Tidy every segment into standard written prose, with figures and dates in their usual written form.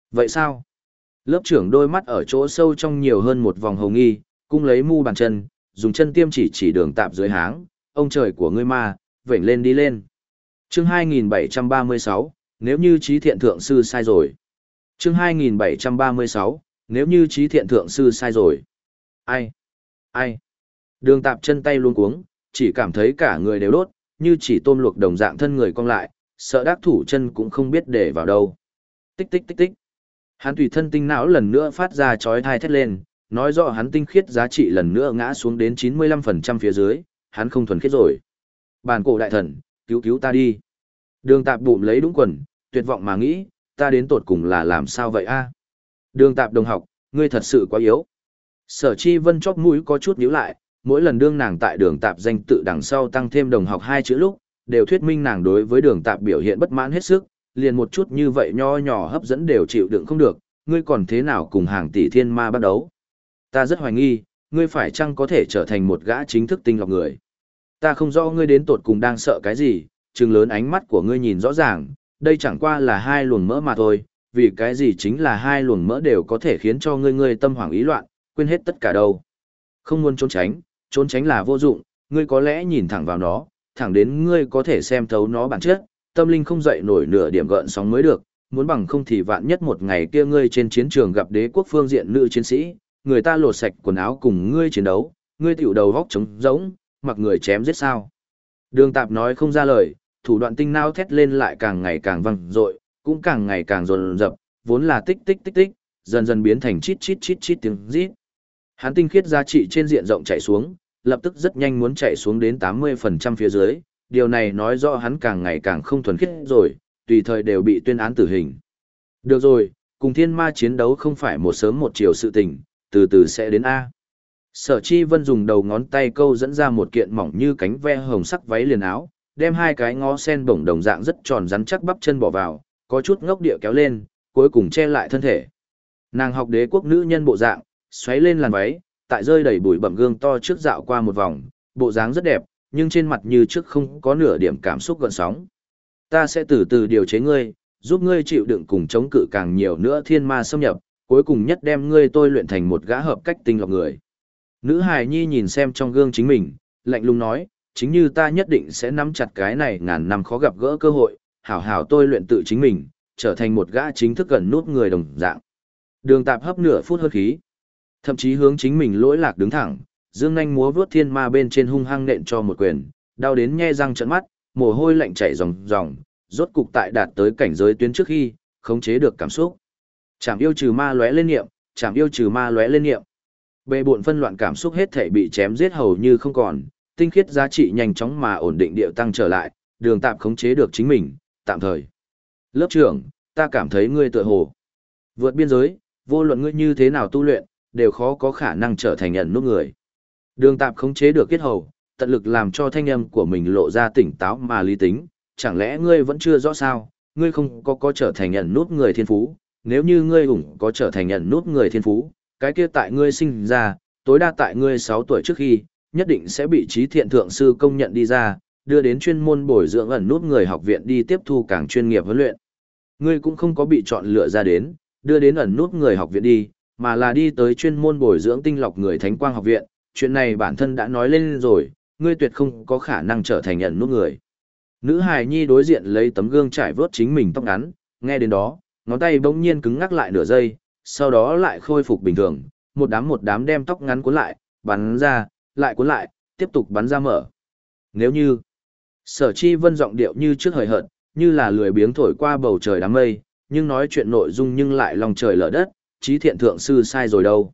Vậy sao? Lớp trưởng đôi mắt ở chỗ sâu trong nhiều hơn một vòng hồng nghi, cung lấy mu bàn chân, dùng chân tiêm chỉ đường tạp dưới háng, ông trời của ngươi ma, vểnh lên đi lên. Chương 2736, nếu như trí thiện thượng sư sai rồi. Chương 2736, nếu như trí thiện thượng sư sai rồi. Ai? Đường tạp chân tay luống cuống, chỉ cảm thấy cả người đều đốt, như chỉ tôm luộc đồng dạng thân người cong lại, sợ đắc thủ chân cũng không biết để vào đâu. Tích tích tích tích. Hắn tùy thân tinh não lần nữa phát ra chói tai thét lên, nói rõ hắn tinh khiết giá trị lần nữa ngã xuống đến 95% phía dưới, hắn không thuần khiết rồi. Bàn cổ đại thần, cứu cứu ta đi. Đường tạp bụng lấy đúng quần, tuyệt vọng mà nghĩ, ta đến tột cùng là làm sao vậy a? Đường tạp đồng học, ngươi thật sự quá yếu. Sở Chi Vân chóp mũi có chút nhíu lại, mỗi lần đương nàng tại đường tạp danh tự đằng sau tăng thêm đồng học hai chữ lúc, đều thuyết minh nàng đối với đường tạp biểu hiện bất mãn hết sức, liền một chút như vậy nho nhỏ hấp dẫn đều chịu đựng không được, ngươi còn thế nào cùng hàng tỷ thiên ma bắt đấu. Ta rất hoài nghi, ngươi phải chăng có thể trở thành một gã chính thức tinh lọc người. Ta không rõ ngươi đến tột cùng đang sợ cái gì, trừng lớn ánh mắt của ngươi nhìn rõ ràng, đây chẳng qua là hai luồng mỡ mà thôi, vì cái gì chính là hai luồng mỡ đều có thể khiến cho ngươi tâm hoảng ý loạn, quên hết tất cả đâu. Không muốn trốn tránh là vô dụng, ngươi có lẽ nhìn thẳng vào nó, thẳng đến ngươi có thể xem thấu nó bản chất, tâm linh không dậy nổi nửa điểm gợn sóng mới được, muốn bằng không thì vạn nhất một ngày kia ngươi trên chiến trường gặp đế quốc phương diện nữ chiến sĩ, người ta lột sạch quần áo cùng ngươi chiến đấu, ngươi tiểu đầu góc trống rỗng, mặc người chém giết sao. Đường tạp nói không ra lời, thủ đoạn tinh não thét lên lại càng ngày càng vang dội, cũng càng ngày càng dồn dập, vốn là tích tích tích tích, dần dần biến thành chít chít chít chít tiếng rít. Hắn tinh khiết giá trị trên diện rộng chạy xuống, lập tức rất nhanh muốn chạy xuống đến 80% phía dưới, điều này nói rõ hắn càng ngày càng không thuần khiết rồi, tùy thời đều bị tuyên án tử hình. Được rồi, cùng thiên ma chiến đấu không phải một sớm một chiều sự tình, từ từ sẽ đến A. Sở Chi Vân dùng đầu ngón tay câu dẫn ra một kiện mỏng như cánh ve hồng sắc váy liền áo, đem hai cái ngó sen bổng đồng dạng rất tròn rắn chắc bắp chân bỏ vào, có chút ngốc địa kéo lên, cuối cùng che lại thân thể. Nàng học đế quốc nữ nhân bộ dạng, xoáy lên làn váy, tại rơi đầy bụi bặm gương to trước dạo qua một vòng, bộ dáng rất đẹp, nhưng trên mặt như trước không có nửa điểm cảm xúc gợn sóng. Ta sẽ từ từ điều chế ngươi, giúp ngươi chịu đựng cùng chống cự càng nhiều nữa thiên ma xâm nhập, cuối cùng nhất đem ngươi tôi luyện thành một gã hợp cách tinh lọc người. Nữ hài nhi nhìn xem trong gương chính mình, lạnh lùng nói, chính như ta nhất định sẽ nắm chặt cái này ngàn năm khó gặp gỡ cơ hội, hảo hảo tôi luyện tự chính mình, trở thành một gã chính thức gần nút người đồng dạng. Đường tạp hấp nửa phút hơi khí, thậm chí hướng chính mình lỗi lạc đứng thẳng, dương nhanh múa vuốt thiên ma bên trên hung hăng nện cho một quyền, đau đến nhe răng trợn mắt, mồ hôi lạnh chảy ròng ròng, rốt cục tại đạt tới cảnh giới tuyến trước khi khống chế được cảm xúc. Chảm yêu trừ ma lóe lên niệm, chảm yêu trừ ma lóe lên niệm. Bề bộn phân loạn cảm xúc hết thể bị chém giết hầu như không còn, tinh khiết giá trị nhanh chóng mà ổn định điệu tăng trở lại, đường tạm khống chế được chính mình, tạm thời. Lớp trưởng, ta cảm thấy ngươi tựa hồ vượt biên giới, vô luận ngươi như thế nào tu luyện, đều khó có khả năng trở thành ẩn nút người. Đường tạm khống chế được kết hầu, tận lực làm cho thanh âm của mình lộ ra tỉnh táo mà lý tính, chẳng lẽ ngươi vẫn chưa rõ sao, ngươi không có trở thành ẩn nút người thiên phú, nếu như ngươi có trở thành ẩn nút người thiên phú, cái kia tại ngươi sinh ra, tối đa tại ngươi 6 tuổi trước khi, nhất định sẽ bị trí thiện thượng sư công nhận đi ra, đưa đến chuyên môn bồi dưỡng ẩn nút người học viện đi tiếp thu càng chuyên nghiệp huấn luyện. Ngươi cũng không có bị chọn lựa ra đến, đưa đến ẩn nút người học viện đi, mà là đi tới chuyên môn bồi dưỡng tinh lọc người Thánh Quang học viện, chuyện này bản thân đã nói lên rồi, ngươi tuyệt không có khả năng trở thành ẩn nút người. Nữ hài nhi đối diện lấy tấm gương trải vớt chính mình tóc ngắn, nghe đến đó, ngón tay bỗng nhiên cứng ngắc lại nửa giây, sau đó lại khôi phục bình thường, một đám đem tóc ngắn cuốn lại, bắn ra, lại cuốn lại, tiếp tục bắn ra mở. Nếu như, Sở Chi Vân giọng điệu như trước hời hợt, như là lười biếng thổi qua bầu trời đám mây, nhưng nói chuyện nội dung nhưng lại lòng trời lở đất, trí thiện thượng sư sai rồi đâu.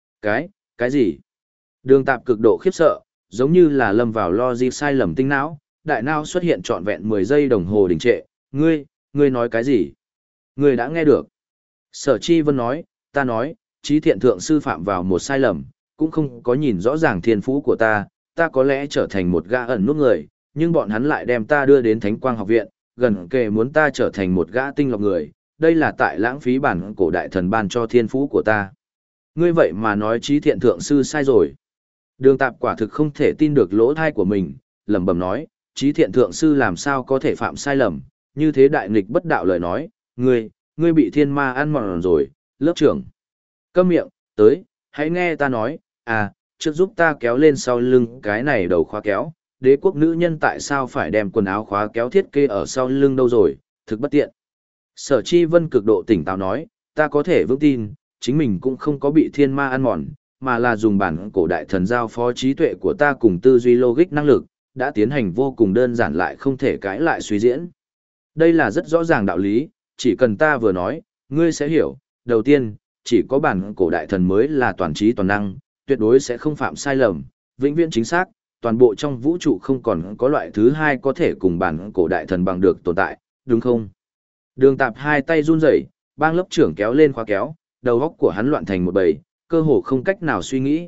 Cái gì? Đường tạp cực độ khiếp sợ, giống như là lâm vào logic sai lầm tinh não, đại não xuất hiện trọn vẹn 10 giây đồng hồ đình trệ, ngươi nói cái gì? Ngươi đã nghe được. Sở Chi Vân nói, ta nói, trí thiện thượng sư phạm vào một sai lầm, cũng không có nhìn rõ ràng thiên phú của ta có lẽ trở thành một gã ẩn nút người, nhưng bọn hắn lại đem ta đưa đến Thánh Quang học viện, gần kề muốn ta trở thành một gã tinh lọc người, đây là tại lãng phí bản cổ đại thần ban cho thiên phú của ta. Ngươi vậy mà nói trí thiện thượng sư sai rồi. Đường tạp quả thực không thể tin được lỗ thai của mình, lẩm bẩm nói, trí thiện thượng sư làm sao có thể phạm sai lầm, như thế đại nghịch bất đạo lời nói, ngươi bị thiên ma ăn mòn rồi, lớp trưởng. Câm miệng, tới, hãy nghe ta nói, trước giúp ta kéo lên sau lưng cái này đầu khóa kéo, đế quốc nữ nhân tại sao phải đem quần áo khóa kéo thiết kế ở sau lưng đâu rồi, thực bất tiện. Sở Chi Vân cực độ tỉnh táo nói, ta có thể vững tin, chính mình cũng không có bị thiên ma ăn mòn, mà là dùng bản cổ đại thần giao phó trí tuệ của ta cùng tư duy logic năng lực, đã tiến hành vô cùng đơn giản lại không thể cãi lại suy diễn. Đây là rất rõ ràng đạo lý, chỉ cần ta vừa nói, ngươi sẽ hiểu. Đầu tiên, chỉ có bản cổ đại thần mới là toàn trí toàn năng, tuyệt đối sẽ không phạm sai lầm, vĩnh viễn chính xác, toàn bộ trong vũ trụ không còn có loại thứ hai có thể cùng bản cổ đại thần bằng được tồn tại, đúng không? Đường Tạp hai tay run rẩy, bang lớp trưởng kéo lên khóa kéo, đầu óc của hắn loạn thành một bầy, cơ hồ không cách nào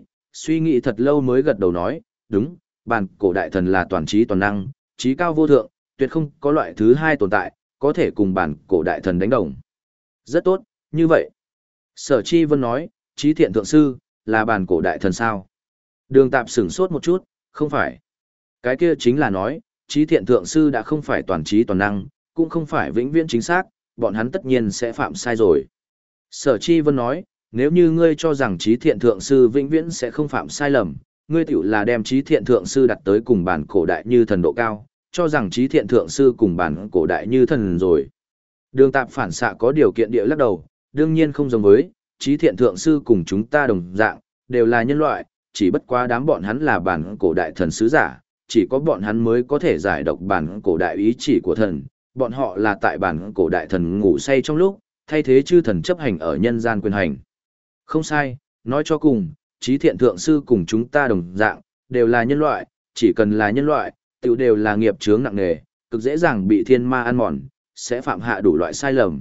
suy nghĩ thật lâu mới gật đầu nói, đúng, bản cổ đại thần là toàn trí toàn năng, trí cao vô thượng, tuyệt không có loại thứ hai tồn tại, có thể cùng bản cổ đại thần đánh đồng. Rất tốt, như vậy. Sở Chi Vân nói, trí thiện thượng sư, là bản cổ đại thần sao? Đường Tạp sửng sốt một chút, không phải. Cái kia chính là nói, trí thiện thượng sư đã không phải toàn trí toàn năng, cũng không phải vĩnh viễn chính xác, bọn hắn tất nhiên sẽ phạm sai rồi. Sở Chi Vân nói, nếu như ngươi cho rằng trí thiện thượng sư vĩnh viễn sẽ không phạm sai lầm, ngươi tiểu là đem trí thiện thượng sư đặt tới cùng bản cổ đại như thần độ cao, cho rằng trí thiện thượng sư cùng bản cổ đại như thần rồi. Đường Tạp phản xạ có điều kiện địa lắc đầu, đương nhiên không giống với, trí thiện thượng sư cùng chúng ta đồng dạng, đều là nhân loại, chỉ bất quá đám bọn hắn là bản cổ đại thần sứ giả, chỉ có bọn hắn mới có thể giải độc bản cổ đại ý chỉ của thần, bọn họ là tại bản cổ đại thần ngủ say trong lúc, thay thế chư thần chấp hành ở nhân gian quyền hành. Không sai, nói cho cùng, trí thiện thượng sư cùng chúng ta đồng dạng, đều là nhân loại, chỉ cần là nhân loại, tự đều là nghiệp chướng nặng nề, cực dễ dàng bị thiên ma ăn mòn, sẽ phạm hạ đủ loại sai lầm.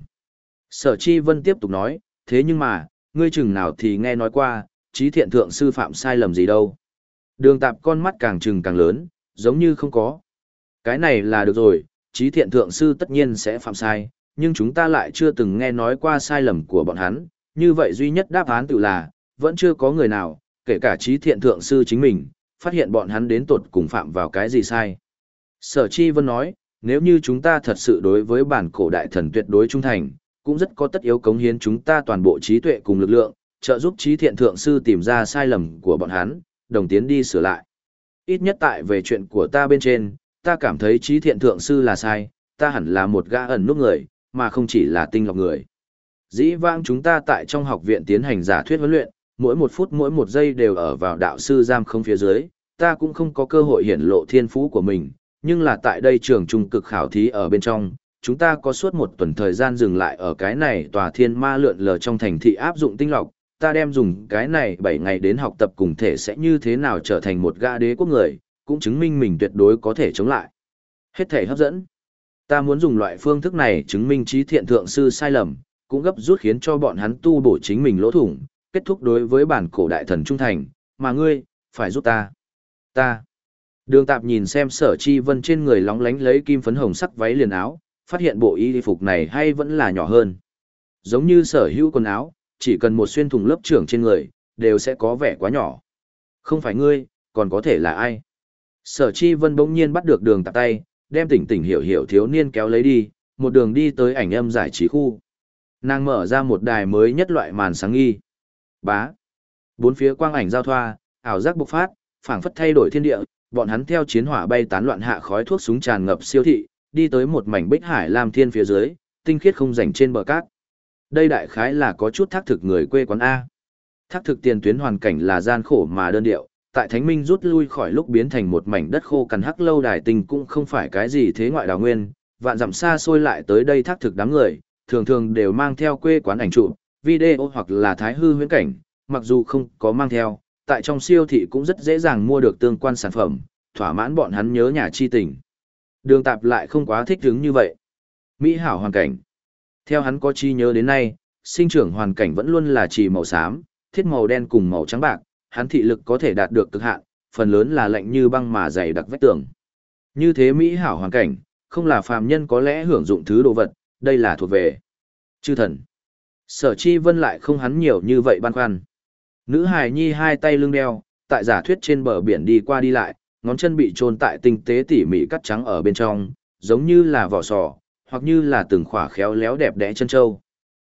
Sở Chi Vân tiếp tục nói, thế nhưng mà, ngươi chừng nào thì nghe nói qua, trí thiện thượng sư phạm sai lầm gì đâu. Đường Tạp con mắt càng trừng càng lớn, giống như không có. Cái này là được rồi, trí thiện thượng sư tất nhiên sẽ phạm sai, nhưng chúng ta lại chưa từng nghe nói qua sai lầm của bọn hắn, như vậy duy nhất đáp án tự là, vẫn chưa có người nào, kể cả trí thiện thượng sư chính mình, phát hiện bọn hắn đến tột cùng phạm vào cái gì sai. Sở Chi Vân nói, nếu như chúng ta thật sự đối với bản cổ đại thần tuyệt đối trung thành, cũng rất có tất yếu cống hiến chúng ta toàn bộ trí tuệ cùng lực lượng, trợ giúp trí thiện thượng sư tìm ra sai lầm của bọn hắn, đồng tiến đi sửa lại. Ít nhất tại về chuyện của ta bên trên, ta cảm thấy trí thiện thượng sư là sai, ta hẳn là một gã ẩn núp người, mà không chỉ là tinh lọc người. Dĩ vãng chúng ta tại trong học viện tiến hành giả thuyết huấn luyện, mỗi một phút mỗi một giây đều ở vào đạo sư giam không phía dưới, ta cũng không có cơ hội hiển lộ thiên phú của mình, nhưng là tại đây trường trung cực khảo thí ở bên trong, chúng ta có suốt một tuần thời gian dừng lại ở cái này tòa thiên ma lượn lờ trong thành thị áp dụng tinh lọc, ta đem dùng cái này 7 ngày đến học tập cùng thể sẽ như thế nào trở thành một gã đế quốc người, cũng chứng minh mình tuyệt đối có thể chống lại. Hết thể hấp dẫn. Ta muốn dùng loại phương thức này chứng minh trí thiện thượng sư sai lầm, cũng gấp rút khiến cho bọn hắn tu bổ chính mình lỗ thủng, kết thúc đối với bản cổ đại thần trung thành, mà ngươi, phải giúp ta. Ta. Đường Tạp nhìn xem Sở Chi Vân trên người lóng lánh lấy kim phấn hồng sắc váy liền áo, phát hiện bộ y phục này hay vẫn là nhỏ hơn. Giống như sở hữu quần áo, chỉ cần một xuyên thủng lớp trưởng trên người, đều sẽ có vẻ quá nhỏ. Không phải ngươi, còn có thể là ai? Sở Chi Vân bỗng nhiên bắt được Đường Tạp tay, đem tỉnh tỉnh hiểu hiểu thiếu niên kéo lấy đi, một đường đi tới ảnh âm giải trí khu. Nàng mở ra một đài mới nhất loại màn sáng nghi. Bá. Bốn phía quang ảnh giao thoa, ảo giác bộc phát, phảng phất thay đổi thiên địa, bọn hắn theo chiến hỏa bay tán loạn hạ khói thuốc súng tràn ngập siêu thị, đi tới một mảnh bích hải lam thiên phía dưới, tinh khiết không rảnh trên bờ cát. Đây đại khái là có chút thác thực người quê quán A. Thác thực tiền tuyến hoàn cảnh là gian khổ mà đơn điệu, tại Thánh Minh rút lui khỏi lúc biến thành một mảnh đất khô cằn hắc lâu đài tinh cũng không phải cái gì thế ngoại đào nguyên, vạn dặm xa xôi lại tới đây thác thực đám người, thường thường đều mang theo quê quán ảnh chụp, video hoặc là thái hư huyễn cảnh, mặc dù không có mang theo, tại trong siêu thị cũng rất dễ dàng mua được tương quan sản phẩm, thỏa mãn bọn hắn nhớ nhà chi tình. Đường Tạp lại không quá thích hứng như vậy. Mỹ hảo hoàn cảnh. Theo hắn có chi nhớ đến nay, sinh trưởng hoàn cảnh vẫn luôn là chỉ màu xám, thiết màu đen cùng màu trắng bạc, hắn thị lực có thể đạt được cực hạn, phần lớn là lạnh như băng mà dày đặc vách tường. Như thế Mỹ hảo hoàn cảnh, không là phàm nhân có lẽ hưởng dụng thứ đồ vật, đây là thuộc về chư thần. Sở Chi Vân lại không hắn nhiều như vậy băn khoăn. Nữ hài nhi hai tay lưng đeo, tại giả thuyết trên bờ biển đi qua đi lại, ngón chân bị chôn tại tinh tế tỉ mỉ cắt trắng ở bên trong, giống như là vỏ sò, hoặc như là từng khỏa khéo léo đẹp đẽ chân trâu.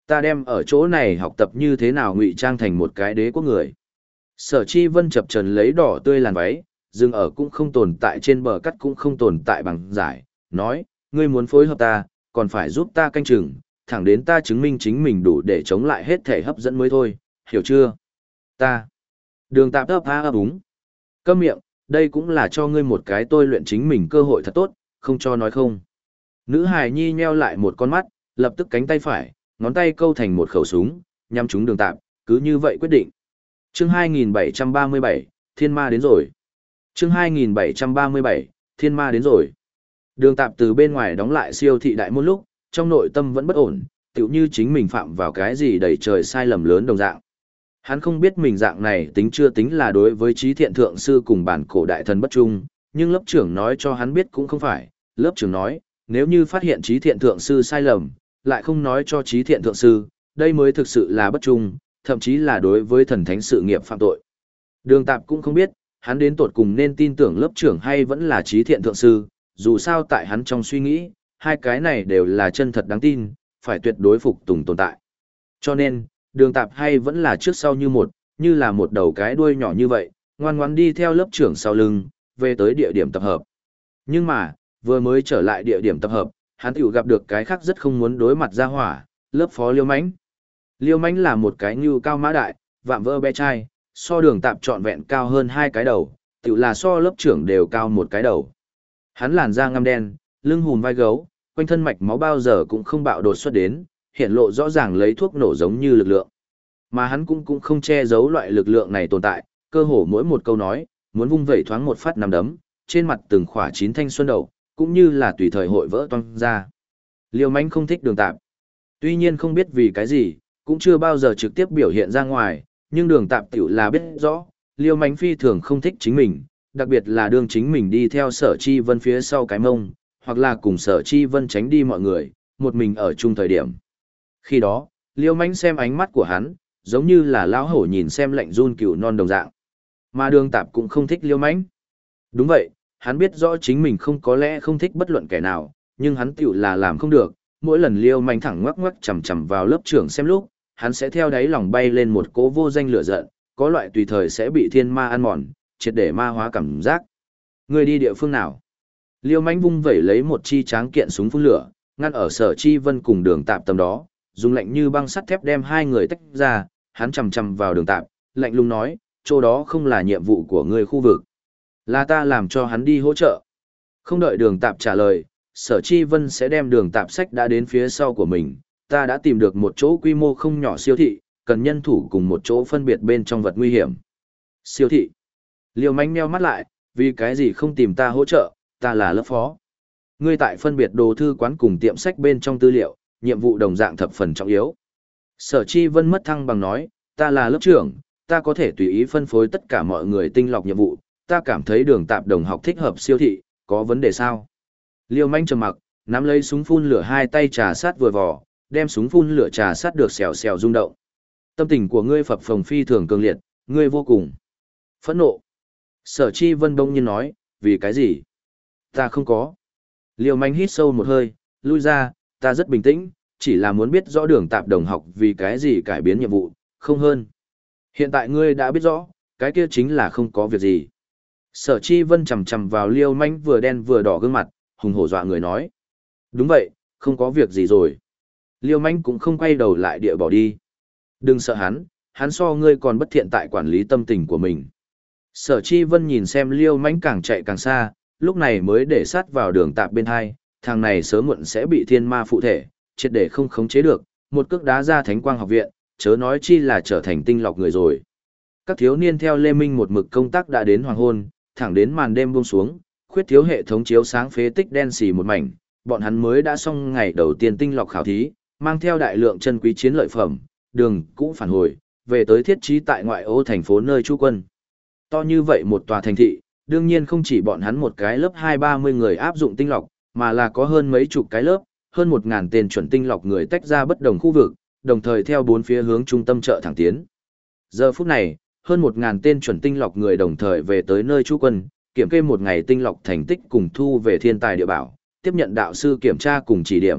Ta đem ở chỗ này học tập như thế nào ngụy trang thành một cái đế quốc người. Sở Chi Vân chập chờn lấy đỏ tươi làn váy, dừng ở cũng không tồn tại trên bờ cắt cũng không tồn tại bằng giải, nói, ngươi muốn phối hợp ta, còn phải giúp ta canh chừng, thẳng đến ta chứng minh chính mình đủ để chống lại hết thể hấp dẫn mới thôi, hiểu chưa? Ta. Đường Tạp ấp úng. Câm miệng, đây cũng là cho ngươi một cái tôi luyện chính mình cơ hội thật tốt, không cho nói không. Nữ hài nhi nheo lại một con mắt, lập tức cánh tay phải, ngón tay câu thành một khẩu súng, nhắm trúng Đường Tạp, cứ như vậy quyết định. Chương 2737, Thiên Ma đến rồi. Chương 2737, Thiên Ma đến rồi. Đường Tạp từ bên ngoài đóng lại siêu thị đại môn lúc, trong nội tâm vẫn bất ổn, tựu như chính mình phạm vào cái gì đầy trời sai lầm lớn đồng dạng. Hắn không biết mình dạng này tính chưa tính là đối với trí thiện thượng sư cùng bản cổ đại thần bất trung, nhưng lớp trưởng nói cho hắn biết cũng không phải. Lớp trưởng nói, nếu như phát hiện trí thiện thượng sư sai lầm, lại không nói cho trí thiện thượng sư, đây mới thực sự là bất trung, thậm chí là đối với thần thánh sự nghiệp phạm tội. Đường Tạp cũng không biết, hắn đến tột cùng nên tin tưởng lớp trưởng hay vẫn là trí thiện thượng sư, dù sao tại hắn trong suy nghĩ, hai cái này đều là chân thật đáng tin, phải tuyệt đối phục tùng tồn tại. Cho nên, Đường Tạp hay vẫn là trước sau như là một đầu cái đuôi nhỏ như vậy, ngoan ngoãn đi theo lớp trưởng sau lưng, về tới địa điểm tập hợp. Nhưng mà, vừa mới trở lại địa điểm tập hợp, hắn tiểu gặp được cái khác rất không muốn đối mặt ra hỏa, lớp phó Liêu Mánh. Liêu Mánh là một cái ngưu cao mã đại, vạm vỡ bé trai, so Đường Tạp trọn vẹn cao hơn hai cái đầu, tiểu là so lớp trưởng đều cao một cái đầu. Hắn làn da ngăm đen, lưng hùm vai gấu, quanh thân mạch máu bao giờ cũng không bạo đột xuất đến, hiện lộ rõ ràng lấy thuốc nổ giống như lực lượng. Mà hắn cũng không che giấu loại lực lượng này tồn tại, cơ hồ mỗi một câu nói, muốn vung vẩy thoáng một phát nắm đấm, trên mặt từng khỏa chín thanh xuân đầu, cũng như là tùy thời hội vỡ toang ra. Liêu Mánh không thích Đường Tạp. Tuy nhiên không biết vì cái gì, cũng chưa bao giờ trực tiếp biểu hiện ra ngoài, nhưng Đường Tạp tiểu là biết rõ, Liêu Mánh phi thường không thích chính mình, đặc biệt là đương chính mình đi theo Sở Chi Vân phía sau cái mông, hoặc là cùng Sở Chi Vân tránh đi mọi người, một mình ở chung thời điểm. Khi đó, Liêu Mánh xem ánh mắt của hắn, giống như là lão hổ nhìn xem lạnh run cừu non đồng dạng. Mà Đường Tạp cũng không thích Liêu Mánh. Đúng vậy, hắn biết rõ chính mình không có lẽ không thích bất luận kẻ nào, nhưng hắn tiểu là làm không được. Mỗi lần Liêu Mánh thẳng ngoắc ngoắc chằm chằm vào lớp trưởng xem lúc, hắn sẽ theo đáy lòng bay lên một cỗ vô danh lửa giận, có loại tùy thời sẽ bị thiên ma ăn mòn, triệt để ma hóa cảm giác. Người đi địa phương nào? Liêu Mánh vung vẩy lấy một chi tráng kiện súng phun lửa, ngăn ở Sở Chi Vân cùng Đường Tạp tầm đó, dùng lạnh như băng sắt thép đem hai người tách ra, hắn chầm chầm vào Đường Tạp, lạnh lùng nói, chỗ đó không là nhiệm vụ của người khu vực. Là ta làm cho hắn đi hỗ trợ. Không đợi Đường Tạp trả lời, Sở Chi Vân sẽ đem Đường Tạp sách đã đến phía sau của mình, ta đã tìm được một chỗ quy mô không nhỏ siêu thị, cần nhân thủ cùng một chỗ phân biệt bên trong vật nguy hiểm. Siêu thị. Liêu Mánh meo mắt lại, vì cái gì không tìm ta hỗ trợ, ta là lớp phó. Ngươi tại phân biệt đồ thư quán cùng tiệm sách bên trong tư liệu, nhiệm vụ đồng dạng thập phần trọng yếu. Sở Chi Vân mất thăng bằng nói, ta là lớp trưởng, ta có thể tùy ý phân phối tất cả mọi người tinh lọc nhiệm vụ, ta cảm thấy Đường Tạp đồng học thích hợp siêu thị, có vấn đề sao? Liêu Manh trầm mặc, nắm lấy súng phun lửa hai tay trà sát vừa vò, đem súng phun lửa trà sát được xèo xèo rung động. Tâm tình của ngươi phập phồng phi thường cường liệt, ngươi vô cùng phẫn nộ. Sở Chi Vân bỗng nhiên nói, vì cái gì? Ta không có. Liêu Manh hít sâu một hơi, lui ra, ta rất bình tĩnh, chỉ là muốn biết rõ Đường Tạp đồng học vì cái gì cải biến nhiệm vụ, không hơn. Hiện tại ngươi đã biết rõ, cái kia chính là không có việc gì. Sở Chi Vân chầm chầm vào Liêu Manh vừa đen vừa đỏ gương mặt, hùng hổ dọa người nói. Đúng vậy, không có việc gì rồi. Liêu Manh cũng không quay đầu lại địa bỏ đi. Đừng sợ hắn so ngươi còn bất thiện tại quản lý tâm tình của mình. Sở Chi Vân nhìn xem Liêu Manh càng chạy càng xa, lúc này mới để sát vào Đường Tạp bên hai, thằng này sớm muộn sẽ bị thiên ma phụ thể, triệt để không khống chế được, một cước đá ra Thánh Quang học viện, chớ nói chi là trở thành tinh lọc người rồi. Các thiếu niên theo Lê Minh một mực công tác đã đến hoàng hôn, thẳng đến màn đêm buông xuống, khuyết thiếu hệ thống chiếu sáng phế tích đen xì một mảnh, bọn hắn mới đã xong ngày đầu tiên tinh lọc khảo thí, mang theo đại lượng chân quý chiến lợi phẩm, đường cũng phản hồi, về tới thiết trí tại ngoại ô thành phố nơi trú quân. To như vậy một tòa thành thị, đương nhiên không chỉ bọn hắn một cái lớp 20-30 người áp dụng tinh lọc, mà là có hơn mấy chục cái lớp, hơn 1.000 tên chuẩn tinh lọc người tách ra bất đồng khu vực, đồng thời theo bốn phía hướng trung tâm chợ thẳng tiến. Giờ phút này, hơn 1.000 tên chuẩn tinh lọc người đồng thời về tới nơi trú quân, kiểm kê một ngày tinh lọc thành tích cùng thu về thiên tài địa bảo, tiếp nhận đạo sư kiểm tra cùng chỉ điểm,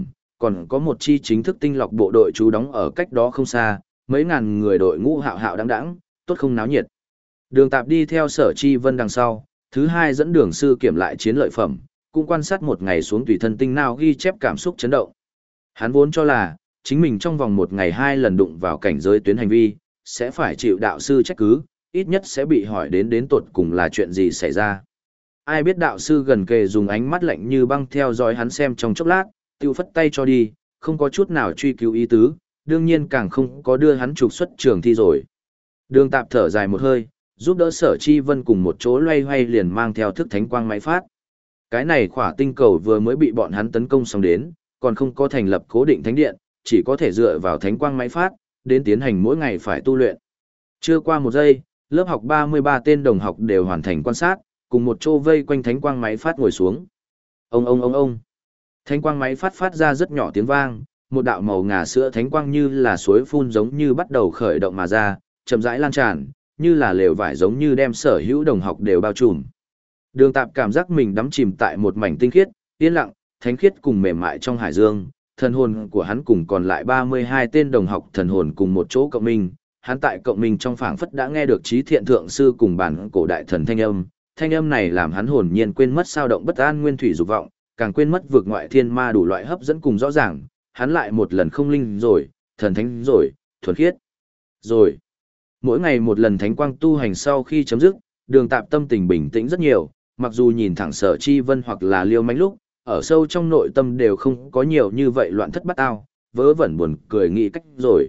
còn có một chi chính thức tinh lọc bộ đội trú đóng ở cách đó không xa, mấy ngàn người đội ngũ hạo hạo đãng đãng, tốt không náo nhiệt. Đường Tạp đi theo Sở Chi Vân đằng sau, thứ hai dẫn đường sư kiểm lại chiến lợi phẩm, cũng quan sát một ngày xuống tùy thân tinh nào ghi chép cảm xúc chấn động. Hắn vốn cho là, chính mình trong vòng một ngày hai lần đụng vào cảnh giới tuyến hành vi, sẽ phải chịu đạo sư trách cứ, ít nhất sẽ bị hỏi đến tột cùng là chuyện gì xảy ra. Ai biết đạo sư gần kề dùng ánh mắt lạnh như băng theo dõi hắn xem trong chốc lát, tiêu phất tay cho đi, không có chút nào truy cứu ý tứ, đương nhiên càng không có đưa hắn trục xuất trường thi rồi. Đường Tạp thở dài một hơi, giúp đỡ Sở Chi Vân cùng một chỗ loay hoay liền mang theo thức thánh quang máy phát. Cái này khỏa tinh cầu vừa mới bị bọn hắn tấn công xong đến, còn không có thành lập cố định thánh điện, chỉ có thể dựa vào thánh quang máy phát, đến tiến hành mỗi ngày phải tu luyện. Chưa qua một giây, lớp học 33 tên đồng học đều hoàn thành quan sát, cùng một chỗ vây quanh thánh quang máy phát ngồi xuống. Ông. Thánh quang máy phát ra rất nhỏ tiếng vang, một đạo màu ngà sữa thánh quang như là suối phun giống như bắt đầu khởi động mà ra, chậm rãi lan tràn, như là lều vải giống như đem sở hữu đồng học đều bao trùm. Đường Tạp cảm giác mình đắm chìm tại một mảnh tinh khiết, yên lặng, thánh khiết cùng mềm mại trong hải dương, thần hồn của hắn cùng còn lại 32 tên đồng học thần hồn cùng một chỗ cộng minh, hắn tại cộng minh trong phảng phất đã nghe được Chí Thiện thượng sư cùng bản cổ đại thần thanh âm này làm hắn hồn nhiên quên mất sao động bất an nguyên thủy dục vọng, càng quên mất vượt ngoại thiên ma đủ loại hấp dẫn cùng rõ ràng, hắn lại một lần không linh rồi, thần thánh rồi, thuần khiết rồi. Mỗi ngày một lần thánh quang tu hành sau khi chấm dứt, Đường Tạp tâm tình bình tĩnh rất nhiều, mặc dù nhìn thẳng Sở Chi Vân hoặc là Liêu Mánh lúc, ở sâu trong nội tâm đều không có nhiều như vậy loạn thất bát ao, vớ vẩn buồn cười nghĩ cách rồi.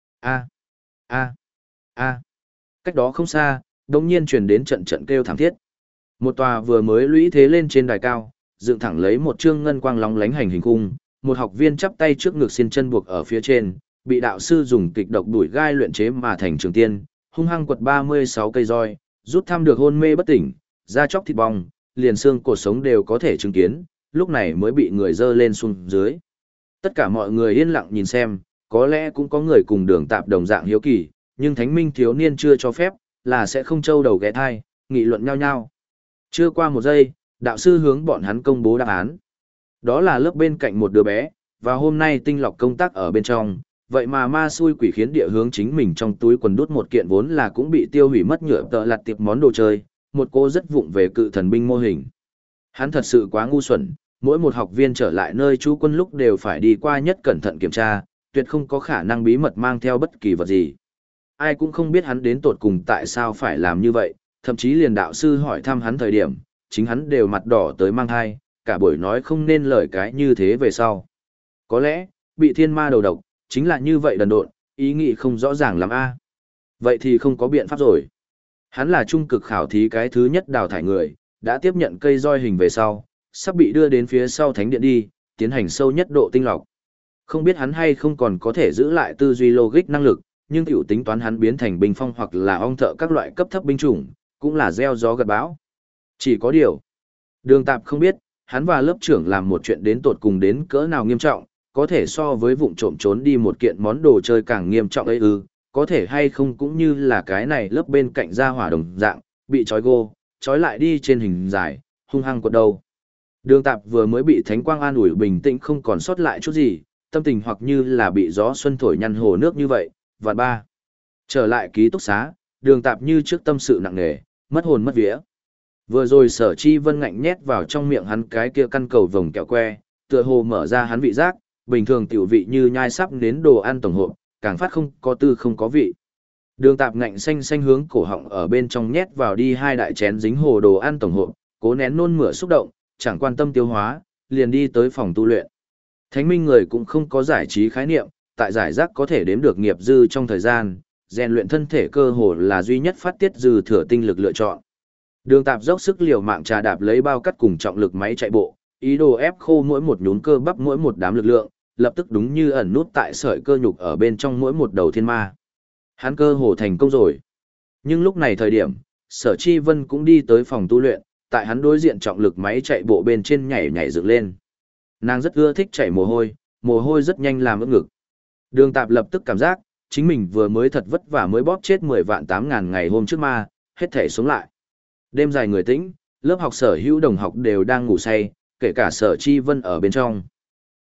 Cách đó không xa, đột nhiên truyền đến trận trận kêu thảm thiết. Một tòa vừa mới lũy thế lên trên đài cao, dựng thẳng lấy một trương ngân quang lóng lánh hành hình cung, một học viên chắp tay trước ngực xiên chân buộc ở phía trên, bị đạo sư dùng kịch độc đuổi gai luyện chế mà thành trường tiên, hung hăng quật 36 cây roi, rút thăm được hôn mê bất tỉnh, da chóc thịt bong, liền xương cột sống đều có thể chứng kiến, lúc này mới bị người dơ lên xuống dưới. Tất cả mọi người yên lặng nhìn xem, có lẽ cũng có người cùng Đường Tạp đồng dạng hiếu kỳ, nhưng Thánh Minh thiếu niên chưa cho phép, là sẽ không trâu đầu ghé thai, nghị luận nhau nhau. Chưa qua một giây, đạo sư hướng bọn hắn công bố đáp án. Đó là lớp bên cạnh một đứa bé, và hôm nay tinh lọc công tác ở bên trong, vậy mà ma xui quỷ khiến địa hướng chính mình trong túi quần đút một kiện vốn là cũng bị tiêu hủy mất nhựa tợ lặt tiệp món đồ chơi, một cô rất vụng về cự thần binh mô hình. Hắn thật sự quá ngu xuẩn, mỗi một học viên trở lại nơi trú quân lúc đều phải đi qua nhất cẩn thận kiểm tra, tuyệt không có khả năng bí mật mang theo bất kỳ vật gì. Ai cũng không biết hắn đến tột cùng tại sao phải làm như vậy, thậm chí liền đạo sư hỏi thăm hắn thời điểm, chính hắn đều mặt đỏ tới mang thai, cả buổi nói không nên lời cái như thế về sau. Có lẽ, bị thiên ma đầu độc, chính là như vậy đần độn, ý nghĩ không rõ ràng lắm a. Vậy thì không có biện pháp rồi. Hắn là trung cực khảo thí cái thứ nhất đào thải người, đã tiếp nhận cây roi hình về sau, sắp bị đưa đến phía sau thánh điện đi, tiến hành sâu nhất độ tinh lọc. Không biết hắn hay không còn có thể giữ lại tư duy logic năng lực, nhưng tiểu tính toán hắn biến thành binh phong hoặc là ong thợ các loại cấp thấp binh chủng, cũng là gieo gió gặt bão. Chỉ có điều, Đường Tạp không biết, hắn và lớp trưởng làm một chuyện đến tột cùng đến cỡ nào nghiêm trọng, có thể so với vụng trộm trốn đi một kiện món đồ chơi càng nghiêm trọng ấy ư, có thể hay không cũng như là cái này lớp bên cạnh ra hỏa đồng dạng, bị trói gô, trói lại đi trên hình dài, hung hăng quật đầu. Đường Tạp vừa mới bị thánh quang an ủi bình tĩnh không còn sót lại chút gì, tâm tình hoặc như là bị gió xuân thổi nhăn hồ nước như vậy, vạn ba. Trở lại ký túc xá, Đường Tạp như trước tâm sự nặng nề, mất hồn mất vía. Vừa rồi Sở Chi Vân ngạnh nhét vào trong miệng hắn cái kia căn cầu vồng kẹo que, tựa hồ mở ra hắn vị giác, bình thường tiểu vị như nhai sắp đến đồ ăn tổng hộp, càng phát không có tư không có vị. Đường Tạp ngạnh xanh xanh hướng cổ họng ở bên trong nhét vào đi hai đại chén dính hồ đồ ăn tổng hộp, cố nén nôn mửa xúc động, chẳng quan tâm tiêu hóa, liền đi tới phòng tu luyện. Thánh minh người cũng không có giải trí khái niệm, tại giải rác có thể đếm được nghiệp dư trong thời gian, rèn luyện thân thể cơ hồ là duy nhất phát tiết dư thừa tinh lực lựa chọn. Đường Tạp dốc sức liều mạng trà đạp lấy bao cắt cùng trọng lực máy chạy bộ, ý đồ ép khô mỗi một nhún cơ bắp mỗi một đám lực lượng, lập tức đúng như ẩn nút tại sợi cơ nhục ở bên trong mỗi một đầu thiên ma. Hắn cơ hồ thành công rồi. Nhưng lúc này thời điểm, Sở Chi Vân cũng đi tới phòng tu luyện, tại hắn đối diện trọng lực máy chạy bộ bên trên nhảy nhảy dựng lên. Nàng rất ưa thích chảy mồ hôi rất nhanh làm ướt ngực. Đường Tạp lập tức cảm giác, chính mình vừa mới thật vất vả mới bóp chết 10 vạn 8.000 ngày hôm trước ma, hết thể sống lại. Đêm dài người tĩnh, lớp học sở hữu đồng học đều đang ngủ say, kể cả Sở Chi Vân ở bên trong.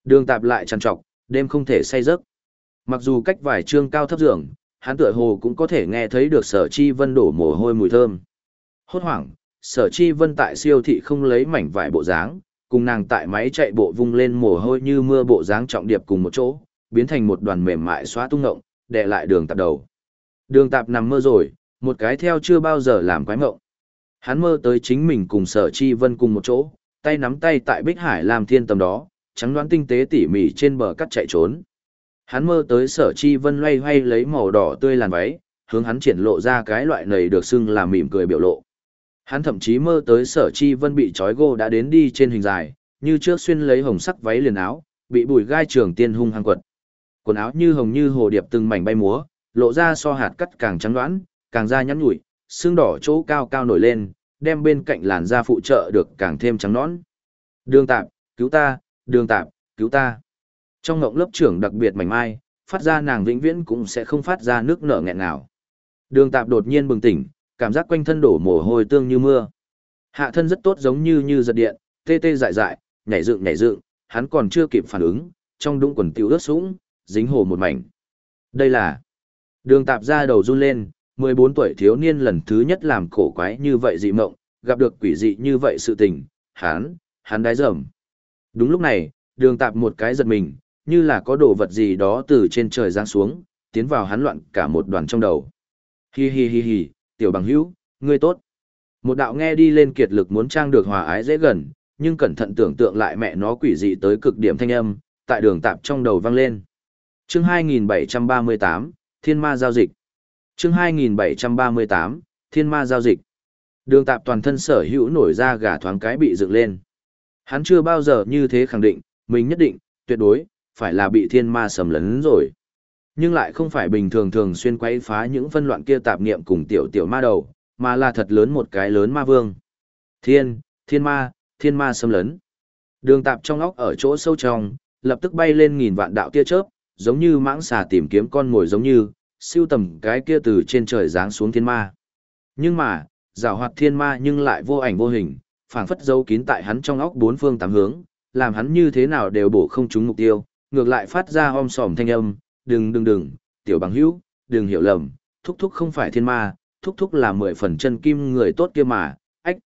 Đường Tạp lại trằn trọc, đêm không thể say giấc. Mặc dù cách vài trương cao thấp giường, hắn tựa hồ cũng có thể nghe thấy được Sở Chi Vân đổ mồ hôi mùi thơm. Hốt hoảng, Sở Chi Vân tại siêu thị không lấy mảnh vải bộ dáng, cùng nàng tại máy chạy bộ vung lên mồ hôi như mưa bộ dáng trọng điệp cùng một chỗ, biến thành một đoàn mềm mại xóa tung ngộng, đè lại Đường Tạp đầu. Đường Tạp nằm mơ rồi, một cái theo chưa bao giờ làm quái ngộng. Hắn mơ tới chính mình cùng Sở Chi Vân cùng một chỗ, tay nắm tay tại Bích Hải làm thiên tầm đó, trắng đoán tinh tế tỉ mỉ trên bờ cắt chạy trốn. Hắn mơ tới Sở Chi Vân loay hoay lấy màu đỏ tươi làn váy, hướng hắn triển lộ ra cái loại này được xưng là mỉm cười biểu lộ. Hắn thậm chí mơ tới Sở Chi Vân bị trói gô đã đến đi trên hình dài, như trước xuyên lấy hồng sắc váy liền áo, bị bùi gai trường tiên hung hăng quật. Quần áo như hồng như hồ điệp từng mảnh bay múa, lộ ra so hạt cắt càng trắng đoán, càng da nhắn nhủi, xương đỏ chỗ cao cao nổi lên, đem bên cạnh làn da phụ trợ được càng thêm trắng nõn. Đường Tạp, cứu ta, Đường Tạp, cứu ta. Trong ngộng lớp trưởng đặc biệt mảnh mai, phát ra nàng vĩnh viễn cũng sẽ không phát ra nước nở nghẹn nào. Đường Tạp đột nhiên bừng tỉnh, cảm giác quanh thân đổ mồ hôi tương như mưa. Hạ thân rất tốt giống như giật điện, tê tê dại dại, nhảy dựng, hắn còn chưa kịp phản ứng, trong đũng quần tiểu ướt sũng, dính hồ một mảnh. Đây là... Đường Tạp ra đầu run lên, 14 tuổi thiếu niên lần thứ nhất làm cổ quái như vậy dị mộng, gặp được quỷ dị như vậy sự tình, hắn đái dầm. Đúng lúc này, Đường Tạp một cái giật mình, như là có đồ vật gì đó từ trên trời giáng xuống, tiến vào hắn loạn cả một đoàn trong đầu. Hi hi hi hi, tiểu bằng hữu, ngươi tốt. Một đạo nghe đi lên kiệt lực muốn trang được hòa ái dễ gần, nhưng cẩn thận tưởng tượng lại mẹ nó quỷ dị tới cực điểm thanh âm, tại Đường Tạp trong đầu vang lên. Chương 2738, Thiên Ma giao dịch. Chương 2738, Thiên Ma giao dịch. Đường Tạp toàn thân sở hữu nổi ra gà thoáng cái bị dựng lên. Hắn chưa bao giờ như thế khẳng định, mình nhất định, tuyệt đối, phải là bị thiên ma xâm lấn rồi. Nhưng lại không phải bình thường thường xuyên quấy phá những phân loạn kia tạp niệm cùng tiểu ma đầu, mà là thật lớn một cái lớn ma vương. Thiên ma xâm lấn. Đường Tạp trong óc ở chỗ sâu trong, lập tức bay lên nghìn vạn đạo tia chớp, giống như mãng xà tìm kiếm con mồi giống như, siêu tầm cái kia từ trên trời giáng xuống thiên ma. Nhưng mà, giảo hoạt thiên ma nhưng lại vô ảnh vô hình, phảng phất giấu kín tại hắn trong óc bốn phương tám hướng, làm hắn như thế nào đều bổ không trúng mục tiêu, ngược lại phát ra om sòm thanh âm, đừng, tiểu bằng hữu, đừng hiểu lầm, thúc không phải thiên ma, thúc là 10 phần chân kim người tốt kia mà,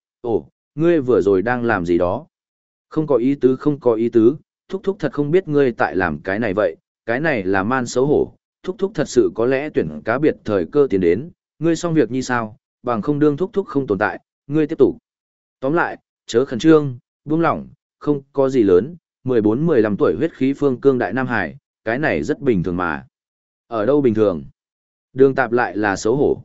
ngươi vừa rồi đang làm gì đó? Không có ý tứ, thúc thật không biết ngươi tại làm cái này vậy, cái này là man xấu hổ, thúc thật sự có lẽ tuyển cá biệt thời cơ tiến đến, ngươi xong việc như sao, bằng không đương thúc không tồn tại, ngươi tiếp tục. Tóm lại, chớ khẩn trương, buông lỏng, không có gì lớn, 14-15 tuổi huyết khí phương cương đại Nam Hải, cái này rất bình thường mà. Ở đâu bình thường? Đường Tạp lại là xấu hổ,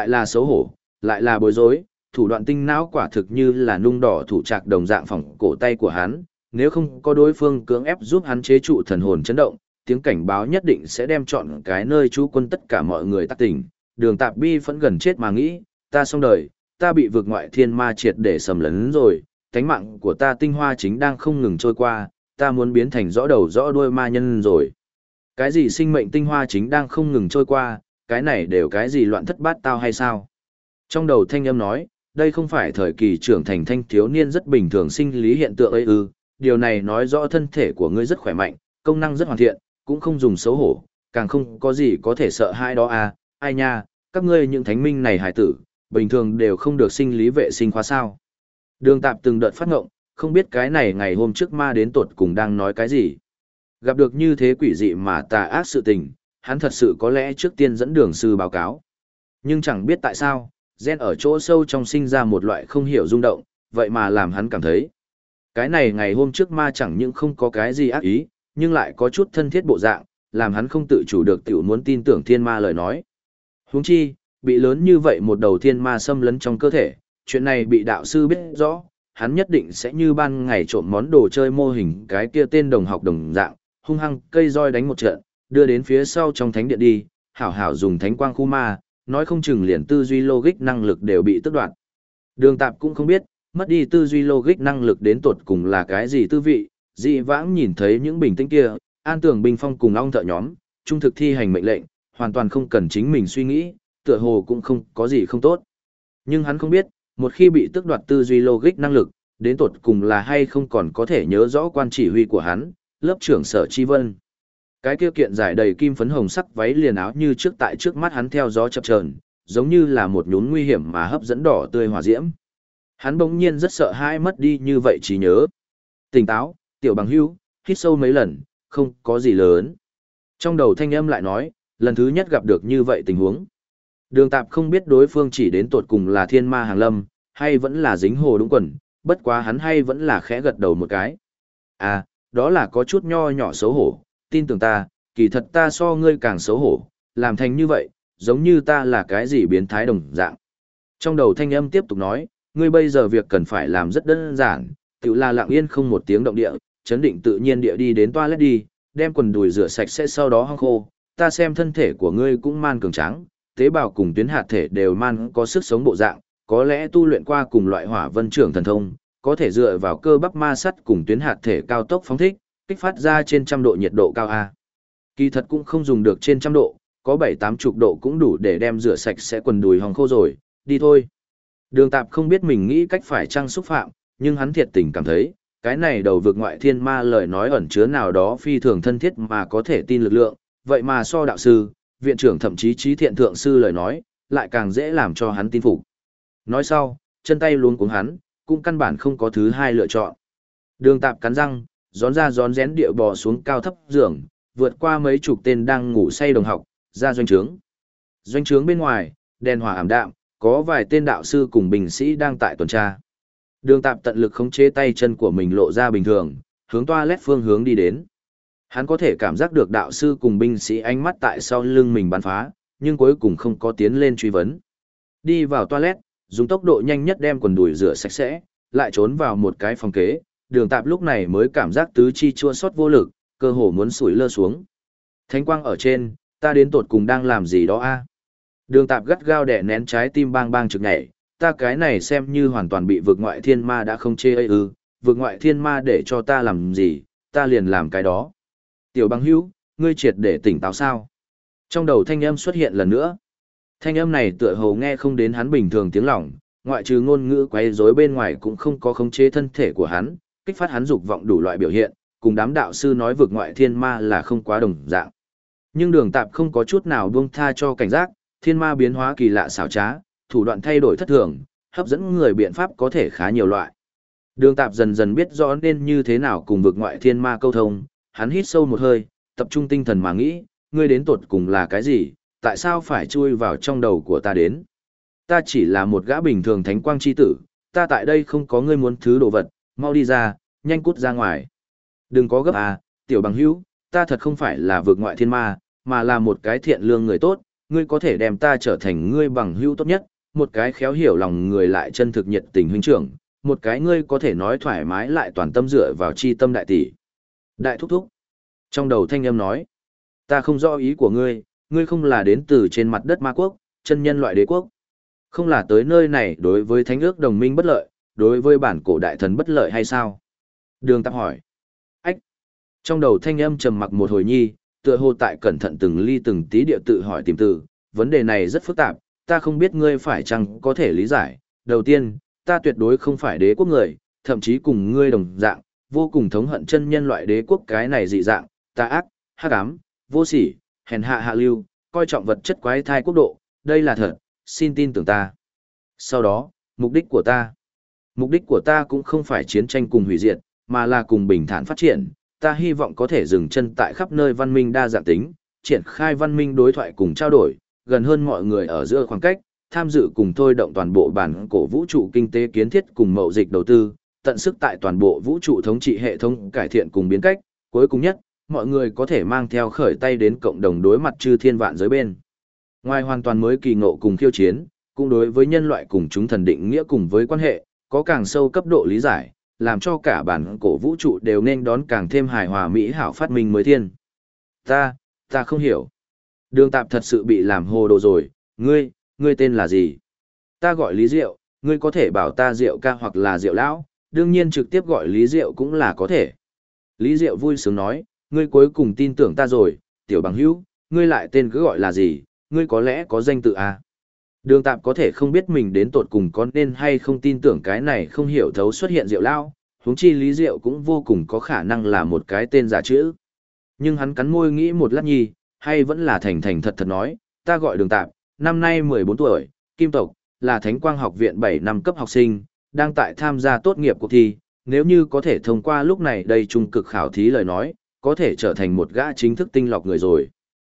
lại là bối rối, thủ đoạn tinh não quả thực như là nung đỏ thủ trạc đồng dạng phỏng cổ tay của hắn, nếu không có đối phương cưỡng ép giúp hắn chế trụ thần hồn chấn động, tiếng cảnh báo nhất định sẽ đem chọn cái nơi trú quân tất cả mọi người tắc tỉnh. Đường Tạp bi phẫn gần chết mà nghĩ, ta xong đời, ta bị vượt ngoại thiên ma triệt để sầm lấn rồi, tánh mạng của ta tinh hoa chính đang không ngừng trôi qua, ta muốn biến thành rõ đầu rõ đuôi ma nhân rồi. Cái gì sinh mệnh tinh hoa chính đang không ngừng trôi qua, cái này đều cái gì loạn thất bát tao hay sao? Trong đầu thanh âm nói, đây không phải thời kỳ trưởng thành thanh thiếu niên rất bình thường sinh lý hiện tượng ấy ư, điều này nói rõ thân thể của ngươi rất khỏe mạnh, công năng rất hoàn thiện, cũng không dùng xấu hổ, càng không có gì có thể sợ hãi đó à, ai nha, các ngươi những thánh minh này hài tử, bình thường đều không được sinh lý vệ sinh khóa sao. Đường Tạp từng đợt phát ngộng, không biết cái này ngày hôm trước ma đến tột cùng đang nói cái gì. Gặp được như thế quỷ dị mà tà ác sự tình, hắn thật sự có lẽ trước tiên dẫn đường sư báo cáo. Nhưng chẳng biết tại sao, gen ở chỗ sâu trong sinh ra một loại không hiểu rung động, vậy mà làm hắn cảm thấy. Cái này ngày hôm trước ma chẳng những không có cái gì ác ý, nhưng lại có chút thân thiết bộ dạng, làm hắn không tự chủ được tiểu muốn tin tưởng thiên ma lời nói. Huống chi, bị lớn như vậy một đầu thiên ma xâm lấn trong cơ thể, chuyện này bị đạo sư biết rõ, hắn nhất định sẽ như ban ngày trộm món đồ chơi mô hình cái kia tên đồng học đồng dạng, hung hăng cây roi đánh một trận, đưa đến phía sau trong thánh điện đi, hảo hảo dùng thánh quang khu ma, nói không chừng liền tư duy logic năng lực đều bị tước đoạt. Đường Tạp cũng không biết, mất đi tư duy logic năng lực đến tột cùng là cái gì tư vị, dị vãng nhìn thấy những bình tĩnh kia, an tưởng binh phong cùng ong thợ nhóm, trung thực thi hành mệnh lệnh, hoàn toàn không cần chính mình suy nghĩ, tựa hồ cũng không có gì không tốt. Nhưng hắn không biết, một khi bị tước đoạt tư duy logic năng lực, đến tột cùng là hay không còn có thể nhớ rõ quan chỉ huy của hắn, lớp trưởng Sở Chi Vân. Cái kia kiện giải đầy kim phấn hồng sắc váy liền áo như trước tại trước mắt hắn theo gió chập chờn, giống như là một nhún nguy hiểm mà hấp dẫn đỏ tươi hỏa diễm. Hắn bỗng nhiên rất sợ hãi mất đi như vậy trí nhớ. Tỉnh táo, tiểu bằng hữu, hít sâu mấy lần, không có gì lớn. Trong đầu thanh âm lại nói, lần thứ nhất gặp được như vậy tình huống. Đường Tạp không biết đối phương chỉ đến tột cùng là thiên ma hàng lâm, hay vẫn là dính hồ đúng quần, bất quá hắn hay vẫn là khẽ gật đầu một cái. À, đó là có chút nho nhỏ xấu hổ, tin tưởng ta, kỳ thật ta so ngươi càng xấu hổ, làm thành như vậy, giống như ta là cái gì biến thái đồng dạng. Trong đầu thanh âm tiếp tục nói, ngươi bây giờ việc cần phải làm rất đơn giản, tự là lặng yên không một tiếng động địa, chấn định tự nhiên địa đi đến toilet đi, đem quần đùi rửa sạch sẽ sau đó hong khô, ta xem thân thể của ngươi cũng man cường tráng, tế bào cùng tuyến hạt thể đều man có sức sống bộ dạng, có lẽ tu luyện qua cùng loại hỏa vân trưởng thần thông, có thể dựa vào cơ bắp ma sắt cùng tuyến hạt thể cao tốc phóng thích, kích phát ra trên trăm độ nhiệt độ cao A. Kỳ thật cũng không dùng được trên trăm độ, có 7-80 độ cũng đủ để đem rửa sạch sẽ quần đùi hong khô rồi, đi thôi. Đường Tạp không biết mình nghĩ cách phải trăng xúc phạm, nhưng hắn thiệt tình cảm thấy, cái này đầu vực ngoại thiên ma lời nói ẩn chứa nào đó phi thường thân thiết mà có thể tin lực lượng, vậy mà so đạo sư, viện trưởng thậm chí trí thiện thượng sư lời nói, lại càng dễ làm cho hắn tin phục. Nói sau, chân tay luống cuống hắn, cũng căn bản không có thứ hai lựa chọn. Đường Tạp cắn răng, rón ra rón rén điệu bò xuống cao thấp giường, vượt qua mấy chục tên đang ngủ say đồng học, ra doanh trướng. Doanh trướng bên ngoài, đèn hỏa ảm đạm, có vài tên đạo sư cùng binh sĩ đang tại tuần tra. Đường Tạp tận lực khống chế tay chân của mình lộ ra bình thường, hướng toilet phương hướng đi đến. Hắn có thể cảm giác được đạo sư cùng binh sĩ ánh mắt tại sau lưng mình bắn phá, nhưng cuối cùng không có tiến lên truy vấn. Đi vào toilet, dùng tốc độ nhanh nhất đem quần đùi rửa sạch sẽ, lại trốn vào một cái phòng kế, Đường Tạp lúc này mới cảm giác tứ chi chua xót vô lực, cơ hồ muốn sủi lơ xuống. Thánh quang ở trên, ta đến tột cùng đang làm gì đó a? Đường Tạp gắt gao đè nén trái tim bang bang trực nhảy, ta cái này xem như hoàn toàn bị vực ngoại thiên ma đã không chê ấy ư, vực ngoại thiên ma để cho ta làm gì, ta liền làm cái đó. Tiểu bằng hữu, ngươi triệt để tỉnh táo sao? Trong đầu thanh âm xuất hiện lần nữa. Thanh âm này tựa hồ nghe không đến hắn bình thường tiếng lòng, ngoại trừ ngôn ngữ quấy rối bên ngoài cũng không có khống chế thân thể của hắn, kích phát hắn dục vọng đủ loại biểu hiện, cùng đám đạo sư nói vực ngoại thiên ma là không quá đồng dạng. Nhưng Đường Tạp không có chút nào buông tha cho cảnh giác, thiên ma biến hóa kỳ lạ xảo trá, thủ đoạn thay đổi thất thường, hấp dẫn người biện pháp có thể khá nhiều loại. Đường Tạp dần dần biết rõ nên như thế nào cùng vực ngoại thiên ma câu thông, hắn hít sâu một hơi, tập trung tinh thần mà nghĩ, ngươi đến tột cùng là cái gì, tại sao phải chui vào trong đầu của ta đến? Ta chỉ là một gã bình thường thánh quang chi tử, ta tại đây không có ngươi muốn thứ đồ vật, mau đi ra, nhanh cút ra ngoài. Đừng có gấp à, tiểu bằng hữu, ta thật không phải là vực ngoại thiên ma, mà là một cái thiện lương người tốt, ngươi có thể đem ta trở thành ngươi bằng hữu tốt nhất, một cái khéo hiểu lòng người lại chân thực nhiệt tình huynh trưởng, một cái ngươi có thể nói thoải mái lại toàn tâm dựa vào chi tâm đại tỷ. Đại thúc thúc. Trong đầu thanh âm nói, ta không rõ ý của ngươi, ngươi không là đến từ trên mặt đất ma quốc, chân nhân loại đế quốc. Không là tới nơi này đối với thánh ước đồng minh bất lợi, đối với bản cổ đại thần bất lợi hay sao? Đường Tạp hỏi. Ách. Trong đầu thanh âm trầm mặc một hồi nhi, tựa hồ tại cẩn thận từng ly từng tí địa tự hỏi tìm từ, vấn đề này rất phức tạp, ta không biết ngươi phải chăng có thể lý giải. Đầu tiên, ta tuyệt đối không phải đế quốc người, thậm chí cùng ngươi đồng dạng, vô cùng thống hận chân nhân loại đế quốc cái này dị dạng, tà ác, hắc ám, vô sỉ, hèn hạ hạ lưu, coi trọng vật chất quái thai quốc độ, đây là thật, xin tin tưởng ta. Sau đó, mục đích của ta cũng không phải chiến tranh cùng hủy diệt, mà là cùng bình thản phát triển, ta hy vọng có thể dừng chân tại khắp nơi văn minh đa dạng tính, triển khai văn minh đối thoại cùng trao đổi, gần hơn mọi người ở giữa khoảng cách, tham dự cùng thôi động toàn bộ bản cổ vũ trụ kinh tế kiến thiết cùng mậu dịch đầu tư, tận sức tại toàn bộ vũ trụ thống trị hệ thống cải thiện cùng biến cách, cuối cùng nhất, mọi người có thể mang theo khởi tay đến cộng đồng đối mặt chư thiên vạn giới bên. Ngoài hoàn toàn mới kỳ ngộ cùng khiêu chiến, cũng đối với nhân loại cùng chúng thần định nghĩa cùng với quan hệ, có càng sâu cấp độ lý giải, làm cho cả bản cổ vũ trụ đều nên đón càng thêm hài hòa mỹ hảo phát minh mới thiên. Ta không hiểu. Đường Tạp thật sự bị làm hồ đồ rồi, ngươi tên là gì? Ta gọi Lý Diệu, ngươi có thể bảo ta Diệu ca hoặc là Diệu lão, đương nhiên trực tiếp gọi Lý Diệu cũng là có thể. Lý Diệu vui sướng nói, ngươi cuối cùng tin tưởng ta rồi, tiểu bằng hữu, ngươi lại tên cứ gọi là gì, ngươi có lẽ có danh tự à? Đường Tạp có thể không biết mình đến tột cùng có nên hay không tin tưởng cái này không hiểu thấu xuất hiện Diệu lão, Huống chi Lý Diệu cũng vô cùng có khả năng là một cái tên giả chữ. Nhưng hắn cắn môi nghĩ một lát nhi, hay vẫn là thành thành thật thật nói, ta gọi Đường Tạp, năm nay 14 tuổi, kim tộc, là Thánh Quang học viện 7 năm cấp học sinh, đang tại tham gia tốt nghiệp cuộc thi, nếu như có thể thông qua lúc này đây trung cực khảo thí lời nói, có thể trở thành một gã chính thức tinh lọc người rồi.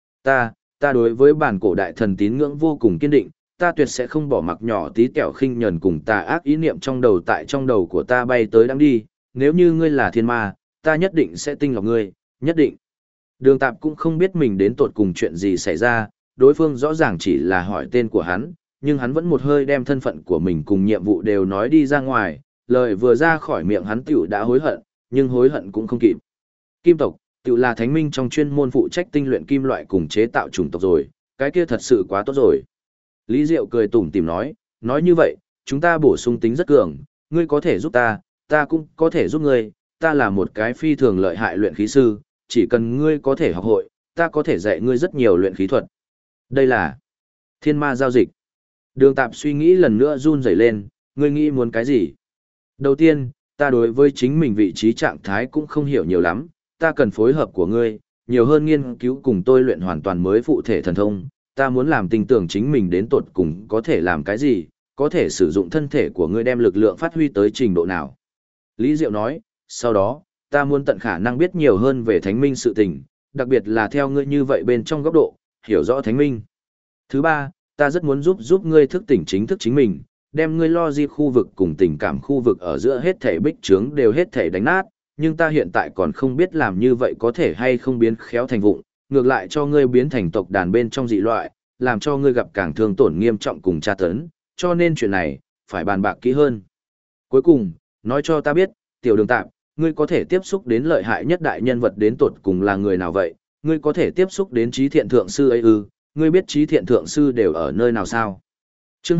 Ta đối với bản cổ đại thần tín ngưỡng vô cùng kiên định, ta tuyệt sẽ không bỏ mặc nhỏ tí kẹo khinh nhẫn cùng tà ác ý niệm trong đầu của ta bay tới đang đi, nếu như ngươi là thiên ma, ta nhất định sẽ tinh lọc ngươi, nhất định. Đường Tạp cũng không biết mình đến tột cùng chuyện gì xảy ra, đối phương rõ ràng chỉ là hỏi tên của hắn, nhưng hắn vẫn một hơi đem thân phận của mình cùng nhiệm vụ đều nói đi ra ngoài, lời vừa ra khỏi miệng hắn tiểu đã hối hận, nhưng hối hận cũng không kịp. Kim tộc, tiểu là thánh minh trong chuyên môn phụ trách tinh luyện kim loại cùng chế tạo chủng tộc rồi, cái kia thật sự quá tốt rồi. Lý Diệu cười tủm tỉm nói như vậy, chúng ta bổ sung tính rất cường, ngươi có thể giúp ta cũng có thể giúp ngươi, ta là một cái phi thường lợi hại luyện khí sư, chỉ cần ngươi có thể học hội, ta có thể dạy ngươi rất nhiều luyện khí thuật. Đây là thiên ma giao dịch. Đường Tạp suy nghĩ lần nữa run rẩy lên, ngươi nghĩ muốn cái gì? Đầu tiên, ta đối với chính mình vị trí trạng thái cũng không hiểu nhiều lắm, ta cần phối hợp của ngươi, nhiều hơn nghiên cứu cùng tôi luyện hoàn toàn mới phụ thể thần thông, ta muốn làm tin tưởng chính mình đến tột cùng có thể làm cái gì, có thể sử dụng thân thể của ngươi đem lực lượng phát huy tới trình độ nào. Lý Diệu nói, sau đó, ta muốn tận khả năng biết nhiều hơn về thánh minh sự tình, đặc biệt là theo ngươi như vậy bên trong góc độ, hiểu rõ thánh minh. Thứ ba, ta rất muốn giúp ngươi thức tỉnh chính thức chính mình, đem ngươi lo di khu vực cùng tình cảm khu vực ở giữa hết thể bích trướng đều hết thể đánh nát, nhưng ta hiện tại còn không biết làm như vậy có thể hay không biến khéo thành vụng, ngược lại cho ngươi biến thành tộc đàn bên trong dị loại, làm cho ngươi gặp càng thương tổn nghiêm trọng cùng tra tấn, cho nên chuyện này, phải bàn bạc kỹ hơn. Cuối cùng, nói cho ta biết, tiểu Đường Tạp, ngươi có thể tiếp xúc đến lợi hại nhất đại nhân vật đến tột cùng là người nào vậy, ngươi có thể tiếp xúc đến trí thiện thượng sư ấy ư, ngươi biết trí thiện thượng sư đều ở nơi nào sao? Chương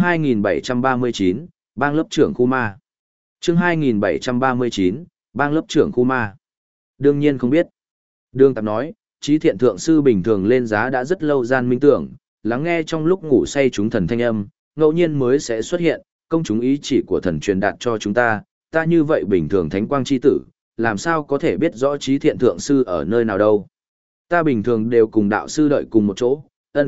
2739, bang lớp trưởng khu ma. Chương 2739, bang lớp trưởng khu ma. Đương nhiên không biết. Đường Tạp nói, trí thiện thượng sư bình thường lên giá đã rất lâu gian minh tưởng, lắng nghe trong lúc ngủ say chúng thần thanh âm, ngẫu nhiên mới sẽ xuất hiện, công chúng ý chỉ của thần truyền đạt cho chúng ta như vậy bình thường thánh quang chi tử, làm sao có thể biết rõ trí thiện thượng sư ở nơi nào đâu. Ta bình thường đều cùng đạo sư đợi cùng một chỗ,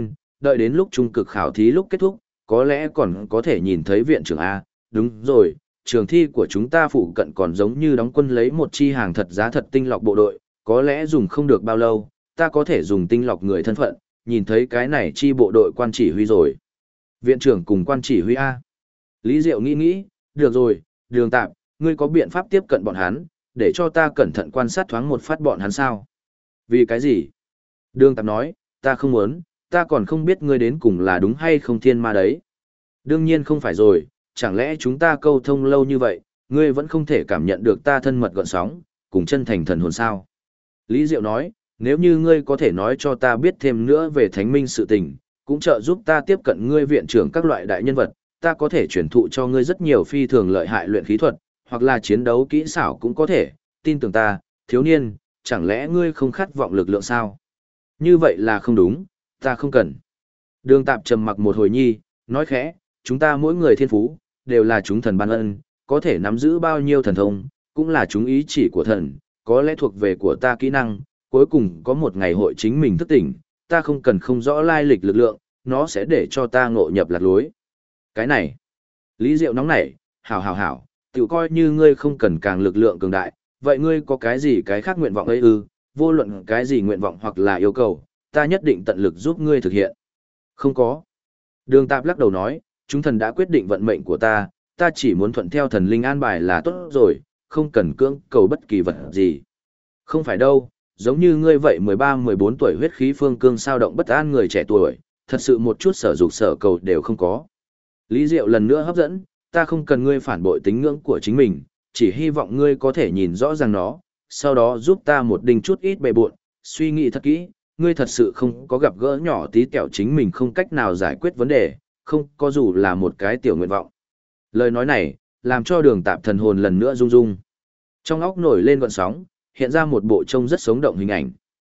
đợi đến lúc trung cực khảo thí lúc kết thúc, có lẽ còn có thể nhìn thấy viện trưởng A, đúng rồi, trường thi của chúng ta phụ cận còn giống như đóng quân lấy một chi hàng thật giá thật tinh lọc bộ đội, có lẽ dùng không được bao lâu, ta có thể dùng tinh lọc người thân phận, nhìn thấy cái này chi bộ đội quan chỉ huy rồi. Viện trưởng cùng quan chỉ huy A. Lý Diệu nghĩ, được rồi, Đường Tạp, ngươi có biện pháp tiếp cận bọn hắn, để cho ta cẩn thận quan sát thoáng một phát bọn hắn sao? Vì cái gì? Đường Tạp nói, ta không muốn, ta còn không biết ngươi đến cùng là đúng hay không thiên ma đấy. Đương nhiên không phải rồi, chẳng lẽ chúng ta câu thông lâu như vậy, ngươi vẫn không thể cảm nhận được ta thân mật gọn sóng, cùng chân thành thần hồn sao? Lý Diệu nói, nếu như ngươi có thể nói cho ta biết thêm nữa về thánh minh sự tình, cũng trợ giúp ta tiếp cận ngươi viện trưởng các loại đại nhân vật, ta có thể truyền thụ cho ngươi rất nhiều phi thường lợi hại luyện khí thuật, hoặc là chiến đấu kỹ xảo cũng có thể, tin tưởng ta, thiếu niên, chẳng lẽ ngươi không khát vọng lực lượng sao? Như vậy là không đúng, ta không cần. Đường Tạp trầm mặc một hồi nhi, nói khẽ, chúng ta mỗi người thiên phú, đều là chúng thần ban ân, có thể nắm giữ bao nhiêu thần thông, cũng là chúng ý chỉ của thần, có lẽ thuộc về của ta kỹ năng, cuối cùng có một ngày hội chính mình thức tỉnh, ta không cần không rõ lai lịch lực lượng, nó sẽ để cho ta ngộ nhập lạc lối. Cái này, Lý Diệu nóng nảy, hảo, tự coi như ngươi không cần càng lực lượng cường đại, vậy ngươi có cái gì cái khác nguyện vọng ấy ư, vô luận cái gì nguyện vọng hoặc là yêu cầu, ta nhất định tận lực giúp ngươi thực hiện. Không có. Đường Tạp lắc đầu nói, chúng thần đã quyết định vận mệnh của ta chỉ muốn thuận theo thần linh an bài là tốt rồi, không cần cưỡng cầu bất kỳ vật gì. Không phải đâu, giống như ngươi vậy 13-14 tuổi huyết khí phương cương sao động bất an người trẻ tuổi, thật sự một chút sở dục sở cầu đều không có. Lý Diệu lần nữa hấp dẫn, ta không cần ngươi phản bội tín ngưỡng của chính mình, chỉ hy vọng ngươi có thể nhìn rõ ràng nó, sau đó giúp ta một đinh chút ít bề bộn, suy nghĩ thật kỹ, ngươi thật sự không có gặp gỡ nhỏ tí kẹo chính mình không cách nào giải quyết vấn đề, không có dù là một cái tiểu nguyện vọng. Lời nói này, làm cho Đường Tạp thần hồn lần nữa rung rung. Trong óc nổi lên gọn sóng, hiện ra một bộ trông rất sống động hình ảnh.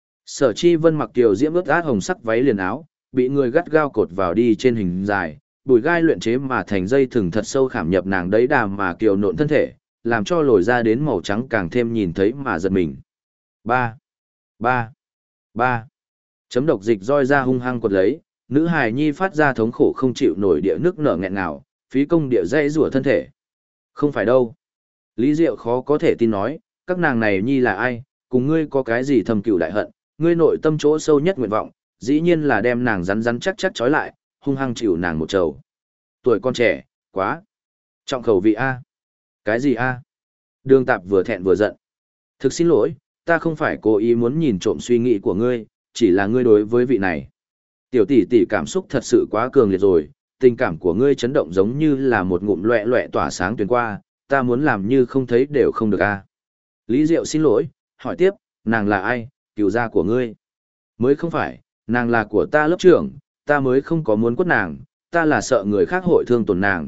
Sở Chi Vân mặc tiểu diễm ướt át hồng sắc váy liền áo, bị người gắt gao cột vào đi trên hình dài, bùi gai luyện chế mà thành dây thừng thật sâu khảm nhập nàng đấy đàm mà kiều nộn thân thể, làm cho lồi ra đến màu trắng càng thêm nhìn thấy mà giật mình. Ba, ba, ba. Chấm độc dịch roi ra hung hăng quật lấy, nữ hài nhi phát ra thống khổ không chịu nổi địa nước nở nghẹn ngào, phí công địa dãy rủa thân thể. Không phải đâu. Lý Diệu khó có thể tin nói, các nàng này nhi là ai, cùng ngươi có cái gì thầm cừu đại hận, ngươi nội tâm chỗ sâu nhất nguyện vọng, dĩ nhiên là đem nàng rắn rắn chắc chắc trói lại, hung hăng chịu nàng một trầu. Tuổi con trẻ, quá. Trọng khẩu vị A. Cái gì A? Đường Tạp vừa thẹn vừa giận. Thực xin lỗi, ta không phải cố ý muốn nhìn trộm suy nghĩ của ngươi, chỉ là ngươi đối với vị này. Tiểu tỷ tỷ cảm xúc thật sự quá cường liệt rồi, tình cảm của ngươi chấn động giống như là một ngụm loẹ loẹ tỏa sáng tuyến qua, ta muốn làm như không thấy đều không được A. Lý Diệu xin lỗi, hỏi tiếp, nàng là ai, cựu gia của ngươi? Mới không phải, nàng là của ta lớp trưởng, ta mới không có muốn quất nàng, ta là sợ người khác hội thương tổn nàng,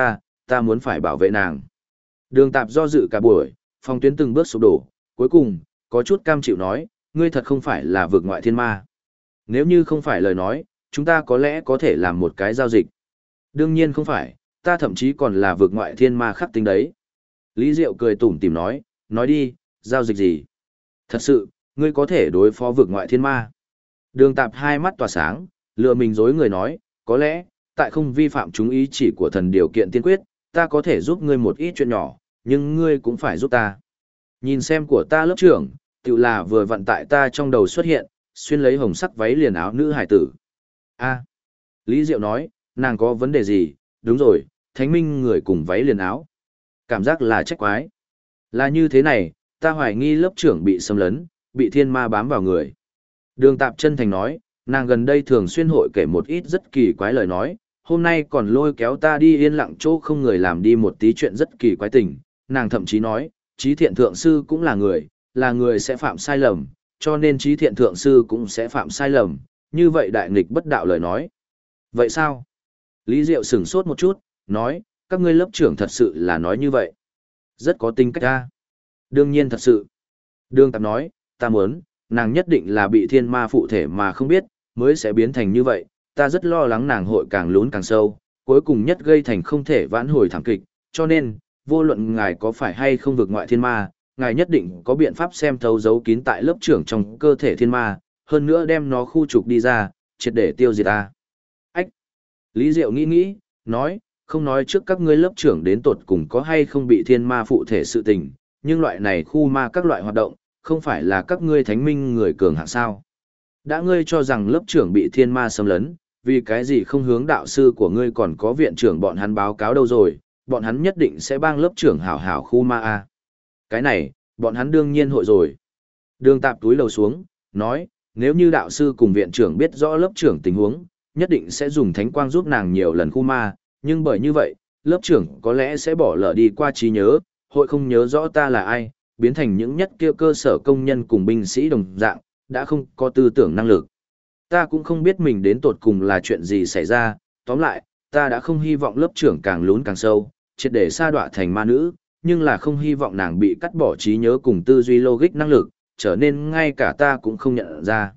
ta muốn phải bảo vệ nàng. Đường Tạp do dự cả buổi, phong tuyến từng bước sụp đổ, cuối cùng, có chút cam chịu nói, ngươi thật không phải là vực ngoại thiên ma. Nếu như không phải lời nói, chúng ta có lẽ có thể làm một cái giao dịch. Đương nhiên không phải, ta thậm chí còn là vực ngoại thiên ma khắc tính đấy. Lý Diệu cười tủm tỉm nói đi, giao dịch gì? Thật sự, ngươi có thể đối phó vực ngoại thiên ma. Đường Tạp hai mắt tỏa sáng, lừa mình dối người nói, có lẽ, tại không vi phạm chúng ý chỉ của thần điều kiện tiên quyết, ta có thể giúp ngươi một ít chuyện nhỏ, nhưng ngươi cũng phải giúp ta. Nhìn xem của ta lớp trưởng, tự là vừa vận tại ta trong đầu xuất hiện, xuyên lấy hồng sắc váy liền áo nữ hải tử. A. Lý Diệu nói, nàng có vấn đề gì? Đúng rồi, thánh minh người cùng váy liền áo. Cảm giác là trách quái. Là như thế này, ta hoài nghi lớp trưởng bị xâm lấn, bị thiên ma bám vào người. Đường Tạp chân thành nói, nàng gần đây thường xuyên hội kể một ít rất kỳ quái lời nói, hôm nay còn lôi kéo ta đi yên lặng chỗ không người làm đi một tí chuyện rất kỳ quái tình. Nàng thậm chí nói, trí thiện thượng sư cũng là người sẽ phạm sai lầm, cho nên trí thiện thượng sư cũng sẽ phạm sai lầm, như vậy đại nghịch bất đạo lời nói. Vậy sao? Lý Diệu sửng sốt một chút, nói, các ngươi lớp trưởng thật sự là nói như vậy. Rất có tính cách ta. Đương nhiên thật sự. Đường Tạp nói, ta muốn, nàng nhất định là bị thiên ma phụ thể mà không biết, mới sẽ biến thành như vậy. Ta rất lo lắng nàng hội càng lún càng sâu, cuối cùng nhất gây thành không thể vãn hồi thảm kịch. Cho nên, vô luận ngài có phải hay không vực ngoại thiên ma, ngài nhất định có biện pháp xem thấu giấu kín tại lớp trưởng trong cơ thể thiên ma, hơn nữa đem nó khu trục đi ra, triệt để tiêu diệt ta. Ách! Lý Diệu nghĩ, nói, không nói trước các ngươi lớp trưởng đến tột cùng có hay không bị thiên ma phụ thể sự tình, nhưng loại này khu ma các loại hoạt động, không phải là các ngươi thánh minh người cường hạng sao. Đã ngươi cho rằng lớp trưởng bị thiên ma xâm lấn, vì cái gì không hướng đạo sư của ngươi còn có viện trưởng bọn hắn báo cáo đâu rồi, bọn hắn nhất định sẽ bang lớp trưởng hảo hảo khu ma A. Cái này, bọn hắn đương nhiên hội rồi. Đường Tạp túi lầu xuống, nói, nếu như đạo sư cùng viện trưởng biết rõ lớp trưởng tình huống, nhất định sẽ dùng thánh quang giúp nàng nhiều lần khu ma, nhưng bởi như vậy, lớp trưởng có lẽ sẽ bỏ lỡ đi qua trí nhớ, hội không nhớ rõ ta là ai, biến thành những nhất kia cơ sở công nhân cùng binh sĩ đồng dạng, đã không có tư tưởng năng lực. Ta cũng không biết mình đến tột cùng là chuyện gì xảy ra, tóm lại, ta đã không hy vọng lớp trưởng càng lún càng sâu, triệt để sa đọa thành ma nữ, nhưng là không hy vọng nàng bị cắt bỏ trí nhớ cùng tư duy logic năng lực, trở nên ngay cả ta cũng không nhận ra.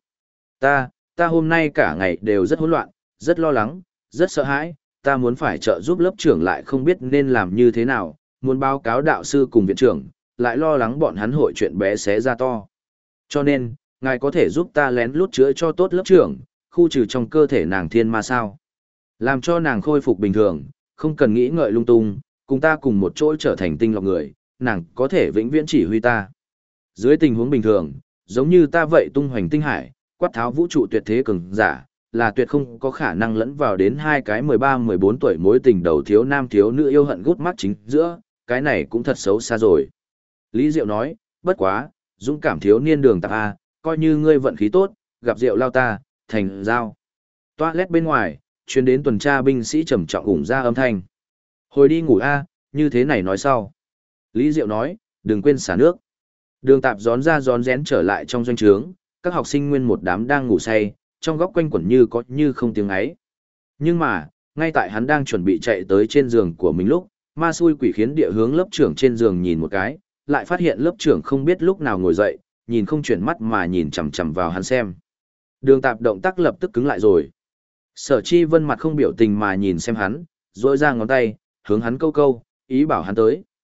Ta hôm nay cả ngày đều rất hỗn loạn, rất lo lắng, rất sợ hãi, ta muốn phải trợ giúp lớp trưởng lại không biết nên làm như thế nào, muốn báo cáo đạo sư cùng viện trưởng, lại lo lắng bọn hắn hội chuyện bé xé ra to. Cho nên, ngài có thể giúp ta lén lút chữa cho tốt lớp trưởng, khu trừ trong cơ thể nàng thiên ma sao. Làm cho nàng khôi phục bình thường, không cần nghĩ ngợi lung tung, cùng ta cùng một chỗ trở thành tinh lọc người, nàng có thể vĩnh viễn chỉ huy ta. Dưới tình huống bình thường, giống như ta vậy tung hoành tinh hải, quát tháo vũ trụ tuyệt thế cường giả, là tuyệt không có khả năng lẫn vào đến hai cái 13-14 tuổi mối tình đầu thiếu nam thiếu nữ yêu hận gút mắt chính giữa, cái này cũng thật xấu xa rồi. Lý Diệu nói, bất quá, dũng cảm thiếu niên Đường Tạp A, coi như ngươi vận khí tốt, gặp Diệu lao ta, thành giao. Toilet bên ngoài, chuyên đến tuần tra binh sĩ trầm trọng ủng ra âm thanh. Hồi đi ngủ A, như thế này nói sau. Lý Diệu nói, đừng quên xả nước. Đường Tạp gión ra gión rén trở lại trong doanh trướng, các học sinh nguyên một đám đang ngủ say, trong góc quanh quẩn như có như không tiếng ấy. Nhưng mà, ngay tại hắn đang chuẩn bị chạy tới trên giường của mình lúc, ma xui quỷ khiến địa hướng lớp trưởng trên giường nhìn một cái, lại phát hiện lớp trưởng không biết lúc nào ngồi dậy, nhìn không chuyển mắt mà nhìn chằm chằm vào hắn xem. Đường Tạp động tác lập tức cứng lại rồi. Sở Chi Vân mặt không biểu tình mà nhìn xem hắn, rỗi ra ngón tay, hướng hắn câu câu, ý bảo hắn tới.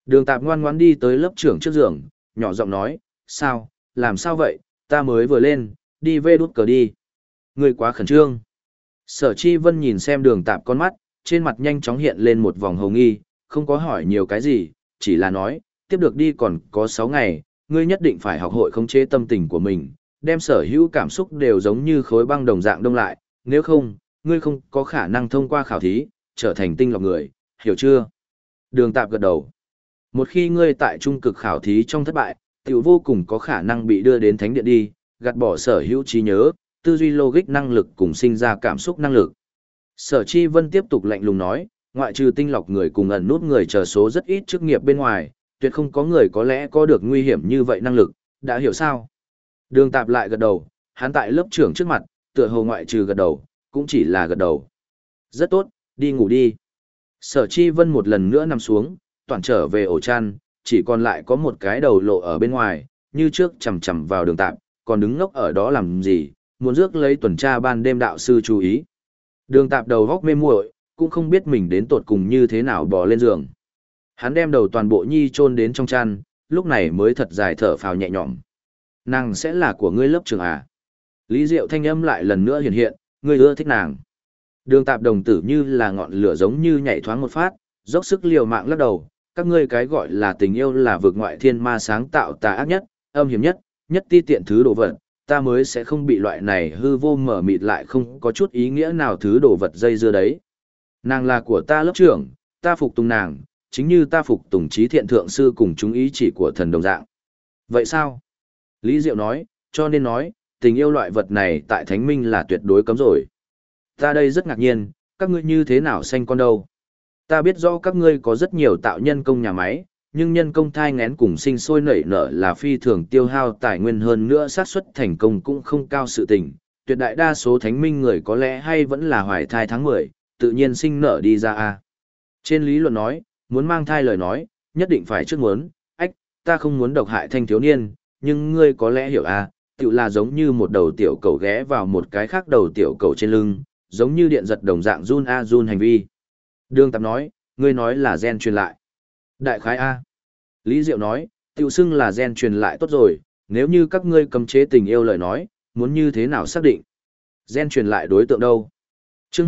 Đường Tạp ngoan ngoãn đi tới lớp trưởng trước giường, nhỏ giọng nói, sao, làm sao vậy, ta mới vừa lên, đi về đút cờ đi. Người quá khẩn trương. Sở Chi Vân nhìn xem Đường Tạp con mắt, trên mặt nhanh chóng hiện lên một vòng hồng nghi, không có hỏi nhiều cái gì, chỉ là nói, tiếp được đi còn có 6 ngày, ngươi nhất định phải học hội khống chế tâm tình của mình, đem sở hữu cảm xúc đều giống như khối băng đồng dạng đông lại, nếu không, ngươi không có khả năng thông qua khảo thí, trở thành tinh lọc người, hiểu chưa? Đường Tạp gật đầu. Một khi ngươi tại trung cực khảo thí trong thất bại, tiểu vô cùng có khả năng bị đưa đến thánh điện đi, gạt bỏ sở hữu trí nhớ, tư duy logic năng lực cùng sinh ra cảm xúc năng lực. Sở Chi Vân tiếp tục lạnh lùng nói, ngoại trừ tinh lọc người cùng ẩn nút người chờ số rất ít chức nghiệp bên ngoài, tuyệt không có người có lẽ có được nguy hiểm như vậy năng lực, đã hiểu sao? Đường Tạp lại gật đầu, hắn tại lớp trưởng trước mặt, tựa hồ ngoại trừ gật đầu, cũng chỉ là gật đầu. Rất tốt, đi ngủ đi. Sở Chi Vân một lần nữa nằm xuống, toàn trở về ổ chăn, chỉ còn lại có một cái đầu lộ ở bên ngoài, như trước chầm chầm vào Đường Tạp, còn đứng ngốc ở đó làm gì, muốn rước lấy tuần tra ban đêm đạo sư chú ý. Đường Tạp đầu góc mê muội, cũng không biết mình đến tột cùng như thế nào bò lên giường. Hắn đem đầu toàn bộ nhi chôn đến trong chăn, lúc này mới thật dài thở phào nhẹ nhõm. Nàng sẽ là của ngươi lớp trưởng à? Lý Diệu thanh âm lại lần nữa hiện hiện, ngươi ưa thích nàng. Đường Tạp đồng tử như là ngọn lửa giống như nhảy thoáng một phát, dốc sức liều mạng lắc đầu, các ngươi cái gọi là tình yêu là vực ngoại thiên ma sáng tạo tà ác nhất, âm hiểm nhất, nhất ti tiện thứ đồ vật, ta mới sẽ không bị loại này hư vô mở mịt lại không có chút ý nghĩa nào thứ đồ vật dây dưa đấy. Nàng là của ta lớp trưởng, ta phục tùng nàng, chính như ta phục tùng trí thiện thượng sư cùng chúng ý chỉ của thần đồng dạng. Vậy sao? Lý Diệu nói, cho nên nói, tình yêu loại vật này tại Thánh Minh là tuyệt đối cấm rồi. Ta đây rất ngạc nhiên, các ngươi như thế nào sanh con đâu? Ta biết rõ các ngươi có rất nhiều tạo nhân công nhà máy, nhưng nhân công thai nghén cùng sinh sôi nảy nở là phi thường tiêu hao tài nguyên hơn nữa xác suất thành công cũng không cao sự tình. Tuyệt đại đa số Thánh Minh người có lẽ hay vẫn là hoài thai tháng 10, tự nhiên sinh nở đi ra a. Trên lý luận nói, muốn mang thai lời nói, nhất định phải trước muốn, ta không muốn độc hại thanh thiếu niên, nhưng ngươi có lẽ hiểu a, tự là giống như một đầu tiểu cầu ghé vào một cái khác đầu tiểu cầu trên lưng, giống như điện giật đồng dạng run a run hành vi. Đường Tạp nói, ngươi nói là gen truyền lại. Đại khái a. Lý Diệu nói, tiểu xưng là gen truyền lại tốt rồi, nếu như các ngươi cấm chế tình yêu lời nói, muốn như thế nào xác định? Gen truyền lại đối tượng đâu? Chương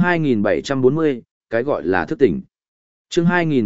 2740, cái gọi là thức tỉnh. Chương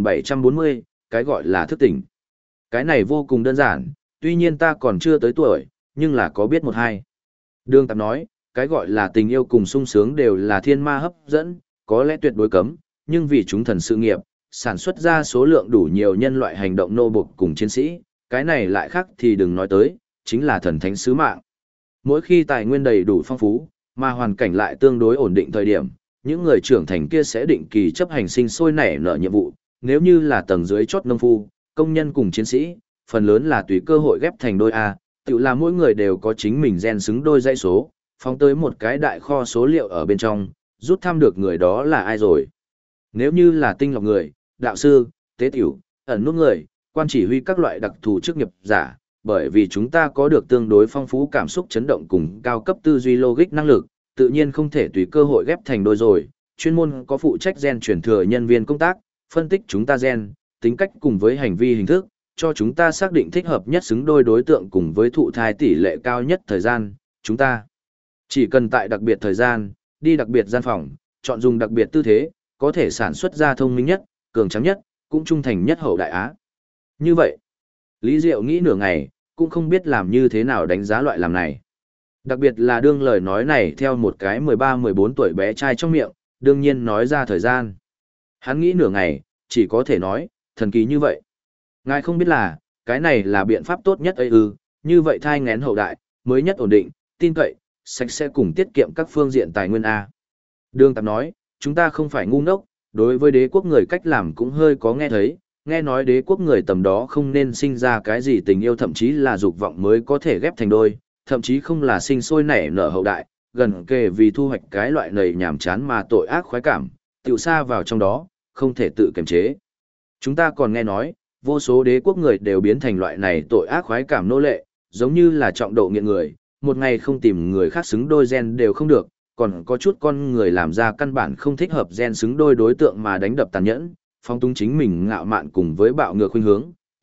2740, cái gọi là thức tỉnh. Cái này vô cùng đơn giản, tuy nhiên ta còn chưa tới tuổi, nhưng là có biết một hai. Đường Tạp nói, cái gọi là tình yêu cùng sung sướng đều là thiên ma hấp dẫn, có lẽ tuyệt đối cấm, nhưng vì chúng thần sự nghiệp, sản xuất ra số lượng đủ nhiều nhân loại hành động nô bộc cùng chiến sĩ, cái này lại khác thì đừng nói tới, chính là thần thánh sứ mạng. Mỗi khi tài nguyên đầy đủ phong phú, mà hoàn cảnh lại tương đối ổn định thời điểm, những người trưởng thành kia sẽ định kỳ chấp hành sinh sôi nảy nở nhiệm vụ, nếu như là tầng dưới chót nông phu, công nhân cùng chiến sĩ, phần lớn là tùy cơ hội ghép thành đôi A, tự là mỗi người đều có chính mình gen xứng đôi dãy số, phóng tới một cái đại kho số liệu ở bên trong, rút thăm được người đó là ai rồi. Nếu như là tinh lọc người, đạo sư, tế tiểu, ẩn nút người, quan chỉ huy các loại đặc thù chức nghiệp giả, bởi vì chúng ta có được tương đối phong phú cảm xúc chấn động cùng cao cấp tư duy logic năng lực, tự nhiên không thể tùy cơ hội ghép thành đôi rồi, chuyên môn có phụ trách gen truyền thừa nhân viên công tác, phân tích chúng ta gen, tính cách cùng với hành vi hình thức, cho chúng ta xác định thích hợp nhất xứng đôi đối tượng cùng với thụ thai tỷ lệ cao nhất thời gian, chúng ta chỉ cần tại đặc biệt thời gian, đi đặc biệt gian phòng, chọn dùng đặc biệt tư thế, có thể sản xuất ra thông minh nhất, cường tráng nhất, cũng trung thành nhất hậu đại Á. Như vậy, Lý Diệu nghĩ nửa ngày, cũng không biết làm như thế nào đánh giá loại làm này. Đặc biệt là đương lời nói này theo một cái 13-14 tuổi bé trai trong miệng, đương nhiên nói ra thời gian. Hắn nghĩ nửa ngày, chỉ có thể nói, thần kỳ như vậy. Ngài không biết là, cái này là biện pháp tốt nhất ấy ư, như vậy thai nghén hậu đại, mới nhất ổn định, tin cậy, sạch sẽ cùng tiết kiệm các phương diện tài nguyên A. Đường Tạp nói, chúng ta không phải ngu ngốc, đối với đế quốc người cách làm cũng hơi có nghe thấy, nghe nói đế quốc người tầm đó không nên sinh ra cái gì tình yêu thậm chí là dục vọng mới có thể ghép thành đôi, thậm chí không là sinh sôi nảy nở hậu đại, gần kề vì thu hoạch cái loại nầy nhảm chán mà tội ác khoái cảm, tiểu xa vào trong đó, không thể tự kiềm chế. Chúng ta còn nghe nói, vô số đế quốc người đều biến thành loại này tội ác khoái cảm nô lệ, giống như là trọng độ nghiện người, một ngày không tìm người khác xứng đôi gen đều không được, còn có chút con người làm ra căn bản không thích hợp gen xứng đôi đối tượng mà đánh đập tàn nhẫn, phong túng chính mình ngạo mạn cùng với bạo ngược khuynh hướng,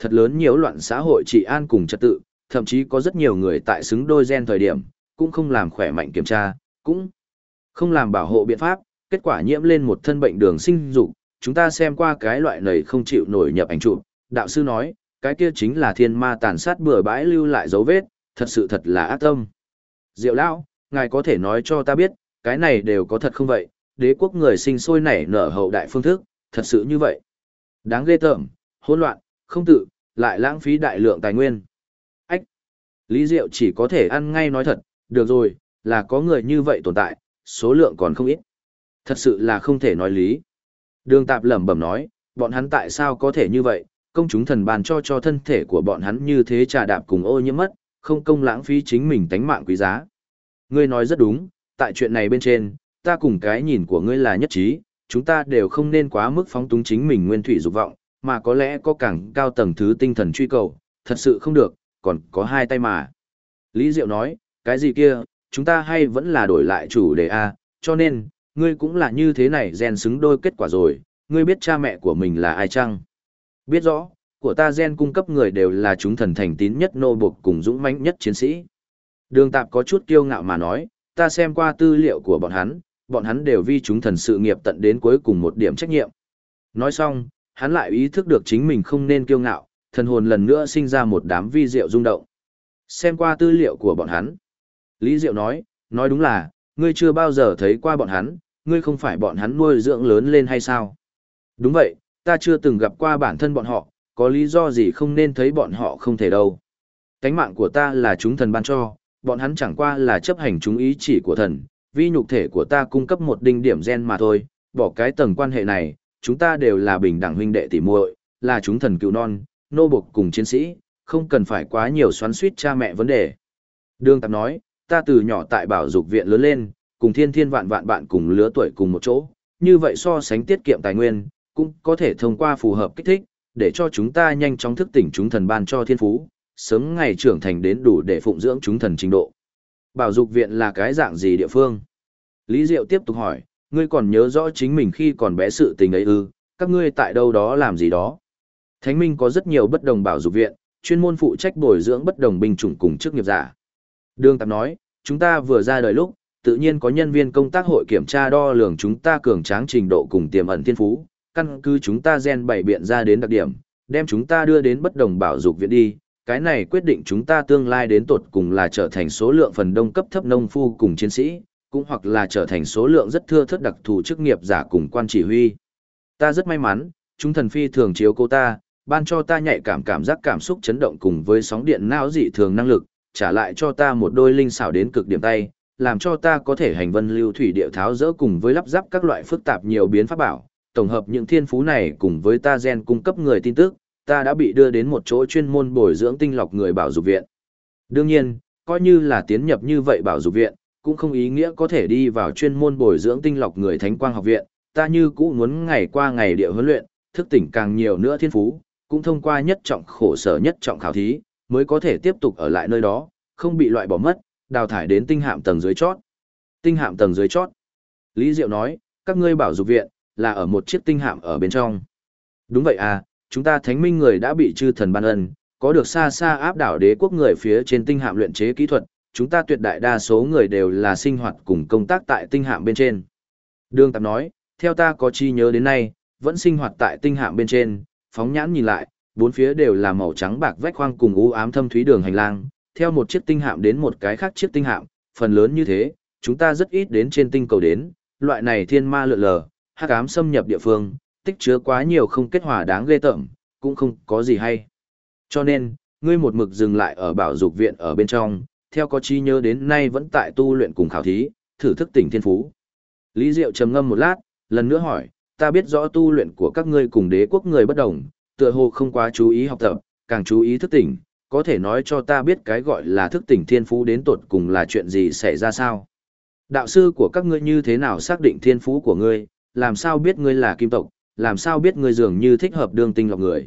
thật lớn nhiễu loạn xã hội trị an cùng trật tự, thậm chí có rất nhiều người tại xứng đôi gen thời điểm, cũng không làm khỏe mạnh kiểm tra, cũng không làm bảo hộ biện pháp, kết quả nhiễm lên một thân bệnh đường sinh dục. Chúng ta xem qua cái loại này không chịu nổi nhập ảnh chụp, đạo sư nói, cái kia chính là thiên ma tàn sát bừa bãi lưu lại dấu vết, thật sự thật là ác tâm. Diệu lão, ngài có thể nói cho ta biết, cái này đều có thật không vậy, đế quốc người sinh sôi nảy nở hậu đại phương thức, thật sự như vậy. Đáng ghê tởm, hỗn loạn, không tự, lại lãng phí đại lượng tài nguyên. Ách! Lý Diệu chỉ có thể ăn ngay nói thật, được rồi, là có người như vậy tồn tại, số lượng còn không ít. Thật sự là không thể nói lý. Đường Tạp lẩm bẩm nói, bọn hắn tại sao có thể như vậy, công chúng thần bàn cho thân thể của bọn hắn như thế trà đạp cùng ô nhiễm mất, không công lãng phí chính mình tánh mạng quý giá. Ngươi nói rất đúng, tại chuyện này bên trên, ta cùng cái nhìn của ngươi là nhất trí, chúng ta đều không nên quá mức phóng túng chính mình nguyên thủy dục vọng, mà có lẽ có càng cao tầng thứ tinh thần truy cầu, thật sự không được, còn có hai tay mà. Lý Diệu nói, cái gì kia, chúng ta hay vẫn là đổi lại chủ đề A, cho nên, ngươi cũng là như thế này gen xứng đôi kết quả rồi, ngươi biết cha mẹ của mình là ai chăng? Biết rõ, của ta gen cung cấp người đều là chúng thần thành tín nhất nô buộc cùng dũng mãnh nhất chiến sĩ. Đường Tạp có chút kiêu ngạo mà nói, ta xem qua tư liệu của bọn hắn đều vi chúng thần sự nghiệp tận đến cuối cùng một điểm trách nhiệm. Nói xong, hắn lại ý thức được chính mình không nên kiêu ngạo, thần hồn lần nữa sinh ra một đám vi diệu rung động. Xem qua tư liệu của bọn hắn. Lý Diệu nói đúng là, ngươi chưa bao giờ thấy qua bọn hắn, ngươi không phải bọn hắn nuôi dưỡng lớn lên hay sao? Đúng vậy, ta chưa từng gặp qua bản thân bọn họ, có lý do gì không nên thấy bọn họ không thể đâu. Tánh mạng của ta là chúng thần ban cho, bọn hắn chẳng qua là chấp hành chúng ý chỉ của thần, vi nhục thể của ta cung cấp một đinh điểm gen mà thôi, bỏ cái tầng quan hệ này, chúng ta đều là bình đẳng huynh đệ tỉ muội, là chúng thần cựu non, nô buộc cùng chiến sĩ, không cần phải quá nhiều xoắn suýt cha mẹ vấn đề. Đường Tạp nói, ta từ nhỏ tại bảo dục viện lớn lên, cùng thiên thiên vạn vạn bạn cùng lứa tuổi cùng một chỗ, như vậy so sánh tiết kiệm tài nguyên, cũng có thể thông qua phù hợp kích thích, để cho chúng ta nhanh chóng thức tỉnh chúng thần ban cho thiên phú, sớm ngày trưởng thành đến đủ để phụng dưỡng chúng thần trình độ. Bảo dục viện là cái dạng gì địa phương? Lý Diệu tiếp tục hỏi, ngươi còn nhớ rõ chính mình khi còn bé sự tình ấy ư, các ngươi tại đâu đó làm gì đó? Thánh Minh có rất nhiều bất đồng bảo dục viện, chuyên môn phụ trách bồi dưỡng bất đồng binh chủng cùng chức nghiệp giả. Đường Tạp nói, chúng ta vừa ra đời lúc, tự nhiên có nhân viên công tác hội kiểm tra đo lường chúng ta cường tráng trình độ cùng tiềm ẩn thiên phú, căn cứ chúng ta gen bày biện ra đến đặc điểm, đem chúng ta đưa đến bất đồng bảo dục viện đi. Cái này quyết định chúng ta tương lai đến tột cùng là trở thành số lượng phần đông cấp thấp nông phu cùng chiến sĩ, cũng hoặc là trở thành số lượng rất thưa thớt đặc thù chức nghiệp giả cùng quan chỉ huy. Ta rất may mắn, chúng thần phi thường chiếu cố ta, ban cho ta nhạy cảm giác cảm xúc chấn động cùng với sóng điện não dị thường năng lực, trả lại cho ta một đôi linh xảo đến cực điểm tay, làm cho ta có thể hành vân lưu thủy địa tháo dỡ cùng với lắp ráp các loại phức tạp nhiều biến pháp bảo, tổng hợp những thiên phú này cùng với ta gen cung cấp người tin tức, ta đã bị đưa đến một chỗ chuyên môn bồi dưỡng tinh lọc người bảo dục viện. Đương nhiên, coi như là tiến nhập như vậy bảo dục viện, cũng không ý nghĩa có thể đi vào chuyên môn bồi dưỡng tinh lọc người thánh quang học viện, ta như cũ muốn ngày qua ngày địa huấn luyện, thức tỉnh càng nhiều nữa thiên phú, cũng thông qua nhất trọng khổ sở nhất trọng khảo thí, mới có thể tiếp tục ở lại nơi đó, không bị loại bỏ mất, đào thải đến tinh hạm tầng dưới chót. Tinh hạm tầng dưới chót. Lý Diệu nói, các ngươi bảo dục viện, là ở một chiếc tinh hạm ở bên trong. Đúng vậy à, chúng ta thánh minh người đã bị chư thần ban ân, có được xa xa áp đảo đế quốc người phía trên tinh hạm luyện chế kỹ thuật, chúng ta tuyệt đại đa số người đều là sinh hoạt cùng công tác tại tinh hạm bên trên. Đường Tạp nói, theo ta có chi nhớ đến nay, vẫn sinh hoạt tại tinh hạm bên trên, phóng nhãn nhìn lại, bốn phía đều là màu trắng bạc vách khoang cùng u ám thâm thúy đường hành lang, theo một chiếc tinh hạm đến một cái khác chiếc tinh hạm, phần lớn như thế, chúng ta rất ít đến trên tinh cầu đến, loại này thiên ma lượn lờ, hắc ám xâm nhập địa phương, tích chứa quá nhiều không kết hòa đáng ghê tởm, cũng không có gì hay. Cho nên, ngươi một mực dừng lại ở bảo dục viện ở bên trong, theo có chi nhớ đến nay vẫn tại tu luyện cùng khảo thí, thử thức tỉnh thiên phú. Lý Diệu trầm ngâm một lát, lần nữa hỏi, ta biết rõ tu luyện của các ngươi cùng đế quốc người bất đồng, tựa hồ không quá chú ý học tập, càng chú ý thức tỉnh, có thể nói cho ta biết cái gọi là thức tỉnh thiên phú đến tột cùng là chuyện gì xảy ra sao? Đạo sư của các ngươi như thế nào xác định thiên phú của ngươi, làm sao biết ngươi là kim tộc, làm sao biết ngươi dường như thích hợp đương tinh lọc người?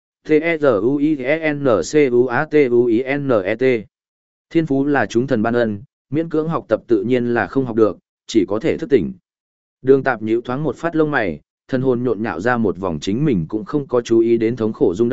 T-E-Z-U-I-N-C-U-A-T-U-I-N-E-T Thiên phú là chúng thần ban ân, miễn cưỡng học tập tự nhiên là không học được, chỉ có thể thức tỉnh. Đường Tạp nhíu thoáng một phát lông mày, thân hồn nhộn nhạo ra một vòng chính mình cũng không có chú ý đến thống khổ rung động,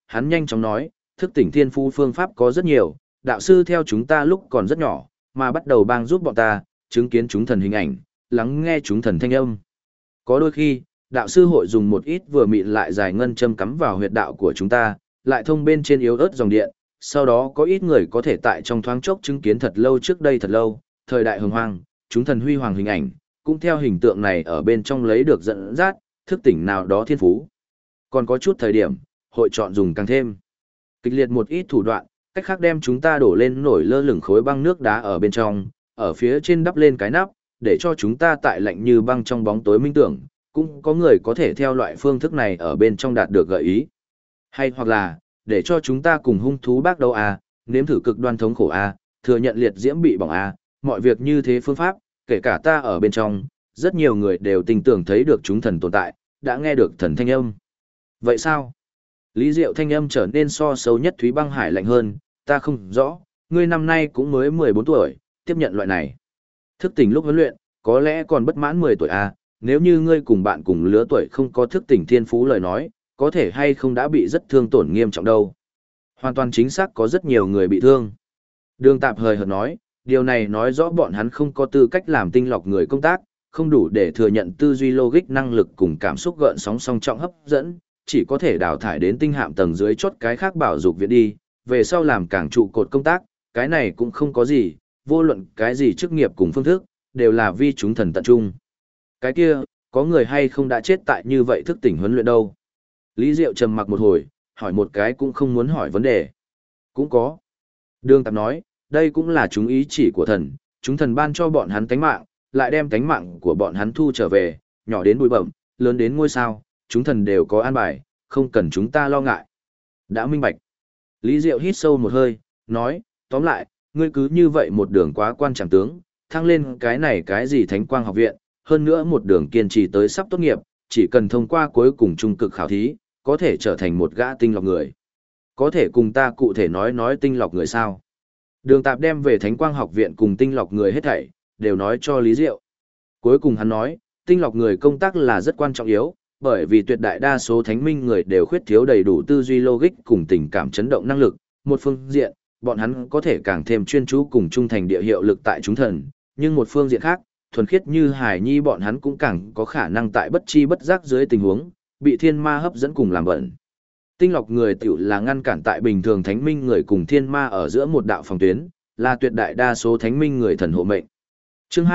hắn nhanh chóng nói, thức tỉnh thiên phú phương pháp có rất nhiều, đạo sư theo chúng ta lúc còn rất nhỏ, mà bắt đầu bang giúp bọn ta, chứng kiến chúng thần hình ảnh, lắng nghe chúng thần thanh âm. Có đôi khi, đạo sư hội dùng một ít vừa mịn lại dài ngân châm cắm vào huyệt đạo của chúng ta, lại thông bên trên yếu ớt dòng điện, sau đó có ít người có thể tại trong thoáng chốc chứng kiến thật lâu trước đây thật lâu, thời đại hồng hoang, chúng thần huy hoàng hình ảnh, cũng theo hình tượng này ở bên trong lấy được dẫn dắt, thức tỉnh nào đó thiên phú. Còn có chút thời điểm, hội chọn dùng càng thêm kịch liệt một ít thủ đoạn, cách khác đem chúng ta đổ lên nổi lơ lửng khối băng nước đá ở bên trong, ở phía trên đắp lên cái nắp, để cho chúng ta tại lạnh như băng trong bóng tối minh tưởng, cũng có người có thể theo loại phương thức này ở bên trong đạt được gợi ý. Hay hoặc là, để cho chúng ta cùng hung thú bác đấu nếm thử cực đoan thống khổ thừa nhận liệt diễm bị bỏng mọi việc như thế phương pháp, kể cả ta ở bên trong, rất nhiều người đều tin tưởng thấy được chúng thần tồn tại, đã nghe được thần thanh âm. Vậy sao? Lý Diệu thanh âm trở nên so sâu nhất Thúy Băng Hải lạnh hơn, ta không rõ, ngươi năm nay cũng mới 14 tuổi, tiếp nhận loại này. Thức tỉnh lúc huấn luyện, có lẽ còn bất mãn 10 tuổi nếu như ngươi cùng bạn cùng lứa tuổi không có thức tỉnh thiên phú lời nói, có thể hay không đã bị rất thương tổn nghiêm trọng đâu. Hoàn toàn chính xác có rất nhiều người bị thương. Đường Tạp hời hợt nói, điều này nói rõ bọn hắn không có tư cách làm tinh lọc người công tác, không đủ để thừa nhận tư duy logic năng lực cùng cảm xúc gợn sóng song trọng hấp dẫn, chỉ có thể đào thải đến tinh hạm tầng dưới chốt cái khác bảo dục viện đi, về sau làm cảng trụ cột công tác, cái này cũng không có gì, vô luận cái gì chức nghiệp cùng phương thức, đều là vi chúng thần tận trung. Cái kia, có người hay không đã chết tại như vậy thức tỉnh huấn luyện đâu? Lý Diệu trầm mặc một hồi, hỏi một cái cũng không muốn hỏi vấn đề. Cũng có. Đường Tạp nói, đây cũng là chúng ý chỉ của thần, chúng thần ban cho bọn hắn tánh mạng, lại đem tánh mạng của bọn hắn thu trở về, nhỏ đến bụi bẩm, lớn đến ngôi sao, chúng thần đều có an bài, không cần chúng ta lo ngại. Đã minh bạch. Lý Diệu hít sâu một hơi, nói, tóm lại, ngươi cứ như vậy một đường quá quan trọng tướng, thăng lên cái này cái gì Thánh Quang học viện, hơn nữa một đường kiên trì tới sắp tốt nghiệp, chỉ cần thông qua cuối cùng trung cực khảo thí, có thể trở thành một gã tinh lọc người. Có thể cùng ta cụ thể nói tinh lọc người sao? Đường Tạp đem về Thánh Quang học viện cùng tinh lọc người hết thảy, đều nói cho Lý Diệu. Cuối cùng hắn nói, tinh lọc người công tác là rất quan trọng yếu, bởi vì tuyệt đại đa số thánh minh người đều khuyết thiếu đầy đủ tư duy logic cùng tình cảm chấn động năng lực. Một phương diện, bọn hắn có thể càng thêm chuyên chú cùng trung thành địa hiệu lực tại chúng thần, nhưng một phương diện khác, thuần khiết như Hải Nhi bọn hắn cũng càng có khả năng tại bất chi bất giác dưới tình huống, bị thiên ma hấp dẫn cùng làm bẩn. Tinh lọc người tiểu là ngăn cản tại bình thường thánh minh người cùng thiên ma ở giữa một đạo phòng tuyến, là tuyệt đại đa số thánh minh người thần hộ mệnh. Chương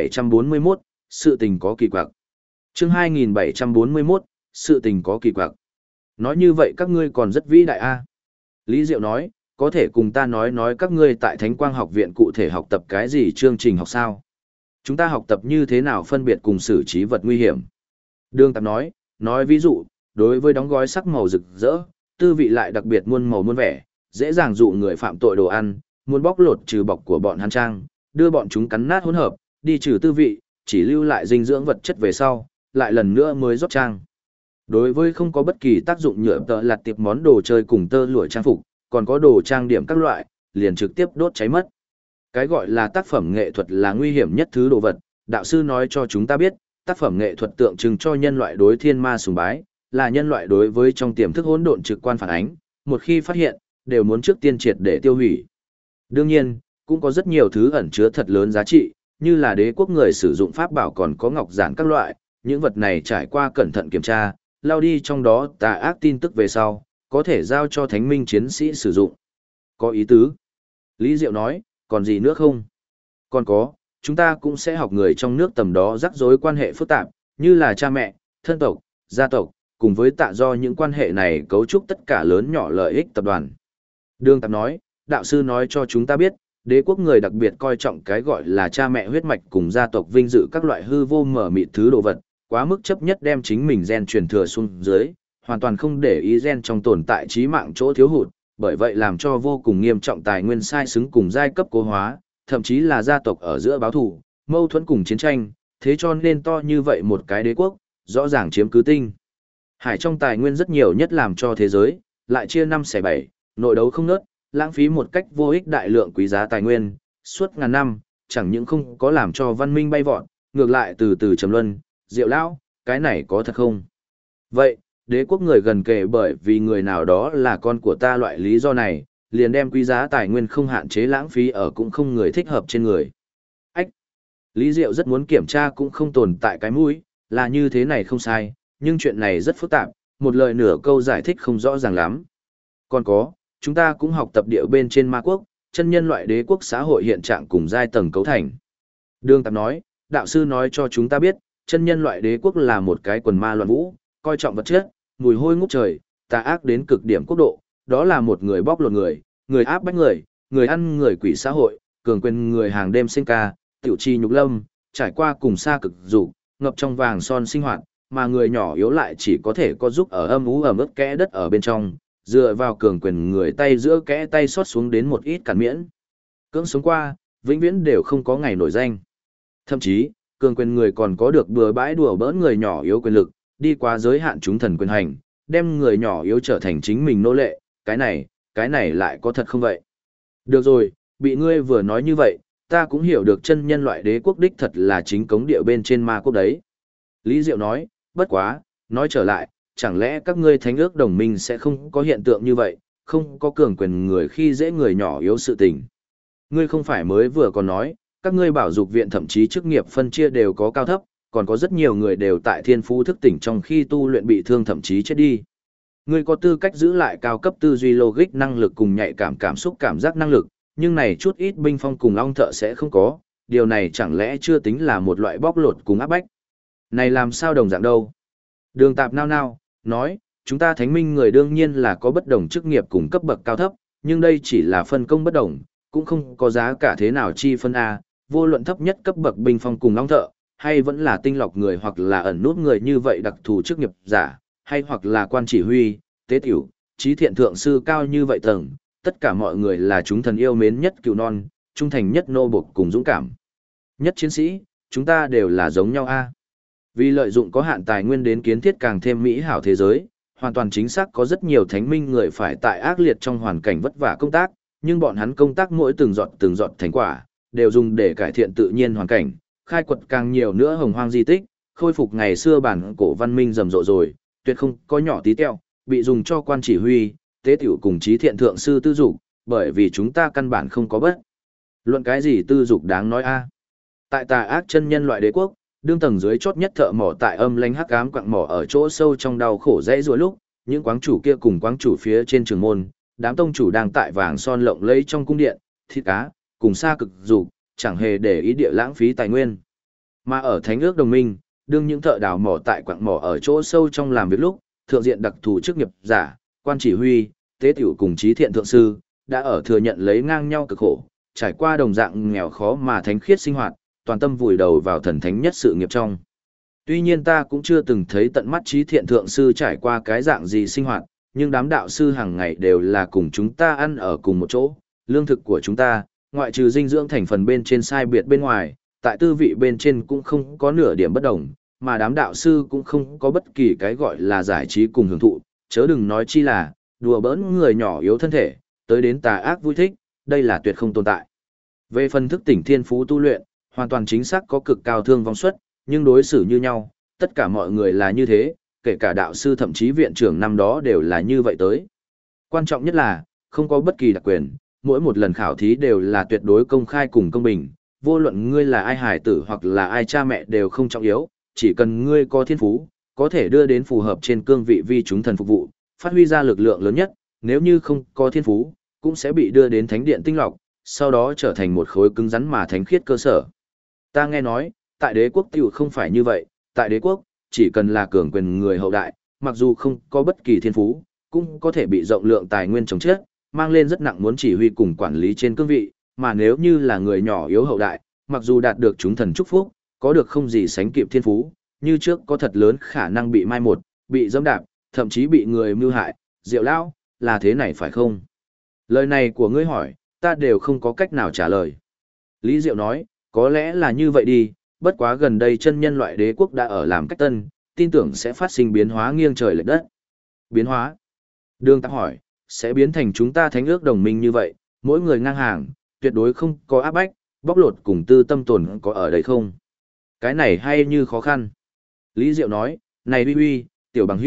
2741, sự tình có kỳ quặc. Chương 2741, sự tình có kỳ quặc. Nói như vậy các ngươi còn rất vĩ đại Lý Diệu nói, có thể cùng ta nói các ngươi tại Thánh Quang học viện cụ thể học tập cái gì chương trình học sao? Chúng ta học tập như thế nào phân biệt cùng xử trí vật nguy hiểm? Đường Tạp nói ví dụ, đối với đóng gói sắc màu rực rỡ, tư vị lại đặc biệt muôn màu muôn vẻ, dễ dàng dụ người phạm tội đồ ăn, muốn bóc lột trừ bọc của bọn hắn trang, đưa bọn chúng cắn nát hỗn hợp, đi trừ tư vị, chỉ lưu lại dinh dưỡng vật chất về sau, lại lần nữa mới rót trang. Đối với không có bất kỳ tác dụng nhựa tợ lặt tiệp món đồ chơi cùng tơ lụa trang phục, còn có đồ trang điểm các loại, liền trực tiếp đốt cháy mất. Cái gọi là tác phẩm nghệ thuật là nguy hiểm nhất thứ đồ vật, đạo sư nói cho chúng ta biết, tác phẩm nghệ thuật tượng trưng cho nhân loại đối thiên ma sùng bái, là nhân loại đối với trong tiềm thức hỗn độn trực quan phản ánh, một khi phát hiện, đều muốn trước tiên triệt để tiêu hủy. Đương nhiên, cũng có rất nhiều thứ ẩn chứa thật lớn giá trị, như là đế quốc người sử dụng pháp bảo còn có ngọc giản các loại, những vật này trải qua cẩn thận kiểm tra, lao đi trong đó tà ác tin tức về sau, có thể giao cho thánh minh chiến sĩ sử dụng. Có ý tứ. Lý Diệu nói, còn gì nữa không? Còn có, chúng ta cũng sẽ học người trong nước tầm đó rắc rối quan hệ phức tạp, như là cha mẹ, thân tộc, gia tộc, cùng với tạ do những quan hệ này cấu trúc tất cả lớn nhỏ lợi ích tập đoàn. Đường Tạp nói, đạo sư nói cho chúng ta biết, đế quốc người đặc biệt coi trọng cái gọi là cha mẹ huyết mạch cùng gia tộc vinh dự các loại hư vô mở mịt thứ đồ vật, quá mức chấp nhất đem chính mình gen truyền thừa xuống dưới, hoàn toàn không để ý gen trong tồn tại trí mạng chỗ thiếu hụt, bởi vậy làm cho vô cùng nghiêm trọng tài nguyên sai xứng cùng giai cấp cố hóa, thậm chí là gia tộc ở giữa báo thù, mâu thuẫn cùng chiến tranh, thế cho nên to như vậy một cái đế quốc, rõ ràng chiếm cứ tinh. Hải trong tài nguyên rất nhiều nhất làm cho thế giới, lại chia 5/7, nội đấu không nớt, lãng phí một cách vô ích đại lượng quý giá tài nguyên, suốt ngàn năm, chẳng những không có làm cho văn minh bay vọt, ngược lại từ từ trầm luân, Diệu lão, cái này có thật không? Vậy, đế quốc người gần kề bởi vì người nào đó là con của ta loại lý do này, liền đem quý giá tài nguyên không hạn chế lãng phí ở cũng không người thích hợp trên người. Ách! Lý Diệu rất muốn kiểm tra cũng không tồn tại cái mũi, là như thế này không sai, nhưng chuyện này rất phức tạp, một lời nửa câu giải thích không rõ ràng lắm. Còn có, chúng ta cũng học tập địa bên trên ma quốc, chân nhân loại đế quốc xã hội hiện trạng cùng giai tầng cấu thành. Đường Tạp nói, đạo sư nói cho chúng ta biết, chân nhân loại đế quốc là một cái quần ma loạn vũ, coi trọng vật chất, mùi hôi ngút trời, tà ác đến cực điểm quốc độ, đó là một người bóc lột người, người áp bách người, người ăn người quỷ xã hội, cường quyền người hàng đêm sinh ca, tiểu trì nhục lâm, trải qua cùng xa cực dục, ngập trong vàng son sinh hoạt, mà người nhỏ yếu lại chỉ có thể có giúp ở âm ú ẩm ướt kẽ đất ở bên trong, dựa vào cường quyền người tay giữa kẽ tay xót xuống đến một ít cản miễn. Cưỡng sống qua, vĩnh viễn đều không có ngày nổi danh. Thậm chí, cường quyền người còn có được bừa bãi đùa bỡn người nhỏ yếu quyền lực, đi qua giới hạn chúng thần quyền hành, đem người nhỏ yếu trở thành chính mình nô lệ, cái này lại có thật không vậy? Được rồi, bị ngươi vừa nói như vậy, ta cũng hiểu được chân nhân loại đế quốc đích thật là chính cống địa bên trên ma quốc đấy. Lý Diệu nói, bất quá, nói trở lại, chẳng lẽ các ngươi thánh ước đồng minh sẽ không có hiện tượng như vậy, không có cường quyền người khi dễ người nhỏ yếu sự tình. Ngươi không phải mới vừa còn nói, các ngươi bảo dục viện thậm chí chức nghiệp phân chia đều có cao thấp, còn có rất nhiều người đều tại thiên phú thức tỉnh trong khi tu luyện bị thương thậm chí chết đi. Ngươi có tư cách giữ lại cao cấp tư duy logic năng lực cùng nhạy cảm cảm xúc cảm giác năng lực, nhưng này chút ít binh phong cùng long thợ sẽ không có, điều này chẳng lẽ chưa tính là một loại bóc lột cùng áp bách. Này làm sao đồng dạng đâu? Đường Tạp nao nao, nói, chúng ta thánh minh người đương nhiên là có bất đồng chức nghiệp cùng cấp bậc cao thấp, nhưng đây chỉ là phân công bất đồng, cũng không có giá cả thế nào chi phân A, vô luận thấp nhất cấp bậc binh phong cùng long thợ, hay vẫn là tinh lọc người hoặc là ẩn nút người như vậy đặc thù chức nghiệp giả, hay hoặc là quan chỉ huy, tế tiểu, trí thiện thượng sư cao như vậy tầng, tất cả mọi người là chúng thần yêu mến nhất cựu non, trung thành nhất nô bộc cùng dũng cảm. Nhất chiến sĩ, chúng ta đều là giống nhau A. Vì lợi dụng có hạn tài nguyên đến kiến thiết càng thêm mỹ hảo thế giới, hoàn toàn chính xác có rất nhiều thánh minh người phải tại ác liệt trong hoàn cảnh vất vả công tác, nhưng bọn hắn công tác mỗi từng giọt thành quả, đều dùng để cải thiện tự nhiên hoàn cảnh, khai quật càng nhiều nữa hồng hoang di tích, khôi phục ngày xưa bản cổ văn minh rầm rộ rồi, tuyệt không có nhỏ tí teo, bị dùng cho quan chỉ huy, tế tiểu cùng trí thiện thượng sư tư dục, bởi vì chúng ta căn bản không có bất. Luận cái gì tư dục đáng nói a? Tại tà ác chân nhân loại đế quốc, đương tầng dưới chót nhất thợ mỏ tại âm lãnh hắc ám quặng mỏ ở chỗ sâu trong đau khổ dãy rủa lúc, những quáng chủ kia cùng quáng chủ phía trên trường môn, đám tông chủ đang tại vàng son lộng lẫy trong cung điện, thịt cá, cùng xa cực dục, chẳng hề để ý địa lãng phí tài nguyên. Mà ở thánh ước đồng minh, đương những thợ đào mỏ tại quặng mỏ ở chỗ sâu trong làm việc lúc, thượng diện đặc thù chức nghiệp giả, quan chỉ huy, tế tiểu cùng trí thiện thượng sư, đã ở thừa nhận lấy ngang nhau cực khổ, trải qua đồng dạng nghèo khó mà thánh khiết sinh hoạt, toàn tâm vùi đầu vào thần thánh nhất sự nghiệp trong. Tuy nhiên ta cũng chưa từng thấy tận mắt trí thiện thượng sư trải qua cái dạng gì sinh hoạt, nhưng đám đạo sư hàng ngày đều là cùng chúng ta ăn ở cùng một chỗ, lương thực của chúng ta, ngoại trừ dinh dưỡng thành phần bên trên sai biệt bên ngoài, tại tư vị bên trên cũng không có nửa điểm bất đồng, mà đám đạo sư cũng không có bất kỳ cái gọi là giải trí cùng hưởng thụ, chớ đừng nói chi là, đùa bỡn người nhỏ yếu thân thể, tới đến tà ác vui thích, đây là tuyệt không tồn tại. Về phần thức tỉnh thiên phú tu luyện, hoàn toàn chính xác có cực cao thương vong suất, nhưng đối xử như nhau, tất cả mọi người là như thế, kể cả đạo sư thậm chí viện trưởng năm đó đều là như vậy tới. Quan trọng nhất là, không có bất kỳ đặc quyền, mỗi một lần khảo thí đều là tuyệt đối công khai cùng công bình, vô luận ngươi là ai hải tử hoặc là ai cha mẹ đều không trọng yếu, chỉ cần ngươi có thiên phú, có thể đưa đến phù hợp trên cương vị vi chúng thần phục vụ, phát huy ra lực lượng lớn nhất, nếu như không có thiên phú, cũng sẽ bị đưa đến thánh điện tinh lọc, sau đó trở thành một khối cứng rắn mà thánh khiết cơ sở. Ta nghe nói, tại đế quốc tiểu không phải như vậy, tại đế quốc, chỉ cần là cường quyền người hậu đại, mặc dù không có bất kỳ thiên phú, cũng có thể bị rộng lượng tài nguyên chống chết, mang lên rất nặng muốn chỉ huy cùng quản lý trên cương vị, mà nếu như là người nhỏ yếu hậu đại, mặc dù đạt được chúng thần chúc phúc, có được không gì sánh kịp thiên phú, như trước có thật lớn khả năng bị mai một, bị dẫm đạp, thậm chí bị người mưu hại, Diệu lão, là thế này phải không? Lời này của ngươi hỏi, ta đều không có cách nào trả lời. Lý Diệu nói, có lẽ là như vậy đi, bất quá gần đây chân nhân loại đế quốc đã ở làm cách tân, tin tưởng sẽ phát sinh biến hóa nghiêng trời lệch đất. Biến hóa? Đường Tạp hỏi, sẽ biến thành chúng ta thánh ước đồng minh như vậy, mỗi người ngang hàng, tuyệt đối không có áp bách, bóc lột cùng tư tâm tồn có ở đây không? Cái này hay như khó khăn. Lý Diệu nói, này uy uy, tiểu bằng hữu,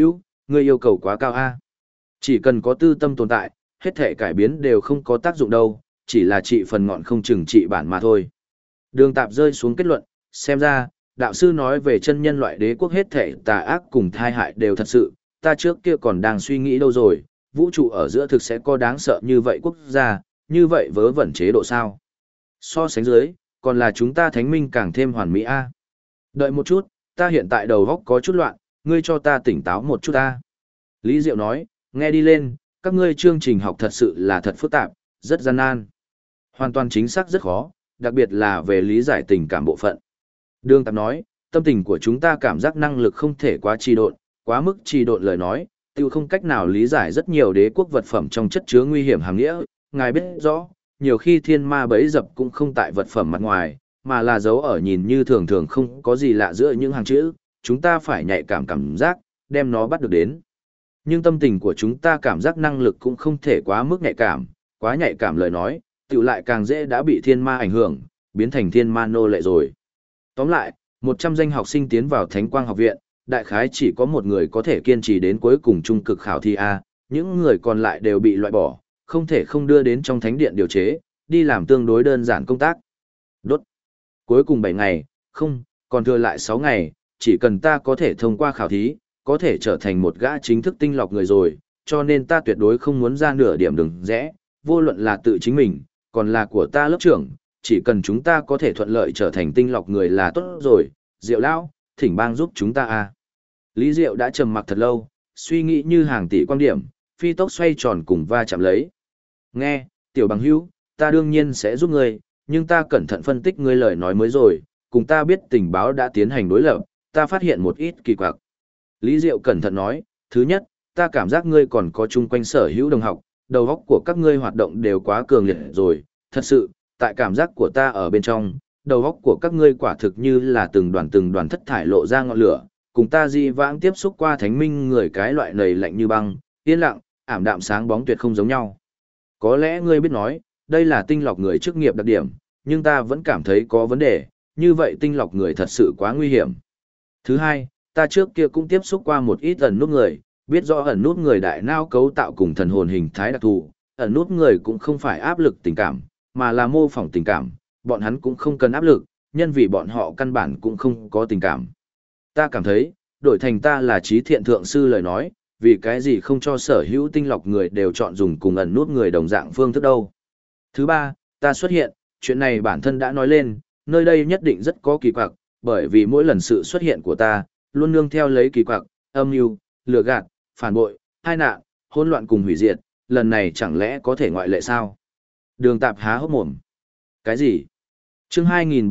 ngươi yêu cầu quá cao a. Chỉ cần có tư tâm tồn tại, hết thể cải biến đều không có tác dụng đâu, chỉ là trị phần ngọn không chừng trị bản mà thôi. Đường Tạp rơi xuống kết luận, xem ra, đạo sư nói về chân nhân loại đế quốc hết thể tà ác cùng thai hại đều thật sự, ta trước kia còn đang suy nghĩ đâu rồi, vũ trụ ở giữa thực sẽ có đáng sợ như vậy quốc gia, như vậy vớ vẩn chế độ sao. So sánh dưới, còn là chúng ta thánh minh càng thêm hoàn mỹ a. Đợi một chút, ta hiện tại đầu óc có chút loạn, ngươi cho ta tỉnh táo một chút ta. Lý Diệu nói, nghe đi lên, các ngươi chương trình học thật sự là thật phức tạp, rất gian nan. Hoàn toàn chính xác rất khó, đặc biệt là về lý giải tình cảm bộ phận. Đường Tạp nói, tâm tình của chúng ta cảm giác năng lực không thể quá trì độn, quá mức trì độn lời nói, tiêu không cách nào lý giải rất nhiều đế quốc vật phẩm trong chất chứa nguy hiểm hàm nghĩa. Ngài biết rõ, nhiều khi thiên ma bẫy dập cũng không tại vật phẩm mặt ngoài, mà là dấu ở nhìn như thường thường không có gì lạ giữa những hàng chữ, chúng ta phải nhạy cảm giác, đem nó bắt được đến. Nhưng tâm tình của chúng ta cảm giác năng lực cũng không thể quá mức nhạy cảm, quá nhạy cảm lời nói, tiểu lại càng dễ đã bị thiên ma ảnh hưởng, biến thành thiên ma nô lệ rồi. Tóm lại, 100 danh học sinh tiến vào Thánh Quang học viện, đại khái chỉ có một người có thể kiên trì đến cuối cùng trung cực khảo thi A, những người còn lại đều bị loại bỏ, không thể không đưa đến trong thánh điện điều chế, đi làm tương đối đơn giản công tác. Đốt. Cuối cùng 7 ngày, không, còn thừa lại 6 ngày, chỉ cần ta có thể thông qua khảo thí, có thể trở thành một gã chính thức tinh lọc người rồi, cho nên ta tuyệt đối không muốn ra nửa điểm đường rẽ, vô luận là tự chính mình, còn là của ta lớp trưởng, chỉ cần chúng ta có thể thuận lợi trở thành tinh lọc người là tốt rồi. Diệu lão, thỉnh bang giúp chúng ta a. Lý Diệu đã trầm mặc thật lâu, suy nghĩ như hàng tỷ quan điểm, phi tốc xoay tròn cùng va chạm lấy. Nghe, tiểu bằng hữu, ta đương nhiên sẽ giúp ngươi, nhưng ta cẩn thận phân tích ngươi lời nói mới rồi, cùng ta biết tình báo đã tiến hành đối lập, ta phát hiện một ít kỳ quặc. Lý Diệu cẩn thận nói, thứ nhất, ta cảm giác ngươi còn có chung quanh sở hữu đồng học, đầu óc của các ngươi hoạt động đều quá cường liệt rồi, thật sự, tại cảm giác của ta ở bên trong, đầu óc của các ngươi quả thực như là từng đoàn thất thải lộ ra ngọn lửa, cùng ta di vãng tiếp xúc qua thánh minh người cái loại nầy lạnh như băng, yên lặng, ảm đạm sáng bóng tuyệt không giống nhau. Có lẽ ngươi biết nói, đây là tinh lọc người chức nghiệp đặc điểm, nhưng ta vẫn cảm thấy có vấn đề, như vậy tinh lọc người thật sự quá nguy hiểm. Thứ hai, ta trước kia cũng tiếp xúc qua một ít ẩn nút người, biết rõ ẩn nút người đại não cấu tạo cùng thần hồn hình thái đặc thù, ẩn nút người cũng không phải áp lực tình cảm, mà là mô phỏng tình cảm, bọn hắn cũng không cần áp lực, nhân vì bọn họ căn bản cũng không có tình cảm. Ta cảm thấy, đổi thành ta là trí thiện thượng sư lời nói, vì cái gì không cho sở hữu tinh lọc người đều chọn dùng cùng ẩn nút người đồng dạng phương thức đâu. Thứ ba, ta xuất hiện, chuyện này bản thân đã nói lên, nơi đây nhất định rất có kỳ quặc, bởi vì mỗi lần sự xuất hiện của ta, luôn nương theo lấy kỳ quặc, âm mưu, lừa gạt, phản bội, tai nạn, hỗn loạn cùng hủy diệt, lần này chẳng lẽ có thể ngoại lệ sao? Đường Tạp há hốc mồm. Cái gì? Chương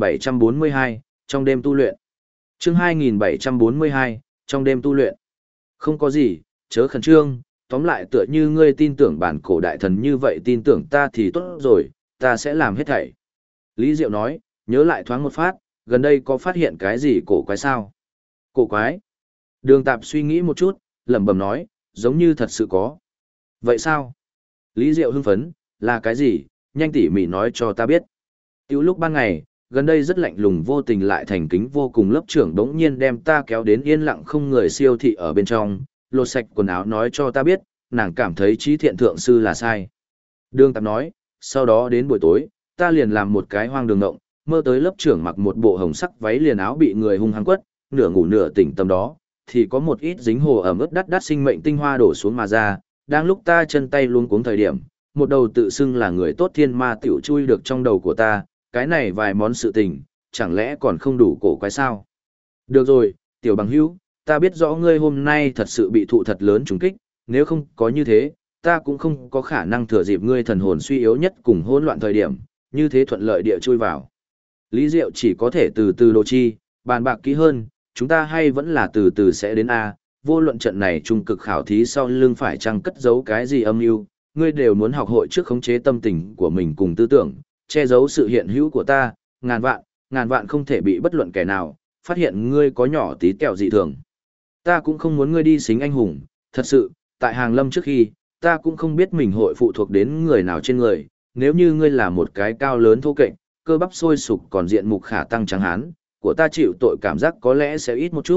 2742, trong đêm tu luyện. Chương 2742, trong đêm tu luyện. Không có gì, chớ khẩn trương, tóm lại tựa như ngươi tin tưởng bản cổ đại thần như vậy tin tưởng ta thì tốt rồi, ta sẽ làm hết thảy. Lý Diệu nói, nhớ lại thoáng một phát, gần đây có phát hiện cái gì cổ quái sao? Cổ quái? Đường Tạp suy nghĩ một chút, lẩm bẩm nói, giống như thật sự có. Vậy sao? Lý Diệu hưng phấn, là cái gì? Nhanh tỉ mỉ nói cho ta biết. Tiểu lúc ban ngày, gần đây rất lạnh lùng vô tình lại thành kính vô cùng lớp trưởng đống nhiên đem ta kéo đến yên lặng không người siêu thị ở bên trong, lột sạch quần áo nói cho ta biết, nàng cảm thấy trí thiện thượng sư là sai. Đường Tạp nói, sau đó đến buổi tối, ta liền làm một cái hoang đường ngộng, mơ tới lớp trưởng mặc một bộ hồng sắc váy liền áo bị người hung hăng quất, nửa ngủ nửa tỉnh tâm đó, thì có một ít dính hồ ẩm ướt đắt sinh mệnh tinh hoa đổ xuống mà ra, đang lúc ta chân tay luống cuống thời điểm, một đầu tự xưng là người tốt thiên ma tiểu chui được trong đầu của ta, cái này vài món sự tình, chẳng lẽ còn không đủ cổ quái sao? Được rồi, tiểu bằng hữu, ta biết rõ ngươi hôm nay thật sự bị thụ thật lớn trùng kích, nếu không có như thế, ta cũng không có khả năng thừa dịp ngươi thần hồn suy yếu nhất cùng hỗn loạn thời điểm, như thế thuận lợi địa chui vào. Lý Diệu chỉ có thể từ từ đồ chi, bàn bạc kỹ hơn, chúng ta hay vẫn là từ từ sẽ đến A, vô luận trận này trung cực khảo thí sau lưng phải chăng cất giấu cái gì âm mưu, ngươi đều muốn học hội trước khống chế tâm tình của mình cùng tư tưởng, che giấu sự hiện hữu của ta, ngàn vạn không thể bị bất luận kẻ nào phát hiện ngươi có nhỏ tí tẹo dị thường. Ta cũng không muốn ngươi đi xính anh hùng, thật sự, tại hàng lâm trước khi, ta cũng không biết mình hội phụ thuộc đến người nào trên người, nếu như ngươi là một cái cao lớn thô kệch, cơ bắp sôi sục còn diện mục khả tăng trắng hán, của ta chịu tội cảm giác có lẽ sẽ ít một chút,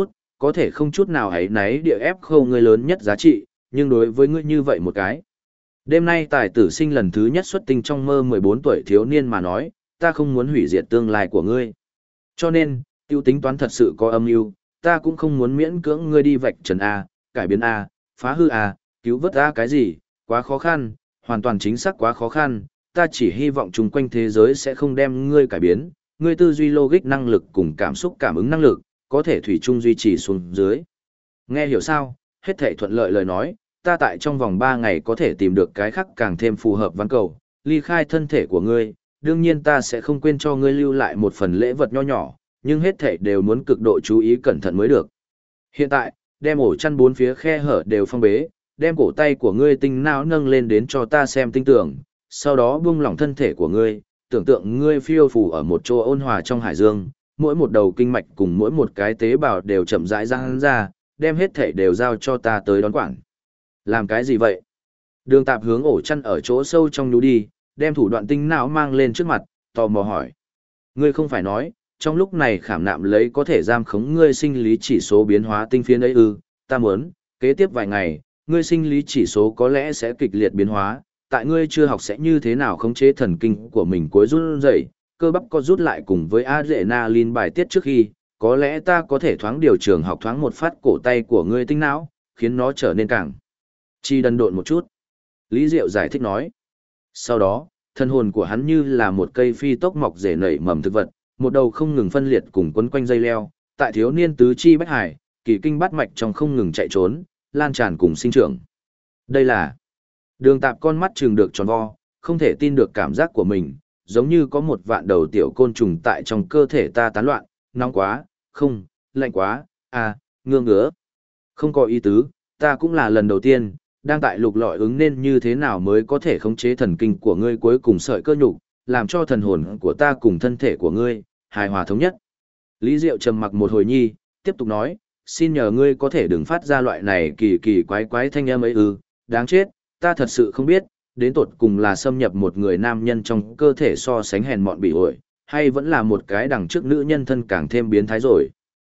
có thể không chút nào ấy náy địa ép khâu ngươi lớn nhất giá trị, nhưng đối với ngươi như vậy một cái. Đêm nay tài tử sinh lần thứ nhất xuất tinh trong mơ 14 tuổi thiếu niên mà nói, ta không muốn hủy diệt tương lai của ngươi. Cho nên, tiêu tính toán thật sự có âm mưu, ta cũng không muốn miễn cưỡng ngươi đi vạch trần A, cải biến A, phá hư A, cứu vớt A cái gì, quá khó khăn, hoàn toàn chính xác quá khó khăn, ta chỉ hy vọng chung quanh thế giới sẽ không đem ngươi cải biến, ngươi tư duy logic năng lực cùng cảm xúc cảm ứng năng lực, có thể thủy chung duy trì xuống dưới. Nghe hiểu sao, hết thể thuận lợi lời nói, ta tại trong vòng 3 ngày có thể tìm được cái khác càng thêm phù hợp văn cầu, ly khai thân thể của ngươi, đương nhiên ta sẽ không quên cho ngươi lưu lại một phần lễ vật nho nhỏ, nhưng hết thể đều muốn cực độ chú ý cẩn thận mới được. Hiện tại, đem ổ chăn 4 phía khe hở đều phong bế, đem cổ tay của ngươi tinh não nâng lên đến cho ta xem tinh tưởng, sau đó buông lỏng thân thể của ngươi, tưởng tượng ngươi phiêu phù ở một chỗ ôn hòa trong hải dương, mỗi một đầu kinh mạch cùng mỗi một cái tế bào đều chậm rãi giãn ra, đem hết thể đều giao cho ta tới đón quản. Làm cái gì vậy? Đường Tạp hướng ổ chăn ở chỗ sâu trong nhú đi, đem thủ đoạn tinh não mang lên trước mặt, tò mò hỏi. Ngươi không phải nói, trong lúc này khảm nạm lấy có thể giam khống ngươi sinh lý chỉ số biến hóa tinh phiến ấy ư, ta muốn, kế tiếp vài ngày, ngươi sinh lý chỉ số có lẽ sẽ kịch liệt biến hóa, tại ngươi chưa học sẽ như thế nào khống chế thần kinh của mình cuối run rẩy, cơ bắp co rút lại cùng với adrenaline bài tiết trước khi, có lẽ ta có thể thoáng điều trường học thoáng một phát cổ tay của ngươi tinh não, khiến nó trở nên càng chi đần độn một chút. Lý Diệu giải thích nói. Sau đó, thân hồn của hắn như là một cây phi tốc mọc rễ nảy mầm thực vật, một đầu không ngừng phân liệt cùng quấn quanh dây leo, tại thiếu niên tứ chi bách hải, kỳ kinh bát mạch trong không ngừng chạy trốn, lan tràn cùng sinh trưởng. Đây là Đường Tạp con mắt trừng được tròn vo, không thể tin được cảm giác của mình, giống như có một vạn đầu tiểu côn trùng tại trong cơ thể ta tán loạn, nóng quá, không, lạnh quá, ngứa ngứa. Không có ý tứ, ta cũng là lần đầu tiên, đang tại lục lọi ứng nên như thế nào mới có thể khống chế thần kinh của ngươi cuối cùng sợi cơ nhục, làm cho thần hồn của ta cùng thân thể của ngươi hài hòa thống nhất. Lý Diệu trầm mặc một hồi nhi, tiếp tục nói, xin nhờ ngươi có thể đừng phát ra loại này kỳ kỳ quái quái thanh âm ấy ư, đáng chết, ta thật sự không biết, đến tột cùng là xâm nhập một người nam nhân trong cơ thể so sánh hèn mọn bị ổi, hay vẫn là một cái đằng trước nữ nhân thân càng thêm biến thái rồi.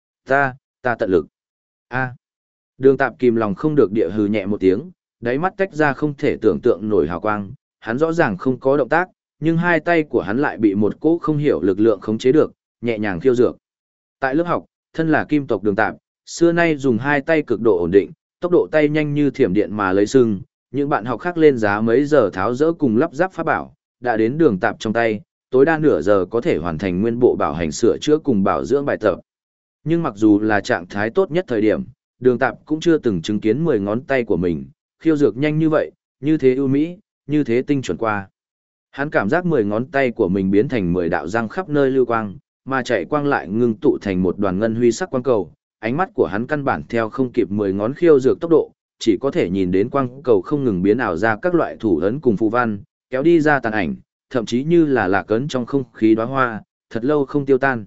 Ta tận lực. Đường Tạp kìm lòng không được địa hừ nhẹ một tiếng, đáy mắt tách ra không thể tưởng tượng nổi hào quang, hắn rõ ràng không có động tác, nhưng hai tay của hắn lại bị một cỗ không hiểu lực lượng khống chế được, nhẹ nhàng khiêu dược. Tại lớp học, thân là kim tộc Đường Tạp, xưa nay dùng hai tay cực độ ổn định, tốc độ tay nhanh như thiểm điện mà lấy sưng, những bạn học khác lên giá mấy giờ tháo dỡ cùng lắp ráp pháp bảo, đã đến Đường Tạp trong tay, tối đa nửa giờ có thể hoàn thành nguyên bộ bảo hành sửa chữa cùng bảo dưỡng bài tập. Nhưng mặc dù là trạng thái tốt nhất thời điểm, Đường Tạp cũng chưa từng chứng kiến 10 ngón tay của mình, khiêu dược nhanh như vậy, như thế ưu mỹ, như thế tinh chuẩn qua. Hắn cảm giác 10 ngón tay của mình biến thành 10 đạo răng khắp nơi lưu quang, mà chạy quang lại ngưng tụ thành một đoàn ngân huy sắc quang cầu. Ánh mắt của hắn căn bản theo không kịp 10 ngón khiêu dược tốc độ, chỉ có thể nhìn đến quang cầu không ngừng biến ảo ra các loại thủ ấn cùng phù văn, kéo đi ra tàn ảnh, thậm chí như là lạc ấn trong không khí đóa hoa, thật lâu không tiêu tan.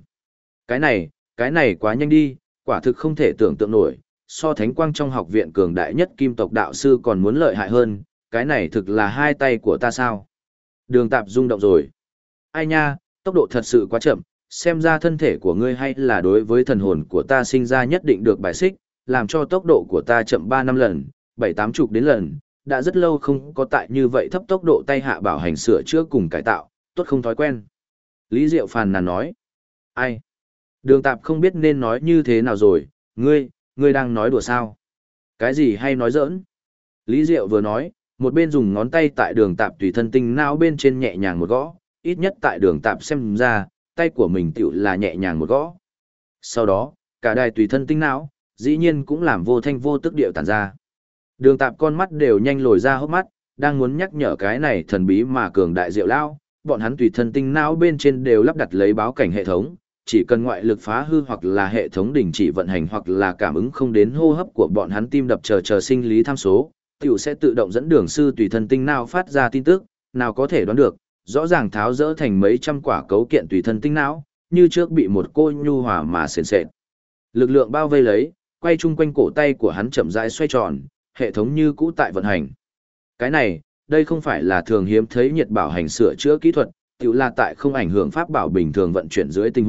Cái này quá nhanh đi, quả thực không thể tưởng tượng nổi, so thánh quang trong học viện cường đại nhất kim tộc đạo sư còn muốn lợi hại hơn, cái này thực là hai tay của ta sao? Đường Tạp rung động rồi. Ai nha, tốc độ thật sự quá chậm, xem ra thân thể của ngươi hay là đối với thần hồn của ta sinh ra nhất định được bài xích, làm cho tốc độ của ta chậm 3-5 lần, 7-80 đến lần, đã rất lâu không có tại như vậy thấp tốc độ tay hạ bảo hành sửa chữa cùng cải tạo, tốt không thói quen. Lý Diệu phàn nàn nói. Ai? Đường Tạp không biết nên nói như thế nào rồi, ngươi đang nói đùa sao? Cái gì hay nói giỡn? Lý Diệu vừa nói, một bên dùng ngón tay tại Đường Tạp tùy thân tinh não bên trên nhẹ nhàng một gõ, ít nhất tại Đường Tạp xem ra, tay của mình tựu là nhẹ nhàng một gõ. Sau đó, cả đài tùy thân tinh não, dĩ nhiên cũng làm vô thanh vô tức điệu tản ra. Đường Tạp con mắt đều nhanh lồi ra hốc mắt, đang muốn nhắc nhở cái này thần bí mà cường đại diệu lao, bọn hắn tùy thân tinh não bên trên đều lắp đặt lấy báo cảnh hệ thống, chỉ cần ngoại lực phá hư hoặc là hệ thống đình chỉ vận hành hoặc là cảm ứng không đến hô hấp của bọn hắn tim đập chờ sinh lý tham số, tiểu sẽ tự động dẫn đường sư tùy thân tinh não phát ra tin tức, nào có thể đoán được, rõ ràng tháo rỡ thành mấy trăm quả cấu kiện tùy thân tinh não, như trước bị một cô nhu hòa mà sền sệt. Lực lượng bao vây lấy, quay chung quanh cổ tay của hắn chậm rãi xoay tròn, hệ thống như cũ tại vận hành. Cái này, đây không phải là thường hiếm thấy nhiệt bảo hành sửa chữa kỹ thuật, tiểu là tại không ảnh hưởng pháp bảo bình thường vận chuyển dưới tình huống,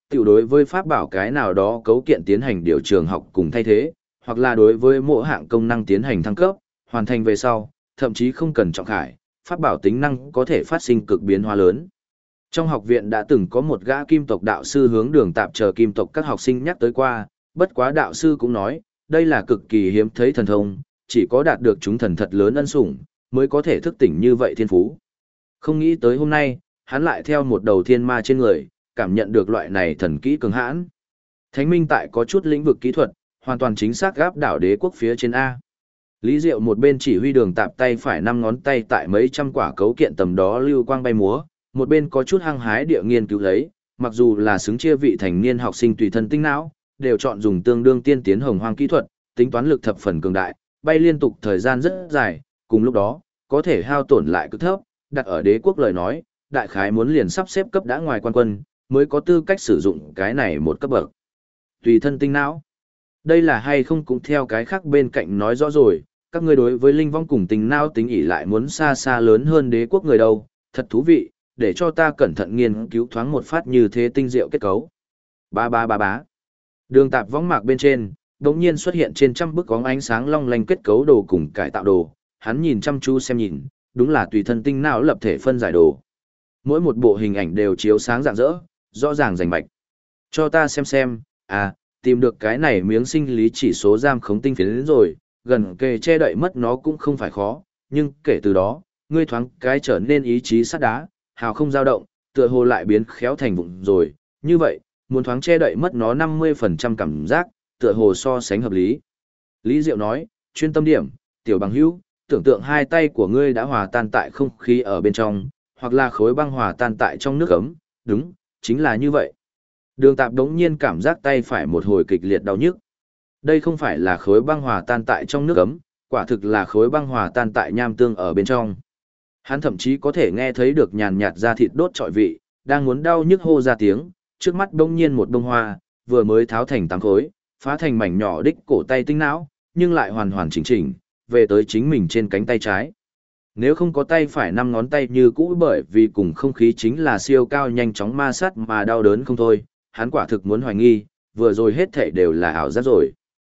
tiểu đối với pháp bảo cái nào đó cấu kiện tiến hành điều trường học cùng thay thế, hoặc là đối với mỗi hạng công năng tiến hành thăng cấp, hoàn thành về sau, thậm chí không cần trọng khải, pháp bảo tính năng có thể phát sinh cực biến hóa lớn. Trong học viện đã từng có một gã kim tộc đạo sư hướng Đường Tạp chờ kim tộc các học sinh nhắc tới qua, bất quá đạo sư cũng nói, đây là cực kỳ hiếm thấy thần thông, chỉ có đạt được chúng thần thật lớn ân sủng, mới có thể thức tỉnh như vậy thiên phú. Không nghĩ tới hôm nay, hắn lại theo một đầu thiên ma trên người, cảm nhận được loại này thần kỹ cường hãn. Thánh minh tại có chút lĩnh vực kỹ thuật, hoàn toàn chính xác gáp đảo đế quốc phía trên A. Lý Diệu một bên chỉ huy Đường Tạp tay phải 5 ngón tay tại mấy trăm quả cấu kiện tầm đó lưu quang bay múa, một bên có chút hăng hái địa nghiên cứu lấy, mặc dù là xứng chia vị thành niên học sinh tùy thân tinh não, đều chọn dùng tương đương tiên tiến hồng hoang kỹ thuật, tính toán lực thập phần cường đại, bay liên tục thời gian rất dài, cùng lúc đó, có thể hao tổn lại cực thấp, đặt ở đế quốc lời nói, đại khái muốn liền sắp xếp cấp đã ngoài quan quân, mới có tư cách sử dụng cái này một cấp bậc. Tùy thân tinh não. Đây là hay không cũng theo cái khác bên cạnh nói rõ rồi, các ngươi đối với linh vong cùng tình não tính ỷ lại muốn xa xa lớn hơn đế quốc người đâu, thật thú vị, để cho ta cẩn thận nghiên cứu thoáng một phát như thế tinh diệu kết cấu. Ba ba ba bá. Đường Tạp võng mạc bên trên, đột nhiên xuất hiện trên trăm bức có ánh sáng long lanh kết cấu đồ cùng cải tạo đồ, hắn nhìn chăm chú xem nhìn, đúng là tùy thân tinh não lập thể phân giải đồ. Mỗi một bộ hình ảnh đều chiếu sáng rạng rỡ, rõ ràng rành mạch. Cho ta xem, tìm được cái này miếng sinh lý chỉ số giam khống tinh phiến đến rồi, gần kề che đậy mất nó cũng không phải khó, nhưng kể từ đó, ngươi thoáng cái trở nên ý chí sắt đá, hào không dao động, tựa hồ lại biến khéo thành vụng rồi, như vậy, muốn thoáng che đậy mất nó 50% cảm giác, tựa hồ so sánh hợp lý. Lý Diệu nói, chuyên tâm điểm, tiểu bằng hữu, tưởng tượng hai tay của ngươi đã hòa tan tại không khí ở bên trong, hoặc là khối băng hòa tan tại trong nước ấm, đúng, chính là như vậy. Đường Tạp đống nhiên cảm giác tay phải một hồi kịch liệt đau nhức. Đây không phải là khối băng hòa tan tại trong nước ấm, quả thực là khối băng hòa tan tại nham tương ở bên trong. Hắn thậm chí có thể nghe thấy được nhàn nhạt da thịt đốt trọi vị, đang muốn đau nhức hô ra tiếng, trước mắt bỗng nhiên một bông hoa, vừa mới tháo thành 8 khối, phá thành mảnh nhỏ đích cổ tay tinh não, nhưng lại hoàn hoàn chỉnh chỉnh, về tới chính mình trên cánh tay trái. Nếu không có tay phải 5 ngón tay như cũ bởi vì cùng không khí chính là siêu cao nhanh chóng ma sát mà đau đớn không thôi, hắn quả thực muốn hoài nghi, vừa rồi hết thảy đều là ảo giác rồi.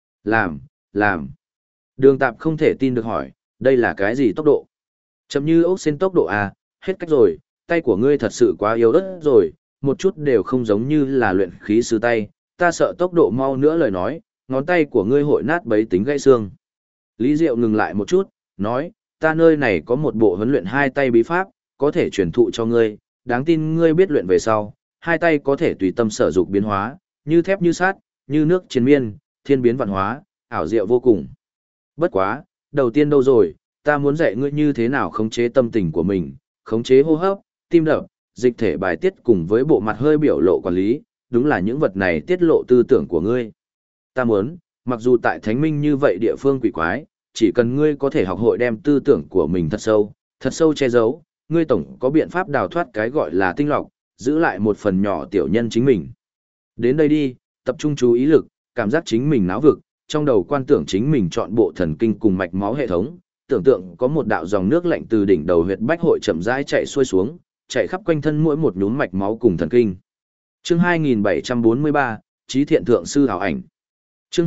Làm. Đường Tạp không thể tin được hỏi, đây là cái gì tốc độ? Chậm như ốc sen tốc độ à, hết cách rồi, tay của ngươi thật sự quá yếu ớt rồi, một chút đều không giống như là luyện khí sư tay, ta sợ tốc độ mau nữa lời nói, ngón tay của ngươi hội nát bấy tính gãy xương. Lý Diệu ngừng lại một chút, nói, ta nơi này có một bộ huấn luyện hai tay bí pháp, có thể truyền thụ cho ngươi, đáng tin ngươi biết luyện về sau, hai tay có thể tùy tâm sở dục biến hóa, như thép như sát, như nước chiến miên, thiên biến vạn hóa, ảo diệu vô cùng. Bất quá, đầu tiên đâu rồi, ta muốn dạy ngươi như thế nào khống chế tâm tình của mình, khống chế hô hấp, tim đập, dịch thể bài tiết cùng với bộ mặt hơi biểu lộ quản lý, đúng là những vật này tiết lộ tư tưởng của ngươi. Ta muốn, mặc dù tại thánh minh như vậy địa phương quỷ quái, chỉ cần ngươi có thể học hội đem tư tưởng của mình thật sâu che giấu, ngươi tổng có biện pháp đào thoát cái gọi là tinh lọc, giữ lại một phần nhỏ tiểu nhân chính mình. Đến đây đi, tập trung chú ý lực, cảm giác chính mình náo vực, trong đầu quan tưởng chính mình chọn bộ thần kinh cùng mạch máu hệ thống, tưởng tượng có một đạo dòng nước lạnh từ đỉnh đầu huyệt bách hội chậm rãi chạy xuôi xuống, chạy khắp quanh thân mỗi một nhúm mạch máu cùng thần kinh. Chương 2743, Chí Thiện Thượng Sư ảo ảnh. Chương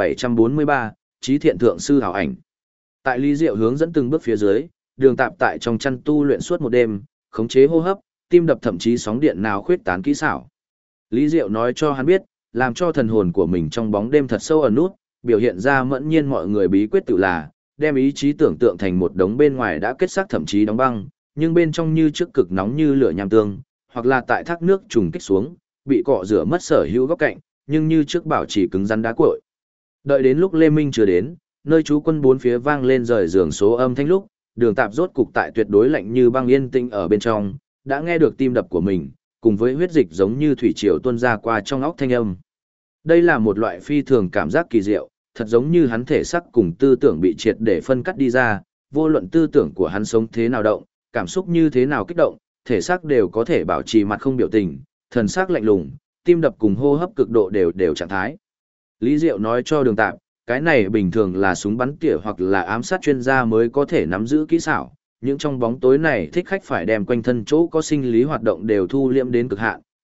2743, Chí Thiện Thượng Sư ảo ảnh. Tại Lý Diệu hướng dẫn từng bước phía dưới, Đường Tạp tại trong chăn tu luyện suốt một đêm, khống chế hô hấp, tim đập thậm chí sóng điện nào khuyết tán kỹ xảo. Lý Diệu nói cho hắn biết, làm cho thần hồn của mình trong bóng đêm thật sâu ẩn nút, biểu hiện ra mẫn nhiên mọi người bí quyết tự là, đem ý chí tưởng tượng thành một đống bên ngoài đã kết xác thậm chí đóng băng, nhưng bên trong như trước cực nóng như lửa nham tương, hoặc là tại thác nước trùng kích xuống, bị cọ rửa mất sở hữu góc cạnh, nhưng như trước bảo trì cứng rắn đá cuội. Đợi đến lúc Lê Minh chưa đến, nơi trú quân bốn phía vang lên rời giường số âm thanh lúc, Đường Tạp rốt cục tại tuyệt đối lạnh như băng yên tĩnh ở bên trong, đã nghe được tim đập của mình, cùng với huyết dịch giống như thủy triều tuôn ra qua trong óc thanh âm. Đây là một loại phi thường cảm giác kỳ diệu, thật giống như hắn thể xác cùng tư tưởng bị triệt để phân cắt đi ra, vô luận tư tưởng của hắn sống thế nào động, cảm xúc như thế nào kích động, thể xác đều có thể bảo trì mặt không biểu tình, thần xác lạnh lùng, tim đập cùng hô hấp cực độ đều trạng thái. Lý Diệu nói cho Đường Tạp, cái này bình thường là súng bắn tỉa hoặc là ám sát chuyên gia mới có thể nắm giữ kỹ xảo, những trong bóng tối này thích khách phải đem quanh thân chỗ có sinh lý hoạt động đều thu liễm đến cực hạn,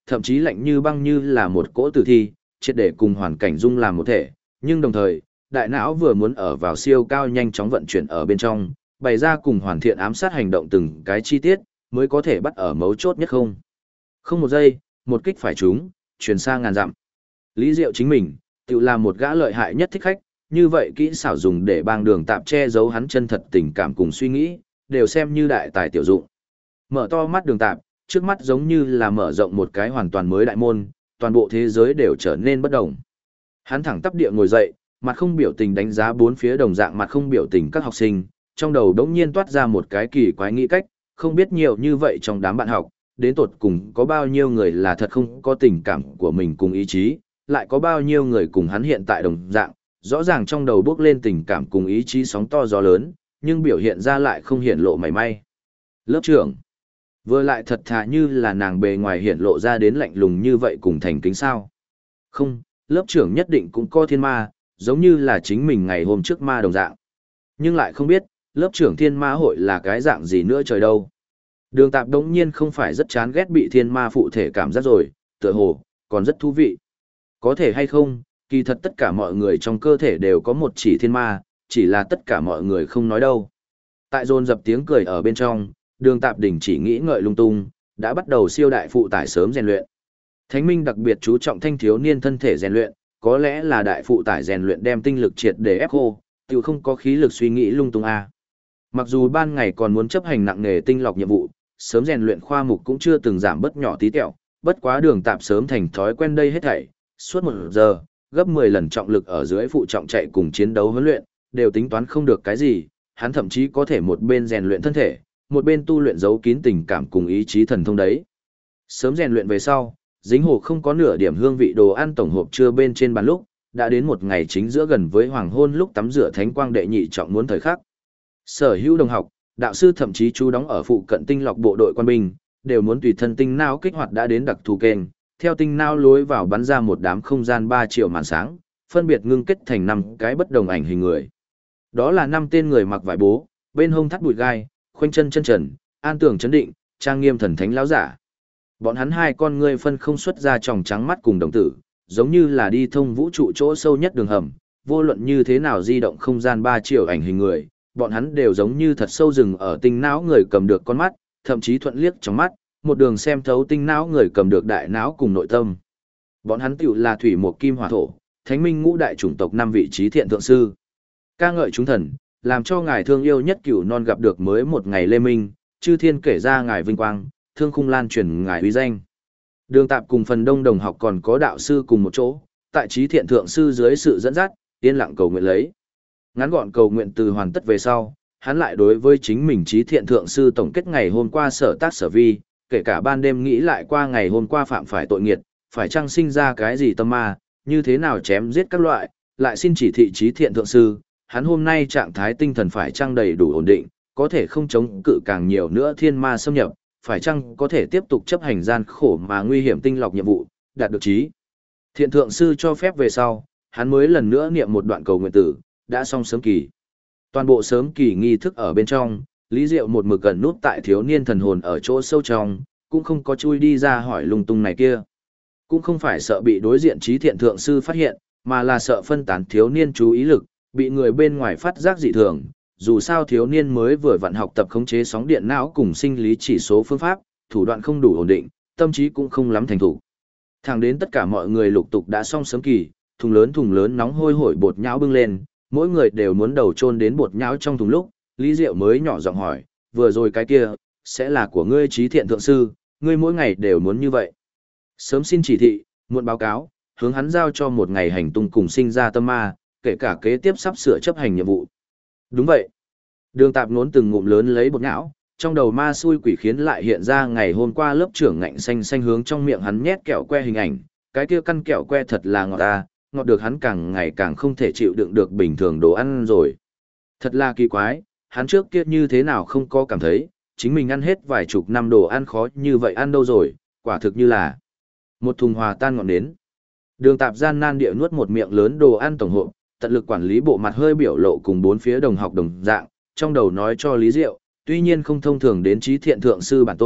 thậm chí lạnh như băng như là một cỗ tử thi, triệt để cùng hoàn cảnh dung làm một thể, nhưng đồng thời, đại não vừa muốn ở vào siêu cao nhanh chóng vận chuyển ở bên trong, bày ra cùng hoàn thiện ám sát hành động từng cái chi tiết, mới có thể bắt ở mấu chốt nhất không. Không một giây, một kích phải trúng, truyền xa ngàn dặm. Lý Diệu chính mình, tự là một gã lợi hại nhất thích khách, như vậy kỹ xảo dùng để bang Đường Tạp che giấu hắn chân thật tình cảm cùng suy nghĩ, đều xem như đại tài tiểu dụng. Mở to mắt Đường Tạp, trước mắt giống như là mở rộng một cái hoàn toàn mới đại môn, toàn bộ thế giới đều trở nên bất động. Hắn thẳng tắp địa ngồi dậy, mặt không biểu tình đánh giá bốn phía đồng dạng mặt không biểu tình các học sinh, trong đầu đống nhiên toát ra một cái kỳ quái nghĩ cách, không biết nhiều như vậy trong đám bạn học, đến tột cùng có bao nhiêu người là thật không có tình cảm của mình cùng ý chí, lại có bao nhiêu người cùng hắn hiện tại đồng dạng, rõ ràng trong đầu bước lên tình cảm cùng ý chí sóng to gió lớn, nhưng biểu hiện ra lại không hiện lộ mảy may. Lớp trưởng, vừa lại thật thà như là nàng bề ngoài hiện lộ ra đến lạnh lùng như vậy cùng thành kính sao. Không, lớp trưởng nhất định cũng có thiên ma, giống như là chính mình ngày hôm trước ma đồng dạng. Nhưng lại không biết, lớp trưởng thiên ma hội là cái dạng gì nữa trời đâu. Đường Tạp đống nhiên không phải rất chán ghét bị thiên ma phụ thể cảm giác rồi, tựa hồ, còn rất thú vị. Có thể hay không, kỳ thật tất cả mọi người trong cơ thể đều có một chỉ thiên ma, chỉ là tất cả mọi người không nói đâu. Tại dồn dập tiếng cười ở bên trong, Đường Tạp đình chỉ nghĩ ngợi lung tung, đã bắt đầu siêu đại phụ tải sớm rèn luyện. Thánh Minh đặc biệt chú trọng thanh thiếu niên thân thể rèn luyện, có lẽ là đại phụ tải rèn luyện đem tinh lực triệt để ép khô, tự không có khí lực suy nghĩ lung tung a. Mặc dù ban ngày còn muốn chấp hành nặng nghề tinh lọc nhiệm vụ, sớm rèn luyện khoa mục cũng chưa từng giảm bớt nhỏ tí tẹo, bất quá Đường Tạp sớm thành thói quen đây hết thảy, suốt 1 giờ, gấp 10 lần trọng lực ở dưới phụ trọng chạy cùng chiến đấu huấn luyện, đều tính toán không được cái gì, hắn thậm chí có thể một bên rèn luyện thân thể, một bên tu luyện giấu kín tình cảm cùng ý chí thần thông đấy. Sớm rèn luyện về sau, dính hồ không có nửa điểm hương vị đồ ăn tổng hộp trưa bên trên bàn lúc, đã đến một ngày chính giữa gần với hoàng hôn lúc tắm rửa thánh quang đệ nhị trọng muốn thời khắc. Sở hữu đồng học, đạo sư thậm chí chú đóng ở phụ cận tinh lọc bộ đội quan binh, đều muốn tùy thân tinh não kích hoạt đã đến đặc thù kênh, theo tinh não lối vào bắn ra một đám không gian 3 triệu màn sáng, phân biệt ngưng kết thành 5 cái bất đồng ảnh hình người. Đó là 5 tên người mặc vải bố, bên hông thắt bụi gai, khoanh chân chân trần, an tường chấn định, trang nghiêm thần thánh lão giả. Bọn hắn hai con ngươi phân không xuất ra tròng trắng mắt cùng đồng tử, giống như là đi thông vũ trụ chỗ sâu nhất đường hầm, vô luận như thế nào di động không gian 3 triệu ảnh hình người, bọn hắn đều giống như thật sâu rừng ở tinh não người cầm được con mắt, thậm chí thuận liếc trong mắt, một đường xem thấu tinh não người cầm được đại não cùng nội tâm. Bọn hắn tiểu là thủy một kim hỏa thổ, thánh minh ngũ đại chủng tộc 5 vị trí thiện thượng sư. Ca ngợi chúng thần, làm cho ngài thương yêu nhất cửu non gặp được mới một ngày lê minh, chư thiên kể ra ngài vinh quang, thương khung lan truyền ngài uy danh. Đường Tạp cùng phần đông đồng học còn có đạo sư cùng một chỗ, tại trí thiện thượng sư dưới sự dẫn dắt, yên lặng cầu nguyện lấy. Ngắn gọn cầu nguyện từ hoàn tất về sau, hắn lại đối với chính mình trí thiện thượng sư tổng kết ngày hôm qua sở tác sở vi, kể cả ban đêm nghĩ lại qua ngày hôm qua phạm phải tội nghiệt, phải chăng sinh ra cái gì tâm ma, như thế nào chém giết các loại, lại xin chỉ thị trí thiện thượng sư, hắn hôm nay trạng thái tinh thần phải chăng đầy đủ ổn định, có thể không chống cự càng nhiều nữa thiên ma xâm nhập, phải chăng có thể tiếp tục chấp hành gian khổ mà nguy hiểm tinh lọc nhiệm vụ, đạt được trí thiện thượng sư cho phép về sau, hắn mới lần nữa niệm một đoạn cầu nguyện tử, đã xong sớm kỳ. Toàn bộ sớm kỳ nghi thức ở bên trong, Lý Diệu một mực gần nút tại thiếu niên thần hồn ở chỗ sâu trong, cũng không có chui đi ra hỏi lung tung này kia. Cũng không phải sợ bị đối diện trí thiện thượng sư phát hiện, mà là sợ phân tán thiếu niên chú ý lực, bị người bên ngoài phát giác dị thường. Dù sao thiếu niên mới vừa vặn học tập khống chế sóng điện não cùng sinh lý chỉ số phương pháp, thủ đoạn không đủ ổn định, tâm trí cũng không lắm thành thủ. Thẳng đến tất cả mọi người lục tục đã xong sớm kỳ, thùng lớn nóng hôi hổi bột nhão bưng lên, mỗi người đều muốn đầu chôn đến bột nhão trong thùng lúc, Lý Diệu mới nhỏ giọng hỏi, vừa rồi cái kia, sẽ là của ngươi trí thiện thượng sư, ngươi mỗi ngày đều muốn như vậy. Sớm xin chỉ thị, muộn báo cáo, hướng hắn giao cho một ngày hành tung cùng sinh ra tâm ma, kể cả kế tiếp sắp sửa chấp hành nhiệm vụ. Đúng vậy. Đường Tạp nốn từng ngụm lớn lấy bột nhão, trong đầu ma xui quỷ khiến lại hiện ra ngày hôm qua lớp trưởng ngạnh xanh xanh hướng trong miệng hắn nhét kẹo que hình ảnh, cái kia căn kẹo que thật là ngọt ta, ngọt được hắn càng ngày càng không thể chịu đựng được bình thường đồ ăn rồi. Thật là kỳ quái, hắn trước kia như thế nào không có cảm thấy, chính mình ăn hết vài chục năm đồ ăn khó như vậy ăn đâu rồi, quả thực như là một thùng hòa tan ngọn nến. Đường Tạp gian nan địa nuốt một miệng lớn đồ ăn tổng hộp, tận lực quản lý bộ mặt hơi biểu lộ cùng bốn phía đồng học đồng dạng, trong đầu nói cho Lý Diệu, tuy nhiên không thông thường đến trí thiện thượng sư bản tôn,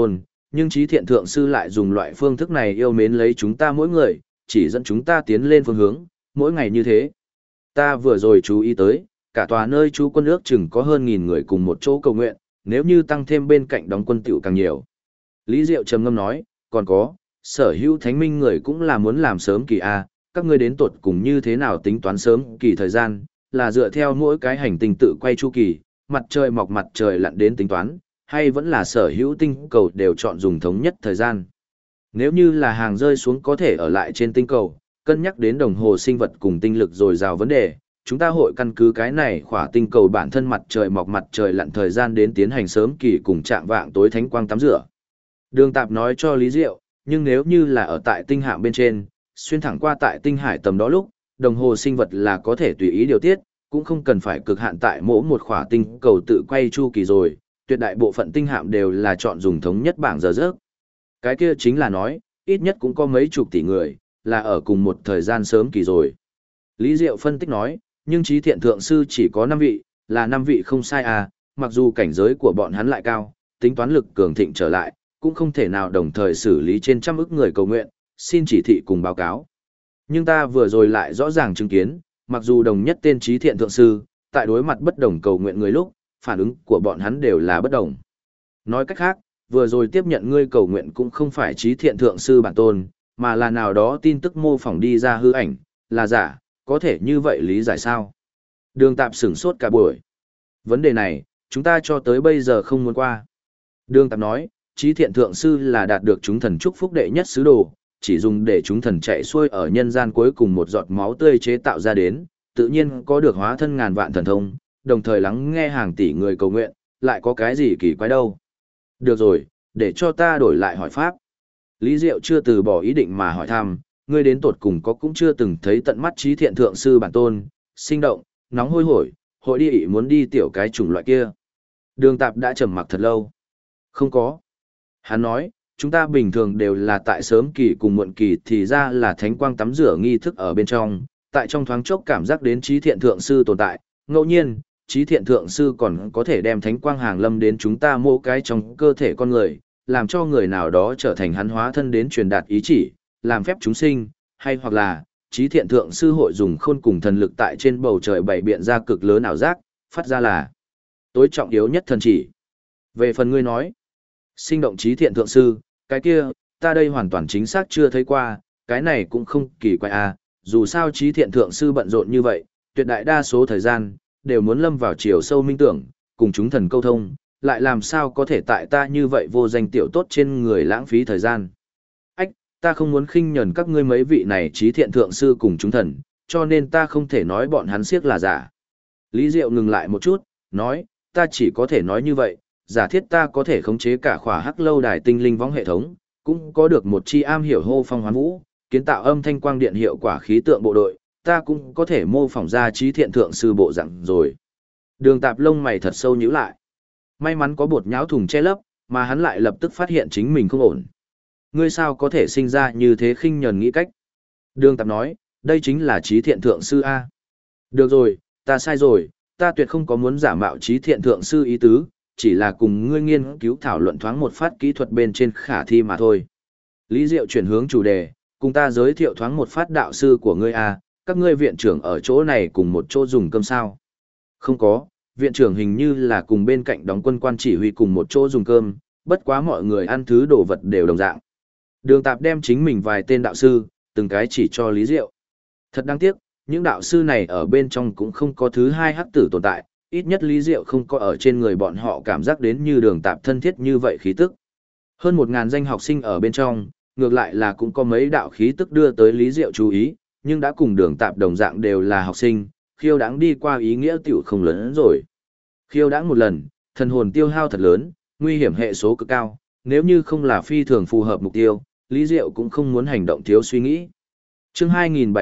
nhưng trí thiện thượng sư lại dùng loại phương thức này yêu mến lấy chúng ta mỗi người, chỉ dẫn chúng ta tiến lên phương hướng, mỗi ngày như thế. Ta vừa rồi chú ý tới, cả tòa nơi chú quân ước chừng có hơn 1000 người cùng một chỗ cầu nguyện, nếu như tăng thêm bên cạnh đóng quân tiểu càng nhiều. Lý Diệu trầm ngâm nói, còn có, sở hữu thánh minh người cũng là muốn làm sớm kỳ A, các ngươi đến tuột cùng như thế nào tính toán sớm kỳ thời gian, là dựa theo mỗi cái hành tinh tự quay chu kỳ, mặt trời mọc mặt trời lặn đến tính toán, hay vẫn là sở hữu tinh cầu đều chọn dùng thống nhất thời gian. Nếu như là hàng rơi xuống có thể ở lại trên tinh cầu, cân nhắc đến đồng hồ sinh vật cùng tinh lực dồi dào vấn đề, chúng ta hội căn cứ cái này khỏa tinh cầu bản thân mặt trời mọc mặt trời lặn thời gian đến tiến hành sớm kỳ cùng trạng vạng tối thánh quang tắm rửa. Đường Tạp nói cho Lý Diệu, nhưng nếu như là ở tại tinh hạm bên trên, xuyên thẳng qua tại tinh hải tầm đó lúc, đồng hồ sinh vật là có thể tùy ý điều tiết, cũng không cần phải cực hạn tại mỗi một khỏa tinh cầu tự quay chu kỳ rồi, tuyệt đại bộ phận tinh hạm đều là chọn dùng thống nhất bảng giờ giấc. Cái kia chính là nói, ít nhất cũng có mấy chục tỷ người, là ở cùng một thời gian sớm kỳ rồi. Lý Diệu phân tích nói, nhưng trí thiện thượng sư chỉ có 5 vị, là 5 vị không sai à, mặc dù cảnh giới của bọn hắn lại cao, tính toán lực cường thịnh trở lại, cũng không thể nào đồng thời xử lý trên trăm ức người cầu nguyện, xin chỉ thị cùng báo cáo. Nhưng ta vừa rồi lại rõ ràng chứng kiến, mặc dù đồng nhất tên trí thiện thượng sư, tại đối mặt bất đồng cầu nguyện người lúc, phản ứng của bọn hắn đều là bất đồng. Nói cách khác, vừa rồi tiếp nhận ngươi cầu nguyện cũng không phải trí thiện thượng sư bản tôn, mà là nào đó tin tức mô phỏng đi ra hư ảnh, là giả, có thể như vậy lý giải sao? Đường Tạp sửng sốt cả buổi. Vấn đề này, chúng ta cho tới bây giờ không muốn qua. Đường Tạp nói, trí thiện thượng sư là đạt được chúng thần chúc phúc đệ nhất sứ đồ, chỉ dùng để chúng thần chạy xuôi ở nhân gian cuối cùng một giọt máu tươi chế tạo ra đến, tự nhiên có được hóa thân ngàn vạn thần thông, đồng thời lắng nghe hàng tỷ người cầu nguyện, lại có cái gì kỳ quái đâu. Được rồi, để cho ta đổi lại hỏi pháp. Lý Diệu chưa từ bỏ ý định mà hỏi thăm, ngươi đến tột cùng có cũng chưa từng thấy tận mắt trí thiện thượng sư bản tôn, sinh động, nóng hôi hổi, hội đi ị muốn đi tiểu cái chủng loại kia. Đường Tạp đã trầm mặc thật lâu. Không có. Hắn nói, chúng ta bình thường đều là tại sớm kỳ cùng muộn kỳ thì ra là thánh quang tắm rửa nghi thức ở bên trong, tại trong thoáng chốc cảm giác đến trí thiện thượng sư tồn tại, ngẫu nhiên, trí thiện thượng sư còn có thể đem thánh quang hàng lâm đến chúng ta mô cái trong cơ thể con người, làm cho người nào đó trở thành hắn hóa thân đến truyền đạt ý chỉ, làm phép chúng sinh, hay hoặc là, trí thiện thượng sư hội dùng khôn cùng thần lực tại trên bầu trời bày biện ra cực lớn ảo giác, phát ra là tối trọng yếu nhất thần chỉ. Về phần ngươi nói, sinh động trí thiện thượng sư, cái kia, ta đây hoàn toàn chính xác chưa thấy qua, cái này cũng không kỳ quái à, dù sao trí thiện thượng sư bận rộn như vậy, tuyệt đại đa số thời gian, đều muốn lâm vào chiều sâu minh tưởng, cùng chúng thần câu thông, lại làm sao có thể tại ta như vậy vô danh tiểu tốt trên người lãng phí thời gian. Ách, ta không muốn khinh nhẫn các ngươi mấy vị này trí thiện thượng sư cùng chúng thần, cho nên ta không thể nói bọn hắn siếc là giả. Lý Diệu ngừng lại một chút, nói, ta chỉ có thể nói như vậy, giả thiết ta có thể khống chế cả khỏa hắc lâu đài tinh linh võng hệ thống, cũng có được một chi am hiểu hô phong hoán vũ, kiến tạo âm thanh quang điện hiệu quả khí tượng bộ đội, ta cũng có thể mô phỏng ra trí thiện thượng sư bộ dạng rồi. Đường Tạp lông mày thật sâu nhíu lại. May mắn có bột nháo thùng che lấp, mà hắn lại lập tức phát hiện chính mình không ổn. Ngươi sao có thể sinh ra như thế khinh nhẫn nghĩ cách? Đường Tạp nói, đây chính là trí thiện thượng sư A. Được rồi, ta sai rồi, ta tuyệt không có muốn giả mạo trí thiện thượng sư ý tứ, chỉ là cùng ngươi nghiên cứu thảo luận thoáng một phát kỹ thuật bên trên khả thi mà thôi. Lý Diệu chuyển hướng chủ đề, cùng ta giới thiệu thoáng một phát đạo sư của ngươi A, các ngươi viện trưởng ở chỗ này cùng một chỗ dùng cơm sao? Không có, viện trưởng hình như là cùng bên cạnh đóng quân quan chỉ huy cùng một chỗ dùng cơm, bất quá mọi người ăn thứ đồ vật đều đồng dạng. Đường Tạp đem chính mình vài tên đạo sư, từng cái chỉ cho Lý Diệu. Thật đáng tiếc, những đạo sư này ở bên trong cũng không có thứ hai hắc tử tồn tại, ít nhất Lý Diệu không có ở trên người bọn họ cảm giác đến như Đường Tạp thân thiết như vậy khí tức. Hơn 1000 danh học sinh ở bên trong, ngược lại là cũng có mấy đạo khí tức đưa tới Lý Diệu chú ý, nhưng đã cùng Đường Tạp đồng dạng đều là học sinh, khiêu đãng đi qua ý nghĩa tiểu không lớn rồi. Khiêu đãng một lần, thần hồn tiêu hao thật lớn, nguy hiểm hệ số cực cao, nếu như không là phi thường phù hợp mục tiêu, Lý Diệu cũng không muốn hành động thiếu suy nghĩ. Chương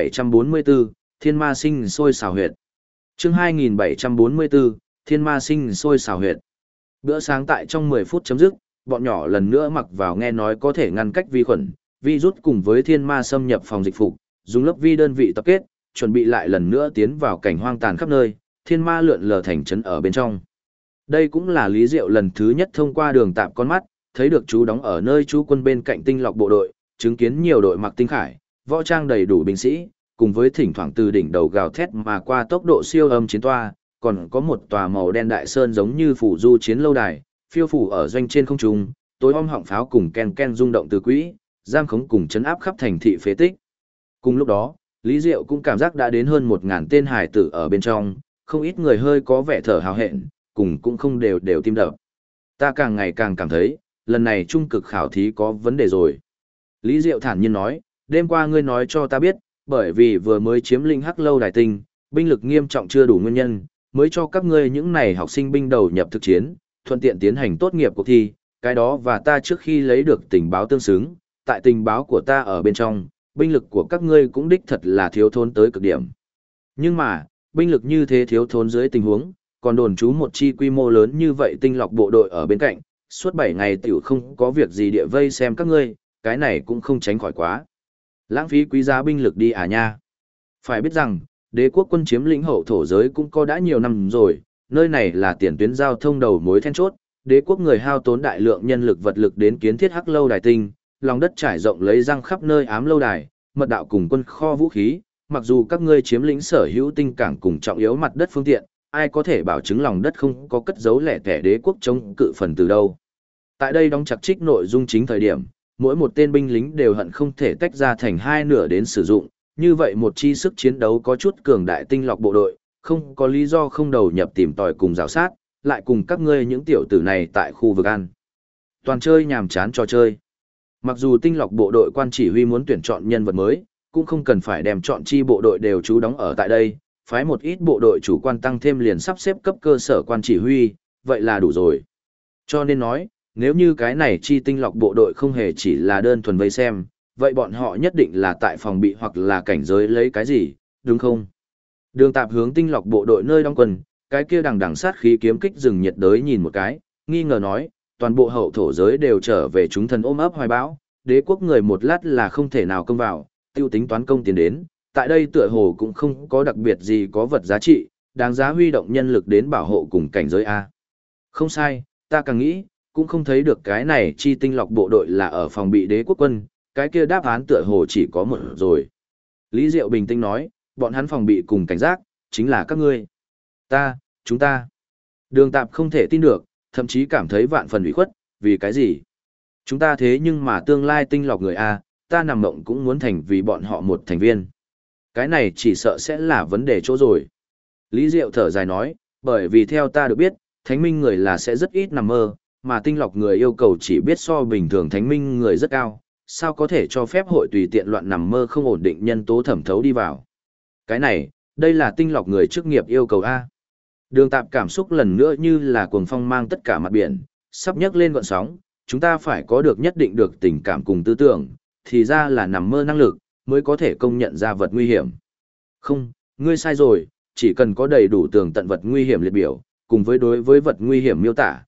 2744, Thiên Ma Sinh sôi xào huyệt. Chương 2744, Thiên Ma Sinh sôi xào huyệt. Bữa sáng tại trong 10 phút chấm dứt, bọn nhỏ lần nữa mặc vào nghe nói có thể ngăn cách vi khuẩn, virus cùng với thiên ma xâm nhập phòng dịch phục, dùng lớp vi đơn vị tập kết, chuẩn bị lại lần nữa tiến vào cảnh hoang tàn khắp nơi, thiên ma lượn lờ thành trấn ở bên trong. Đây cũng là Lý Diệu lần thứ nhất thông qua Đường Tạp con mắt, thấy được chú đóng ở nơi trú quân bên cạnh tinh lọc bộ đội, chứng kiến nhiều đội mặc tinh khải, võ trang đầy đủ binh sĩ, cùng với thỉnh thoảng từ đỉnh đầu gào thét mà qua tốc độ siêu âm chiến toa, còn có một tòa màu đen đại sơn giống như phủ du chiến lâu đài, phiêu phủ ở doanh trên không trung, tối om họng pháo cùng ken ken rung động từ quỹ, giam khống cùng chấn áp khắp thành thị phế tích. Cùng lúc đó, Lý Diệu cũng cảm giác đã đến hơn 1000 tên hải tử ở bên trong, không ít người hơi có vẻ thở hào hẹn, cùng cũng không đều tim đập. Ta càng ngày càng cảm thấy, lần này trung cực khảo thí có vấn đề rồi. Lý Diệu thản nhiên nói, đêm qua ngươi nói cho ta biết, bởi vì vừa mới chiếm lĩnh Hắc Lâu Đài Tinh, binh lực nghiêm trọng chưa đủ nguyên nhân, mới cho các ngươi những này học sinh binh đầu nhập thực chiến, thuận tiện tiến hành tốt nghiệp cuộc thi, cái đó và ta trước khi lấy được tình báo tương xứng, tại tình báo của ta ở bên trong, binh lực của các ngươi cũng đích thật là thiếu thốn tới cực điểm. Nhưng mà, binh lực như thế thiếu thốn dưới tình huống, còn đồn trú một chi quy mô lớn như vậy tinh lọc bộ đội ở bên cạnh, suốt 7 ngày tiểu không có việc gì địa vây xem các ngươi, cái này cũng không tránh khỏi quá. Lãng phí quý giá binh lực đi à nha. Phải biết rằng, đế quốc quân chiếm lĩnh hậu thổ giới cũng có đã nhiều năm rồi, nơi này là tiền tuyến giao thông đầu mối then chốt, đế quốc người hao tốn đại lượng nhân lực vật lực đến kiến thiết Hắc Lâu Đài Tinh, lòng đất trải rộng lấy răng khắp nơi ám lâu đài, mật đạo cùng quân kho vũ khí, mặc dù các ngươi chiếm lĩnh sở hữu tinh cảng cùng trọng yếu mặt đất phương tiện, ai có thể bảo chứng lòng đất không có cất giấu lẻ tẻ đế quốc chống cự phần từ đâu. Tại đây đóng chặt trích nội dung chính thời điểm, mỗi một tên binh lính đều hận không thể tách ra thành hai nửa đến sử dụng, như vậy một chi sức chiến đấu có chút cường đại tinh lọc bộ đội, không có lý do không đầu nhập tìm tòi cùng rào sát, lại cùng các ngươi những tiểu tử này tại khu vực ăn. Toàn chơi nhàm chán trò chơi. Mặc dù tinh lọc bộ đội quan chỉ huy muốn tuyển chọn nhân vật mới, cũng không cần phải đem chọn chi bộ đội đều trú đóng ở tại đây, phái một ít bộ đội chủ quan tăng thêm liền sắp xếp cấp cơ sở quan chỉ huy, vậy là đủ rồi. Cho nên nói, nếu như cái này chi tinh lọc bộ đội không hề chỉ là đơn thuần vây xem, vậy bọn họ nhất định là tại phòng bị hoặc là cảnh giới lấy cái gì, đúng không? Đường Tạp hướng tinh lọc bộ đội nơi đóng quân, cái kia đằng đằng sát khí kiếm kích rừng nhiệt đới nhìn một cái, nghi ngờ nói, toàn bộ hậu thổ giới đều trở về chúng thần ôm ấp hoài bão, đế quốc người một lát là không thể nào công vào, tiêu tính toán công tiền đến, tại đây tựa hồ cũng không có đặc biệt gì có vật giá trị, đáng giá huy động nhân lực đến bảo hộ cùng cảnh giới A. Không sai, ta càng nghĩ, cũng không thấy được cái này chi tinh lọc bộ đội là ở phòng bị đế quốc quân, cái kia đáp án tựa hồ chỉ có một rồi. Lý Diệu bình tĩnh nói, bọn hắn phòng bị cùng cảnh giác, chính là các ngươi. Chúng ta. Đường Tạp không thể tin được, thậm chí cảm thấy vạn phần ủy khuất, vì cái gì? Chúng ta thế nhưng mà tương lai tinh lọc người A, ta nằm mộng cũng muốn thành vì bọn họ một thành viên. Cái này chỉ sợ sẽ là vấn đề chỗ rồi. Lý Diệu thở dài nói, bởi vì theo ta được biết, thánh minh người là sẽ rất ít nằm mơ, mà tinh lọc người yêu cầu chỉ biết so bình thường thánh minh người rất cao, sao có thể cho phép hội tùy tiện loạn nằm mơ không ổn định nhân tố thẩm thấu đi vào. Cái này, đây là tinh lọc người chức nghiệp yêu cầu A. Đường Tạp cảm xúc lần nữa như là cuồng phong mang tất cả mặt biển, sắp nhấc lên gọn sóng, chúng ta phải có được nhất định được tình cảm cùng tư tưởng, thì ra là nằm mơ năng lực, mới có thể công nhận ra vật nguy hiểm. Không, ngươi sai rồi, chỉ cần có đầy đủ tường tận vật nguy hiểm liệt biểu, cùng với đối với vật nguy hiểm miêu tả,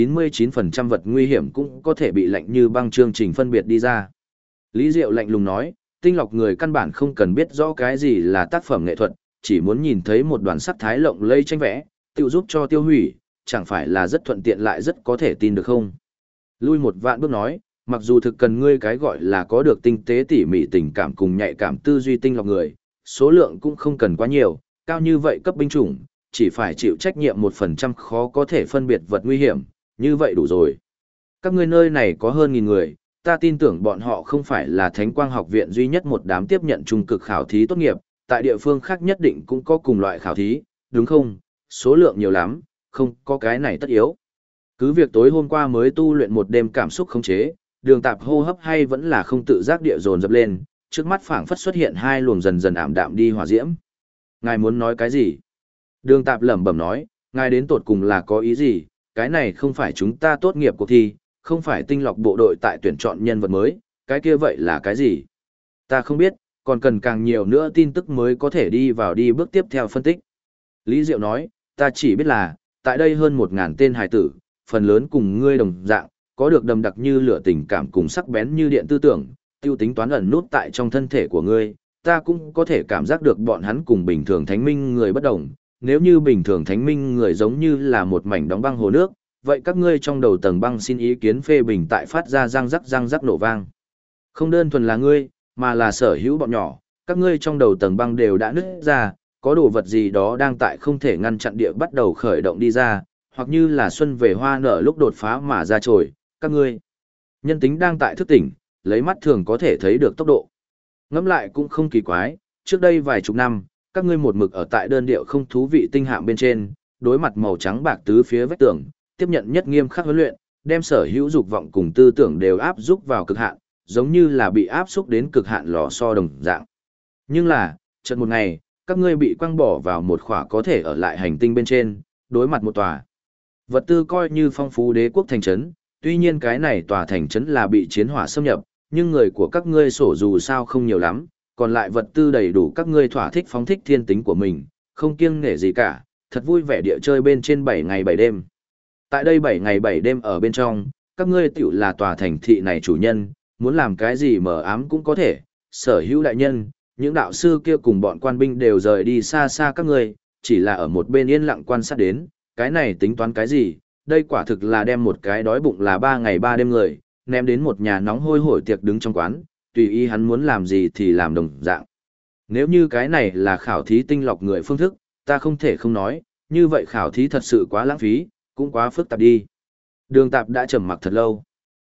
99% vật nguy hiểm cũng có thể bị lạnh như băng chương trình phân biệt đi ra. Lý Diệu lạnh lùng nói, tinh lọc người căn bản không cần biết rõ cái gì là tác phẩm nghệ thuật, chỉ muốn nhìn thấy một đoàn sắc thái lộng lây tranh vẽ, tự giúp cho tiêu hủy, chẳng phải là rất thuận tiện lại rất có thể tin được không? Lui một vạn bước nói, mặc dù thực cần ngươi cái gọi là có được tinh tế tỉ mỉ tình cảm cùng nhạy cảm tư duy tinh lọc người, số lượng cũng không cần quá nhiều, cao như vậy cấp binh chủng, chỉ phải chịu trách nhiệm 1% khó có thể phân biệt vật nguy hiểm, như vậy đủ rồi. Các ngươi nơi này có hơn 1000 người, ta tin tưởng bọn họ không phải là Thánh Quang học viện duy nhất một đám tiếp nhận trung cực khảo thí tốt nghiệp, tại địa phương khác nhất định cũng có cùng loại khảo thí, đúng không? Số lượng nhiều lắm, không có cái này tất yếu. Cứ việc tối hôm qua mới tu luyện một đêm cảm xúc khống chế, Đường Tạp hô hấp hay vẫn là không tự giác địa dồn dập lên, trước mắt phảng phất xuất hiện hai luồng dần dần ảm đạm đi hỏa diễm. Ngài muốn nói cái gì? Đường Tạp lẩm bẩm nói, ngài đến tột cùng là có ý gì? Cái này không phải chúng ta tốt nghiệp cuộc thi, không phải tinh lọc bộ đội tại tuyển chọn nhân vật mới, cái kia vậy là cái gì? Ta không biết, còn cần càng nhiều nữa tin tức mới có thể đi vào đi bước tiếp theo phân tích. Lý Diệu nói, ta chỉ biết là, tại đây hơn 1000 tên hài tử, phần lớn cùng ngươi đồng dạng, có được đầm đặc như lửa tình cảm cùng sắc bén như điện tư tưởng, tiêu tính toán ẩn nút tại trong thân thể của ngươi, ta cũng có thể cảm giác được bọn hắn cùng bình thường thánh minh người bất đồng, nếu như bình thường thánh minh người giống như là một mảnh đóng băng hồ nước, vậy các ngươi trong đầu tầng băng xin ý kiến phê bình tại phát ra răng rắc nổ vang. Không đơn thuần là ngươi, mà là sở hữu bọn nhỏ, các ngươi trong đầu tầng băng đều đã nứt ra, có đồ vật gì đó đang tại không thể ngăn chặn địa bắt đầu khởi động đi ra, hoặc như là xuân về hoa nở lúc đột phá mà ra trồi, các ngươi. Nhân tính đang tại thức tỉnh, lấy mắt thường có thể thấy được tốc độ. Ngẫm lại cũng không kỳ quái, trước đây vài chục năm, các ngươi một mực ở tại đơn điệu không thú vị tinh hạm bên trên, đối mặt màu trắng bạc tứ phía vách tường, tiếp nhận nhất nghiêm khắc huấn luyện, đem sở hữu dục vọng cùng tư tưởng đều áp xúc vào cực hạn, giống như là bị áp xúc đến cực hạn lò xo đồng dạng. Nhưng là, chợt một ngày, các ngươi bị quăng bỏ vào một khỏa có thể ở lại hành tinh bên trên, đối mặt một tòa vật tư coi như phong phú đế quốc thành trấn, tuy nhiên cái này tòa thành trấn là bị chiến hỏa xâm nhập, nhưng người của các ngươi sổ dù sao không nhiều lắm, còn lại vật tư đầy đủ các ngươi thỏa thích phóng thích thiên tính của mình, không kiêng nể gì cả, thật vui vẻ địa chơi bên trên 7 ngày 7 đêm. Tại đây 7 ngày 7 đêm ở bên trong, các ngươi tiểu là tòa thành thị này chủ nhân, muốn làm cái gì mờ ám cũng có thể, sở hữu đại nhân, những đạo sư kia cùng bọn quan binh đều rời đi xa xa các ngươi, chỉ là ở một bên yên lặng quan sát đến, cái này tính toán cái gì, đây quả thực là đem một cái đói bụng là 3 ngày 3 đêm người, ném đến một nhà nóng hôi hổi tiệc đứng trong quán, tùy ý hắn muốn làm gì thì làm đồng dạng. Nếu như cái này là khảo thí tinh lọc người phương thức, ta không thể không nói, như vậy khảo thí thật sự quá lãng phí, cũng quá phức tạp đi. Đường Tạp đã trầm mặc thật lâu.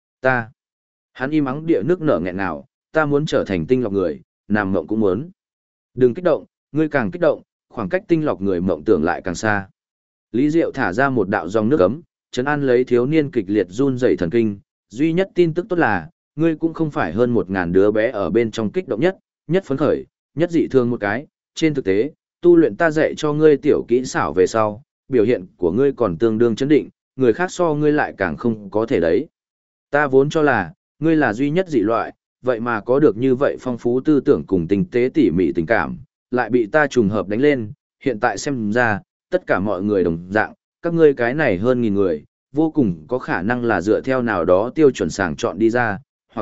Hắn im ắng địa nước nở nghẹn nào, ta muốn trở thành tinh lọc người, nằm mộng cũng muốn. Đừng kích động, ngươi càng kích động, khoảng cách tinh lọc người mộng tưởng lại càng xa. Lý Diệu thả ra một đạo dòng nước ấm, trấn an lấy thiếu niên kịch liệt run rẩy thần kinh, duy nhất tin tức tốt là, ngươi cũng không phải hơn 1000 đứa bé ở bên trong kích động nhất, nhất phấn khởi, nhất dị thương một cái, trên thực tế, tu luyện ta dạy cho ngươi tiểu kỹ xảo về sau, biểu hiện của ngươi còn tương đương chấn định, người khác so ngươi lại càng không có thể đấy. Ta vốn cho là, ngươi là duy nhất dị loại, vậy mà có được như vậy phong phú tư tưởng cùng tinh tế tỉ mỉ tình cảm, lại bị ta trùng hợp đánh lên, hiện tại xem ra, tất cả mọi người đồng dạng, các ngươi cái này hơn 1000 người, vô cùng có khả năng là dựa theo nào đó tiêu chuẩn sàng chọn đi ra,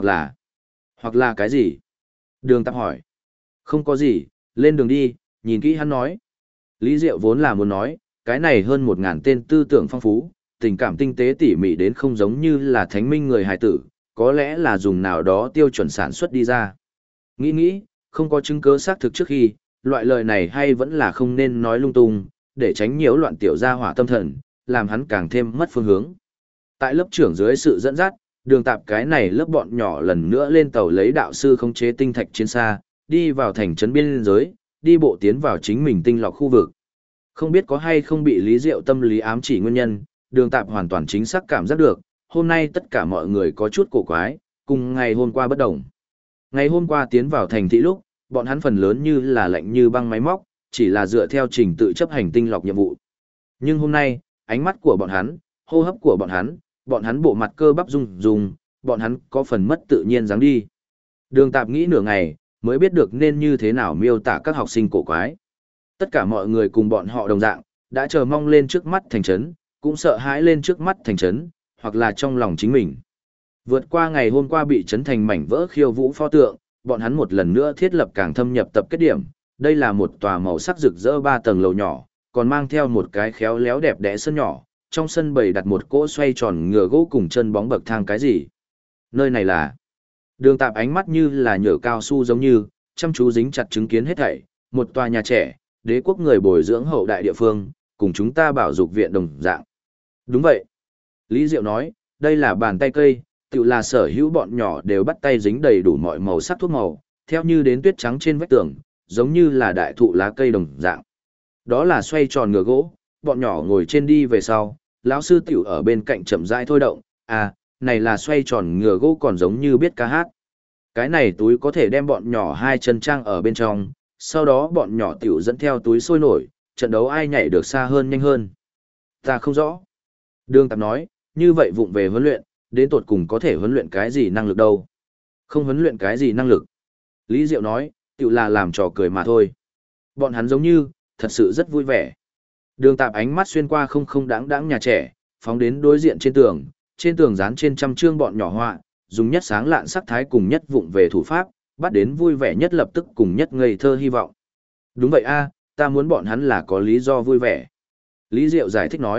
hoặc là cái gì? Đường Tạp hỏi. Không có gì, lên đường đi, nhìn kỹ hắn nói. Lý Diệu vốn là muốn nói, cái này hơn 1000 tên tư tưởng phong phú, tình cảm tinh tế tỉ mỉ đến không giống như là thánh minh người hài tử, có lẽ là dùng nào đó tiêu chuẩn sản xuất đi ra. Nghĩ, không có chứng cứ xác thực trước khi, loại lời này hay vẫn là không nên nói lung tung, để tránh nhiễu loạn tiểu gia hỏa tâm thần, làm hắn càng thêm mất phương hướng. Tại lớp trưởng dưới sự dẫn dắt, Đường Tạp cái này lớp bọn nhỏ lần nữa lên tàu lấy đạo sư khống chế tinh thạch chiến xa, đi vào thành trấn biên giới, đi bộ tiến vào chính mình tinh lọc khu vực. Không biết có hay không bị Lý Diệu tâm lý ám chỉ nguyên nhân, Đường Tạp hoàn toàn chính xác cảm giác được, hôm nay tất cả mọi người có chút cổ quái, cùng ngày hôm qua bất đồng. Ngày hôm qua tiến vào thành thị lúc, bọn hắn phần lớn như là lạnh như băng máy móc, chỉ là dựa theo trình tự chấp hành tinh lọc nhiệm vụ. Nhưng hôm nay, ánh mắt của bọn hắn, hô hấp của bọn hắn bộ mặt cơ bắp rung, bọn hắn có phần mất tự nhiên dáng đi. Đường Tạp nghĩ nửa ngày, mới biết được nên như thế nào miêu tả các học sinh cổ quái. Tất cả mọi người cùng bọn họ đồng dạng, đã chờ mong lên trước mắt thành trấn, cũng sợ hãi lên trước mắt thành trấn, hoặc là trong lòng chính mình. Vượt qua ngày hôm qua bị trấn thành mảnh vỡ khiêu vũ pho tượng, bọn hắn một lần nữa thiết lập càng thâm nhập tập kết điểm. Đây là một tòa màu sắc rực rỡ 3 tầng lầu nhỏ, còn mang theo một cái khéo léo đẹp đẽ sân nhỏ. Trong sân bày đặt một cỗ xoay tròn ngựa gỗ cùng chân bóng bậc thang cái gì. Nơi này là... Đường Tạp ánh mắt như là nhở cao su giống như, chăm chú dính chặt chứng kiến hết thảy, một tòa nhà trẻ, đế quốc người bồi dưỡng hậu đại địa phương, cùng chúng ta bảo dục viện đồng dạng. Đúng vậy. Lý Diệu nói, đây là bàn tay cây, tự là sở hữu bọn nhỏ đều bắt tay dính đầy đủ mọi màu sắc thuốc màu, theo như đến tuyết trắng trên vách tường, giống như là đại thụ lá cây đồng dạng. Đó là xoay tròn ngựa gỗ, bọn nhỏ ngồi trên đi về sau, lão sư tiểu ở bên cạnh chậm rãi thôi động, à, này là xoay tròn ngựa gỗ còn giống như biết ca hát. Cái này túi có thể đem bọn nhỏ 2 chân trang ở bên trong, sau đó bọn nhỏ tiểu dẫn theo túi sôi nổi, trận đấu ai nhảy được xa hơn nhanh hơn. Ta không rõ. Đường Tạp nói, như vậy vụng về huấn luyện, đến tột cùng có thể huấn luyện cái gì năng lực đâu. Không huấn luyện cái gì năng lực. Lý Diệu nói, tiểu là làm trò cười mà thôi. Bọn hắn giống như, thật sự rất vui vẻ. Đường Tạp ánh mắt xuyên qua không đáng nhà trẻ, phóng đến đối diện trên tường dán trên trăm chương bọn nhỏ họa, dùng nhất sáng lạn sắc thái cùng nhất vụng về thủ pháp, bắt đến vui vẻ nhất lập tức cùng nhất ngây thơ hy vọng. Đúng vậy a, ta muốn bọn hắn là có lý do vui vẻ. Lý Diệu giải thích nói,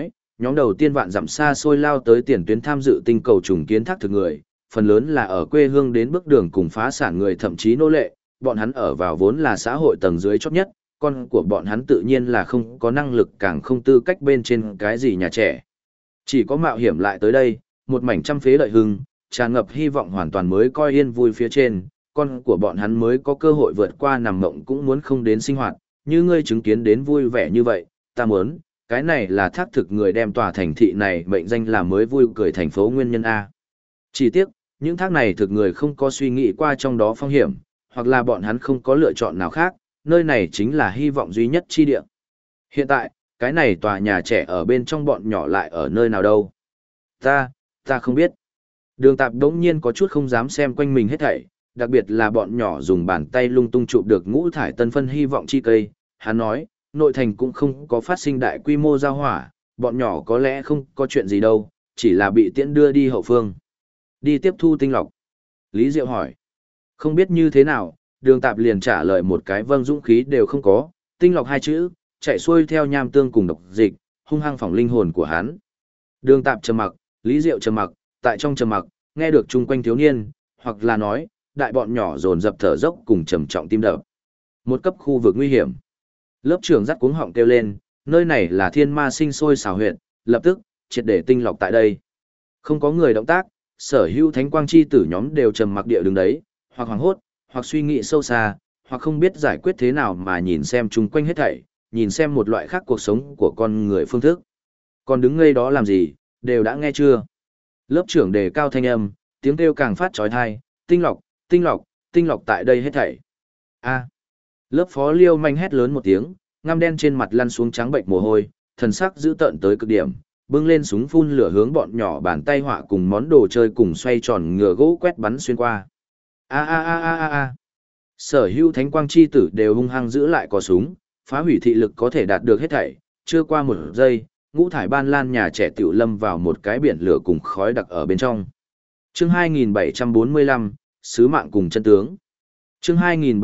Nhóm đầu tiên vạn dặm xa xôi lao tới tiền tuyến tham dự tinh cầu trùng kiến thác thực người, phần lớn là ở quê hương đến bước đường cùng phá sản người thậm chí nô lệ, bọn hắn ở vào vốn là xã hội tầng dưới chót nhất, con của bọn hắn tự nhiên là không có năng lực càng không tư cách bên trên cái gì nhà trẻ. Chỉ có mạo hiểm lại tới đây, một mảnh trăm phế lợi hưng, tràn ngập hy vọng hoàn toàn mới coi yên vui phía trên, con của bọn hắn mới có cơ hội vượt qua nằm mộng cũng muốn không đến sinh hoạt, như ngươi chứng kiến đến vui vẻ như vậy, ta muốn, cái này là thác thực người đem tòa thành thị này mệnh danh là mới vui cười thành phố nguyên nhân A. Chỉ tiếc, những thác này thực người không có suy nghĩ qua trong đó phong hiểm, hoặc là bọn hắn không có lựa chọn nào khác, nơi này chính là hy vọng duy nhất chi địa. Hiện tại, cái này tòa nhà trẻ ở bên trong bọn nhỏ lại ở nơi nào đâu? Ta không biết. Đường Tạp đống nhiên có chút không dám xem quanh mình hết thảy, đặc biệt là bọn nhỏ dùng bàn tay lung tung chụp được ngũ thải tân phân hy vọng chi cây. Hắn nói, nội thành cũng không có phát sinh đại quy mô giao hỏa, bọn nhỏ có lẽ không có chuyện gì đâu, chỉ là bị tiễn đưa đi hậu phương. Đi tiếp thu tinh lọc. Lý Diệu hỏi. Không biết như thế nào, Đường Tạp liền trả lời một cái vâng dũng khí đều không có, tinh lọc hai chữ, chạy xuôi theo nham tương cùng độc dịch, hung hăng phỏng linh hồn của hắn. Đường Tạp trầm mặc, Lý Diệu trầm mặc, tại trong trầm mặc, nghe được chung quanh thiếu niên, hoặc là nói, đại bọn nhỏ dồn dập thở dốc cùng trầm trọng tim đập. Một cấp khu vực nguy hiểm. Lớp trưởng dắt cuống họng kêu lên, nơi này là thiên ma sinh sôi xào huyệt, lập tức, triệt để tinh lọc tại đây. Không có người động tác, sở hữu thánh quang chi tử nhóm đều trầm mặc địa đứng đấy, hoặc hoảng hốt, hoặc suy nghĩ sâu xa, hoặc không biết giải quyết thế nào mà nhìn xem chung quanh hết thảy, nhìn xem một loại khác cuộc sống của con người phương thức. Còn đứng ngây đó làm gì, đều đã nghe chưa? Lớp trưởng đề cao thanh âm, tiếng kêu càng phát trói thai, tinh lọc, tinh lọc, tinh lọc tại đây hết thảy. A. Lớp phó Liêu manh hét lớn một tiếng, ngăm đen trên mặt lăn xuống trắng bệnh mồ hôi, thần sắc dữ tợn tới cực điểm, bưng lên súng phun lửa hướng bọn nhỏ bàn tay họa cùng món đồ chơi cùng xoay tròn ngựa gỗ quét bắn xuyên qua. A. Sở hữu thánh quang chi tử đều hung hăng giữ lại cò súng, phá hủy thị lực có thể đạt được hết thảy, chưa qua một giây, ngũ thải ban lan nhà trẻ tiểu lâm vào một cái biển lửa cùng khói đặc ở bên trong. Chương 2745, Sứ mạng cùng chân tướng. Chương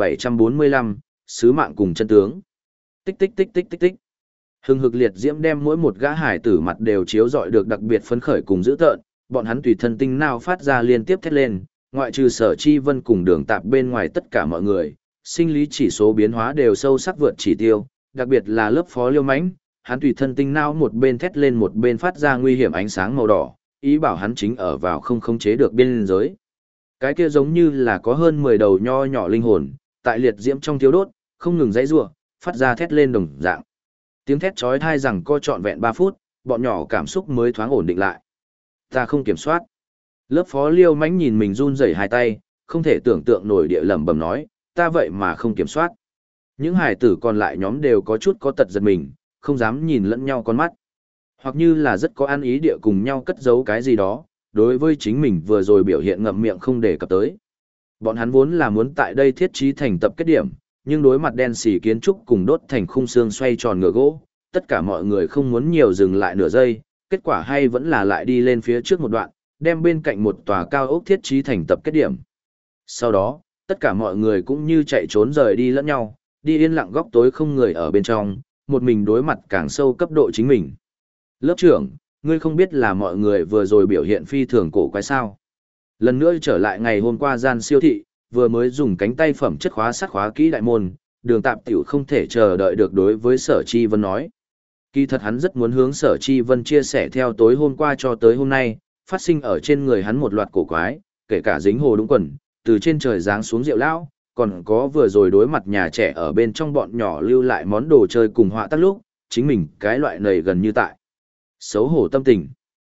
2745, Sứ mạng cùng chân tướng. Tích tích tích tích tích tích. Hừng hực liệt diễm đem mỗi một gã hải tử mặt đều chiếu rọi được đặc biệt phấn khởi cùng dữ tợn, bọn hắn tùy thân tinh nào phát ra liên tiếp thét lên, ngoại trừ Sở Chi Vân cùng Đường Tạp bên ngoài tất cả mọi người, sinh lý chỉ số biến hóa đều sâu sắc vượt chỉ tiêu, đặc biệt là lớp phó Liêu Mãnh, hắn tùy thân tinh não một bên thét lên một bên phát ra nguy hiểm ánh sáng màu đỏ, ý bảo hắn chính ở vào không khống chế được biên giới. Cái kia giống như là có hơn 10 đầu nho nhỏ linh hồn, tại liệt diễm trong thiếu đốt, không ngừng giãy giụa, phát ra thét lên đồng dạng. Tiếng thét chói tai rằng co trọn vẹn 3 phút, bọn nhỏ cảm xúc mới thoáng ổn định lại. Ta không kiểm soát. Lớp phó Liêu Mãnh nhìn mình run rẩy hai tay, không thể tưởng tượng nổi địa lẩm bẩm nói, ta vậy mà không kiểm soát. Những hải tử còn lại nhóm đều có chút có tật giật mình, không dám nhìn lẫn nhau con mắt. Hoặc như là rất có ăn ý địa cùng nhau cất giấu cái gì đó, đối với chính mình vừa rồi biểu hiện ngậm miệng không đề cập tới. Bọn hắn vốn là muốn tại đây thiết trí thành tập kết điểm, nhưng đối mặt đen xỉ kiến trúc cùng đốt thành khung xương xoay tròn ngựa gỗ, tất cả mọi người không muốn nhiều dừng lại nửa giây, kết quả hay vẫn là lại đi lên phía trước một đoạn, đem bên cạnh một tòa cao ốc thiết trí thành tập kết điểm. Sau đó, tất cả mọi người cũng như chạy trốn rời đi lẫn nhau, đi yên lặng góc tối không người ở bên trong, một mình đối mặt càng sâu cấp độ chính mình. Lớp trưởng, ngươi không biết là mọi người vừa rồi biểu hiện phi thường cổ quái sao. Lần nữa trở lại ngày hôm qua gian siêu thị, vừa mới dùng cánh tay phẩm chất khóa sắt khóa kỹ đại môn, Đường Tạp tiểu không thể chờ đợi được đối với Sở Chi Vân nói. Kỳ thật hắn rất muốn hướng Sở Chi Vân chia sẻ theo tối hôm qua cho tới hôm nay, phát sinh ở trên người hắn một loạt cổ quái, kể cả dính hồ đúng quần, từ trên trời giáng xuống rượu lão, còn có vừa rồi đối mặt nhà trẻ ở bên trong bọn nhỏ lưu lại món đồ chơi cùng họa tác lúc, chính mình cái loại này gần như tại. Xấu hổ tâm tình.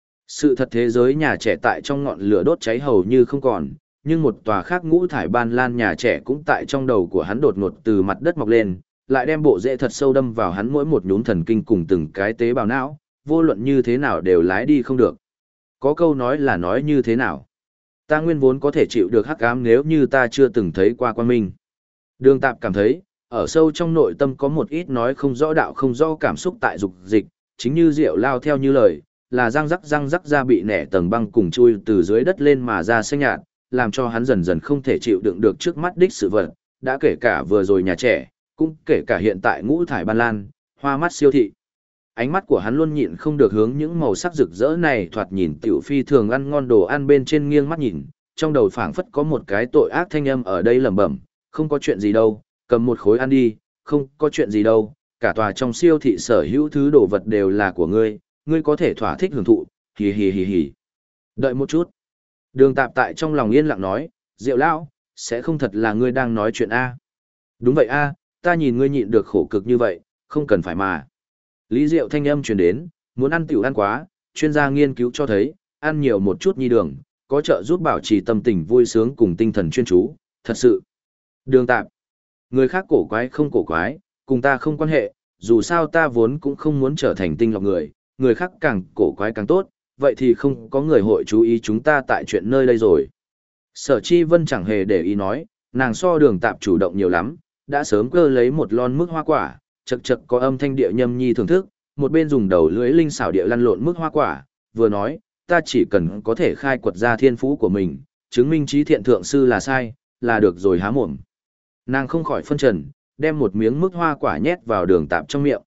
Sự thật thế giới nhà trẻ tại trong ngọn lửa đốt cháy hầu như không còn, nhưng một tòa khác ngũ thải ban lan nhà trẻ cũng tại trong đầu của hắn đột ngột từ mặt đất mọc lên, lại đem bộ rễ thật sâu đâm vào hắn mỗi một nhún thần kinh cùng từng cái tế bào não, vô luận như thế nào đều lái đi không được. Có câu nói là nói như thế nào? Ta nguyên vốn có thể chịu được hắc ám nếu như ta chưa từng thấy qua quang minh. Đường Tạp cảm thấy, ở sâu trong nội tâm có một ít nói không rõ đạo không rõ cảm xúc tại dục dịch, chính như rượu lao theo như lời, là răng rắc ra bị nẻ tầng băng cùng chui từ dưới đất lên mà ra xanh nhạt, làm cho hắn dần dần không thể chịu đựng được trước mắt đích sự vật, đã kể cả vừa rồi nhà trẻ, cũng kể cả hiện tại ngũ thải ban lan, hoa mắt siêu thị. ánh mắt của hắn luôn nhịn không được hướng những màu sắc rực rỡ này thoạt nhìn tiểu phi thường ăn ngon đồ ăn bên trên nghiêng mắt nhìn, trong đầu phảng phất có một cái tội ác thanh âm ở đây lẩm bẩm, không có chuyện gì đâu, cầm một khối ăn đi, không có chuyện gì đâu, cả tòa trong siêu thị sở hữu thứ đồ vật đều là của ngươi, ngươi có thể thỏa thích hưởng thụ, hì hì hì hì. Đợi một chút. Đường Tạp tại trong lòng yên lặng nói, Diệu lão, sẽ không thật là ngươi đang nói chuyện a? Đúng vậy a, ta nhìn ngươi nhịn được khổ cực như vậy, không cần phải mà. Lý Diệu thanh âm truyền đến, muốn ăn tiểu ăn quá, chuyên gia nghiên cứu cho thấy, ăn nhiều một chút nhi đường, có trợ giúp bảo trì tâm tình vui sướng cùng tinh thần chuyên chú, thật sự. Đường Tạp, người khác cổ quái không cổ quái, cùng ta không quan hệ, dù sao ta vốn cũng không muốn trở thành tinh lọc người, người khác càng cổ quái càng tốt, vậy thì không có người hội chú ý chúng ta tại chuyện nơi đây rồi. Sở Chi Vân chẳng hề để ý nói, nàng so Đường Tạp chủ động nhiều lắm, đã sớm cơ lấy một lon mức hoa quả, chật chật có âm thanh địa nhâm nhi thưởng thức, một bên dùng đầu lưỡi linh xảo địa lăn lộn mức hoa quả, vừa nói, ta chỉ cần có thể khai quật ra thiên phú của mình, chứng minh trí thiện thượng sư là sai, là được rồi há mồm. Nàng không khỏi phân trần, đem một miếng mức hoa quả nhét vào Đường Tạp trong miệng.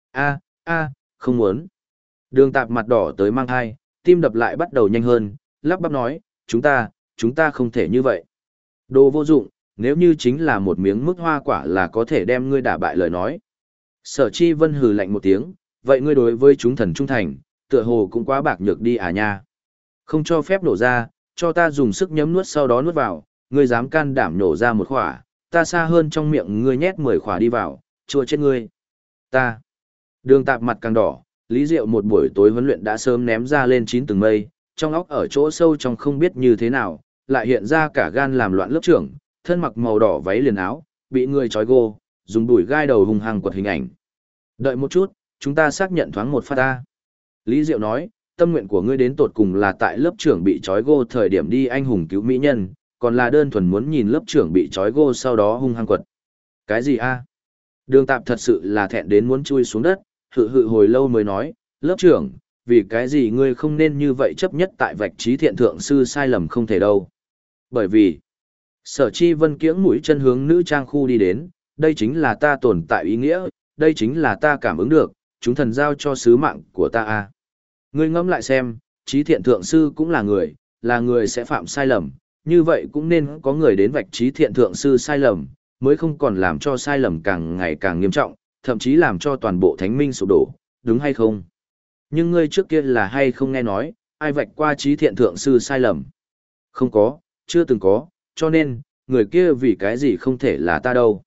Không muốn. Đường Tạp mặt đỏ tới mang thai, tim đập lại bắt đầu nhanh hơn, lắp bắp nói, chúng ta không thể như vậy. Đồ vô dụng, nếu như chính là một miếng mức hoa quả là có thể đem ngươi đả bại lời nói. Sở Chi Vân hừ lạnh một tiếng, vậy ngươi đối với chúng thần trung thành, tựa hồ cũng quá bạc nhược đi à nha. Không cho phép nổ ra, cho ta dùng sức nhấm nuốt sau đó nuốt vào, ngươi dám can đảm nổ ra một khỏa, ta xa hơn trong miệng ngươi nhét 10 khỏa đi vào, chua chết ngươi. Ta. Đường Tạp mặt càng đỏ, Lý Diệu một buổi tối huấn luyện đã sớm ném ra lên 9 tầng mây, trong óc ở chỗ sâu trong không biết như thế nào, lại hiện ra cả gan làm loạn lớp trưởng, thân mặc màu đỏ váy liền áo, bị người trói gô, dùng đuổi gai đầu hung hăng quật hình ảnh. Đợi một chút, chúng ta xác nhận thoáng một phát ta. Lý Diệu nói, tâm nguyện của ngươi đến tột cùng là tại lớp trưởng bị trói gô thời điểm đi anh hùng cứu mỹ nhân, còn là đơn thuần muốn nhìn lớp trưởng bị trói gô sau đó hung hăng quật. Cái gì a? Đường Tạp thật sự là thẹn đến muốn chui xuống đất, hự hồi lâu mới nói, lớp trưởng, vì cái gì ngươi không nên như vậy chấp nhất tại vạch trí thiện thượng sư sai lầm không thể đâu. Bởi vì, Sở Chi Vân kiễng mũi chân hướng nữ trang khu đi đến, đây chính là ta tồn tại ý nghĩa, đây chính là ta cảm ứng được, chúng thần giao cho sứ mạng của ta a. Ngươi ngẫm lại xem, trí thiện thượng sư cũng là người sẽ phạm sai lầm, như vậy cũng nên có người đến vạch trí thiện thượng sư sai lầm, mới không còn làm cho sai lầm càng ngày càng nghiêm trọng, thậm chí làm cho toàn bộ thánh minh sụp đổ, đúng hay không? Nhưng ngươi trước kia là hay không nghe nói, ai vạch qua trí thiện thượng sư sai lầm? Không có, chưa từng có, cho nên, người kia vì cái gì không thể là ta đâu.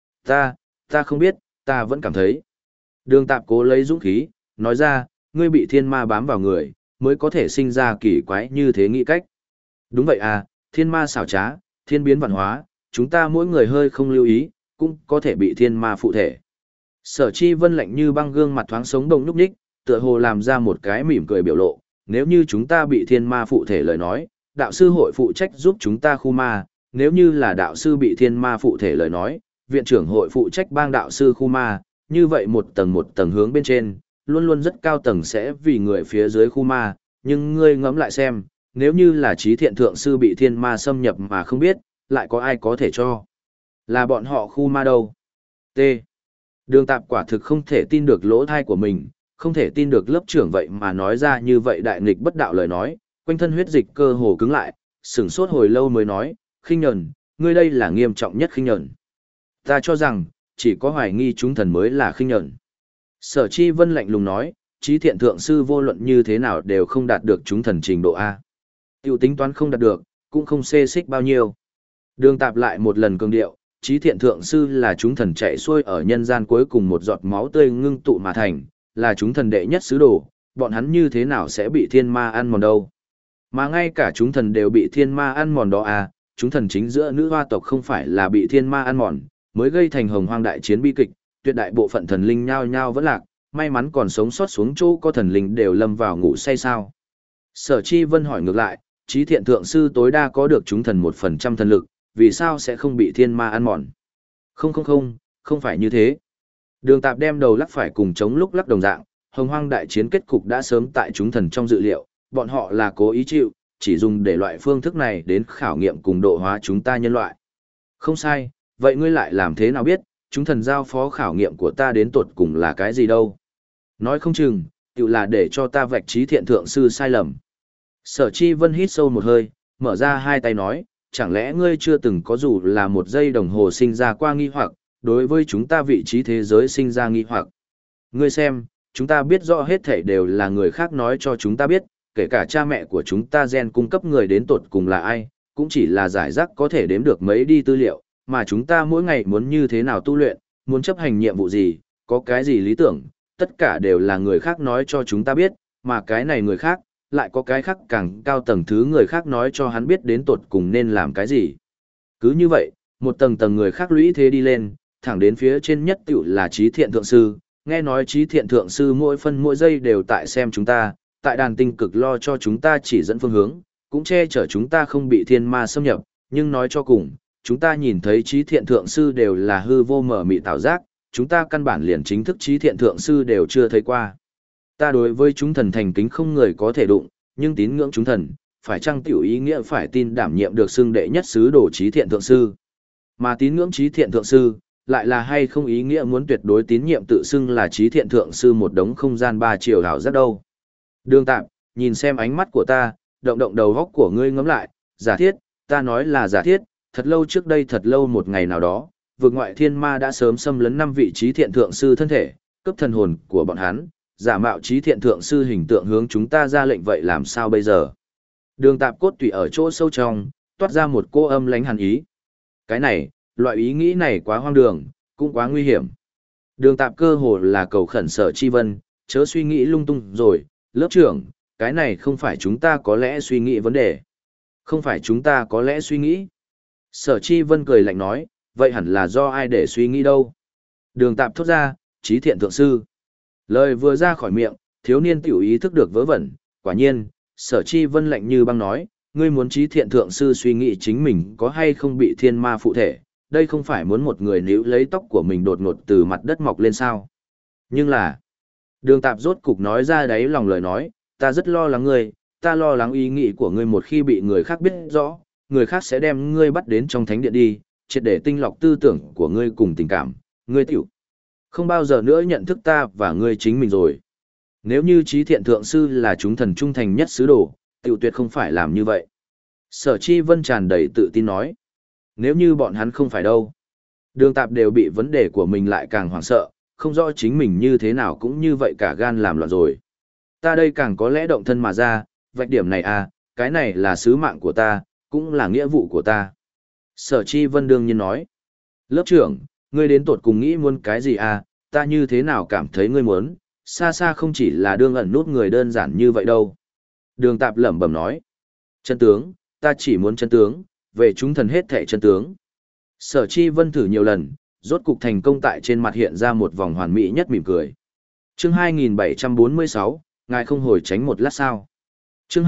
Ta không biết, ta vẫn cảm thấy. Đường Tạp cố lấy dũng khí, nói ra, ngươi bị thiên ma bám vào người, mới có thể sinh ra kỳ quái như thế nghĩ cách. Đúng vậy à, thiên ma xảo trá, thiên biến vạn hóa, chúng ta mỗi người hơi không lưu ý, cũng có thể bị thiên ma phụ thể. Sở Chi Vân lạnh như băng gương mặt thoáng sống đông nhúc nhích, tựa hồ làm ra một cái mỉm cười biểu lộ, nếu như chúng ta bị thiên ma phụ thể lời nói, đạo sư hội phụ trách giúp chúng ta khu ma, nếu như là đạo sư bị thiên ma phụ thể lời nói, viện trưởng hội phụ trách bang đạo sư khu ma, như vậy một tầng hướng bên trên, luôn luôn rất cao tầng sẽ vì người phía dưới khu ma, nhưng ngươi ngẫm lại xem, nếu như là trí thiện thượng sư bị thiên ma xâm nhập mà không biết, lại có ai có thể cho là bọn họ khu ma đâu. T. Đường Tạp quả thực không thể tin được lỗ thai của mình, không thể tin được lớp trưởng vậy mà nói ra như vậy đại nghịch bất đạo lời nói, quanh thân huyết dịch cơ hồ cứng lại, sửng sốt hồi lâu mới nói, khinh nhẫn, ngươi đây là nghiêm trọng nhất khinh nhẫn. Ta cho rằng, chỉ có hoài nghi chúng thần mới là khinh nhẫn. Sở Chi Vân lạnh lùng nói, trí thiện thượng sư vô luận như thế nào đều không đạt được chúng thần trình độ A. Tiểu tính toán không đạt được, cũng không xê xích bao nhiêu. Đường Tạp lại một lần cường điệu, trí thiện thượng sư là chúng thần chạy xuôi ở nhân gian cuối cùng một giọt máu tươi ngưng tụ mà thành, là chúng thần đệ nhất sứ đồ, bọn hắn như thế nào sẽ bị thiên ma ăn mòn đâu. Mà ngay cả chúng thần đều bị thiên ma ăn mòn đó à, chúng thần chính giữa nữ hoa tộc không phải là bị thiên ma ăn mòn, mới gây thành hồng hoang đại chiến bi kịch, tuyệt đại bộ phận thần linh nhao nhao vẫn lạc, may mắn còn sống sót xuống chỗ có thần linh đều lâm vào ngủ say sao. Sở Chi Vân hỏi ngược lại, trí thiện thượng sư tối đa có được chúng thần 1% thần lực, vì sao sẽ không bị thiên ma ăn mòn? Không phải như thế. Đường Tạp đem đầu lắc phải cùng chống lúc lắc đồng dạng, hồng hoang đại chiến kết cục đã sớm tại chúng thần trong dự liệu, bọn họ là cố ý chịu, chỉ dùng để loại phương thức này đến khảo nghiệm cùng độ hóa chúng ta nhân loại. Không sai, vậy ngươi lại làm thế nào biết, chúng thần giao phó khảo nghiệm của ta đến tột cùng là cái gì đâu? Nói không chừng, tự là để cho ta vạch trí thiện thượng sư sai lầm. Sở Chi Vân hít sâu một hơi, mở ra hai tay nói, chẳng lẽ ngươi chưa từng có dù là một giây đồng hồ sinh ra qua nghi hoặc, đối với chúng ta vị trí thế giới sinh ra nghi hoặc. Ngươi xem, chúng ta biết rõ hết thảy đều là người khác nói cho chúng ta biết, kể cả cha mẹ của chúng ta gen cung cấp người đến tột cùng là ai, cũng chỉ là giải rác có thể đếm được mấy đi tư liệu, mà chúng ta mỗi ngày muốn như thế nào tu luyện, muốn chấp hành nhiệm vụ gì, có cái gì lý tưởng, tất cả đều là người khác nói cho chúng ta biết, mà cái này người khác, lại có cái khác càng cao tầng thứ người khác nói cho hắn biết đến tột cùng nên làm cái gì. Cứ như vậy, một tầng tầng người khác lũy thế đi lên, thẳng đến phía trên nhất tiểu là trí thiện thượng sư, nghe nói trí thiện thượng sư mỗi phân mỗi giây đều tại xem chúng ta, tại đàn tinh cực lo cho chúng ta chỉ dẫn phương hướng, cũng che chở chúng ta không bị thiên ma xâm nhập, nhưng nói cho cùng, chúng ta nhìn thấy trí thiện thượng sư đều là hư vô mở mị tạo giác, chúng ta căn bản liền chính thức trí thiện thượng sư đều chưa thấy qua. Ta đối với chúng thần thành kính không người có thể đụng, nhưng tín ngưỡng chúng thần, phải chăng tiểu ý nghĩa phải tin đảm nhiệm được xưng đệ nhất sứ đồ trí thiện thượng sư. Mà tín ngưỡng trí thiện thượng sư, lại là hay không ý nghĩa muốn tuyệt đối tín nhiệm tự xưng là trí thiện thượng sư một đống không gian ba chiều hảo rất đâu. Đường Tạm, nhìn xem ánh mắt của ta, động động đầu góc của ngươi ngắm lại, giả thiết, ta nói là giả thiết, thật lâu trước đây thật lâu một ngày nào đó, vượt ngoại thiên ma đã sớm xâm lấn 5 vị trí thiện thượng sư thân thể, cấp thần hồn của bọn hắn, giả mạo trí thiện thượng sư hình tượng hướng chúng ta ra lệnh vậy làm sao bây giờ? Đường Tạp cốt tủy ở chỗ sâu trong, toát ra một cô âm lánh hàn ý. Cái này, loại ý nghĩ này quá hoang đường, cũng quá nguy hiểm. Đường Tạp cơ hồ là cầu khẩn Sở Chi Vân, chớ suy nghĩ lung tung rồi, lớp trưởng, cái này không phải chúng ta có lẽ suy nghĩ vấn đề. Không phải chúng ta có lẽ suy nghĩ. Sở Chi Vân cười lạnh nói, vậy hẳn là do ai để suy nghĩ đâu. Đường Tạp thốt ra, trí thiện thượng sư. Lời vừa ra khỏi miệng, thiếu niên tiểu ý thức được vớ vẩn, quả nhiên, Sở Chi Vân lạnh như băng nói, ngươi muốn trí thiện thượng sư suy nghĩ chính mình có hay không bị thiên ma phụ thể, đây không phải muốn một người níu lấy tóc của mình đột ngột từ mặt đất mọc lên sao. Nhưng là, Đường Tạp rốt cục nói ra đáy lòng lời nói, ta rất lo lắng ngươi, ta lo lắng ý nghĩ của ngươi một khi bị người khác biết rõ, người khác sẽ đem ngươi bắt đến trong thánh điện đi, triệt để tinh lọc tư tưởng của ngươi cùng tình cảm, ngươi tiểu không bao giờ nữa nhận thức ta và ngươi chính mình rồi. Nếu như trí thiện thượng sư là chúng thần trung thành nhất sứ đồ, tiểu tuyệt không phải làm như vậy. Sở Chi Vân tràn đầy tự tin nói. Nếu như bọn hắn không phải đâu. Đường Tạp đều bị vấn đề của mình lại càng hoảng sợ, không rõ chính mình như thế nào cũng như vậy cả gan làm loạn rồi. Ta đây càng có lẽ động thân mà ra, vạch điểm này à, cái này là sứ mạng của ta, cũng là nghĩa vụ của ta. Sở Chi Vân đương nhiên nói. Lớp trưởng, ngươi đến tột cùng nghĩ muốn cái gì à, ta như thế nào cảm thấy ngươi muốn, xa xa không chỉ là đương ẩn nút người đơn giản như vậy đâu. Đường Tạp lẩm bẩm nói. Chân tướng, ta chỉ muốn chân tướng, về chúng thần hết thảy chân tướng. Sở Chi Vân thử nhiều lần, rốt cục thành công tại trên mặt hiện ra một vòng hoàn mỹ nhất mỉm cười. Chương 2746, ngài không hồi tránh một lát sao? Chương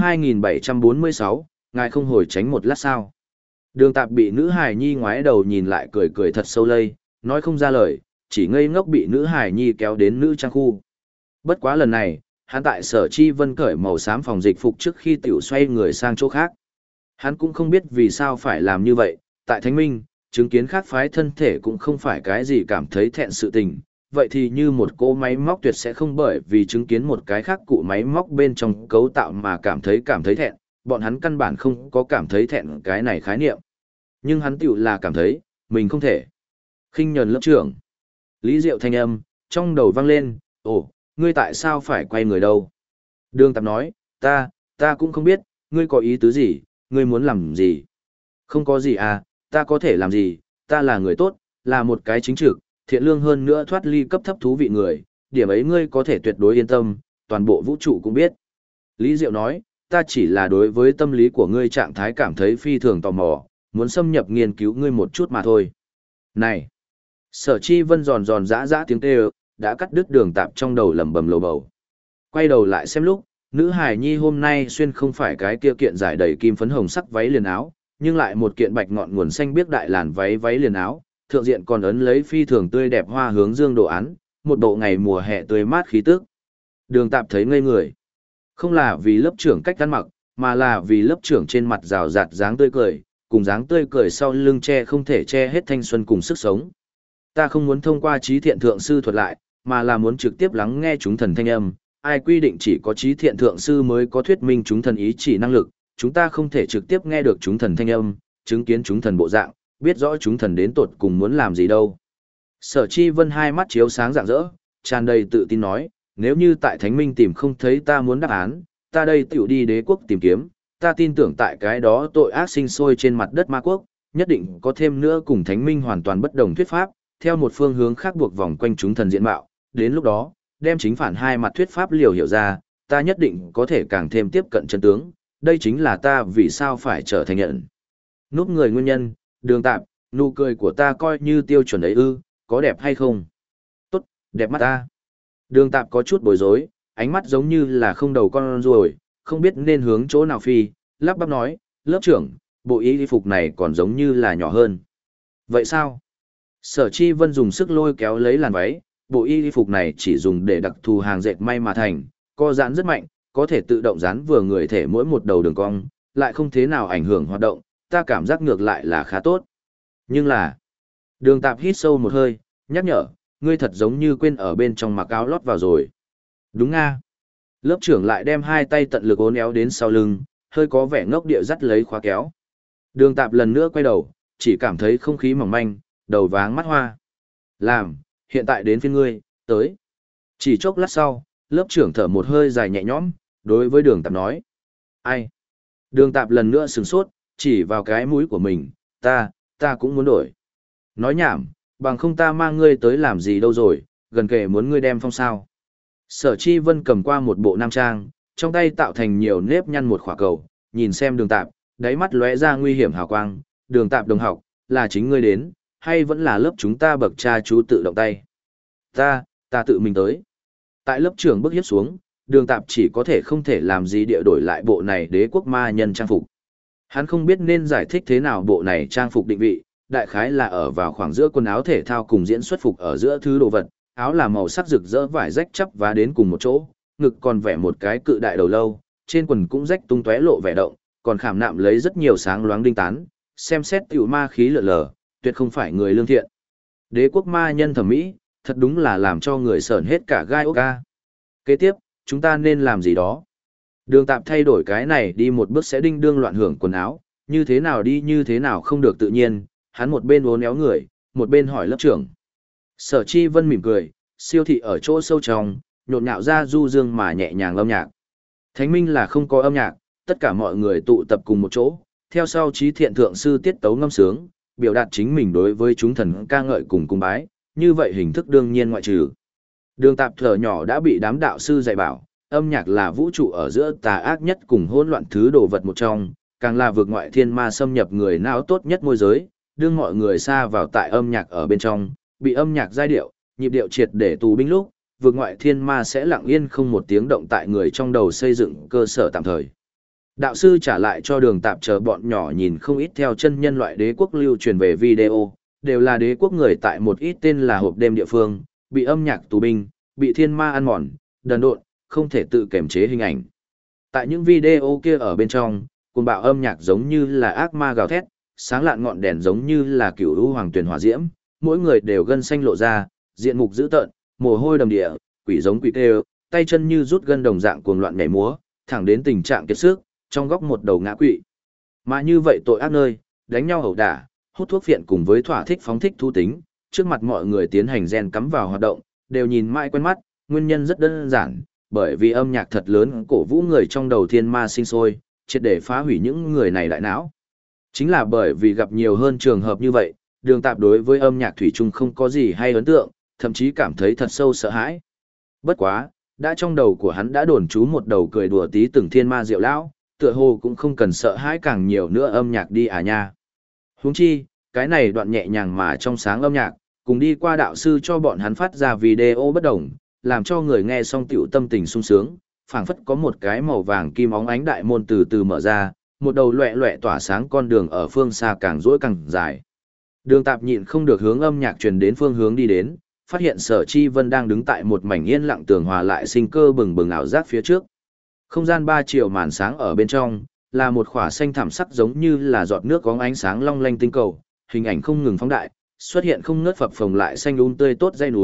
2746, ngài không hồi tránh một lát sao? Đường Tạp bị nữ hài nhi ngoái đầu nhìn lại cười cười thật sâu lây, nói không ra lời, chỉ ngây ngốc bị nữ hài nhi kéo đến nữ trang khu. Bất quá lần này, hắn tại Sở Chi Vân cởi màu xám phòng dịch phục trước khi tiểu xoay người sang chỗ khác. Hắn cũng không biết vì sao phải làm như vậy, tại Thánh Minh, chứng kiến khác phái thân thể cũng không phải cái gì cảm thấy thẹn sự tình, vậy thì như một cỗ máy móc tuyệt sẽ không bởi vì chứng kiến một cái khác cụ máy móc bên trong cấu tạo mà cảm thấy thẹn, bọn hắn căn bản không có cảm thấy thẹn cái này khái niệm. Nhưng hắn tiểu là cảm thấy, mình không thể. Khinh nhẫn lớp trưởng. Lý Diệu thanh âm, trong đầu vang lên, ồ, ngươi tại sao phải quay người đâu? Đường Tạp nói, ta cũng không biết, ngươi có ý tứ gì, ngươi muốn làm gì? Không có gì à, ta có thể làm gì, ta là người tốt, là một cái chính trực, thiện lương hơn nữa thoát ly cấp thấp thú vị người, điểm ấy ngươi có thể tuyệt đối yên tâm, toàn bộ vũ trụ cũng biết. Lý Diệu nói, ta chỉ là đối với tâm lý của ngươi trạng thái cảm thấy phi thường tò mò, muốn xâm nhập nghiên cứu ngươi một chút mà thôi. Này! Sở Chi Vân giòn giòn giã giã tiếng kêu, đã cắt đứt Đường Tạp trong đầu lẩm bẩm lầu bầu. Quay đầu lại xem lúc, nữ hài nhi hôm nay xuyên không phải cái kia kiện giải đầy kim phấn hồng sắc váy liền áo, nhưng lại một kiện bạch ngọn nguồn xanh biếc đại làn váy liền áo, thượng diện còn ấn lấy phi thường tươi đẹp hoa hướng dương đồ án, một bộ ngày mùa hè tươi mát khí tức. Đường Tạp thấy ngây người. Không là vì lớp trưởng cách ăn mặc, mà là vì lớp trưởng trên mặt rào rạt dáng tươi cười, cùng dáng tươi cười sau lưng che không thể che hết thanh xuân cùng sức sống. Ta không muốn thông qua trí thiện thượng sư thuật lại, mà là muốn trực tiếp lắng nghe chúng thần thanh âm. Ai quy định chỉ có trí thiện thượng sư mới có thuyết minh chúng thần ý chỉ năng lực, chúng ta không thể trực tiếp nghe được chúng thần thanh âm, chứng kiến chúng thần bộ dạng, biết rõ chúng thần đến tột cùng muốn làm gì đâu. Sở Chi Vân hai mắt chiếu sáng rạng rỡ, tràn đầy tự tin nói, nếu như tại Thánh Minh tìm không thấy ta muốn đáp án, ta đây tiểu đi đế quốc tìm kiếm, ta tin tưởng tại cái đó tội ác sinh sôi trên mặt đất ma quốc, nhất định có thêm nữa cùng Thánh Minh hoàn toàn bất đồng thuyết pháp, theo một phương hướng khác buộc vòng quanh chúng thần diện mạo, đến lúc đó, đem chính phản hai mặt thuyết pháp liều hiểu ra, ta nhất định có thể càng thêm tiếp cận chân tướng, đây chính là ta vì sao phải trở thành nhận. Núp người nguyên nhân, Đường Tạp, nụ cười của ta coi như tiêu chuẩn ấy ư, có đẹp hay không? Tốt, đẹp mắt ta. Đường Tạp có chút bối rối, ánh mắt giống như là không đầu con ruồi, không biết nên hướng chỗ nào phi, lắp bắp nói, lớp trưởng, bộ y phục này còn giống như là nhỏ hơn. Vậy sao? Sở Chi Vân dùng sức lôi kéo lấy làn váy, bộ y phục này chỉ dùng để đặc thù hàng dệt may mà thành, co giãn rất mạnh, có thể tự động dán vừa người thể mỗi một đầu đường cong, lại không thế nào ảnh hưởng hoạt động, ta cảm giác ngược lại là khá tốt. Nhưng là, Đường Tạp hít sâu một hơi, nhắc nhở, ngươi thật giống như quên ở bên trong mặc áo lót vào rồi. Đúng nga. Lớp trưởng lại đem hai tay tận lực uốn éo đến sau lưng, hơi có vẻ ngốc địa dắt lấy khóa kéo. Đường Tạp lần nữa quay đầu, chỉ cảm thấy không khí mỏng manh, đầu váng mắt hoa. Làm, hiện tại đến phiên ngươi, tới. Chỉ chốc lát sau, lớp trưởng thở một hơi dài nhẹ nhõm, đối với Đường Tạp nói. Ai? Đường Tạp lần nữa sửng sốt, chỉ vào cái mũi của mình, ta cũng muốn đổi. Nói nhảm, bằng không ta mang ngươi tới làm gì đâu rồi, gần kể muốn ngươi đem phong sao. Sở Chi Vân cầm qua một bộ nam trang, trong tay tạo thành nhiều nếp nhăn một khỏa cầu, nhìn xem Đường Tạp, đáy mắt lóe ra nguy hiểm hào quang, Đường Tạp đồng học, là chính ngươi đến, hay vẫn là lớp chúng ta bậc cha chú tự động tay. Ta tự mình tới. Tại lớp trưởng bước hiếp xuống, Đường Tạp chỉ có thể không thể làm gì địa đổi lại bộ này đế quốc ma nhân trang phục. Hắn không biết nên giải thích thế nào bộ này trang phục định vị, đại khái là ở vào khoảng giữa quần áo thể thao cùng diễn xuất phục ở giữa thứ đồ vật, áo là màu sắc rực rỡ vải rách chắp vá đến cùng một chỗ, ngực còn vẽ một cái cự đại đầu lâu, trên quần cũng rách tung tóe lộ vẻ động, còn khảm nạm lấy rất nhiều sáng loáng đinh tán, xem xét tiểu ma khí lượn lờ, tuyệt không phải người lương thiện. Đế quốc ma nhân thẩm mỹ, thật đúng là làm cho người sởn hết cả gai ốc ca. Kế tiếp, chúng ta nên làm gì đó? Đường Tạp thay đổi cái này đi một bước sẽ đinh đương loạn hưởng quần áo, như thế nào đi như thế nào không được tự nhiên, hắn một bên uốn éo người, một bên hỏi lớp trưởng. Sở Chi Vân mỉm cười, siêu thị ở chỗ sâu trong, nhộn nhạo ra du dương mà nhẹ nhàng âm nhạc. Thánh Minh là không có âm nhạc, tất cả mọi người tụ tập cùng một chỗ, theo sau trí thiện thượng sư tiết tấu ngâm sướng, biểu đạt chính mình đối với chúng thần ca ngợi cùng cung bái, như vậy hình thức đương nhiên ngoại trừ. Đường Tạp thở nhỏ đã bị đám đạo sư dạy bảo, âm nhạc là vũ trụ ở giữa tà ác nhất cùng hỗn loạn thứ đồ vật một trong, càng là vượt ngoại thiên ma xâm nhập người não tốt nhất môi giới, đương mọi người xa vào tại âm nhạc ở bên trong, bị âm nhạc giai điệu, nhịp điệu triệt để tù binh lúc, vượt ngoại thiên ma sẽ lặng yên không một tiếng động tại người trong đầu xây dựng cơ sở tạm thời. Đạo sư trả lại cho Đường Tạp chờ bọn nhỏ nhìn không ít theo chân nhân loại đế quốc lưu truyền về video, đều là đế quốc người tại một ít tên là hộp đêm địa phương, bị âm nhạc tù binh, bị thiên ma ăn mòn, đần độn, không thể tự kiểm chế hình ảnh. Tại những video kia ở bên trong, cuồng bạo âm nhạc giống như là ác ma gào thét, sáng lạn ngọn đèn giống như là cửu u hoàng tuyền hỏa diễm, mỗi người đều gân xanh lộ ra, diện mục dữ tợn, mồ hôi đầm địa, quỷ giống quỷ kêu, tay chân như rút gân đồng dạng cuồng loạn nhảy múa, thẳng đến tình trạng kiệt sức, trong góc một đầu ngã quỵ. Mà như vậy tội ác nơi, đánh nhau ẩu đả, hút thuốc phiện cùng với thỏa thích phóng thích thú tính, trước mặt mọi người tiến hành gen cắm vào hoạt động, đều nhìn mãi quen mắt, nguyên nhân rất đơn giản, bởi vì âm nhạc thật lớn cổ vũ người trong đầu thiên ma sinh sôi, triệt để phá hủy những người này đại não. Chính là bởi vì gặp nhiều hơn trường hợp như vậy, Đường Tạp đối với âm nhạc thủy chung không có gì hay ấn tượng, thậm chí cảm thấy thật sâu sợ hãi. Bất quá, đã trong đầu của hắn đã đồn trú một đầu cười đùa tí từng thiên ma diệu lão, tựa hồ cũng không cần sợ hãi càng nhiều nữa âm nhạc đi à nha. Huống chi, cái này đoạn nhẹ nhàng mà trong sáng âm nhạc, cùng đi qua đạo sư cho bọn hắn phát ra video bất đồng, làm cho người nghe xong tiểu tâm tình sung sướng, phảng phất có một cái màu vàng kim óng ánh đại môn từ từ mở ra, một đầu loẹ loẹ tỏa sáng con đường ở phương xa càng rỗi càng dài. Đường Tạp nhịn không được hướng âm nhạc truyền đến phương hướng đi đến, phát hiện Sở Chi Vân đang đứng tại một mảnh yên lặng tường hòa lại sinh cơ bừng bừng ảo giác phía trước. Không gian 3 chiều màn sáng ở bên trong, là một khỏa xanh thảm sắc giống như là giọt nước có ánh sáng long lanh tinh cầu, hình ảnh không ngừng phóng đại, xuất hiện không ngớt phập phồng lại xanh tươi tốt dãy núi,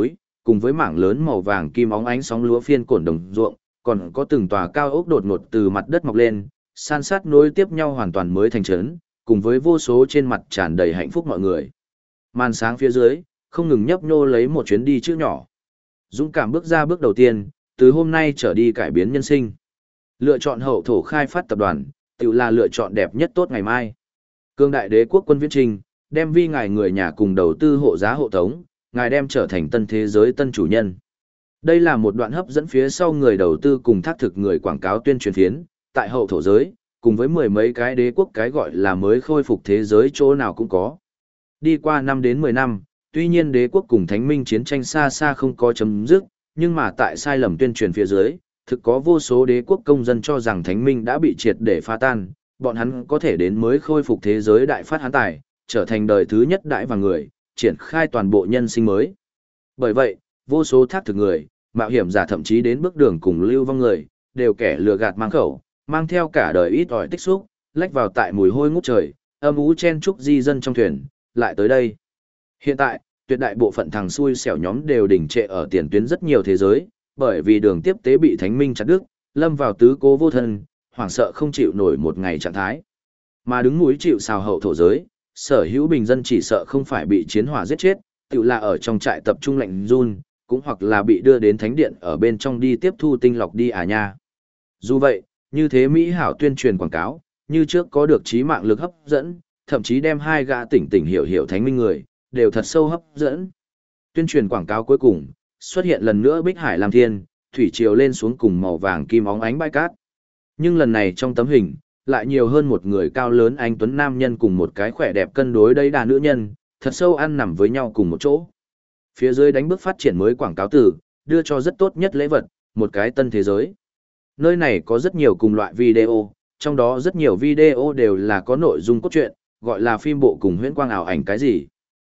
cùng với mảng lớn màu vàng kim óng ánh sóng lúa phiên cổn đồng ruộng, còn có từng tòa cao ốc đột ngột từ mặt đất mọc lên, san sát nối tiếp nhau hoàn toàn mới thành trấn, cùng với vô số trên mặt tràn đầy hạnh phúc mọi người. Màn sáng phía dưới, không ngừng nhấp nhô lấy một chuyến đi chữ nhỏ. Dũng cảm bước ra bước đầu tiên, từ hôm nay trở đi cải biến nhân sinh. Lựa chọn hậu thổ khai phát tập đoàn, tự là lựa chọn đẹp nhất tốt ngày mai. Cương đại đế quốc quân viễn trình, đem vi ngài người nhà cùng đầu tư hộ giá hộ tống, ngài đem trở thành tân thế giới tân chủ nhân. Đây là một đoạn hấp dẫn phía sau người đầu tư cùng thác thực người quảng cáo tuyên truyền phiến, tại hậu thổ giới, cùng với mười mấy cái đế quốc cái gọi là mới khôi phục thế giới chỗ nào cũng có. Đi qua 5 đến 10 năm, tuy nhiên đế quốc cùng thánh minh chiến tranh xa xa không có chấm dứt, nhưng mà tại sai lầm tuyên truyền phía dưới, thực có vô số đế quốc công dân cho rằng thánh minh đã bị triệt để phá tan, bọn hắn có thể đến mới khôi phục thế giới đại phát hán tài, trở thành đời thứ nhất đại và người, triển khai toàn bộ nhân sinh mới. Bởi vậy, vô số thác thực người, mạo hiểm giả thậm chí đến bước đường cùng lưu vong người, đều kẻ lừa gạt mang khẩu, mang theo cả đời ít ỏi tích xúc, lách vào tại mùi hôi ngút trời, âm ú chen chúc di dân trong thuyền, lại tới đây. Hiện tại, tuyệt đại bộ phận thằng xui xẻo nhóm đều đỉnh trệ ở tiền tuyến rất nhiều thế giới, bởi vì đường tiếp tế bị thánh minh chặt đứt, lâm vào tứ cố vô thân, hoảng sợ không chịu nổi một ngày trạng thái. Mà đứng núi chịu sào hậu thổ giới, sở hữu bình dân chỉ sợ không phải bị chiến hỏa giết chết, tự là ở trong trại tập trung lạnh run, cũng hoặc là bị đưa đến thánh điện ở bên trong đi tiếp thu tinh lọc đi à nha. Dù vậy, như thế Mỹ hảo tuyên truyền quảng cáo, như trước có được trí mạng lực hấp dẫn, thậm chí đem hai gã tỉnh tỉnh hiểu thánh minh người, đều thật sâu hấp dẫn. Tuyên truyền quảng cáo cuối cùng, xuất hiện lần nữa Bích Hải Lam Thiên, thủy triều lên xuống cùng màu vàng kim óng ánh bãi cát. Nhưng lần này trong tấm hình, lại nhiều hơn một người cao lớn anh tuấn nam nhân cùng một cái khỏe đẹp cân đối đầy đà nữ nhân, thật sâu ăn nằm với nhau cùng một chỗ. Phía dưới đánh bước phát triển mới quảng cáo từ, đưa cho rất tốt nhất lễ vật, một cái tân thế giới. Nơi này có rất nhiều cùng loại video, trong đó rất nhiều video đều là có nội dung cốt truyện, gọi là phim bộ cùng huyễn quang ảo ảnh cái gì.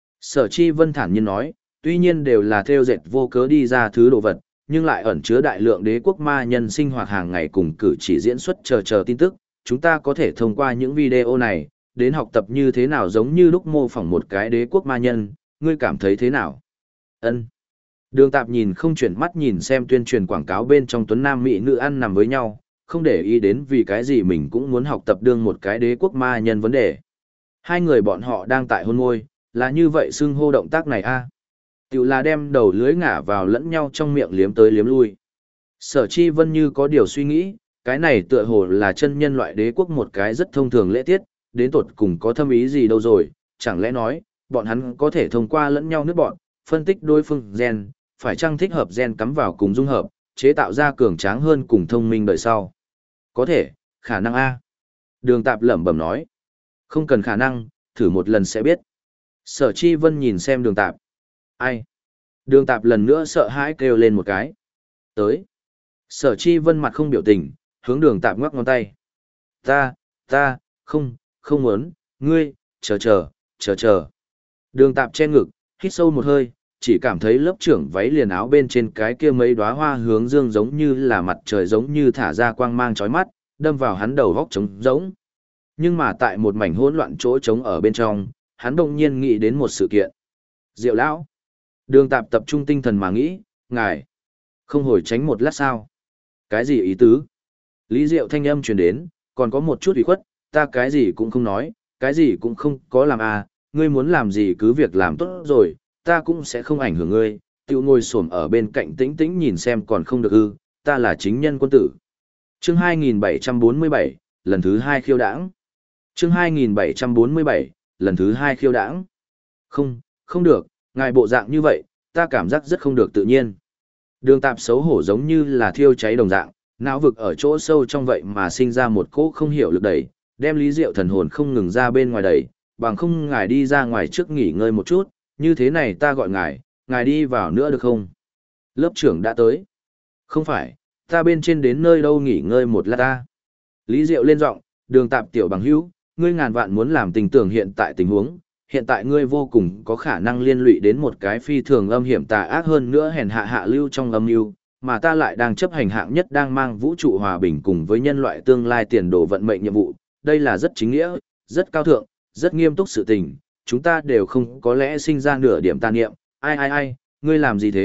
Sở Chi Vân thản nhiên nói, tuy nhiên đều là theo dệt vô cớ đi ra thứ đồ vật, nhưng lại ẩn chứa đại lượng đế quốc ma nhân sinh hoạt hàng ngày cùng cử chỉ diễn xuất chờ tin tức, chúng ta có thể thông qua những video này, đến học tập như thế nào giống như lúc mô phỏng một cái đế quốc ma nhân, ngươi cảm thấy thế nào? Ân. Đường Tạp nhìn không chuyển mắt nhìn xem tuyên truyền quảng cáo bên trong tuấn nam mỹ nữ ăn nằm với nhau, không để ý đến vì cái gì mình cũng muốn học tập đương một cái đế quốc ma nhân vấn đề. Hai người bọn họ đang tại hôn môi, là như vậy xưng hô động tác này a. Tiểu là đem đầu lưới ngả vào lẫn nhau trong miệng liếm tới liếm lui. Sở Chi Vân như có điều suy nghĩ, cái này tựa hồ là chân nhân loại đế quốc một cái rất thông thường lễ tiết, đến tột cùng có thâm ý gì đâu rồi, chẳng lẽ nói, bọn hắn có thể thông qua lẫn nhau nước bọn, phân tích đối phương gen, phải chăng thích hợp gen cắm vào cùng dung hợp, chế tạo ra cường tráng hơn cùng thông minh đời sau. Có thể, khả năng A. Đường Tạp lẩm bẩm nói. Không cần khả năng, thử một lần sẽ biết. Sở Chi Vân nhìn xem Đường Tạp. Ai? Đường Tạp lần nữa sợ hãi kêu lên một cái. Tới. Sở Chi Vân mặt không biểu tình, hướng Đường Tạp ngoắc ngón tay. Ta, không muốn, ngươi, chờ. Đường Tạp che ngực, hít sâu một hơi, chỉ cảm thấy lớp trưởng váy liền áo bên trên cái kia mấy đóa hoa hướng dương giống như là mặt trời giống như thả ra quang mang chói mắt, đâm vào hắn đầu góc trống rỗng. Nhưng mà tại một mảnh hỗn loạn chỗ trống ở bên trong, hắn đột nhiên nghĩ đến một sự kiện. Diệu lão. Đường Tạp tập trung tinh thần mà nghĩ, ngài, không hồi tránh một lát sao? Cái gì ý tứ? Lý Diệu thanh âm truyền đến, còn có một chút ủy khuất, ta cái gì cũng không nói, cái gì cũng không có làm à, ngươi muốn làm gì cứ việc làm tốt rồi, ta cũng sẽ không ảnh hưởng ngươi, tự ngồi xổm ở bên cạnh tĩnh tĩnh nhìn xem còn không được ư, ta là chính nhân quân tử. Chương 2747, lần thứ 2 khiêu đãng. Chương 2747, lần thứ 2 khiêu đãng. Không được, ngài bộ dạng như vậy, ta cảm giác rất không được tự nhiên. Đường Tạp xấu hổ giống như là thiêu cháy đồng dạng, não vực ở chỗ sâu trong vậy mà sinh ra một cỗ không hiểu lực đẩy, đem Lý Diệu thần hồn không ngừng ra bên ngoài đẩy, bằng không ngài đi ra ngoài trước nghỉ ngơi một chút, như thế này ta gọi ngài đi vào nữa được không? Lớp trưởng đã tới. Không phải, ta bên trên đến nơi đâu nghỉ ngơi một lát ta. Lý Diệu lên giọng, Đường Tạp tiểu bằng hữu, ngươi ngàn vạn muốn làm tình tưởng hiện tại tình huống, hiện tại ngươi vô cùng có khả năng liên lụy đến một cái phi thường âm hiểm tà ác hơn nữa hèn hạ hạ lưu trong âm mưu, mà ta lại đang chấp hành hạng nhất đang mang vũ trụ hòa bình cùng với nhân loại tương lai tiền đồ vận mệnh nhiệm vụ, đây là rất chính nghĩa, rất cao thượng, rất nghiêm túc sự tình, chúng ta đều không có lẽ sinh ra nửa điểm tà niệm, ai, ngươi làm gì thế,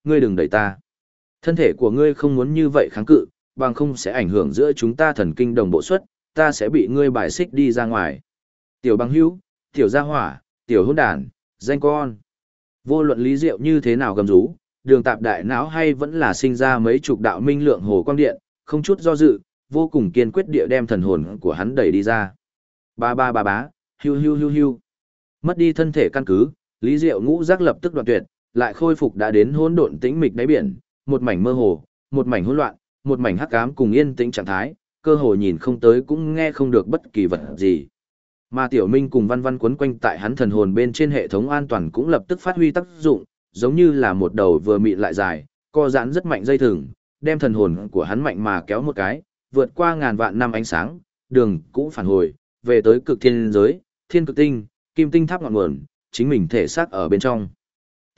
ngươi đừng đẩy ta. Thân thể của ngươi không muốn như vậy kháng cự, bằng không sẽ ảnh hưởng giữa chúng ta thần kinh đồng bộ suất, ta sẽ bị ngươi bài xích đi ra ngoài. Tiểu bằng hữu, tiểu gia hỏa, tiểu hôn đàn, danh con. Vô luận Lý Diệu như thế nào gầm rú, đường tạp đại não hay vẫn là sinh ra mấy chục đạo minh lượng hồ quang điện, không chút do dự, vô cùng kiên quyết địa đem thần hồn của hắn đẩy đi ra. Ba ba ba bá, hiu hiu hiu hiu. Mất đi thân thể căn cứ, Lý Diệu ngũ giác lập tức đoạn tuyệt, lại khôi phục đã đến hỗn độn tĩnh mịch đáy biển, một mảnh mơ hồ, một mảnh hỗn loạn, một mảnh hắc ám cùng yên tĩnh trạng thái, cơ hồ nhìn không tới cũng nghe không được bất kỳ vật gì. Mà Tiểu Minh cùng Văn Văn quấn quanh tại hắn thần hồn bên trên hệ thống an toàn cũng lập tức phát huy tác dụng, giống như là một đầu vừa mịn lại dài, co giãn rất mạnh dây thừng, đem thần hồn của hắn mạnh mà kéo một cái, vượt qua ngàn vạn năm ánh sáng, đường cũng phản hồi, về tới cực thiên giới, thiên cực tinh, kim tinh tháp ngọn nguồn, chính mình thể xác ở bên trong. T.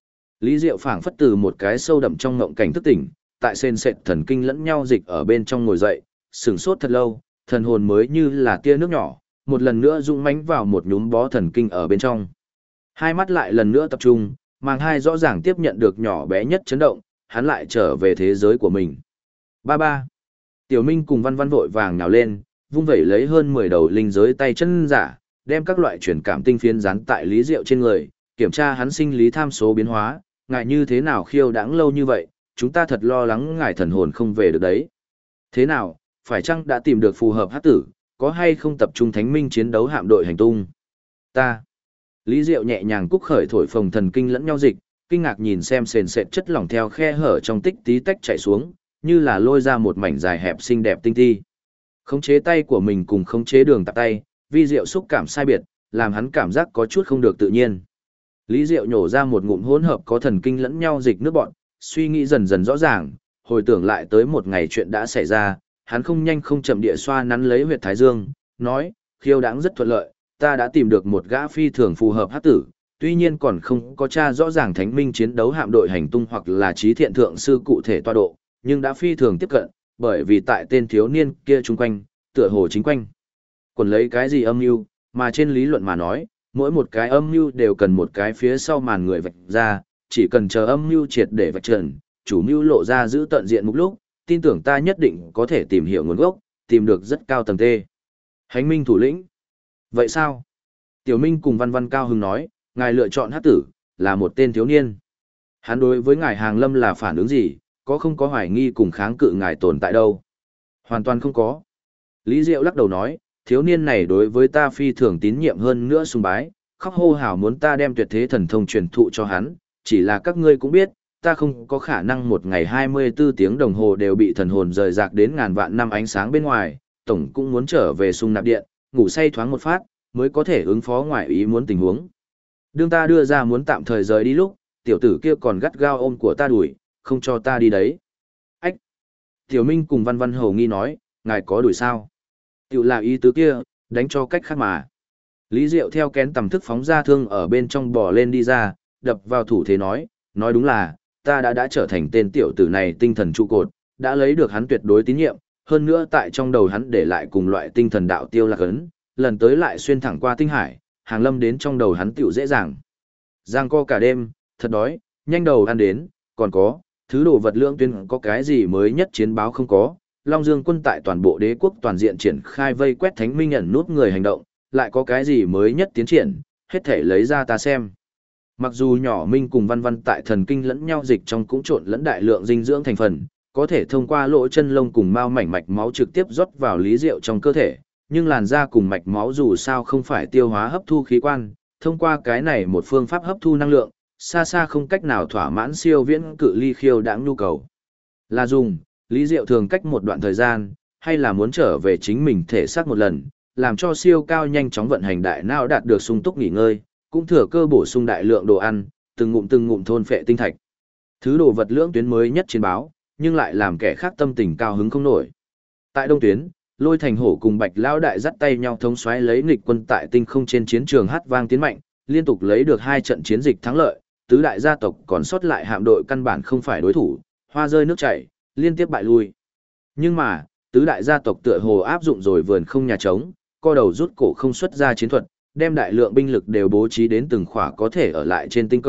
Lý Diệu phảng phất từ một cái sâu đậm trong ngộng cảnh thức tỉnh, tại sền sệt thần kinh lẫn nhau dịch ở bên trong ngồi dậy, sửng sốt thật lâu, thần hồn mới như là tia nước nhỏ, một lần nữa rung mãnh vào một nhúm bó thần kinh ở bên trong. Hai mắt lại lần nữa tập trung, màng hai rõ ràng tiếp nhận được nhỏ bé nhất chấn động, hắn lại trở về thế giới của mình. Ba ba. Tiểu Minh cùng Văn Văn vội vàng nhào lên, vung vẩy lấy hơn 10 đầu linh giới tay chân giả, đem các loại truyền cảm tinh phiến dán tại Lý Diệu trên người, kiểm tra hắn sinh lý tham số biến hóa, ngài như thế nào khiêu đãng lâu như vậy, chúng ta thật lo lắng ngài thần hồn không về được đấy. Thế nào, phải chăng đã tìm được phù hợp hắc tử, có hay không tập trung thánh minh chiến đấu hạm đội hành tung? Ta. Lý Diệu nhẹ nhàng cúc khởi thổi phồng thần kinh lẫn nhau dịch, kinh ngạc nhìn xem sền sệt chất lỏng theo khe hở trong tích tí tách chảy xuống, như là lôi ra một mảnh dài hẹp xinh đẹp tinh ti. Khống chế tay của mình cùng khống chế đường tạp tay, vi diệu xúc cảm sai biệt, làm hắn cảm giác có chút không được tự nhiên. Lý Diệu nhổ ra một ngụm hỗn hợp có thần kinh lẫn nhau dịch nước bọn, suy nghĩ dần dần rõ ràng, hồi tưởng lại tới một ngày chuyện đã xảy ra, hắn không nhanh không chậm địa xoa nắn lấy huyệt thái dương, nói, khiêu đãng rất thuận lợi, ta đã tìm được một gã phi thường phù hợp hắc tử, tuy nhiên còn không có tra rõ ràng thánh minh chiến đấu hạm đội hành tung hoặc là trí thiện thượng sư cụ thể toa độ, nhưng đã phi thường tiếp cận, bởi vì tại tên thiếu niên kia chung quanh, tựa hồ chính quanh. Còn lấy cái gì âm mưu, mà trên lý luận mà nói, mỗi một cái âm mưu đều cần một cái phía sau màn người vạch ra, chỉ cần chờ âm mưu triệt để vạch trần, chủ mưu lộ ra giữ tận diện mục lúc, tin tưởng ta nhất định có thể tìm hiểu nguồn gốc, tìm được rất cao tầng tê. Hánh minh thủ lĩnh. Vậy sao? Tiểu Minh cùng Văn Văn cao hứng nói, ngài lựa chọn hắc tử, là một tên thiếu niên. Hắn đối với ngài Hàng Lâm là phản ứng gì, có không có hoài nghi cùng kháng cự ngài tồn tại đâu? Hoàn toàn không có. Lý Diệu lắc đầu nói, thiếu niên này đối với ta phi thường tín nhiệm hơn nữa sùng bái, khóc hô hào muốn ta đem tuyệt thế thần thông truyền thụ cho hắn, chỉ là các ngươi cũng biết, ta không có khả năng một ngày 24 tiếng đồng hồ đều bị thần hồn rời rạc đến ngàn vạn năm ánh sáng bên ngoài, tổng cũng muốn trở về sung nạp điện, ngủ say thoáng một phát, mới có thể ứng phó ngoài ý muốn tình huống. Đương ta đưa ra muốn tạm thời rời đi lúc, tiểu tử kia còn gắt gao ôm của ta đuổi, không cho ta đi đấy. Ách! Tiểu Minh cùng Văn Văn hầu nghi nói, ngài có đuổi sao? Tiểu là ý tứ kia, đánh cho cách khác mà. Lý Diệu theo kén tầm thức phóng ra thương ở bên trong bò lên đi ra, đập vào thủ thế nói đúng là, ta đã trở thành tên tiểu tử này tinh thần trụ cột, đã lấy được hắn tuyệt đối tín nhiệm, hơn nữa tại trong đầu hắn để lại cùng loại tinh thần đạo tiêu lạc ấn, lần tới lại xuyên thẳng qua tinh hải, Hàng Lâm đến trong đầu hắn tiểu dễ dàng. Giang co cả đêm, thật đói, nhanh đầu ăn đến, còn có, thứ đồ vật lượng tuyên có cái gì mới nhất chiến báo không có, Long Dương quân tại toàn bộ đế quốc toàn diện triển khai vây quét thánh minh ẩn nút người hành động, lại có cái gì mới nhất tiến triển, hết thể lấy ra ta xem. Mặc dù nhỏ Minh cùng Văn Văn tại thần kinh lẫn nhau dịch trong cũng trộn lẫn đại lượng dinh dưỡng thành phần, có thể thông qua lỗ chân lông cùng mao mảnh mạch máu trực tiếp rót vào Lý Diệu trong cơ thể, nhưng làn da cùng mạch máu dù sao không phải tiêu hóa hấp thu khí quan, thông qua cái này một phương pháp hấp thu năng lượng, xa xa không cách nào thỏa mãn siêu viễn cự ly khiêu đãng nhu cầu. Là dùng, Lý Diệu thường cách một đoạn thời gian, hay là muốn trở về chính mình thể xác một lần, làm cho siêu cao nhanh chóng vận hành đại não đạt được sung túc nghỉ ngơi, cũng thừa cơ bổ sung đại lượng đồ ăn, từng ngụm thôn phệ tinh thạch. Thứ đồ vật lưỡng tuyến mới nhất trên báo, nhưng lại làm kẻ khác tâm tình cao hứng không nổi. Tại Đông tuyến, Lôi Thành Hổ cùng Bạch Lão đại dắt tay nhau thống soái lấy nghịch quân tại tinh không trên chiến trường hát vang tiến mạnh, liên tục lấy được 2 trận chiến dịch thắng lợi, tứ đại gia tộc còn sót lại hạm đội căn bản không phải đối thủ, hoa rơi nước chảy, liên tiếp bại lui. Nhưng mà, tứ đại gia tộc tựa hồ áp dụng rồi vườn không nhà trống, co đầu rút cổ không xuất ra chiến thuật, đem đại lượng binh lực đều bố trí đến từng khỏa có thể ở lại trên tinh cầu,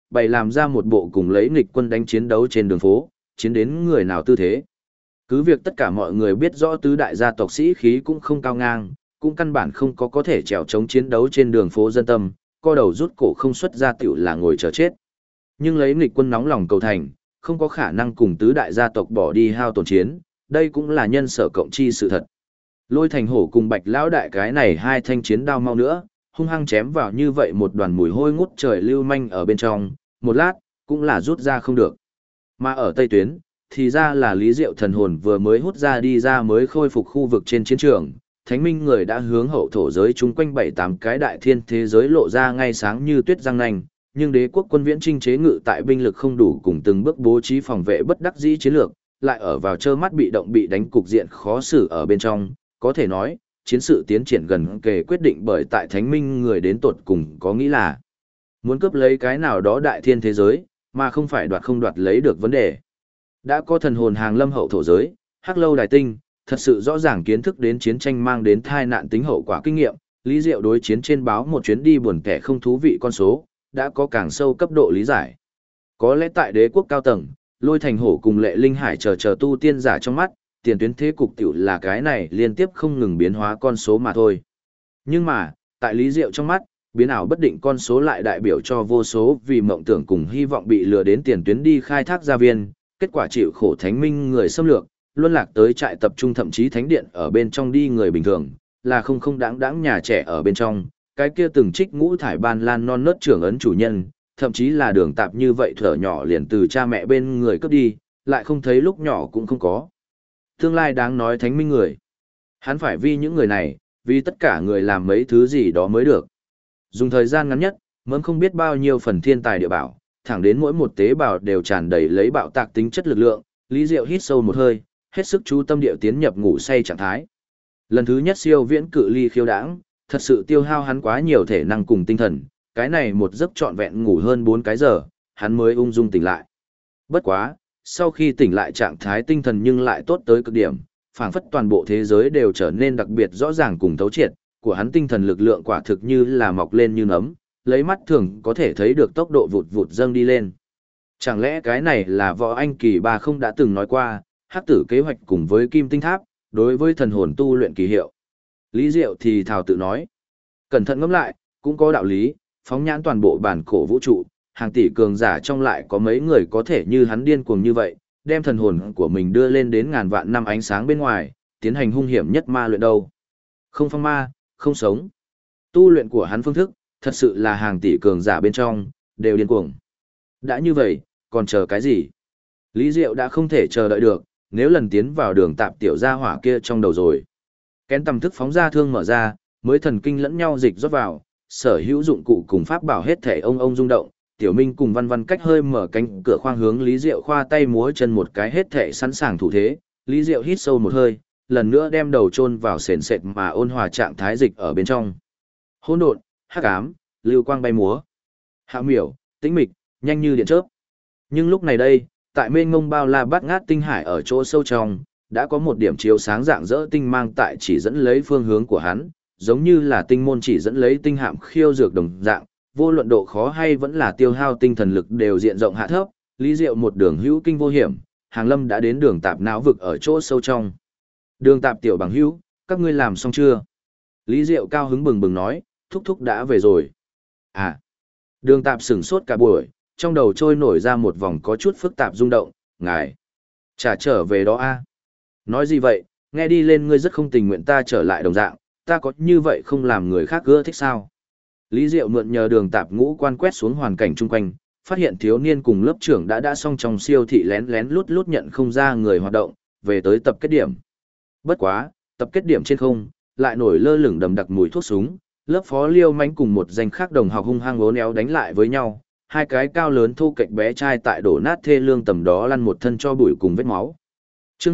bày làm ra một bộ cùng lấy nghịch quân đánh chiến đấu trên đường phố, chiến đến người nào tư thế. Cứ việc tất cả mọi người biết rõ tứ đại gia tộc sĩ khí cũng không cao ngang, cũng căn bản không có thể trèo chống chiến đấu trên đường phố dân tâm, co đầu rút cổ không xuất ra tiểu là ngồi chờ chết. Nhưng lấy nghịch quân nóng lòng cầu thành, không có khả năng cùng tứ đại gia tộc bỏ đi hao tổn chiến, đây cũng là nhân sở cộng chi sự thật. Lôi Thành Hổ cùng Bạch lão đại cái này hai thanh chiến đao mau nữa, hung hăng chém vào như vậy một đoàn mùi hôi ngút trời lưu manh ở bên trong, một lát, cũng là rút ra không được. Mà ở Tây Tuyến, thì ra là Lý Diệu thần hồn vừa mới hút ra đi ra mới khôi phục khu vực trên chiến trường, Thánh Minh người đã hướng hậu thổ giới chung quanh 7-8 cái đại thiên thế giới lộ ra ngay sáng như tuyết răng nanh, nhưng đế quốc quân viễn chinh chế ngự tại binh lực không đủ cùng từng bước bố trí phòng vệ bất đắc dĩ chiến lược, lại ở vào trơ mắt bị động bị đánh cục diện khó xử ở bên trong, có thể nói, chiến sự tiến triển gần kề quyết định bởi tại Thánh Minh người đến tột cùng có nghĩ là muốn cướp lấy cái nào đó đại thiên thế giới, mà không phải đoạt không đoạt lấy được vấn đề. Đã có thần hồn hàng lâm hậu thổ giới, hắc lâu đài tinh, thật sự rõ ràng kiến thức đến chiến tranh mang đến tai nạn tính hậu quả kinh nghiệm, Lý Diệu đối chiến trên báo một chuyến đi buồn kẻ không thú vị con số, đã có càng sâu cấp độ lý giải. Có lẽ tại đế quốc cao tầng, Lôi Thành Hổ cùng Lệ Linh Hải chờ tu tiên giả trong mắt, tiền tuyến thế cục tiểu là cái này liên tiếp không ngừng biến hóa con số mà thôi. Nhưng mà, tại Lý Diệu trong mắt, biến ảo bất định con số lại đại biểu cho vô số vì mộng tưởng cùng hy vọng bị lừa đến tiền tuyến đi khai thác gia viên, kết quả chịu khổ Thánh Minh người xâm lược, luân lạc tới trại tập trung thậm chí thánh điện ở bên trong đi người bình thường, là không đáng nhà trẻ ở bên trong, cái kia từng trích ngũ thải ban lan non nớt trưởng ấn chủ nhân, thậm chí là đường tạp như vậy thở nhỏ liền từ cha mẹ bên người cướp đi, lại không thấy lúc nhỏ cũng không có. Tương lai đáng nói Thánh Minh người. Hắn phải vì những người này, vì tất cả người làm mấy thứ gì đó mới được. Dùng thời gian ngắn nhất, mớm không biết bao nhiêu phần thiên tài địa bảo, thẳng đến mỗi một tế bào đều tràn đầy lấy bạo tạc tính chất lực lượng, Lý Diệu hít sâu một hơi, hết sức chú tâm điệu tiến nhập ngủ say trạng thái. Lần thứ nhất siêu viễn cự ly khiêu đãng, thật sự tiêu hao hắn quá nhiều thể năng cùng tinh thần, cái này một giấc trọn vẹn ngủ hơn 4 cái giờ, hắn mới ung dung tỉnh lại. Bất quá, sau khi tỉnh lại trạng thái tinh thần nhưng lại tốt tới cực điểm, phảng phất toàn bộ thế giới đều trở nên đặc biệt rõ ràng cùng thấu triệt, của hắn tinh thần lực lượng quả thực như là mọc lên như nấm, lấy mắt thường có thể thấy được tốc độ vụt vụt dâng đi lên. Chẳng lẽ cái này là Võ Anh Kỳ Ba không đã từng nói qua, hắc tử kế hoạch cùng với Kim Tinh Tháp, đối với thần hồn tu luyện kỳ hiệu. Lý Diệu thì thào tự nói. Cẩn thận ngẫm lại, cũng có đạo lý, phóng nhãn toàn bộ bản cổ vũ trụ, hàng tỷ cường giả trong lại có mấy người có thể như hắn điên cuồng như vậy, đem thần hồn của mình đưa lên đến ngàn vạn năm ánh sáng bên ngoài, tiến hành hung hiểm nhất ma luyện đâu. Không phong ma, không sống. Tu luyện của hắn phương thức, thật sự là hàng tỷ cường giả bên trong, đều điên cuồng. Đã như vậy, còn chờ cái gì? Lý Diệu đã không thể chờ đợi được, nếu lần tiến vào đường tạp tiểu gia hỏa kia trong đầu rồi. Kén tầm thức phóng ra thương mở ra, mới thần kinh lẫn nhau dịch rót vào, sở hữu dụng cụ cùng pháp bảo hết thể ông rung động, Tiểu Minh cùng Văn Văn cách hơi mở cánh cửa khoang hướng Lý Diệu khoa tay múa chân một cái hết thể sẵn sàng thủ thế, Lý Diệu hít sâu một hơi, lần nữa đem đầu chôn vào sền sệt mà ôn hòa trạng thái dịch ở bên trong. Hỗn độn, hắc ám, lưu quang bay múa. Hạ miểu, tĩnh mịch, nhanh như điện chớp. Nhưng lúc này đây, tại mênh mông bao la bát ngát tinh hải ở chỗ sâu trong, đã có một điểm chiếu sáng rạng rỡ tinh mang tại chỉ dẫn lấy phương hướng của hắn, giống như là tinh môn chỉ dẫn lấy tinh hạm khiêu dược đồng dạng, vô luận độ khó hay vẫn là tiêu hao tinh thần lực đều diện rộng hạ thấp, Lý Diệu một đường hữu kinh vô hiểm, Hàng Lâm đã đến đường tạp não vực ở chỗ sâu trong. Đường tạp tiểu bằng hữu, các ngươi làm xong chưa? Lý Diệu cao hứng bừng bừng nói, thúc thúc đã về rồi. À, đường tạp sửng sốt cả buổi, trong đầu trôi nổi ra một vòng có chút phức tạp rung động, ngài, trả trở về đó a? Nói gì vậy, nghe đi lên ngươi rất không tình nguyện ta trở lại đồng dạng, ta có như vậy không làm người khác ưa thích sao? Lý Diệu mượn nhờ đường tạp ngũ quan quét xuống hoàn cảnh chung quanh, phát hiện thiếu niên cùng lớp trưởng đã xong trong siêu thị lén lén lút lút nhận không ra người hoạt động, về tới tập kết điểm. Bất quá, tập kết điểm trên không, lại nổi lơ lửng đầm đặc mùi thuốc súng, lớp phó Liêu Mánh cùng một danh khác đồng học hung hăng ố néo đánh lại với nhau, hai cái cao lớn thu kệch bé trai tại đổ nát thê lương tầm đó lăn một thân cho bụi cùng vết máu. Chương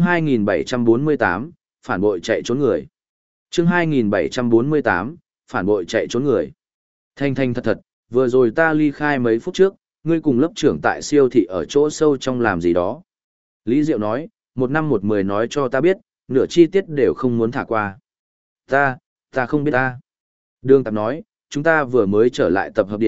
2748, phản bội chạy trốn người. Chương 2748, phản bội chạy trốn người. Thanh thanh thật thật, vừa rồi ta ly khai mấy phút trước, ngươi cùng lớp trưởng tại siêu thị ở chỗ sâu trong làm gì đó. Lý Diệu nói, 1 năm 1 10 nói cho ta biết, nửa chi tiết đều không muốn thả qua. Ta không biết ta. Đường Tạp nói, chúng ta vừa mới trở lại tập hợp điểm,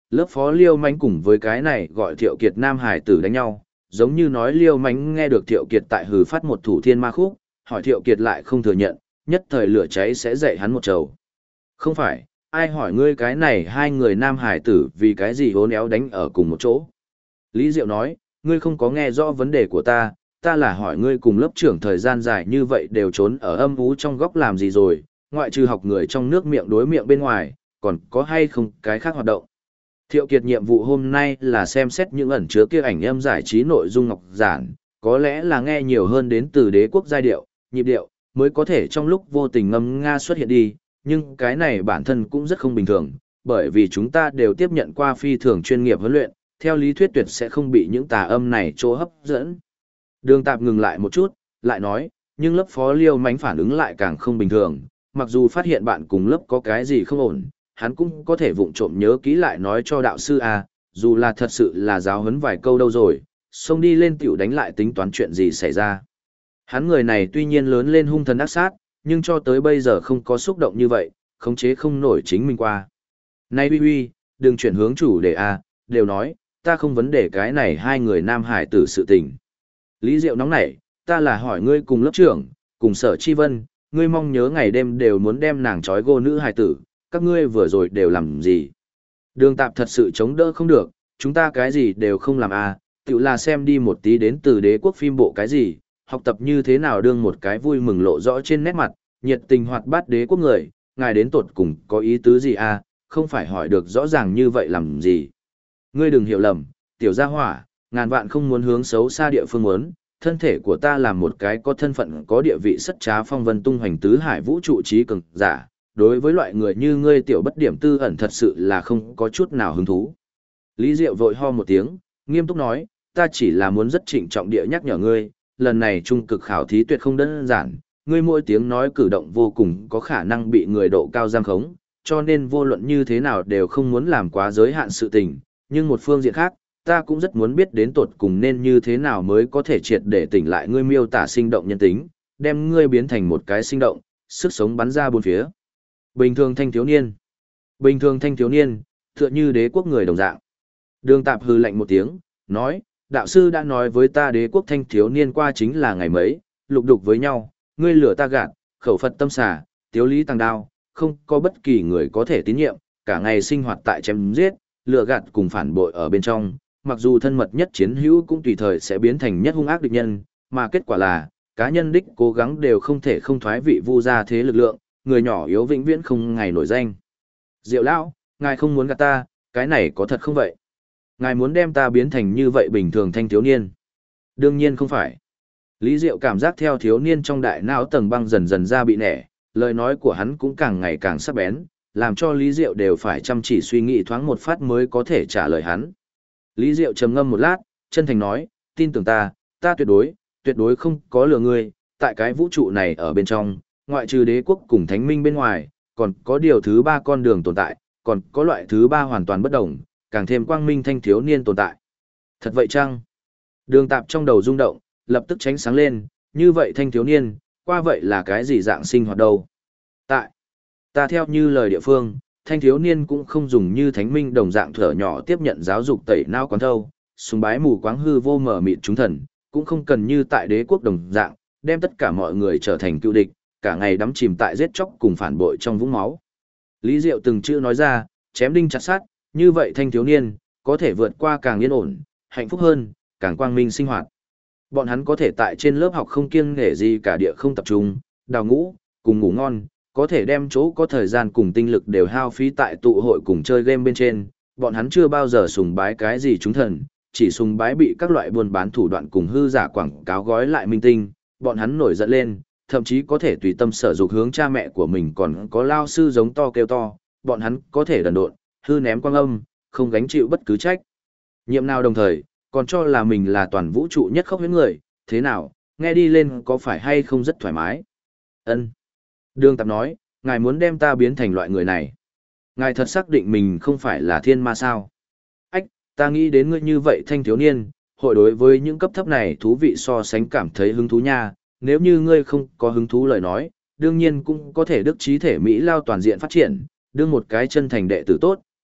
lớp phó Liêu Mánh cùng với cái này gọi Thiệu Kiệt nam hải tử đánh nhau, giống như nói Liêu Mánh nghe được Thiệu Kiệt tại hừ phát một thủ thiên ma khúc, hỏi Thiệu Kiệt lại không thừa nhận, nhất thời lửa cháy sẽ dạy hắn một trầu. Không phải, ai hỏi ngươi cái này hai người nam hải tử vì cái gì hốn éo đánh ở cùng một chỗ. Lý Diệu nói, ngươi không có nghe rõ vấn đề của ta là hỏi ngươi cùng lớp trưởng thời gian dài như vậy đều trốn ở âm ú trong góc làm gì rồi, ngoại trừ học người trong nước miệng đối miệng bên ngoài, còn có hay không cái khác hoạt động. Thiệu Kiệt nhiệm vụ hôm nay là xem xét những ẩn chứa kia ảnh âm giải trí nội dung ngọc giản, có lẽ là nghe nhiều hơn đến từ đế quốc giai điệu, nhịp điệu, mới có thể trong lúc vô tình ngâm nga xuất hiện đi, nhưng cái này bản thân cũng rất không bình thường, bởi vì chúng ta đều tiếp nhận qua phi thường chuyên nghiệp huấn luyện, theo lý thuyết tuyệt sẽ không bị những tà âm này chỗ hấp dẫn. Đường Tạp ngừng lại một chút, lại nói, nhưng lớp phó Liêu Mánh phản ứng lại càng không bình thường, mặc dù phát hiện bạn cùng lớp có cái gì không ổn, hắn cũng có thể vụng trộm nhớ kỹ lại nói cho đạo sư à, dù là thật sự là giáo huấn vài câu đâu rồi, xông đi lên tiểu đánh lại tính toán chuyện gì xảy ra. Hắn người này tuy nhiên lớn lên hung thần ác sát, nhưng cho tới bây giờ không có xúc động như vậy, khống chế không nổi chính mình qua. Này Huy Huy, đừng chuyển hướng chủ đề à, đều nói, ta không vấn đề cái này hai người nam hải tử sự tình. Lý Diệu nóng nảy, ta là hỏi ngươi cùng lớp trưởng, cùng Sở Chi Vân, ngươi mong nhớ ngày đêm đều muốn đem nàng trói gô nữ hải tử, các ngươi vừa rồi đều làm gì? Đường Tạp thật sự chống đỡ không được, chúng ta cái gì đều không làm à, tự là xem đi một tí đến từ đế quốc phim bộ cái gì, học tập như thế nào đương một cái vui mừng lộ rõ trên nét mặt, nhiệt tình hoạt bát đế quốc người, ngài đến tột cùng có ý tứ gì à, không phải hỏi được rõ ràng như vậy làm gì. Ngươi đừng hiểu lầm, tiểu gia hỏa, ngàn vạn không muốn hướng xấu xa địa phương muốn, thân thể của ta là một cái có thân phận có địa vị sất trá phong vân tung hoành tứ hải vũ trụ trí cường giả, đối với loại người như ngươi tiểu bất điểm tư ẩn thật sự là không có chút nào hứng thú. Lý Diệu vội ho một tiếng, nghiêm túc nói, ta chỉ là muốn rất trịnh trọng địa nhắc nhở ngươi, lần này trung cực khảo thí tuyệt không đơn giản, ngươi mỗi tiếng nói cử động vô cùng có khả năng bị người độ cao giam khống, cho nên vô luận như thế nào đều không muốn làm quá giới hạn sự tình, nhưng một phương diện khác, ta cũng rất muốn biết đến tột cùng nên như thế nào mới có thể triệt để tỉnh lại ngươi miêu tả sinh động nhân tính, đem ngươi biến thành một cái sinh động, sức sống bắn ra bốn phía. Bình thường thanh thiếu niên. Bình thường thanh thiếu niên, tựa như đế quốc người đồng dạng. Đường Tạp hừ lạnh một tiếng, nói, đạo sư đã nói với ta đế quốc thanh thiếu niên qua chính là ngày mấy, lục đục với nhau, ngươi lửa ta gạt, khẩu Phật tâm xả, tiếu lý tăng đao, không có bất kỳ người có thể tín nhiệm, cả ngày sinh hoạt tại chém giết, lừa gạt cùng phản bội ở bên trong, mặc dù thân mật nhất chiến hữu cũng tùy thời sẽ biến thành nhất hung ác địch nhân, mà kết quả là, cá nhân đích cố gắng đều không thể không thoái vị vu ra thế lực lượng, người nhỏ yếu vĩnh viễn không ngày nổi danh. Diệu lão, ngài không muốn gạt ta, cái này có thật không vậy? Ngài muốn đem ta biến thành như vậy bình thường thanh thiếu niên? Đương nhiên không phải. Lý Diệu cảm giác theo thiếu niên trong đại não tầng băng dần dần ra bị nẻ, lời nói của hắn cũng càng ngày càng sắc bén, làm cho Lý Diệu đều phải chăm chỉ suy nghĩ thoáng một phát mới có thể trả lời hắn. Lý Diệu trầm ngâm một lát, chân thành nói, tin tưởng ta tuyệt đối không có lừa ngươi, tại cái vũ trụ này ở bên trong, ngoại trừ đế quốc cùng thánh minh bên ngoài, còn có điều thứ ba con đường tồn tại, còn có loại thứ ba hoàn toàn bất đồng, càng thêm quang minh thanh thiếu niên tồn tại. Thật vậy chăng? Đường Tạp trong đầu rung động, lập tức tránh sáng lên, như vậy thanh thiếu niên, qua vậy là cái gì dạng sinh hoạt đâu? Tại, ta theo như lời địa phương, thanh thiếu niên cũng không dùng như thánh minh đồng dạng thở nhỏ tiếp nhận giáo dục tẩy não quán thâu, sùng bái mù quáng hư vô mở mịt chúng thần, cũng không cần như tại đế quốc đồng dạng, đem tất cả mọi người trở thành cựu địch, cả ngày đắm chìm tại giết chóc cùng phản bội trong vũng máu. Lý Diệu từng chữ nói ra, chém đinh chặt sắt, như vậy thanh thiếu niên, có thể vượt qua càng yên ổn, hạnh phúc hơn, càng quang minh sinh hoạt. Bọn hắn có thể tại trên lớp học không kiêng nể gì cả địa không tập trung, đào ngũ, cùng ngủ ngon, có thể đem chỗ có thời gian cùng tinh lực đều hao phí tại tụ hội cùng chơi game bên trên, bọn hắn chưa bao giờ sùng bái cái gì chúng thần, chỉ sùng bái bị các loại buôn bán thủ đoạn cùng hư giả quảng cáo gói lại minh tinh, bọn hắn nổi giận lên, thậm chí có thể tùy tâm sở dục hướng cha mẹ của mình còn có lao sư giống to kêu to, bọn hắn có thể đần độn, hư ném quang âm, không gánh chịu bất cứ trách nhiệm nào đồng thời, còn cho là mình là toàn vũ trụ nhất khốc huyễn người, thế nào, nghe đi lên có phải hay không rất thoải mái? Ân. Đường Tạp nói, ngài muốn đem ta biến thành loại người này. Ngài thật xác định mình không phải là thiên ma sao? Ách, ta nghĩ đến ngươi như vậy thanh thiếu niên, hội đối với những cấp thấp này thú vị so sánh cảm thấy hứng thú nha, nếu như ngươi không có hứng thú lời nói, đương nhiên cũng có thể đức trí thể Mỹ lao toàn diện phát triển, đương một cái chân thành đệ tử tốt,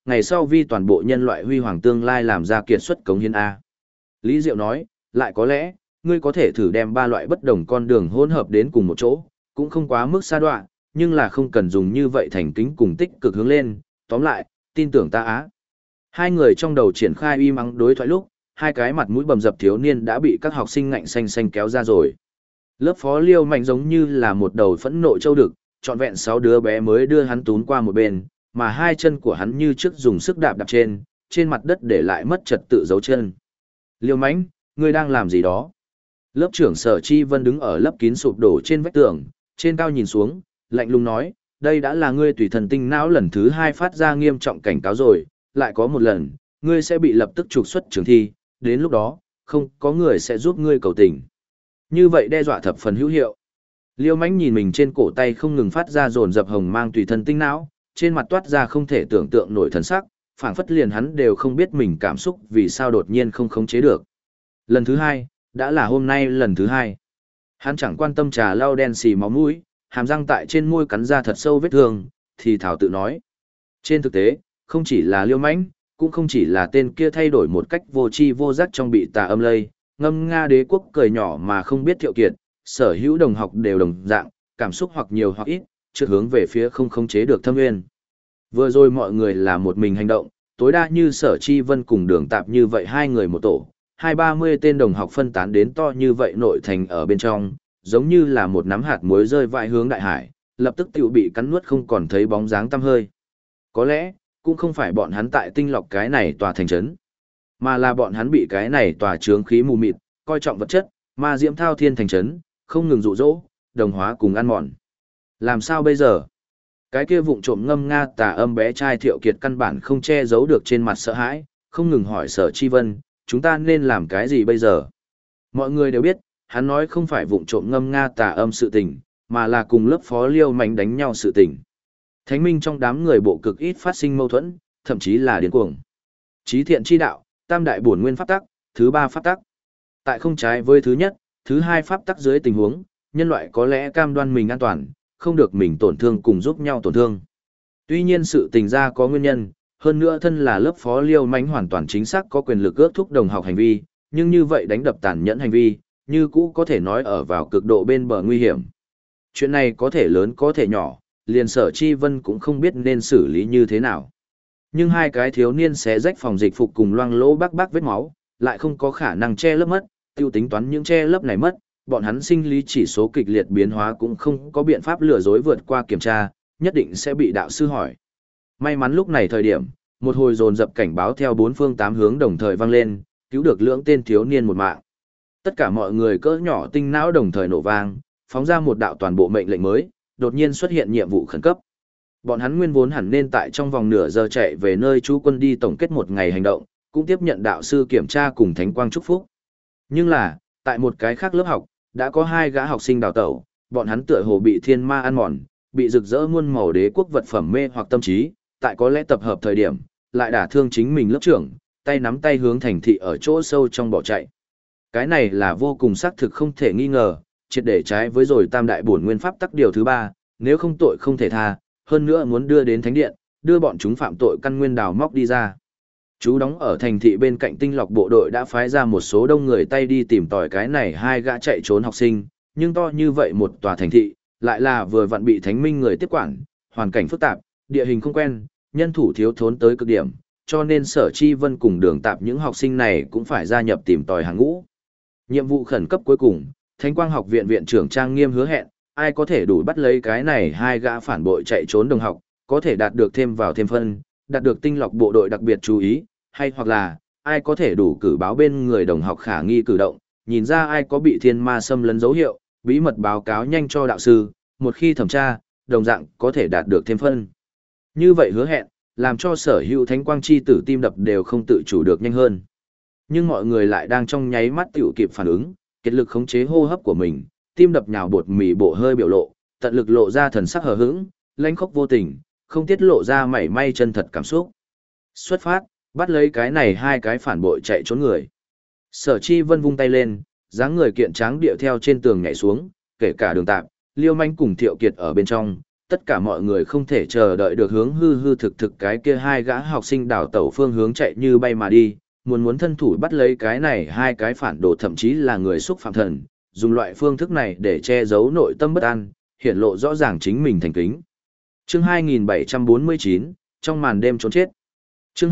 ngày sau vi toàn bộ nhân loại huy hoàng tương lai làm ra kiệt xuất cống hiến A. Lý Diệu nói, lại có lẽ, ngươi có thể thử đem ba loại bất đồng con đường hỗn hợp đến cùng một chỗ, cũng không quá mức xa đoạn, nhưng là không cần dùng như vậy thành kính cùng tích cực hướng lên, tóm lại, tin tưởng ta á. Hai người trong đầu triển khai uy mắng đối thoại lúc, hai cái mặt mũi bầm dập thiếu niên đã bị các học sinh ngạnh xanh xanh kéo ra rồi. Lớp phó Liêu Mạnh giống như là một đầu phẫn nộ châu đực, trọn vẹn 6 đứa bé mới đưa hắn tún qua một bên, mà hai chân của hắn như trước dùng sức đạp đạp trên mặt đất để lại mất trật tự dấu chân. Liêu Mạnh, ngươi đang làm gì đó? Lớp trưởng Sở Chi Vân đứng ở lớp kín sụp đổ trên vách tường, trên cao nhìn xuống, lạnh lùng nói, đây đã là ngươi tùy thần tinh não lần thứ 2 phát ra nghiêm trọng cảnh cáo rồi, lại có một lần, ngươi sẽ bị lập tức trục xuất trường thi, đến lúc đó, không có người sẽ giúp ngươi cầu tình. Như vậy đe dọa thập phần hữu hiệu. Liêu Mánh nhìn mình trên cổ tay không ngừng phát ra dồn dập hồng mang tùy thần tinh não, trên mặt toát ra không thể tưởng tượng nổi thần sắc, phảng phất liền hắn đều không biết mình cảm xúc vì sao đột nhiên không khống chế được. Lần thứ 2, đã là hôm nay lần thứ 2. Hắn chẳng quan tâm trà lau đen xì máu mũi, hàm răng tại trên môi cắn ra thật sâu vết thương, thì thảo tự nói. Trên thực tế, không chỉ là Liêu Mãnh, cũng không chỉ là tên kia thay đổi một cách vô tri vô giác trong bị tà âm lây, ngâm Nga đế quốc cười nhỏ mà không biết Thiệu Kiệt, sở hữu đồng học đều đồng dạng, cảm xúc hoặc nhiều hoặc ít, chưa hướng về phía không khống chế được Thâm Nguyên. Vừa rồi mọi người là một mình hành động, tối đa như Sở Chi Vân cùng Đường Tạp như vậy hai người một tổ, 20-30 tên đồng học phân tán đến to như vậy nội thành ở bên trong, giống như là một nắm hạt muối rơi vãi hướng đại hải, lập tức tiểu bị cắn nuốt không còn thấy bóng dáng tăm hơi. Có lẽ, cũng không phải bọn hắn tại tinh lọc cái này tòa thành trấn, mà là bọn hắn bị cái này tòa chướng khí mù mịt, coi trọng vật chất, ma diễm thao thiên thành trấn, không ngừng dụ dỗ, đồng hóa cùng ăn mòn. Làm sao bây giờ? Cái kia vụng trộm ngâm nga tà âm bé trai Thiệu Kiệt căn bản không che giấu được trên mặt sợ hãi, không ngừng hỏi Sở Chi Vân, chúng ta nên làm cái gì bây giờ? Mọi người đều biết, hắn nói không phải vụng trộm ngâm nga tà âm sự tình, mà là cùng lớp phó Liêu Mạnh đánh nhau sự tình. Thánh minh trong đám người bộ cực ít phát sinh mâu thuẫn, thậm chí là điên cuồng. Chí thiện chi đạo, tam đại bổn nguyên pháp tắc, thứ ba pháp tắc. Tại không trái với thứ nhất, thứ hai pháp tắc dưới tình huống, nhân loại có lẽ cam đoan mình an toàn, không được mình tổn thương cùng giúp nhau tổn thương. Tuy nhiên sự tình ra có nguyên nhân, hơn nữa thân là lớp phó Liêu Mánh hoàn toàn chính xác có quyền lực ước thúc đồng học hành vi, nhưng như vậy đánh đập tàn nhẫn hành vi, như cũ có thể nói ở vào cực độ bên bờ nguy hiểm. Chuyện này có thể lớn có thể nhỏ, liền Sở Chi Vân cũng không biết nên xử lý như thế nào. Nhưng hai cái thiếu niên xé rách phòng dịch phục cùng loang lỗ bác vết máu, lại không có khả năng che lấp mất, tiêu tính toán những che lấp này mất, bọn hắn sinh lý chỉ số kịch liệt biến hóa cũng không có biện pháp lừa dối vượt qua kiểm tra, nhất định sẽ bị đạo sư hỏi. May mắn lúc này thời điểm, một hồi dồn dập cảnh báo theo bốn phương tám hướng đồng thời vang lên, cứu được lưỡng tên thiếu niên một mạng. Tất cả mọi người cỡ nhỏ tinh não đồng thời nổ vang, phóng ra một đạo toàn bộ mệnh lệnh mới, đột nhiên xuất hiện nhiệm vụ khẩn cấp. Bọn hắn nguyên vốn hẳn nên tại trong vòng nửa giờ chạy về nơi trú quân đi tổng kết một ngày hành động, cũng tiếp nhận đạo sư kiểm tra cùng thánh quang chúc phúc. Nhưng là, tại một cái khác lớp học, đã có hai gã học sinh đào tẩu, bọn hắn tựa hồ bị thiên ma ăn mòn, bị rực rỡ muôn màu đế quốc vật phẩm mê hoặc tâm trí, tại có lẽ tập hợp thời điểm, lại đả thương chính mình lớp trưởng, tay nắm tay hướng thành thị ở chỗ sâu trong bỏ chạy. Cái này là vô cùng xác thực không thể nghi ngờ, triệt để trái với rồi tam đại bổn nguyên pháp tắc điều thứ 3, nếu không tội không thể tha, hơn nữa muốn đưa đến thánh điện, đưa bọn chúng phạm tội căn nguyên đào móc đi ra. Chú đóng ở thành thị bên cạnh tinh lọc bộ đội đã phái ra một số đông người tay đi tìm tòi cái này hai gã chạy trốn học sinh, nhưng to như vậy một tòa thành thị, lại là vừa vặn bị thánh minh người tiếp quản, hoàn cảnh phức tạp, địa hình không quen, nhân thủ thiếu thốn tới cực điểm, cho nên Sở Chi Vân cùng Đường Tạp những học sinh này cũng phải gia nhập tìm tòi hàng ngũ. Nhiệm vụ khẩn cấp cuối cùng, Thánh Quang Học viện viện trưởng Trang Nghiêm hứa hẹn, ai có thể đủ bắt lấy cái này hai gã phản bội chạy trốn đồng học, có thể đạt được thêm vào thêm phân, đạt được tinh lọc bộ đội đặc biệt chú ý, hay hoặc là, ai có thể đủ cử báo bên người đồng học khả nghi cử động, nhìn ra ai có bị thiên ma xâm lấn dấu hiệu, bí mật báo cáo nhanh cho đạo sư, một khi thẩm tra, đồng dạng có thể đạt được thêm phân. Như vậy hứa hẹn, làm cho sở hữu thánh quang chi tử tim đập đều không tự chủ được nhanh hơn. Nhưng mọi người lại đang trong nháy mắt tiểu kịp phản ứng, kết lực khống chế hô hấp của mình, tim đập nhào bột mì bộ hơi biểu lộ, tận lực lộ ra thần sắc hờ hững, lãnh khốc vô tình, không tiết lộ ra mảy may chân thật cảm xúc. Xuất phát, bắt lấy cái này hai cái phản bội chạy trốn người. Sở Chi Vân vung tay lên, dáng người kiện tráng điệu theo trên tường nhảy xuống, kể cả Đường Tạp, Liêu Manh cùng Thiệu Kiệt ở bên trong, Tất cả mọi người không thể chờ đợi được hướng hư hư thực thực cái kia hai gã học sinh đào tẩu phương hướng chạy như bay mà đi, muốn thân thủ bắt lấy cái này hai cái phản đồ thậm chí là người xúc phạm thần, dùng loại phương thức này để che giấu nội tâm bất an, hiển lộ rõ ràng chính mình thành kính. Chương 2749, trong màn đêm trốn chết. Chương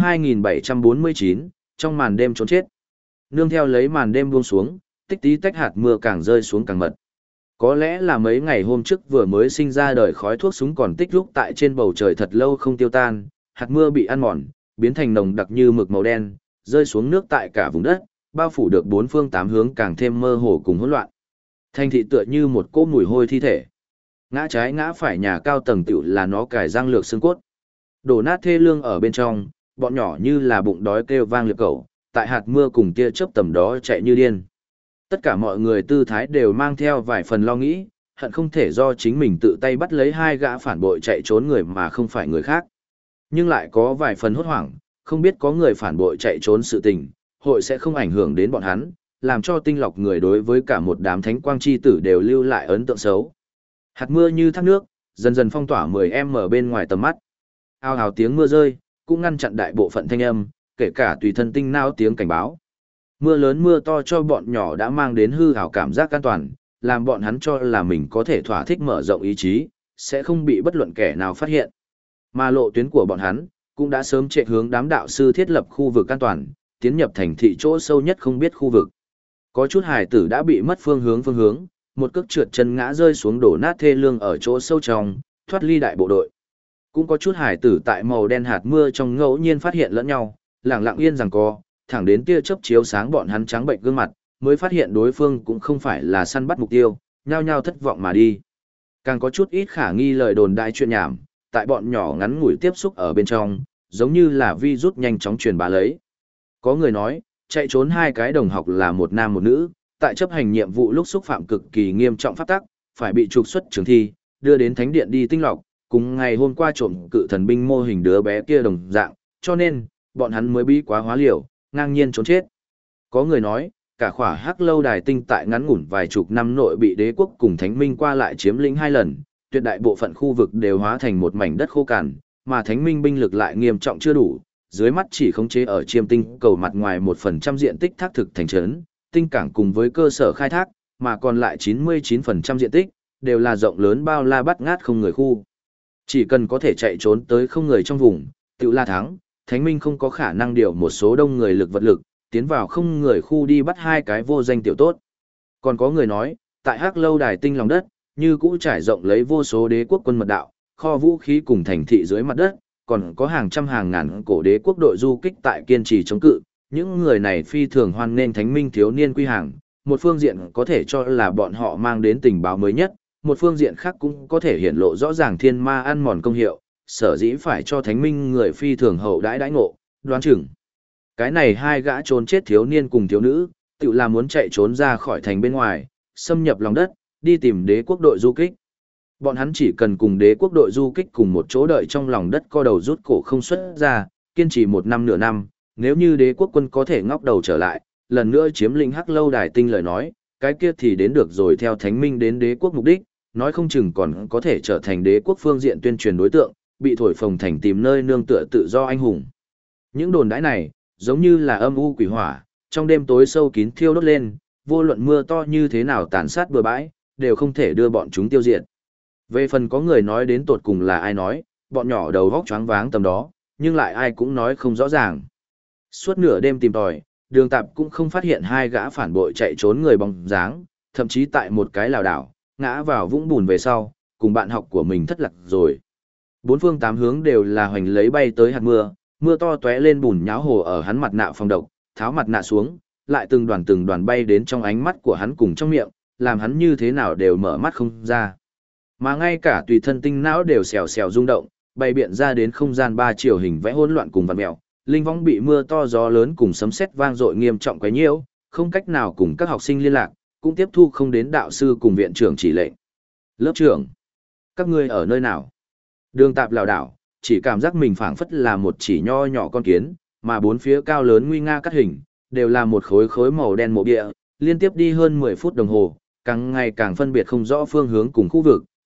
2749, trong màn đêm trốn chết. Nương theo lấy màn đêm buông xuống, tích tí tách hạt mưa càng rơi xuống càng mật. Có lẽ là mấy ngày hôm trước vừa mới sinh ra đời khói thuốc súng còn tích lúc tại trên bầu trời thật lâu không tiêu tan, hạt mưa bị ăn mòn, biến thành nồng đặc như mực màu đen, rơi xuống nước tại cả vùng đất, bao phủ được bốn phương tám hướng càng thêm mơ hồ cùng hỗn loạn. Thành thị tựa như một cỗ mùi hôi thi thể. Ngã trái ngã phải nhà cao tầng tựu là nó cài răng lược xương cốt. Đổ nát thê lương ở bên trong, bọn nhỏ như là bụng đói kêu vang liệp cẩu, tại hạt mưa cùng tia chớp tầm đó chạy như điên. Tất cả mọi người tư thái đều mang theo vài phần lo nghĩ, hận không thể do chính mình tự tay bắt lấy hai gã phản bội chạy trốn người mà không phải người khác. Nhưng lại có vài phần hốt hoảng, không biết có người phản bội chạy trốn sự tình, hội sẽ không ảnh hưởng đến bọn hắn, làm cho tinh lọc người đối với cả một đám thánh quang chi tử đều lưu lại ấn tượng xấu. Hạt mưa như thác nước, dần dần phong tỏa 10m bên ngoài tầm mắt. Ao ào tiếng mưa rơi, cũng ngăn chặn đại bộ phận thanh âm, kể cả tùy thân tinh não tiếng cảnh báo. Mưa lớn mưa to cho bọn nhỏ đã mang đến hư ảo cảm giác an toàn, làm bọn hắn cho là mình có thể thỏa thích mở rộng ý chí, sẽ không bị bất luận kẻ nào phát hiện. Mà lộ tuyến của bọn hắn cũng đã sớm chạy hướng đám đạo sư thiết lập khu vực an toàn, tiến nhập thành thị chỗ sâu nhất không biết khu vực. Có chút hải tử đã bị mất phương hướng, một cước trượt chân ngã rơi xuống đổ nát thê lương ở chỗ sâu trong, thoát ly đại bộ đội. Cũng có chút hải tử tại màu đen hạt mưa trong ngẫu nhiên phát hiện lẫn nhau, lặng lặng yên giằng co, thẳng đến tia chớp chiếu sáng bọn hắn trắng bệnh gương mặt, mới phát hiện đối phương cũng không phải là săn bắt mục tiêu, nhao nhao thất vọng mà đi. Càng có chút ít khả nghi lời đồn đại chuyện nhảm, tại bọn nhỏ ngắn ngủi tiếp xúc ở bên trong, giống như là virus nhanh chóng truyền bá lấy. Có người nói, chạy trốn hai cái đồng học là một nam một nữ, tại chấp hành nhiệm vụ lúc xúc phạm cực kỳ nghiêm trọng pháp tắc, phải bị trục xuất trường thi, đưa đến thánh điện đi tinh lọc, cùng ngày hôm qua trộm cự thần binh mô hình đứa bé kia đồng dạng, cho nên, bọn hắn mới bí quá hóa liều, ngang nhiên trốn chết. Có người nói, cả khỏa hắc lâu đài tinh tại ngắn ngủn vài chục năm nội bị đế quốc cùng thánh minh qua lại chiếm lĩnh 2 lần, tuyệt đại bộ phận khu vực đều hóa thành một mảnh đất khô cằn, mà thánh minh binh lực lại nghiêm trọng chưa đủ, dưới mắt chỉ khống chế ở chiêm tinh cầu mặt ngoài 1% diện tích thác thực thành trấn, tinh cảng cùng với cơ sở khai thác, mà còn lại 99% diện tích, đều là rộng lớn bao la bắt ngát không người khu. Chỉ cần có thể chạy trốn tới không người trong vùng, tự la thắng, thánh minh không có khả năng điều một số đông người lực vật lực, tiến vào không người khu đi bắt hai cái vô danh tiểu tốt. Còn có người nói, tại hắc lâu đài tinh lòng đất, như cũ trải rộng lấy vô số đế quốc quân mật đạo, kho vũ khí cùng thành thị dưới mặt đất, còn có hàng trăm hàng ngàn cổ đế quốc đội du kích tại kiên trì chống cự. Những người này phi thường hoan nghênh thánh minh thiếu niên quy hàng, một phương diện có thể cho là bọn họ mang đến tình báo mới nhất, một phương diện khác cũng có thể hiển lộ rõ ràng thiên ma ăn mòn công hiệu, sở dĩ phải cho thánh minh người phi thường hậu đãi đãi ngộ, đoán chừng. Cái này hai gã trốn chết thiếu niên cùng thiếu nữ, tự là muốn chạy trốn ra khỏi thành bên ngoài, xâm nhập lòng đất, đi tìm đế quốc đội du kích. Bọn hắn chỉ cần cùng đế quốc đội du kích cùng một chỗ đợi trong lòng đất co đầu rút cổ không xuất ra, kiên trì 1 năm nửa năm, nếu như đế quốc quân có thể ngóc đầu trở lại, lần nữa chiếm lĩnh hắc lâu đài tinh lời nói, cái kia thì đến được rồi theo thánh minh đến đế quốc mục đích, nói không chừng còn có thể trở thành đế quốc phương diện tuyên truyền đối tượng, bị thổi phồng thành tìm nơi nương tựa tự do anh hùng. Những đồn đãi này, giống như là âm u quỷ hỏa, trong đêm tối sâu kín thiêu đốt lên, vô luận mưa to như thế nào tàn sát bừa bãi, đều không thể đưa bọn chúng tiêu diệt. Về phần có người nói đến tột cùng là ai nói, bọn nhỏ đầu vóc choáng váng tầm đó, nhưng lại ai cũng nói không rõ ràng. Suốt nửa đêm tìm tòi, Đường Tạp cũng không phát hiện hai gã phản bội chạy trốn người bóng dáng, thậm chí tại một cái lảo đảo, ngã vào vũng bùn về sau, cùng bạn học của mình thất lạc rồi. 4 phương 8 hướng đều là hoành lấy bay tới hạt mưa, mưa to tóe lên bùn nháo hồ ở hắn mặt nạ phòng độc, tháo mặt nạ xuống, lại từng đoàn bay đến trong ánh mắt của hắn cùng trong miệng, làm hắn như thế nào đều mở mắt không ra. Mà ngay cả tùy thân tinh não đều xèo xèo rung động, bay biện ra đến không gian 3 chiều hình vẽ hỗn loạn cùng vặn mèo, linh võng bị mưa to gió lớn cùng sấm sét vang dội nghiêm trọng quấy nhiễu, không cách nào cùng các học sinh liên lạc, cũng tiếp thu không đến đạo sư cùng viện trưởng chỉ lệnh. Lớp trưởng, các ngươi ở nơi nào? Đường Tạp lảo đảo, chỉ cảm giác mình phảng phất là một chỉ nho nhỏ con kiến, mà bốn phía cao lớn nguy nga cắt hình, đều là một khối khối màu đen mộ địa, liên tiếp đi hơn 10 phút đồng hồ, càng ngày càng phân biệt không rõ phương hướng cùng khu vực,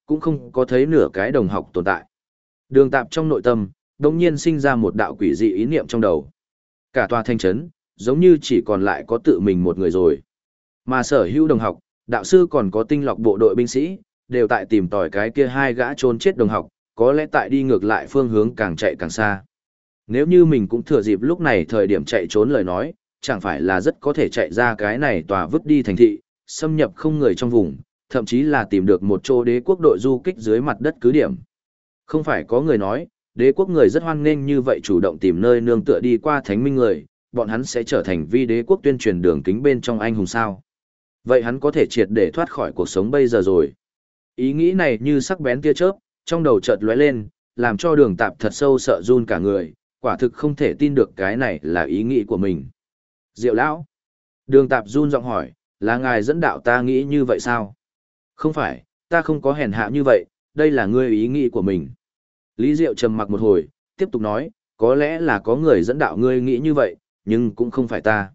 cũng không có thấy nửa cái đồng học tồn tại. Đường Tạp trong nội tâm, đống nhiên sinh ra một đạo quỷ dị ý niệm trong đầu. Cả tòa thành trấn, giống như chỉ còn lại có tự mình một người rồi. Mà sở hữu đồng học, đạo sư còn có tinh lọc bộ đội binh sĩ, đều tại tìm tòi cái kia hai gã trốn chết đồng học, có lẽ tại đi ngược lại phương hướng càng chạy càng xa. Nếu như mình cũng thừa dịp lúc này thời điểm chạy trốn lời nói, chẳng phải là rất có thể chạy ra cái này tòa vứt đi thành thị, xâm nhập không người trong vùng, thậm chí là tìm được một chỗ đế quốc đội du kích dưới mặt đất cứ điểm. Không phải có người nói, đế quốc người rất hoan nghênh như vậy chủ động tìm nơi nương tựa đi qua thánh minh người, bọn hắn sẽ trở thành vi đế quốc tuyên truyền đường kính bên trong anh hùng sao. Vậy hắn có thể triệt để thoát khỏi cuộc sống bây giờ rồi. Ý nghĩ này như sắc bén tia chớp, trong đầu chợt lóe lên, làm cho Đường Tạp thật sâu sợ run cả người, quả thực không thể tin được cái này là ý nghĩ của mình. Diệu lão. Đường Tạp run giọng hỏi, là ngài dẫn đạo ta nghĩ như vậy sao? Không phải, ta không có hèn hạ như vậy, đây là ngươi ý nghĩ của mình. Lý Diệu trầm mặc một hồi, tiếp tục nói, có lẽ là có người dẫn đạo ngươi nghĩ như vậy, nhưng cũng không phải ta.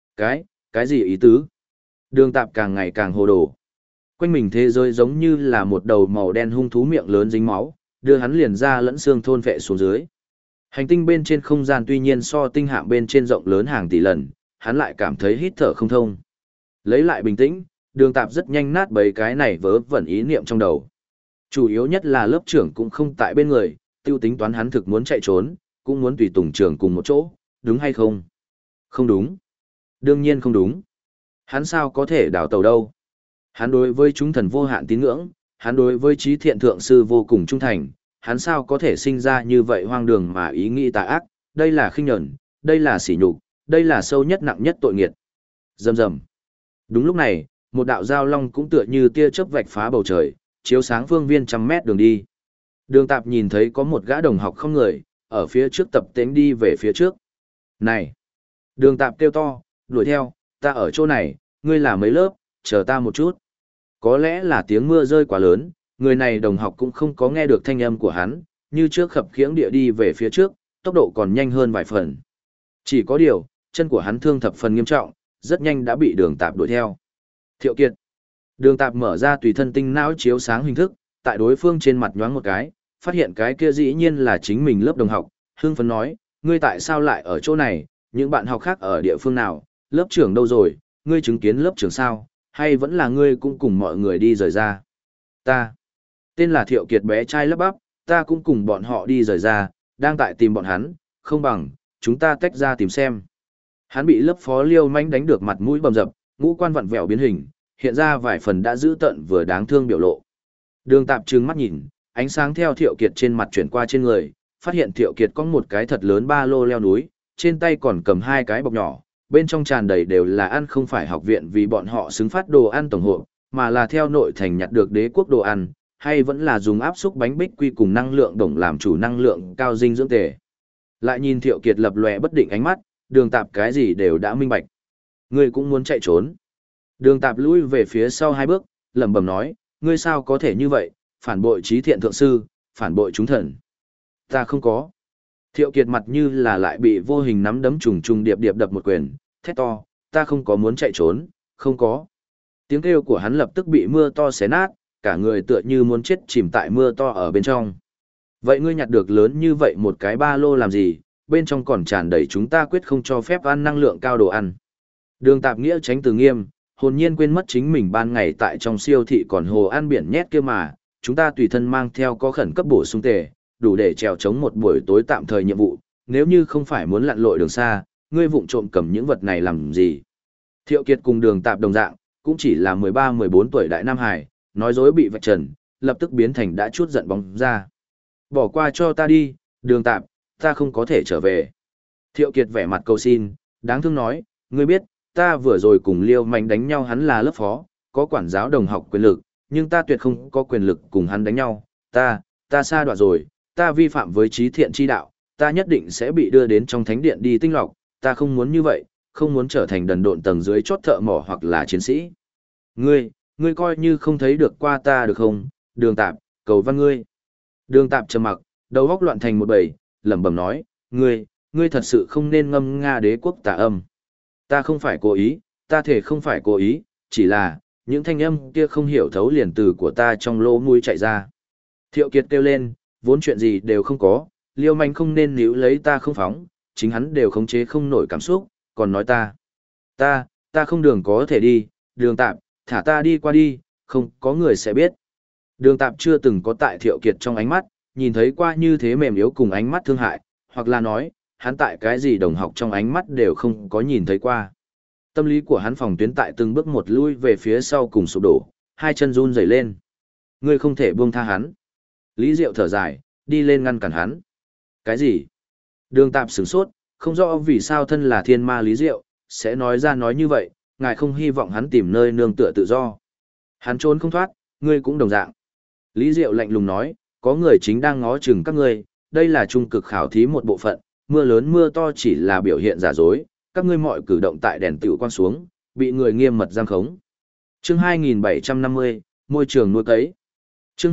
Cái gì ý tứ? Đường Tạp càng ngày càng hồ đồ. Quanh mình thế giới giống như là một đầu màu đen hung thú miệng lớn dính máu, đưa hắn liền ra lẫn xương thôn vệ xuống dưới. Hành tinh bên trên không gian tuy nhiên so tinh hạm bên trên rộng lớn hàng tỷ lần, hắn lại cảm thấy hít thở không thông. Lấy lại bình tĩnh, Đường Tạp rất nhanh nát bấy cái này vớ vẩn ý niệm trong đầu. Chủ yếu nhất là lớp trưởng cũng không tại bên người, tiêu tính toán hắn thực muốn chạy trốn, cũng muốn tùy tùng trưởng cùng một chỗ, đúng hay không? Không đúng. Đương nhiên không đúng. Hắn sao có thể đào tàu đâu? Hắn đối với chúng thần vô hạn tín ngưỡng, hắn đối với trí thiện thượng sư vô cùng trung thành, hắn sao có thể sinh ra như vậy hoang đường mà ý nghĩ tà ác, đây là khinh nhẫn, đây là sỉ nhục, đây là sâu nhất nặng nhất tội nghiệt. Rầm rầm. Đúng lúc này, một đạo giao long cũng tựa như tia chớp vạch phá bầu trời, chiếu sáng phương viên trăm mét đường đi. Đường Tạp nhìn thấy có một gã đồng học không người, ở phía trước tập tễnh đi về phía trước. Này! Đường Tạp kêu to, đuổi theo, ta ở chỗ này, ngươi là mấy lớp, chờ ta một chút. Có lẽ là tiếng mưa rơi quá lớn, người này đồng học cũng không có nghe được thanh âm của hắn, như trước khập khiễng địa đi về phía trước, tốc độ còn nhanh hơn vài phần. Chỉ có điều, chân của hắn thương thập phần nghiêm trọng, rất nhanh đã bị Đường Tạp đuổi theo. Thiệu Kiệt. Đường Tạp mở ra tùy thân tinh não chiếu sáng hình thức, tại đối phương trên mặt nhoáng một cái, phát hiện cái kia dĩ nhiên là chính mình lớp đồng học, hưng phấn nói, ngươi tại sao lại ở chỗ này, những bạn học khác ở địa phương nào, lớp trưởng đâu rồi, ngươi chứng kiến lớp trưởng sao, hay vẫn là ngươi cũng cùng mọi người đi rời ra. Ta, tên là Thiệu Kiệt bé trai lắp bắp, ta cũng cùng bọn họ đi rời ra, đang tại tìm bọn hắn, không bằng, chúng ta tách ra tìm xem. Hắn bị lớp phó Liêu Manh đánh được mặt mũi bầm dập, ngũ quan vặn vẹo biến hình, hiện ra vài phần đã dữ tợn vừa đáng thương biểu lộ. Đường Tạp trừng mắt nhìn, ánh sáng theo Thiệu Kiệt trên mặt chuyển qua trên người, phát hiện Thiệu Kiệt có một cái thật lớn ba lô leo núi, trên tay còn cầm hai cái bọc nhỏ, bên trong tràn đầy đều là ăn không phải học viện vì bọn họ xứng phát đồ ăn tổng hợp, mà là theo nội thành nhặt được đế quốc đồ ăn, hay vẫn là dùng áp xúc bánh bích quy cùng năng lượng đồng làm chủ năng lượng cao dinh dưỡng tề. Lại nhìn Thiệu Kiệt lập lòe bất định ánh mắt, Đường Tạp cái gì đều đã minh bạch. Ngươi cũng muốn chạy trốn. Đường Tạp lùi về phía sau hai bước, lẩm bẩm nói, ngươi sao có thể như vậy, phản bội trí thiện thượng sư, phản bội chúng thần. Ta không có. Thiệu Kiệt mặt như là lại bị vô hình nắm đấm trùng trùng điệp điệp đập một quyền, thét to, ta không có muốn chạy trốn, không có. Tiếng kêu của hắn lập tức bị mưa to xé nát, cả người tựa như muốn chết chìm tại mưa to ở bên trong. Vậy ngươi nhặt được lớn như vậy một cái ba lô làm gì, bên trong còn tràn đầy chúng ta quyết không cho phép ăn năng lượng cao đồ ăn. Đường Tạp Nghĩa tránh từ nghiêm, hồn nhiên quên mất chính mình ban ngày tại trong siêu thị còn hồ ăn biển nhét kia mà, chúng ta tùy thân mang theo có khẩn cấp bổ sung tề, đủ để trèo chống một buổi tối tạm thời nhiệm vụ, nếu như không phải muốn lặn lội đường xa, ngươi vụng trộm cầm những vật này làm gì. Thiệu Kiệt cùng Đường Tạp đồng dạng, cũng chỉ là 13-14 tuổi đại nam hải, nói dối bị vạch trần, lập tức biến thành đã chút giận bóng ra. Bỏ qua cho ta đi, Đường Tạp, ta không có thể trở về. Thiệu Kiệt vẻ mặt cầu xin, đáng thương nói, ngươi biết, ta vừa rồi cùng Liêu Mạnh đánh nhau hắn là lớp phó, có quản giáo đồng học quyền lực, nhưng ta tuyệt không có quyền lực cùng hắn đánh nhau, ta sa đọa rồi, ta vi phạm với trí thiện chi đạo, ta nhất định sẽ bị đưa đến trong thánh điện đi tinh lọc, ta không muốn như vậy, không muốn trở thành đần độn tầng dưới chót thợ mỏ hoặc là chiến sĩ. Ngươi coi như không thấy được qua ta được không, Đường Tạp, cầu văn ngươi. Đường Tạp trầm mặc, đầu óc loạn thành một bầy, lẩm bẩm nói, ngươi thật sự không nên ngâm nga đế quốc tà âm. Ta không phải cố ý, ta thể không phải cố ý, chỉ là, Những thanh âm kia không hiểu thấu liền từ của ta trong lỗ mũi chạy ra. Thiệu Kiệt kêu lên, vốn chuyện gì đều không có, Liêu Manh không nên níu lấy ta không phóng, chính hắn đều khống chế không nổi cảm xúc, còn nói ta không đường có thể đi, Đường Tạp, thả ta đi qua đi, không có người sẽ biết. Đường Tạp chưa từng có tại Thiệu Kiệt trong ánh mắt, nhìn thấy qua như thế mềm yếu cùng ánh mắt thương hại, hoặc là nói, hắn tại cái gì đồng học trong ánh mắt đều không có nhìn thấy qua. Tâm lý của hắn phòng tuyến tại từng bước một lui về phía sau cùng sụp đổ, hai chân run rẩy lên. Ngươi không thể buông tha hắn. Lý Diệu thở dài, đi lên ngăn cản hắn. Cái gì? Đường Tạp sửng sốt, không rõ vì sao thân là thiên ma Lý Diệu, sẽ nói ra nói như vậy, ngài không hy vọng hắn tìm nơi nương tựa tự do. Hắn trốn không thoát, ngươi cũng đồng dạng. Lý Diệu lạnh lùng nói, có người chính đang ngó chừng các ngươi, đây là trung cực khảo thí một bộ phận, mưa lớn mưa to chỉ là biểu hiện giả dối, các ngươi mọi cử động tại đèn tiểu quang xuống, bị người nghiêm mật giam khống. Chương 2750, môi trường nuôi cấy. Chương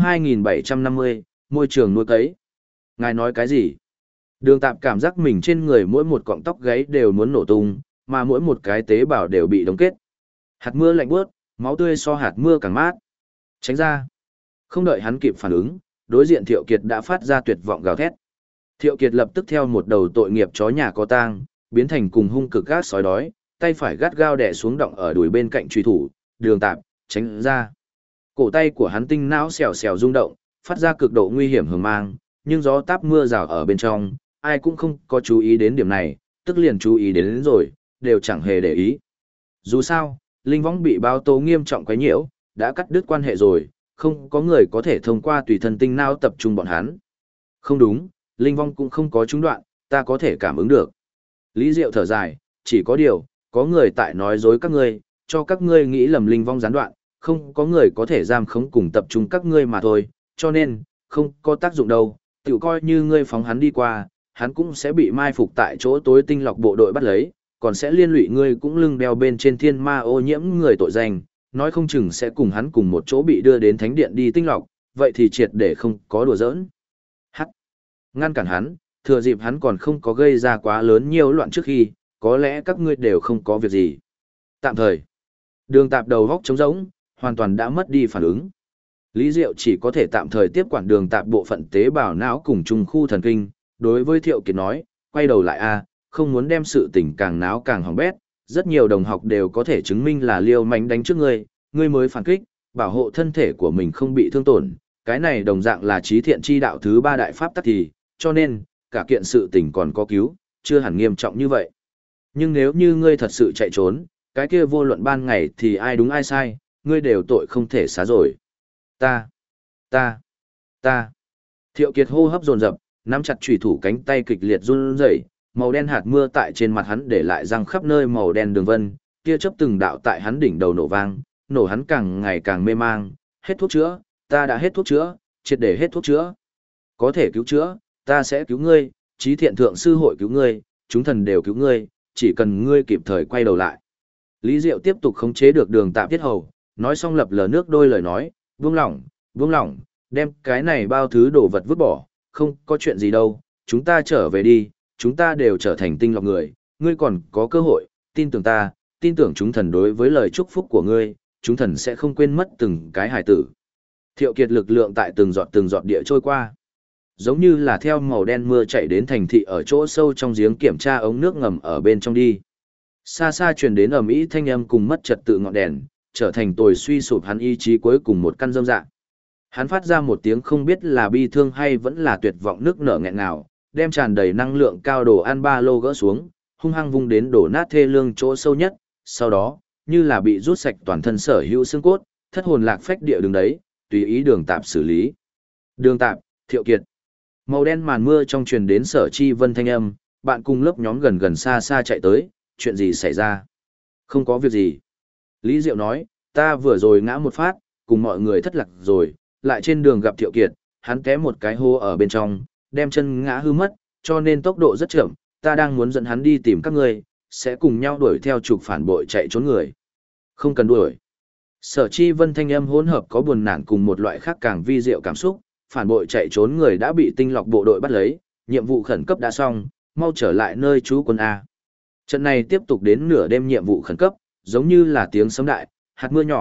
2750, môi trường nuôi cấy. Ngài nói cái gì? Đường Tạp cảm giác mình trên người mỗi một cọng tóc gáy đều muốn nổ tung, mà mỗi một cái tế bào đều bị đóng kết. Hạt mưa lạnh buốt, máu tươi so hạt mưa càng mát. Tránh ra. Không đợi hắn kịp phản ứng, đối diện Thiệu Kiệt đã phát ra tuyệt vọng gào thét. Thiệu Kiệt lập tức theo một đầu tội nghiệp chó nhà có tang, biến thành cùng hung cực gác sói đói, tay phải gắt gao đè xuống động ở đùi bên cạnh truy thủ, Đường Tạp, tránh ra. Cổ tay của hắn tinh não xèo xèo rung động, phát ra cực độ nguy hiểm hừng mang, nhưng gió táp mưa rào ở bên trong, ai cũng không có chú ý đến điểm này, tức liền chú ý đến rồi, đều chẳng hề để ý. Dù sao, linh võng bị báo tố nghiêm trọng quấy nhiễu, đã cắt đứt quan hệ rồi, không có người có thể thông qua tùy thân tinh não tập trung bọn hắn. Không đúng, linh vong cũng không có trung đoạn, ta có thể cảm ứng được. Lý Diệu thở dài, chỉ có điều, có người tại nói dối các ngươi, cho các ngươi nghĩ lầm linh vong gián đoạn, không có người có thể giam khống cùng tập trung các ngươi mà thôi, cho nên, không có tác dụng đâu, tự coi như ngươi phóng hắn đi qua, hắn cũng sẽ bị mai phục tại chỗ tối tinh lọc bộ đội bắt lấy, còn sẽ liên lụy ngươi cũng lưng đeo bên trên thiên ma ô nhiễm người tội danh, nói không chừng sẽ cùng hắn cùng một chỗ bị đưa đến thánh điện đi tinh lọc, vậy thì triệt để không có đùa giỡn. Hắc. Ngăn cản hắn, thừa dịp hắn còn không có gây ra quá lớn nhiều loạn trước khi, có lẽ các ngươi đều không có việc gì. Tạm thời, Đường Tạp đầu góc trống rỗng, hoàn toàn đã mất đi phản ứng. Lý Diệu chỉ có thể tạm thời tiếp quản Đường Tạp bộ phận tế bào não cùng trung khu thần kinh, đối với Thiệu Kiệt nói, quay đầu lại a, không muốn đem sự tình càng náo càng hỏng bét, rất nhiều đồng học đều có thể chứng minh là Liêu Mánh đánh trước ngươi, ngươi mới phản kích, bảo hộ thân thể của mình không bị thương tổn, cái này đồng dạng là trí thiện chi đạo thứ ba đại pháp tắc thì, cho nên, cả kiện sự tình còn có cứu, chưa hẳn nghiêm trọng như vậy. Nhưng nếu như ngươi thật sự chạy trốn, cái kia vô luận ban ngày thì ai đúng ai sai, ngươi đều tội không thể xá rồi. Ta. Thiệu Kiệt hô hấp dồn dập, nắm chặt chủy thủ cánh tay kịch liệt run rẩy, màu đen hạt mưa tại trên mặt hắn để lại răng khắp nơi màu đen đường vân, tia chớp từng đạo tại hắn đỉnh đầu nổ vang, nổ hắn càng ngày càng mê mang, hết thuốc chữa, ta đã hết thuốc chữa, triệt để hết thuốc chữa. Có thể cứu chữa, ta sẽ cứu ngươi, trí thiện thượng sư hội cứu ngươi, chúng thần đều cứu ngươi, chỉ cần ngươi kịp thời quay đầu lại. Lý Diệu tiếp tục khống chế được Đường Tạp tiết hầu, nói xong lập lờ nước đôi lời nói, buông lỏng, đem cái này bao thứ đồ vật vứt bỏ, không có chuyện gì đâu, chúng ta trở về đi, chúng ta đều trở thành tinh lọc người, ngươi còn có cơ hội, tin tưởng ta, tin tưởng chúng thần đối với lời chúc phúc của ngươi, chúng thần sẽ không quên mất từng cái hài tử. Thiệu Kiệt lực lượng tại từng giọt địa trôi qua. Giống như là theo màu đen mưa chạy đến thành thị ở chỗ sâu trong giếng kiểm tra ống nước ngầm ở bên trong đi. Xa xa truyền đến ầm ĩ thanh âm cùng mất trật tự ngọn đèn, trở thành tồi suy sụp hắn ý chí cuối cùng một căn dâm dạ. Hắn phát ra một tiếng không biết là bi thương hay vẫn là tuyệt vọng nước nở nghẹn ngào, đem tràn đầy năng lượng cao đồ ăn ba lô gỡ xuống, hung hăng vung đến đổ nát thê lương chỗ sâu nhất, sau đó, như là bị rút sạch toàn thân sở hữu xương cốt, thất hồn lạc phách địa đứng đấy, tùy ý Đường Tạp xử lý. Đường Tạp, Thiệu Kiệt. Màu đen màn mưa trong truyền đến Sở Chi Vân thanh âm, bạn cùng lớp nhóm gần xa xa chạy tới, chuyện gì xảy ra? Không có việc gì. Lý Diệu nói, ta vừa rồi ngã một phát, cùng mọi người thất lạc rồi, lại trên đường gặp Thiệu Kiệt, hắn té một cái hô ở bên trong, đem chân ngã hư mất, cho nên tốc độ rất chậm, ta đang muốn dẫn hắn đi tìm các ngươi, sẽ cùng nhau đuổi theo trục phản bội chạy trốn người. Không cần đuổi. Sở Chi Vân thanh âm hỗn hợp có buồn nản cùng một loại khác càng vi diệu cảm xúc, phản bội chạy trốn người đã bị tinh lọc bộ đội bắt lấy, nhiệm vụ khẩn cấp đã xong, mau trở lại nơi trú quân A. Trận này tiếp tục đến nửa đêm nhiệm vụ khẩn cấp, giống như là tiếng sấm đại, hạt mưa nhỏ,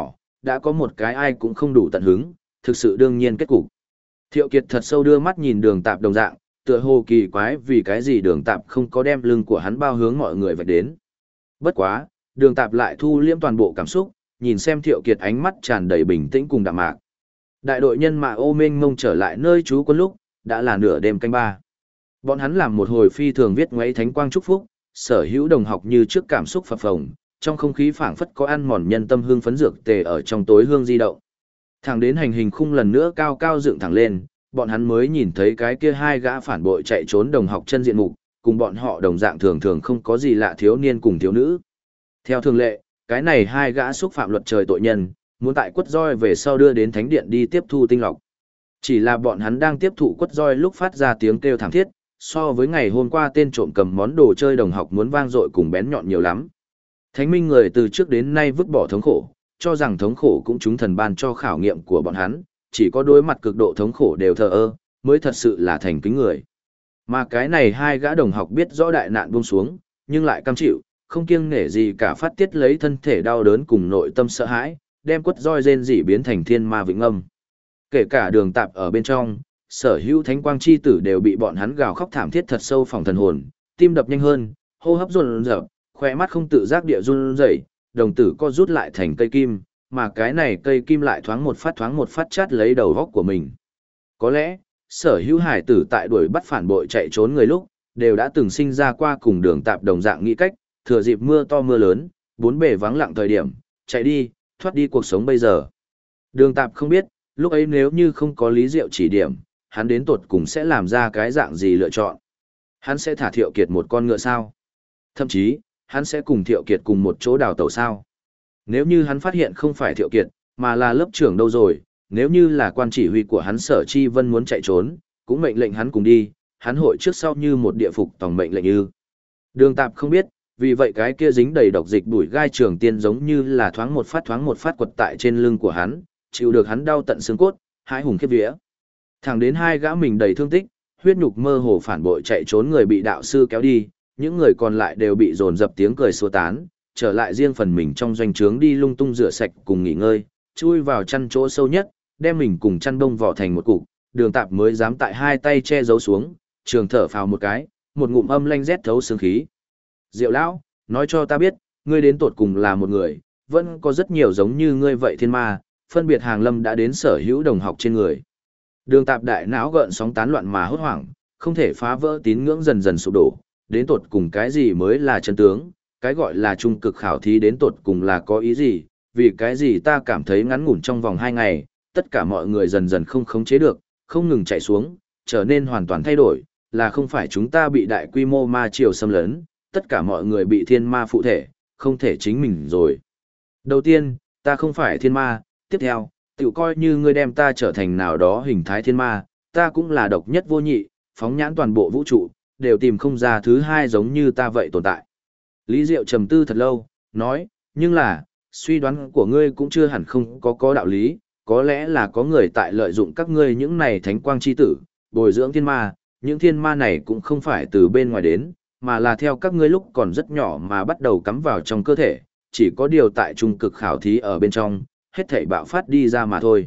đã có một cái ai cũng không đủ tận hứng, thực sự đương nhiên kết cục. Thiệu Kiệt thật sâu đưa mắt nhìn Đường Tạp đồng dạng, tựa hồ kỳ quái vì cái gì Đường Tạp không có đem lưng của hắn bao hướng mọi người vạch đến. Bất quá, Đường Tạp lại thu liễm toàn bộ cảm xúc, nhìn xem Thiệu Kiệt ánh mắt tràn đầy bình tĩnh cùng đạm mạc. Đại đội nhân mã ô mênh mông trở lại nơi trú quân lúc, đã là nửa đêm canh ba. Bọn hắn làm một hồi phi thường viết ngoáy thánh quang chúc phúc, sở hữu đồng học như trước cảm xúc phập phồng, trong không khí phảng phất có ăn mòn nhân tâm hương phấn dược tề ở trong tối hương di động. Thẳng đến hành hình khung lần nữa cao cao dựng thẳng lên, bọn hắn mới nhìn thấy cái kia hai gã phản bội chạy trốn đồng học chân diện mục, cùng bọn họ đồng dạng thường thường không có gì lạ thiếu niên cùng thiếu nữ. Theo thường lệ, cái này hai gã xúc phạm luật trời tội nhân, muốn tại quất roi về sau đưa đến thánh điện đi tiếp thu tinh lọc. Chỉ là bọn hắn đang tiếp thụ quất roi lúc phát ra tiếng kêu thảm thiết, so với ngày hôm qua tên trộm cầm món đồ chơi đồng học muốn vang dội cùng bén nhọn nhiều lắm. Thánh minh người từ trước đến nay vứt bỏ thống khổ, cho rằng thống khổ cũng chúng thần ban cho khảo nghiệm của bọn hắn, chỉ có đối mặt cực độ thống khổ đều thờ ơ, mới thật sự là thành kính người. Mà cái này hai gã đồng học biết rõ đại nạn buông xuống, nhưng lại cam chịu, không kiêng nể gì cả phát tiết lấy thân thể đau đớn cùng nội tâm sợ hãi, đem quất roi rên rỉ biến thành thiên ma vĩnh âm. Kể cả Đường Tạp ở bên trong, sở hữu thánh quang chi tử đều bị bọn hắn gào khóc thảm thiết thật sâu phòng thần hồn, tim đập nhanh hơn, hô hấp dồn dập, khỏe mắt không tự giác địa run rẩy, đồng tử co rút lại thành cây kim, mà cái này cây kim lại thoáng một phát chát lấy đầu góc của mình. Có lẽ, sở hữu hải tử tại đuổi bắt phản bội chạy trốn người lúc, đều đã từng sinh ra qua cùng Đường Tạp đồng dạng nghĩ cách, thừa dịp mưa to mưa lớn, bốn bề vắng lặng thời điểm, chạy đi, thoát đi cuộc sống bây giờ. Đường Tạp không biết, lúc ấy nếu như không có Lý Diệu chỉ điểm, hắn đến tột cùng sẽ làm ra cái dạng gì lựa chọn. Hắn sẽ thả Thiệu Kiệt một con ngựa sao? Thậm chí, hắn sẽ cùng Thiệu Kiệt cùng một chỗ đào tẩu sao? Nếu như hắn phát hiện không phải Thiệu Kiệt, mà là lớp trưởng đâu rồi, nếu như là quan chỉ huy của hắn Sở Chi Vân muốn chạy trốn, cũng mệnh lệnh hắn cùng đi, hắn hội trước sau như một địa phục tòng mệnh lệnh ư. Đường Tạp không biết, vì vậy cái kia dính đầy độc dịch bụi gai trường tiên giống như là thoáng một phát quật tại trên lưng của hắn, chịu được hắn đau tận xương cốt, hãi hùng khiếp vía. Thẳng đến hai gã mình đầy thương tích, huyết nhục mơ hồ phản bội chạy trốn người bị đạo sư kéo đi, những người còn lại đều bị dồn dập tiếng cười xua tán, trở lại riêng phần mình trong doanh trướng đi lung tung rửa sạch cùng nghỉ ngơi, chui vào chăn chỗ sâu nhất, đem mình cùng chăn bông vỏ thành một cục, Đường Tạp mới dám tại hai tay che giấu xuống, trường thở phào một cái, một ngụm âm lanh rét thấu xương khí. Diệu lão, nói cho ta biết, ngươi đến tột cùng là một người, vẫn có rất nhiều giống như ngươi vậy thiên ma, phân biệt hàng lâm đã đến sở hữu đồng học trên người. Đường Tạp đại não gợn sóng tán loạn mà hốt hoảng, không thể phá vỡ tín ngưỡng dần dần sụp đổ, đến tột cùng cái gì mới là chân tướng, cái gọi là trung cực khảo thí đến tột cùng là có ý gì, vì cái gì ta cảm thấy ngắn ngủn trong vòng 2 ngày, tất cả mọi người dần dần không khống chế được, không ngừng chạy xuống, trở nên hoàn toàn thay đổi, là không phải chúng ta bị đại quy mô ma triều xâm lấn, tất cả mọi người bị thiên ma phụ thể, không thể chính mình rồi. Đầu tiên, ta không phải thiên ma, tiếp theo, tự coi như ngươi đem ta trở thành nào đó hình thái thiên ma, ta cũng là độc nhất vô nhị, phóng nhãn toàn bộ vũ trụ, đều tìm không ra thứ hai giống như ta vậy tồn tại. Lý Diệu trầm tư thật lâu, nói, nhưng là, suy đoán của ngươi cũng chưa hẳn không có đạo lý, có lẽ là có người tại lợi dụng các ngươi những này thánh quang chi tử, bồi dưỡng thiên ma, những thiên ma này cũng không phải từ bên ngoài đến, mà là theo các ngươi lúc còn rất nhỏ mà bắt đầu cắm vào trong cơ thể, chỉ có điều tại trung cực khảo thí ở bên trong, hết thảy bạo phát đi ra mà thôi.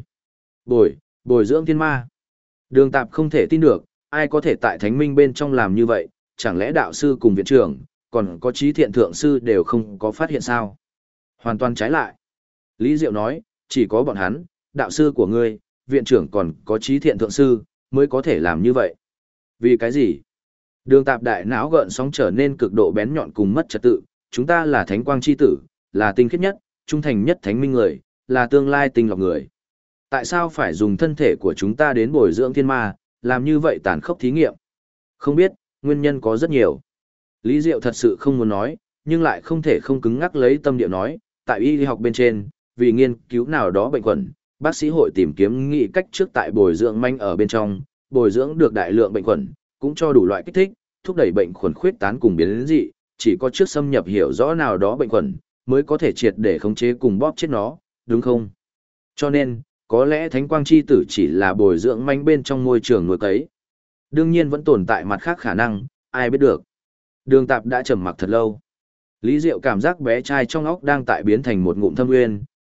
Bồi dưỡng thiên ma. Đường Tạp không thể tin được, ai có thể tại thánh minh bên trong làm như vậy, chẳng lẽ đạo sư cùng viện trưởng, còn có trí thiện thượng sư đều không có phát hiện sao? Hoàn toàn trái lại. Lý Diệu nói, chỉ có bọn hắn, đạo sư của ngươi, viện trưởng còn có trí thiện thượng sư, mới có thể làm như vậy. Vì cái gì? Đường Tạp đại não gợn sóng trở nên cực độ bén nhọn cùng mất trật tự, chúng ta là thánh quang chi tử, là tinh khiết nhất, trung thành nhất thánh minh người, là tương lai tinh lọc người. Tại sao phải dùng thân thể của chúng ta đến bồi dưỡng thiên ma, làm như vậy tàn khốc thí nghiệm? Không biết, nguyên nhân có rất nhiều. Lý Diệu thật sự không muốn nói, nhưng lại không thể không cứng ngắc lấy tâm địa nói, tại y học bên trên, vì nghiên cứu nào đó bệnh khuẩn, bác sĩ hội tìm kiếm nghị cách trước tại bồi dưỡng manh ở bên trong, bồi dưỡng được đại lượng bệnh khuẩn, cũng cho đủ loại kích thích, thúc đẩy bệnh khuẩn khuyết tán cùng biến dị, chỉ có trước xâm nhập hiểu rõ nào đó bệnh khuẩn, mới có thể triệt để khống chế cùng bóp chết nó, đúng không? Cho nên, có lẽ thánh quang chi tử chỉ là bồi dưỡng manh bên trong môi trường nuôi cấy. Đương nhiên vẫn tồn tại mặt khác khả năng, ai biết được. Đường Tạp đã trầm mặc thật lâu. Lý Diệu cảm giác bé trai trong óc đang tại biến thành một ngụm thâm nguyên,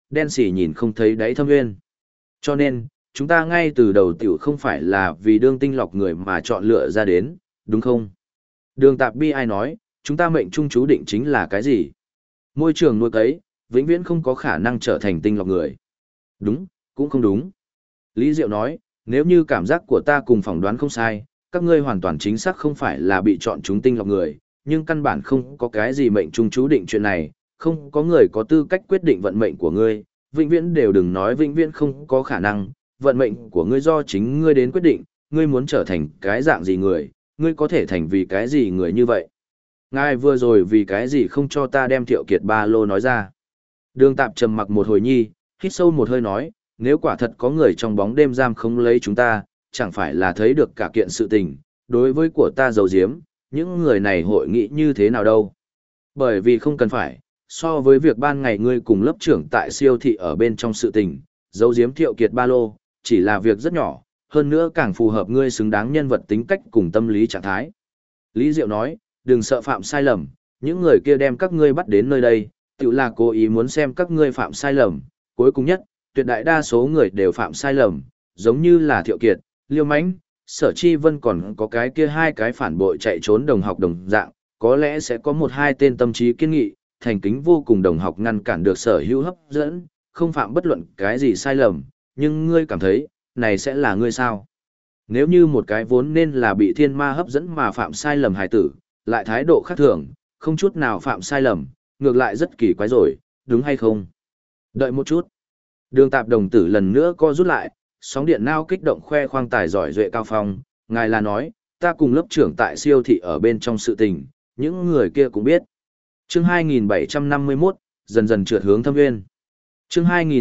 đen xỉ nhìn không thấy đáy thâm nguyên. Cho nên, chúng ta ngay từ đầu tiểu không phải là vì đương tinh lọc người mà chọn lựa ra đến, đúng không? Đường Tạp Bi ai nói, chúng ta mệnh trung chú định chính là cái gì? Môi trường nuôi cấy, vĩnh viễn không có khả năng trở thành tinh lọc người. Đúng, cũng không đúng. Lý Diệu nói, nếu như cảm giác của ta cùng phỏng đoán không sai, các ngươi hoàn toàn chính xác không phải là bị chọn chúng tinh lọc người, nhưng căn bản không có cái gì mệnh trung chú định chuyện này, không có người có tư cách quyết định vận mệnh của ngươi, vĩnh viễn đều đừng nói vĩnh viễn không có khả năng, vận mệnh của ngươi do chính ngươi đến quyết định, ngươi muốn trở thành cái dạng gì người, ngươi có thể thành vì cái gì người như vậy. Ngài vừa rồi vì cái gì không cho ta đem Thiệu Kiệt ba lô nói ra. Đường Tạp trầm mặc một hồi nhi, hít sâu một hơi nói, nếu quả thật có người trong bóng đêm giam không lấy chúng ta, chẳng phải là thấy được cả kiện sự tình, đối với của ta giấu giếm, những người này hội nghị như thế nào đâu. Bởi vì không cần phải, so với việc ban ngày ngươi cùng lớp trưởng tại siêu thị ở bên trong sự tình, giấu giếm Thiệu Kiệt ba lô, chỉ là việc rất nhỏ, hơn nữa càng phù hợp ngươi xứng đáng nhân vật tính cách cùng tâm lý trạng thái. Lý Diệu nói, đừng sợ phạm sai lầm, những người kia đem các ngươi bắt đến nơi đây, tự là cố ý muốn xem các ngươi phạm sai lầm, cuối cùng nhất, tuyệt đại đa số người đều phạm sai lầm, giống như là Thiệu Kiệt, Liêu Mãnh, Sở Chi Vân còn có cái kia hai cái phản bội chạy trốn đồng học đồng dạng, có lẽ sẽ có một hai tên tâm trí kiên nghị, thành kính vô cùng đồng học ngăn cản được Sở Hữu hấp dẫn, không phạm bất luận cái gì sai lầm, nhưng ngươi cảm thấy, này sẽ là ngươi sao? Nếu như một cái vốn nên là bị thiên ma hấp dẫn mà phạm sai lầm hài tử, lại thái độ khác thường, không chút nào phạm sai lầm, ngược lại rất kỳ quái rồi, đúng hay không? Đợi một chút. Đường Tạp đồng tử lần nữa co rút lại, sóng điện nao kích động khoe khoang tài giỏi duệ cao phong, ngài là nói, ta cùng lớp trưởng tại siêu thị ở bên trong sự tình, những người kia cũng biết. Chương 2751, dần dần trượt hướng thâm nguyên. Chương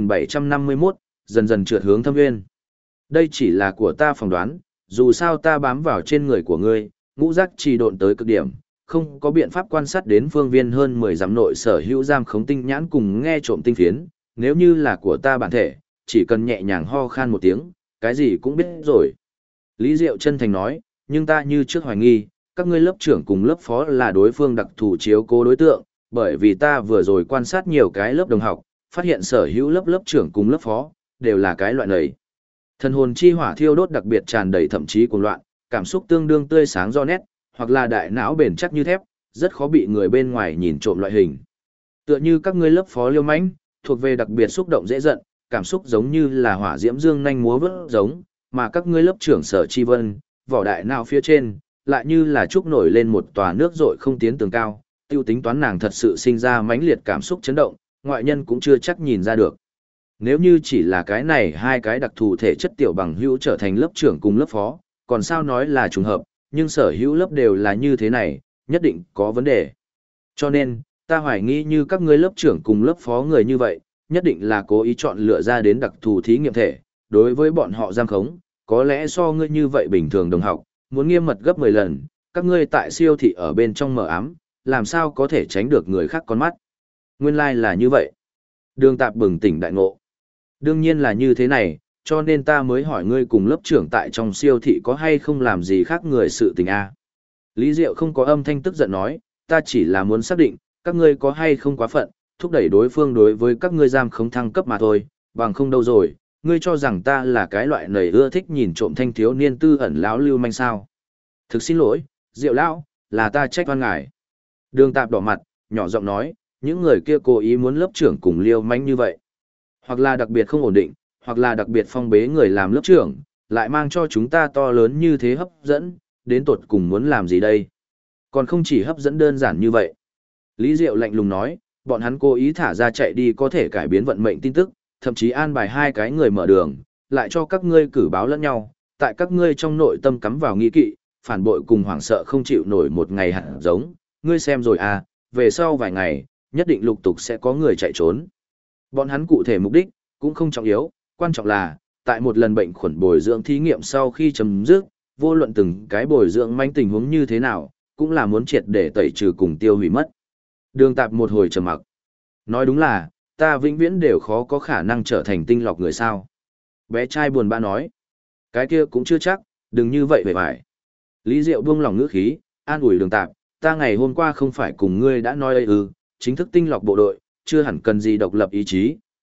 2751, dần dần trượt hướng thâm nguyên. Đây chỉ là của ta phỏng đoán, dù sao ta bám vào trên người của ngươi, ngũ giác trì độn tới cực điểm, không có biện pháp quan sát đến phương viên hơn 10 dặm nội sở hữu giam khống tinh nhãn cùng nghe trộm tinh phiến, nếu như là của ta bản thể, chỉ cần nhẹ nhàng ho khan một tiếng, cái gì cũng biết rồi. Lý Diệu chân thành nói, nhưng ta như trước hoài nghi, các ngươi lớp trưởng cùng lớp phó là đối phương đặc thù chiếu cố đối tượng, bởi vì ta vừa rồi quan sát nhiều cái lớp đồng học, phát hiện sở hữu lớp trưởng cùng lớp phó, đều là cái loại này. Thần hồn chi hỏa thiêu đốt đặc biệt tràn đầy thậm chí cuồng loạn, cảm xúc tương đương tươi sáng do nét, hoặc là đại não bền chắc như thép, rất khó bị người bên ngoài nhìn trộm loại hình. Tựa như các ngươi lớp phó Liêu Mãnh, thuộc về đặc biệt xúc động dễ giận, cảm xúc giống như là hỏa diễm dương nhanh múa vớt giống, mà các ngươi lớp trưởng Sở Chi Vân, vỏ đại não phía trên, lại như là trúc nổi lên một tòa nước rội không tiến tường cao, tiêu tính toán nàng thật sự sinh ra mãnh liệt cảm xúc chấn động, ngoại nhân cũng chưa chắc nhìn ra được. Nếu như chỉ là cái này hai cái đặc thù thể chất tiểu bằng hữu trở thành lớp trưởng cùng lớp phó, còn sao nói là trùng hợp, nhưng sở hữu lớp đều là như thế này, nhất định có vấn đề. Cho nên, ta hoài nghi như các ngươi lớp trưởng cùng lớp phó người như vậy, nhất định là cố ý chọn lựa ra đến đặc thù thí nghiệm thể, đối với bọn họ giam khống, có lẽ so ngươi như vậy bình thường đồng học, muốn nghiêm mật gấp 10 lần, các ngươi tại siêu thị ở bên trong mờ ám, làm sao có thể tránh được người khác con mắt. Nguyên lai là như vậy. Đường Tạp bừng tỉnh đại ngộ. Đương nhiên là như thế này, cho nên ta mới hỏi ngươi cùng lớp trưởng tại trong siêu thị có hay không làm gì khác người sự tình a. Lý Diệu không có âm thanh tức giận nói, ta chỉ là muốn xác định, các ngươi có hay không quá phận, thúc đẩy đối phương đối với các ngươi giam không thăng cấp mà thôi, bằng không đâu rồi, ngươi cho rằng ta là cái loại nầy ưa thích nhìn trộm thanh thiếu niên tư ẩn lão lưu manh sao. Thực xin lỗi, Diệu lão, là ta trách oan ngài. Đường Tạp đỏ mặt, nhỏ giọng nói, những người kia cố ý muốn lớp trưởng cùng liêu manh như vậy. Hoặc là đặc biệt không ổn định, hoặc là đặc biệt phong bế người làm lớp trưởng, lại mang cho chúng ta to lớn như thế hấp dẫn, đến tột cùng muốn làm gì đây? Còn không chỉ hấp dẫn đơn giản như vậy. Lý Diệu lạnh lùng nói, bọn hắn cố ý thả ra chạy đi có thể cải biến vận mệnh tin tức, thậm chí an bài hai cái người mở đường, lại cho các ngươi cử báo lẫn nhau, tại các ngươi trong nội tâm cắm vào nghi kỵ, phản bội cùng hoảng sợ không chịu nổi một ngày hạt giống, ngươi xem rồi à, về sau vài ngày, nhất định lục tục sẽ có người chạy trốn. Bọn hắn cụ thể mục đích, cũng không trọng yếu, quan trọng là, tại một lần bệnh khuẩn bồi dưỡng thí nghiệm sau khi chấm dứt, vô luận từng cái bồi dưỡng manh tình huống như thế nào, cũng là muốn triệt để tẩy trừ cùng tiêu hủy mất. Đường Tạp một hồi trầm mặc. Nói đúng là, ta vĩnh viễn đều khó có khả năng trở thành tinh lọc người sao. Bé trai buồn bã nói. Cái kia cũng chưa chắc, đừng như vậy vẻ vải. Lý Diệu buông lòng ngữ khí, an ủi Đường Tạp, ta ngày hôm qua không phải cùng ngươi đã nói ấy ư, chính thức tinh lọc bộ đội, chưa hẳn cần gì độc lập ý chí,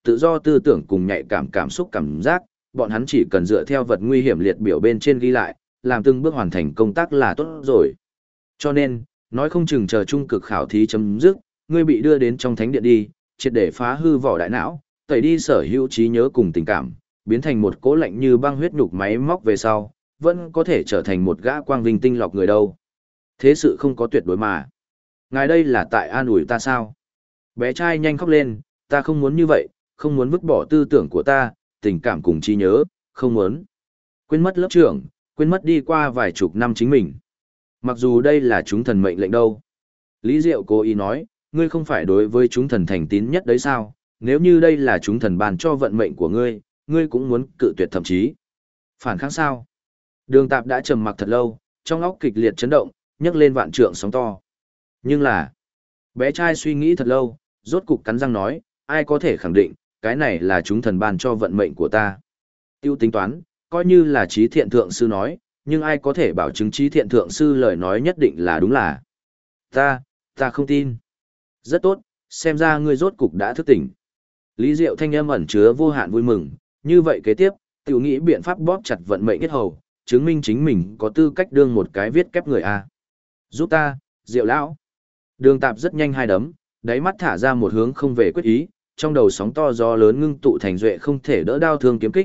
tự do tư tưởng cùng nhạy cảm cảm xúc cảm giác, bọn hắn chỉ cần dựa theo vật nguy hiểm liệt biểu bên trên ghi lại, làm từng bước hoàn thành công tác là tốt rồi. Cho nên, nói không chừng chờ trung cực khảo thí chấm dứt, ngươi bị đưa đến trong thánh điện đi, triệt để phá hư vỏ đại não, tẩy đi sở hữu trí nhớ cùng tình cảm, biến thành một cỗ lạnh như băng huyết nhục máy móc về sau, vẫn có thể trở thành một gã quang vinh tinh lọc người đâu. Thế sự không có tuyệt đối mà. Ngài đây là tại an ủi ta sao? Bé trai nhanh khóc lên, ta không muốn như vậy, không muốn vứt bỏ tư tưởng của ta, tình cảm cùng trí nhớ, không muốn. Quên mất lớp trưởng, quên mất đi qua vài chục năm chính mình. Mặc dù đây là chúng thần mệnh lệnh đâu. Lý Diệu cố ý nói, ngươi không phải đối với chúng thần thành tín nhất đấy sao? Nếu như đây là chúng thần ban cho vận mệnh của ngươi, ngươi cũng muốn cự tuyệt thậm chí. Phản kháng sao? Đường Tạp đã trầm mặc thật lâu, trong óc kịch liệt chấn động, nhấc lên vạn trượng sóng to. Nhưng là, bé trai suy nghĩ thật lâu, rốt cục cắn răng nói, ai có thể khẳng định, cái này là chúng thần ban cho vận mệnh của ta. Tiêu tính toán, coi như là trí thiện thượng sư nói, nhưng ai có thể bảo chứng trí thiện thượng sư lời nói nhất định là đúng là. Ta không tin. Rất tốt, xem ra ngươi rốt cục đã thức tỉnh. Lý Diệu thanh âm ẩn chứa vô hạn vui mừng, như vậy kế tiếp, tiểu nghĩ biện pháp bóp chặt vận mệnh kết hầu, chứng minh chính mình có tư cách đương một cái viết kép người A. Giúp ta, Diệu lão. Đường Tạp rất nhanh hai đấm, đáy mắt thả ra một hướng không về quyết ý, trong đầu sóng to gió lớn ngưng tụ thành duệ không thể đỡ đao thương kiếm kích,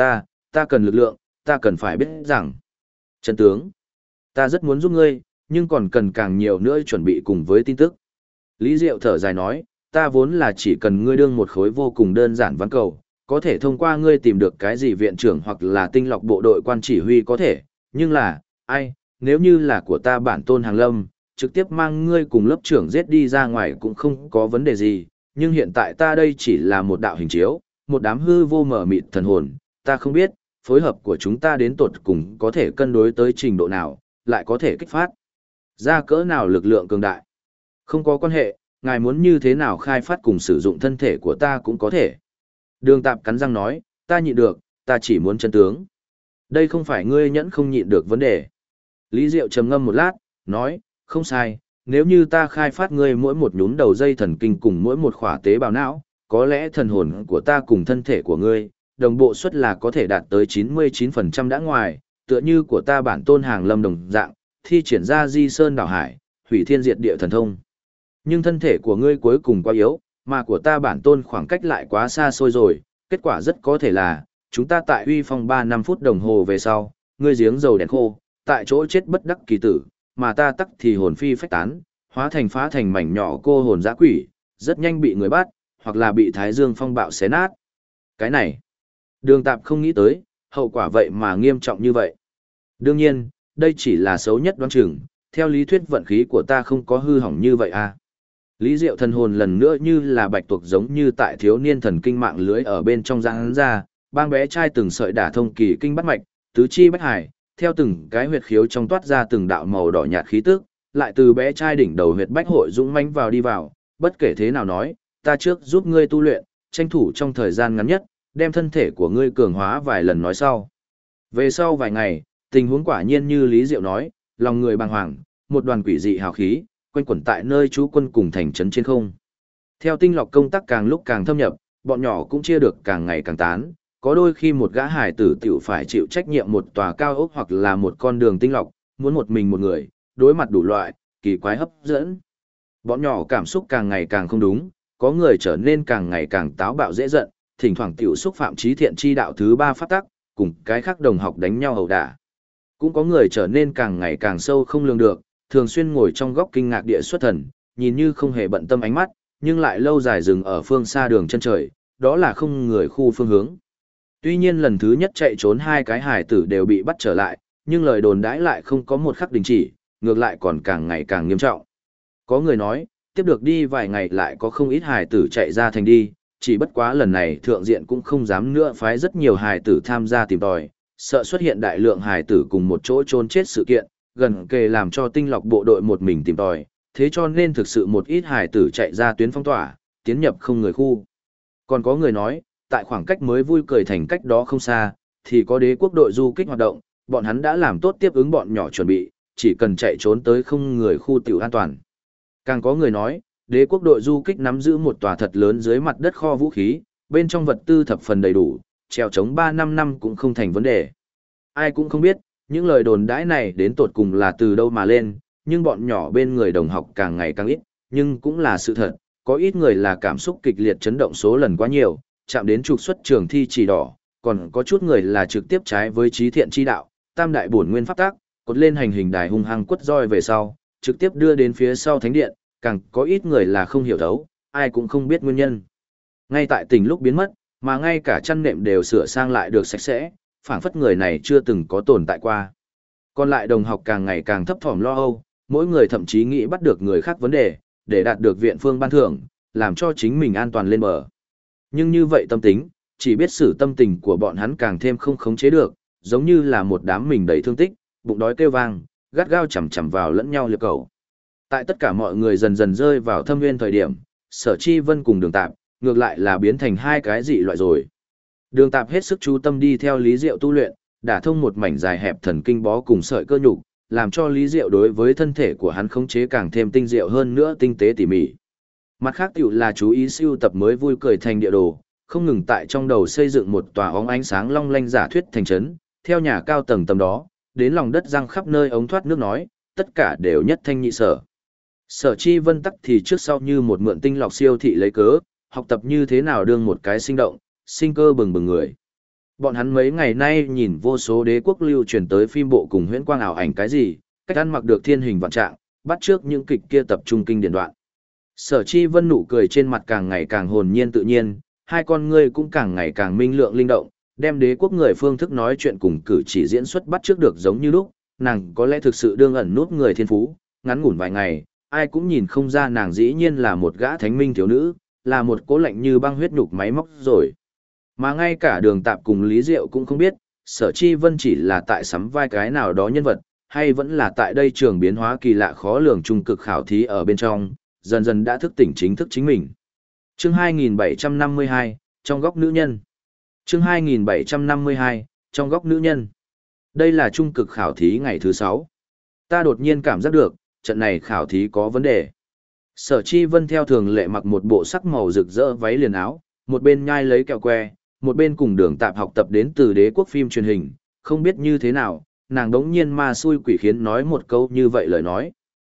ta cần lực lượng, ta cần phải biết rằng. Chân tướng, ta rất muốn giúp ngươi, nhưng còn cần càng nhiều nữa chuẩn bị cùng với tin tức. Lý Diệu thở dài nói, ta vốn là chỉ cần ngươi đương một khối vô cùng đơn giản ván cầu, có thể thông qua ngươi tìm được cái gì viện trưởng hoặc là tinh lọc bộ đội quan chỉ huy có thể, nhưng là, nếu như là của ta bản tôn hàng lâm, trực tiếp mang ngươi cùng lớp trưởng giết đi ra ngoài cũng không có vấn đề gì, nhưng hiện tại ta đây chỉ là một đạo hình chiếu, một đám hư vô mở mịt thần hồn, ta không biết, phối hợp của chúng ta đến tột cùng có thể cân đối tới trình độ nào, lại có thể kích phát ra cỡ nào lực lượng cường đại. Không có quan hệ, ngài muốn như thế nào khai phát cùng sử dụng thân thể của ta cũng có thể. Đường Tạp cắn răng nói, ta nhịn được, ta chỉ muốn chân tướng. Đây không phải ngươi nhẫn không nhịn được vấn đề. Lý Diệu trầm ngâm một lát, nói, không sai, nếu như ta khai phát ngươi mỗi một nhún đầu dây thần kinh cùng mỗi một khỏa tế bào não, có lẽ thần hồn của ta cùng thân thể của ngươi, đồng bộ suất là có thể đạt tới 99% đã ngoài, tựa như của ta bản tôn hàng lâm đồng dạng, thi triển ra di sơn đảo hải, hủy thiên diệt địa thần thông. Nhưng thân thể của ngươi cuối cùng quá yếu, mà của ta bản tôn khoảng cách lại quá xa xôi rồi, kết quả rất có thể là, chúng ta tại uy phong 3-5 phút đồng hồ về sau, ngươi giếng dầu đèn khô, tại chỗ chết bất đắc kỳ tử, mà ta tắc thì hồn phi phách tán, hóa thành phá thành mảnh nhỏ cô hồn dã quỷ, rất nhanh bị người bắt, hoặc là bị Thái Dương phong bạo xé nát. Cái này, Đường Tạp không nghĩ tới, hậu quả vậy mà nghiêm trọng như vậy. Đương nhiên, đây chỉ là xấu nhất đoán chừng, theo lý thuyết vận khí của ta không có hư hỏng như vậy à. Lý Diệu thần hồn lần nữa như là bạch tuộc giống như tại thiếu niên thần kinh mạng lưới ở bên trong giang hắn ra, bang bé trai từng sợi đả thông kỳ kinh bắt mạch, tứ chi bách hải, theo từng cái huyệt khiếu trong toát ra từng đạo màu đỏ nhạt khí tức, lại từ bé trai đỉnh đầu huyệt bách hội dũng mãnh vào đi vào, bất kể thế nào nói, ta trước giúp ngươi tu luyện, tranh thủ trong thời gian ngắn nhất, đem thân thể của ngươi cường hóa vài lần nói sau. Về sau vài ngày, tình huống quả nhiên như Lý Diệu nói, lòng người bàng hoàng, một đoàn quỷ dị hào khí, quanh quẩn tại nơi trú quân cùng thành trấn trên không. Theo tinh lọc công tác càng lúc càng thâm nhập, bọn nhỏ cũng chia được càng ngày càng tán, có đôi khi một gã hải tử tiểu phải chịu trách nhiệm một tòa cao ốc hoặc là một con đường tinh lọc, muốn một mình một người, đối mặt đủ loại, kỳ quái hấp dẫn. Bọn nhỏ cảm xúc càng ngày càng không đúng, có người trở nên càng ngày càng táo bạo dễ giận, thỉnh thoảng tiểu xúc phạm trí thiện chi đạo thứ 3 pháp tắc, cùng cái khác đồng học đánh nhau ẩu đả. Cũng có người trở nên càng ngày càng sâu không lường được, thường xuyên ngồi trong góc kinh ngạc địa xuất thần, nhìn như không hề bận tâm ánh mắt, nhưng lại lâu dài dừng ở phương xa đường chân trời, đó là không người khu phương hướng. Tuy nhiên lần thứ nhất chạy trốn hai cái hải tử đều bị bắt trở lại, nhưng lời đồn đãi lại không có một khắc đình chỉ, ngược lại còn càng ngày càng nghiêm trọng. Có người nói, tiếp được đi vài ngày lại có không ít hải tử chạy ra thành đi, chỉ bất quá lần này thượng diện cũng không dám nữa phái rất nhiều hải tử tham gia tìm tòi, sợ xuất hiện đại lượng hải tử cùng một chỗ trốn chết sự kiện, gần kề làm cho tinh lọc bộ đội một mình tìm tòi, thế cho nên thực sự một ít hải tử chạy ra tuyến phong tỏa, tiến nhập không người khu. Còn có người nói, tại khoảng cách mới vui cười thành cách đó không xa, thì có đế quốc đội du kích hoạt động, bọn hắn đã làm tốt tiếp ứng bọn nhỏ chuẩn bị, chỉ cần chạy trốn tới không người khu tiểu an toàn. Càng có người nói, đế quốc đội du kích nắm giữ một tòa thật lớn dưới mặt đất kho vũ khí, bên trong vật tư thập phần đầy đủ, trèo chống 3-5 năm cũng không thành vấn đề. Ai cũng không biết, những lời đồn đãi này đến tột cùng là từ đâu mà lên, nhưng bọn nhỏ bên người đồng học càng ngày càng ít, nhưng cũng là sự thật, có ít người là cảm xúc kịch liệt chấn động số lần quá nhiều, chạm đến trục xuất trường thi chỉ đỏ, còn có chút người là trực tiếp trái với trí thiện chi đạo, tam đại bổn nguyên pháp tác, cột lên hành hình đài hung hăng quất roi về sau, trực tiếp đưa đến phía sau thánh điện, càng có ít người là không hiểu thấu, ai cũng không biết nguyên nhân. Ngay tại tình lúc biến mất, mà ngay cả chăn nệm đều sửa sang lại được sạch sẽ, phảng phất người này chưa từng có tồn tại qua. Còn lại đồng học càng ngày càng thấp thỏm lo âu, mỗi người thậm chí nghĩ bắt được người khác vấn đề, để đạt được viện phương ban thưởng, làm cho chính mình an toàn lên bờ. Nhưng như vậy tâm tính, chỉ biết xử tâm tình của bọn hắn càng thêm không khống chế được, giống như là một đám mình đầy thương tích, bụng đói kêu vang, gắt gao chầm chầm vào lẫn nhau liệp cầu. Tại tất cả mọi người dần dần rơi vào thâm nguyên thời điểm, Sở Chi Vân cùng Đường Tạp, ngược lại là biến thành hai cái dị loại rồi. Đường Tạp hết sức chú tâm đi theo Lý Diệu tu luyện, đả thông một mảnh dài hẹp thần kinh bó cùng sợi cơ nhục, làm cho Lý Diệu đối với thân thể của hắn khống chế càng thêm tinh diệu hơn nữa, tinh tế tỉ mỉ. Mặt khác tiểu là chú ý siêu tập mới vui cười thành địa đồ, không ngừng tại trong đầu xây dựng một tòa óng ánh sáng long lanh giả thuyết thành trấn, theo nhà cao tầng tầm đó, đến lòng đất răng khắp nơi ống thoát nước nói, tất cả đều nhất thanh nhị sở. Sở Chi Vân tắc thì trước sau như một mượn tinh lọc siêu thị lấy cớ, học tập như thế nào đương một cái sinh động, sinh cơ bừng bừng người. Bọn hắn mấy ngày nay nhìn vô số đế quốc lưu truyền tới phim bộ cùng huyễn quang ảo ảnh cái gì, cách ăn mặc được thiên hình vạn trạng, bắt trước những kịch kia tập trung kinh điển đoạn. Sở Chi Vân nụ cười trên mặt càng ngày càng hồn nhiên tự nhiên, hai con ngươi cũng càng ngày càng minh lượng linh động, đem đế quốc người phương thức nói chuyện cùng cử chỉ diễn xuất bắt trước được giống như lúc, nàng có lẽ thực sự đương ẩn nút người thiên phú, ngắn ngủn vài ngày, ai cũng nhìn không ra nàng dĩ nhiên là một gã thánh minh thiếu nữ, là một cố lạnh như băng huyết nhục máy móc rồi. Mà ngay cả Đường Tạp cùng Lý Diệu cũng không biết, Sở Chi Vân chỉ là tại sắm vai cái nào đó nhân vật, hay vẫn là tại đây trường biến hóa kỳ lạ khó lường trung cực khảo thí ở bên trong, dần dần đã thức tỉnh chính thức chính mình. Chương 2752, trong góc nữ nhân. Chương 2752, trong góc nữ nhân. Đây là trung cực khảo thí ngày thứ 6. Ta đột nhiên cảm giác được, trận này khảo thí có vấn đề. Sở Chi Vân theo thường lệ mặc một bộ sắc màu rực rỡ váy liền áo, một bên nhai lấy kẹo que, một bên cùng Đường Tạp học tập đến từ đế quốc phim truyền hình, không biết như thế nào, nàng đống nhiên ma xui quỷ khiến nói một câu như vậy lời nói.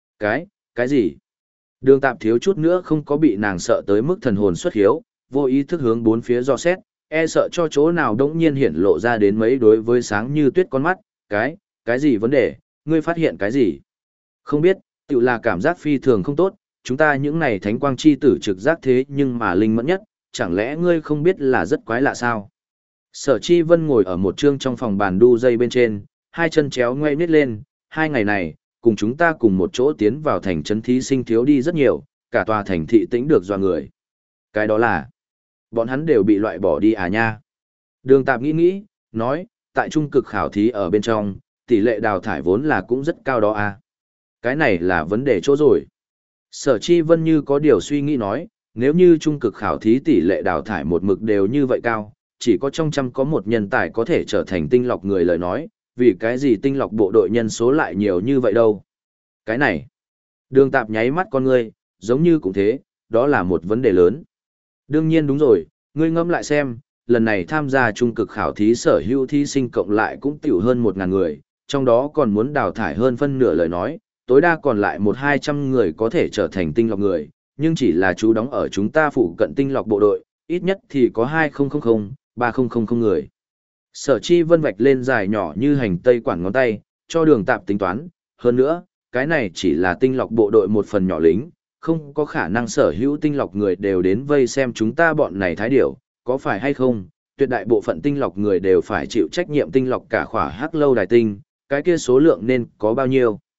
Cái gì? Đường Tạp thiếu chút nữa không có bị nàng sợ tới mức thần hồn xuất hiếu, vô ý thức hướng bốn phía dò xét, e sợ cho chỗ nào đống nhiên hiển lộ ra đến mấy đối với sáng như tuyết con mắt, cái gì vấn đề, ngươi phát hiện cái gì? Không biết, tự là cảm giác phi thường không tốt, chúng ta những này thánh quang chi tử trực giác thế nhưng mà linh mẫn nhất, chẳng lẽ ngươi không biết là rất quái lạ sao? Sở Chi Vân ngồi ở một trương trong phòng bàn đu dây bên trên, hai chân chéo ngoay nít lên, hai ngày này, cùng chúng ta cùng một chỗ tiến vào thành trấn thí sinh thiếu đi rất nhiều, cả tòa thành thị tĩnh được dọa người. Cái đó là, bọn hắn đều bị loại bỏ đi à nha. Đường Tạp nghĩ, nói, tại trung cực khảo thí ở bên trong, tỷ lệ đào thải vốn là cũng rất cao đó à. Cái này là vấn đề chỗ rồi. Sở Chi Vân như có điều suy nghĩ nói, nếu như trung cực khảo thí tỷ lệ đào thải một mực đều như vậy cao, chỉ có trong trăm có một nhân tài có thể trở thành tinh lọc người lời nói, vì cái gì tinh lọc bộ đội nhân số lại nhiều như vậy đâu. Cái này, Đường Tạp nháy mắt con ngươi, giống như cũng thế, đó là một vấn đề lớn. Đương nhiên đúng rồi, ngươi ngẫm lại xem, lần này tham gia trung cực khảo thí sở hữu thí sinh cộng lại cũng tiểu hơn 1.000 người, trong đó còn muốn đào thải hơn phân nửa lời nói, tối đa còn lại 100-200 người có thể trở thành tinh lọc người, nhưng chỉ là chú đóng ở chúng ta phụ cận tinh lọc bộ đội, ít nhất thì có 2000-3000 người. Sở Chi Vân vạch lên dài nhỏ như hành tây quản ngón tay, cho Đường Tạp tính toán, hơn nữa, cái này chỉ là tinh lọc bộ đội một phần nhỏ lính, không có khả năng sở hữu tinh lọc người đều đến vây xem chúng ta bọn này thái điểu, có phải hay không? Tuyệt đại bộ phận tinh lọc người đều phải chịu trách nhiệm tinh lọc cả khỏa hắc lâu đài tinh, cái kia số lượng nên có bao nhiêu?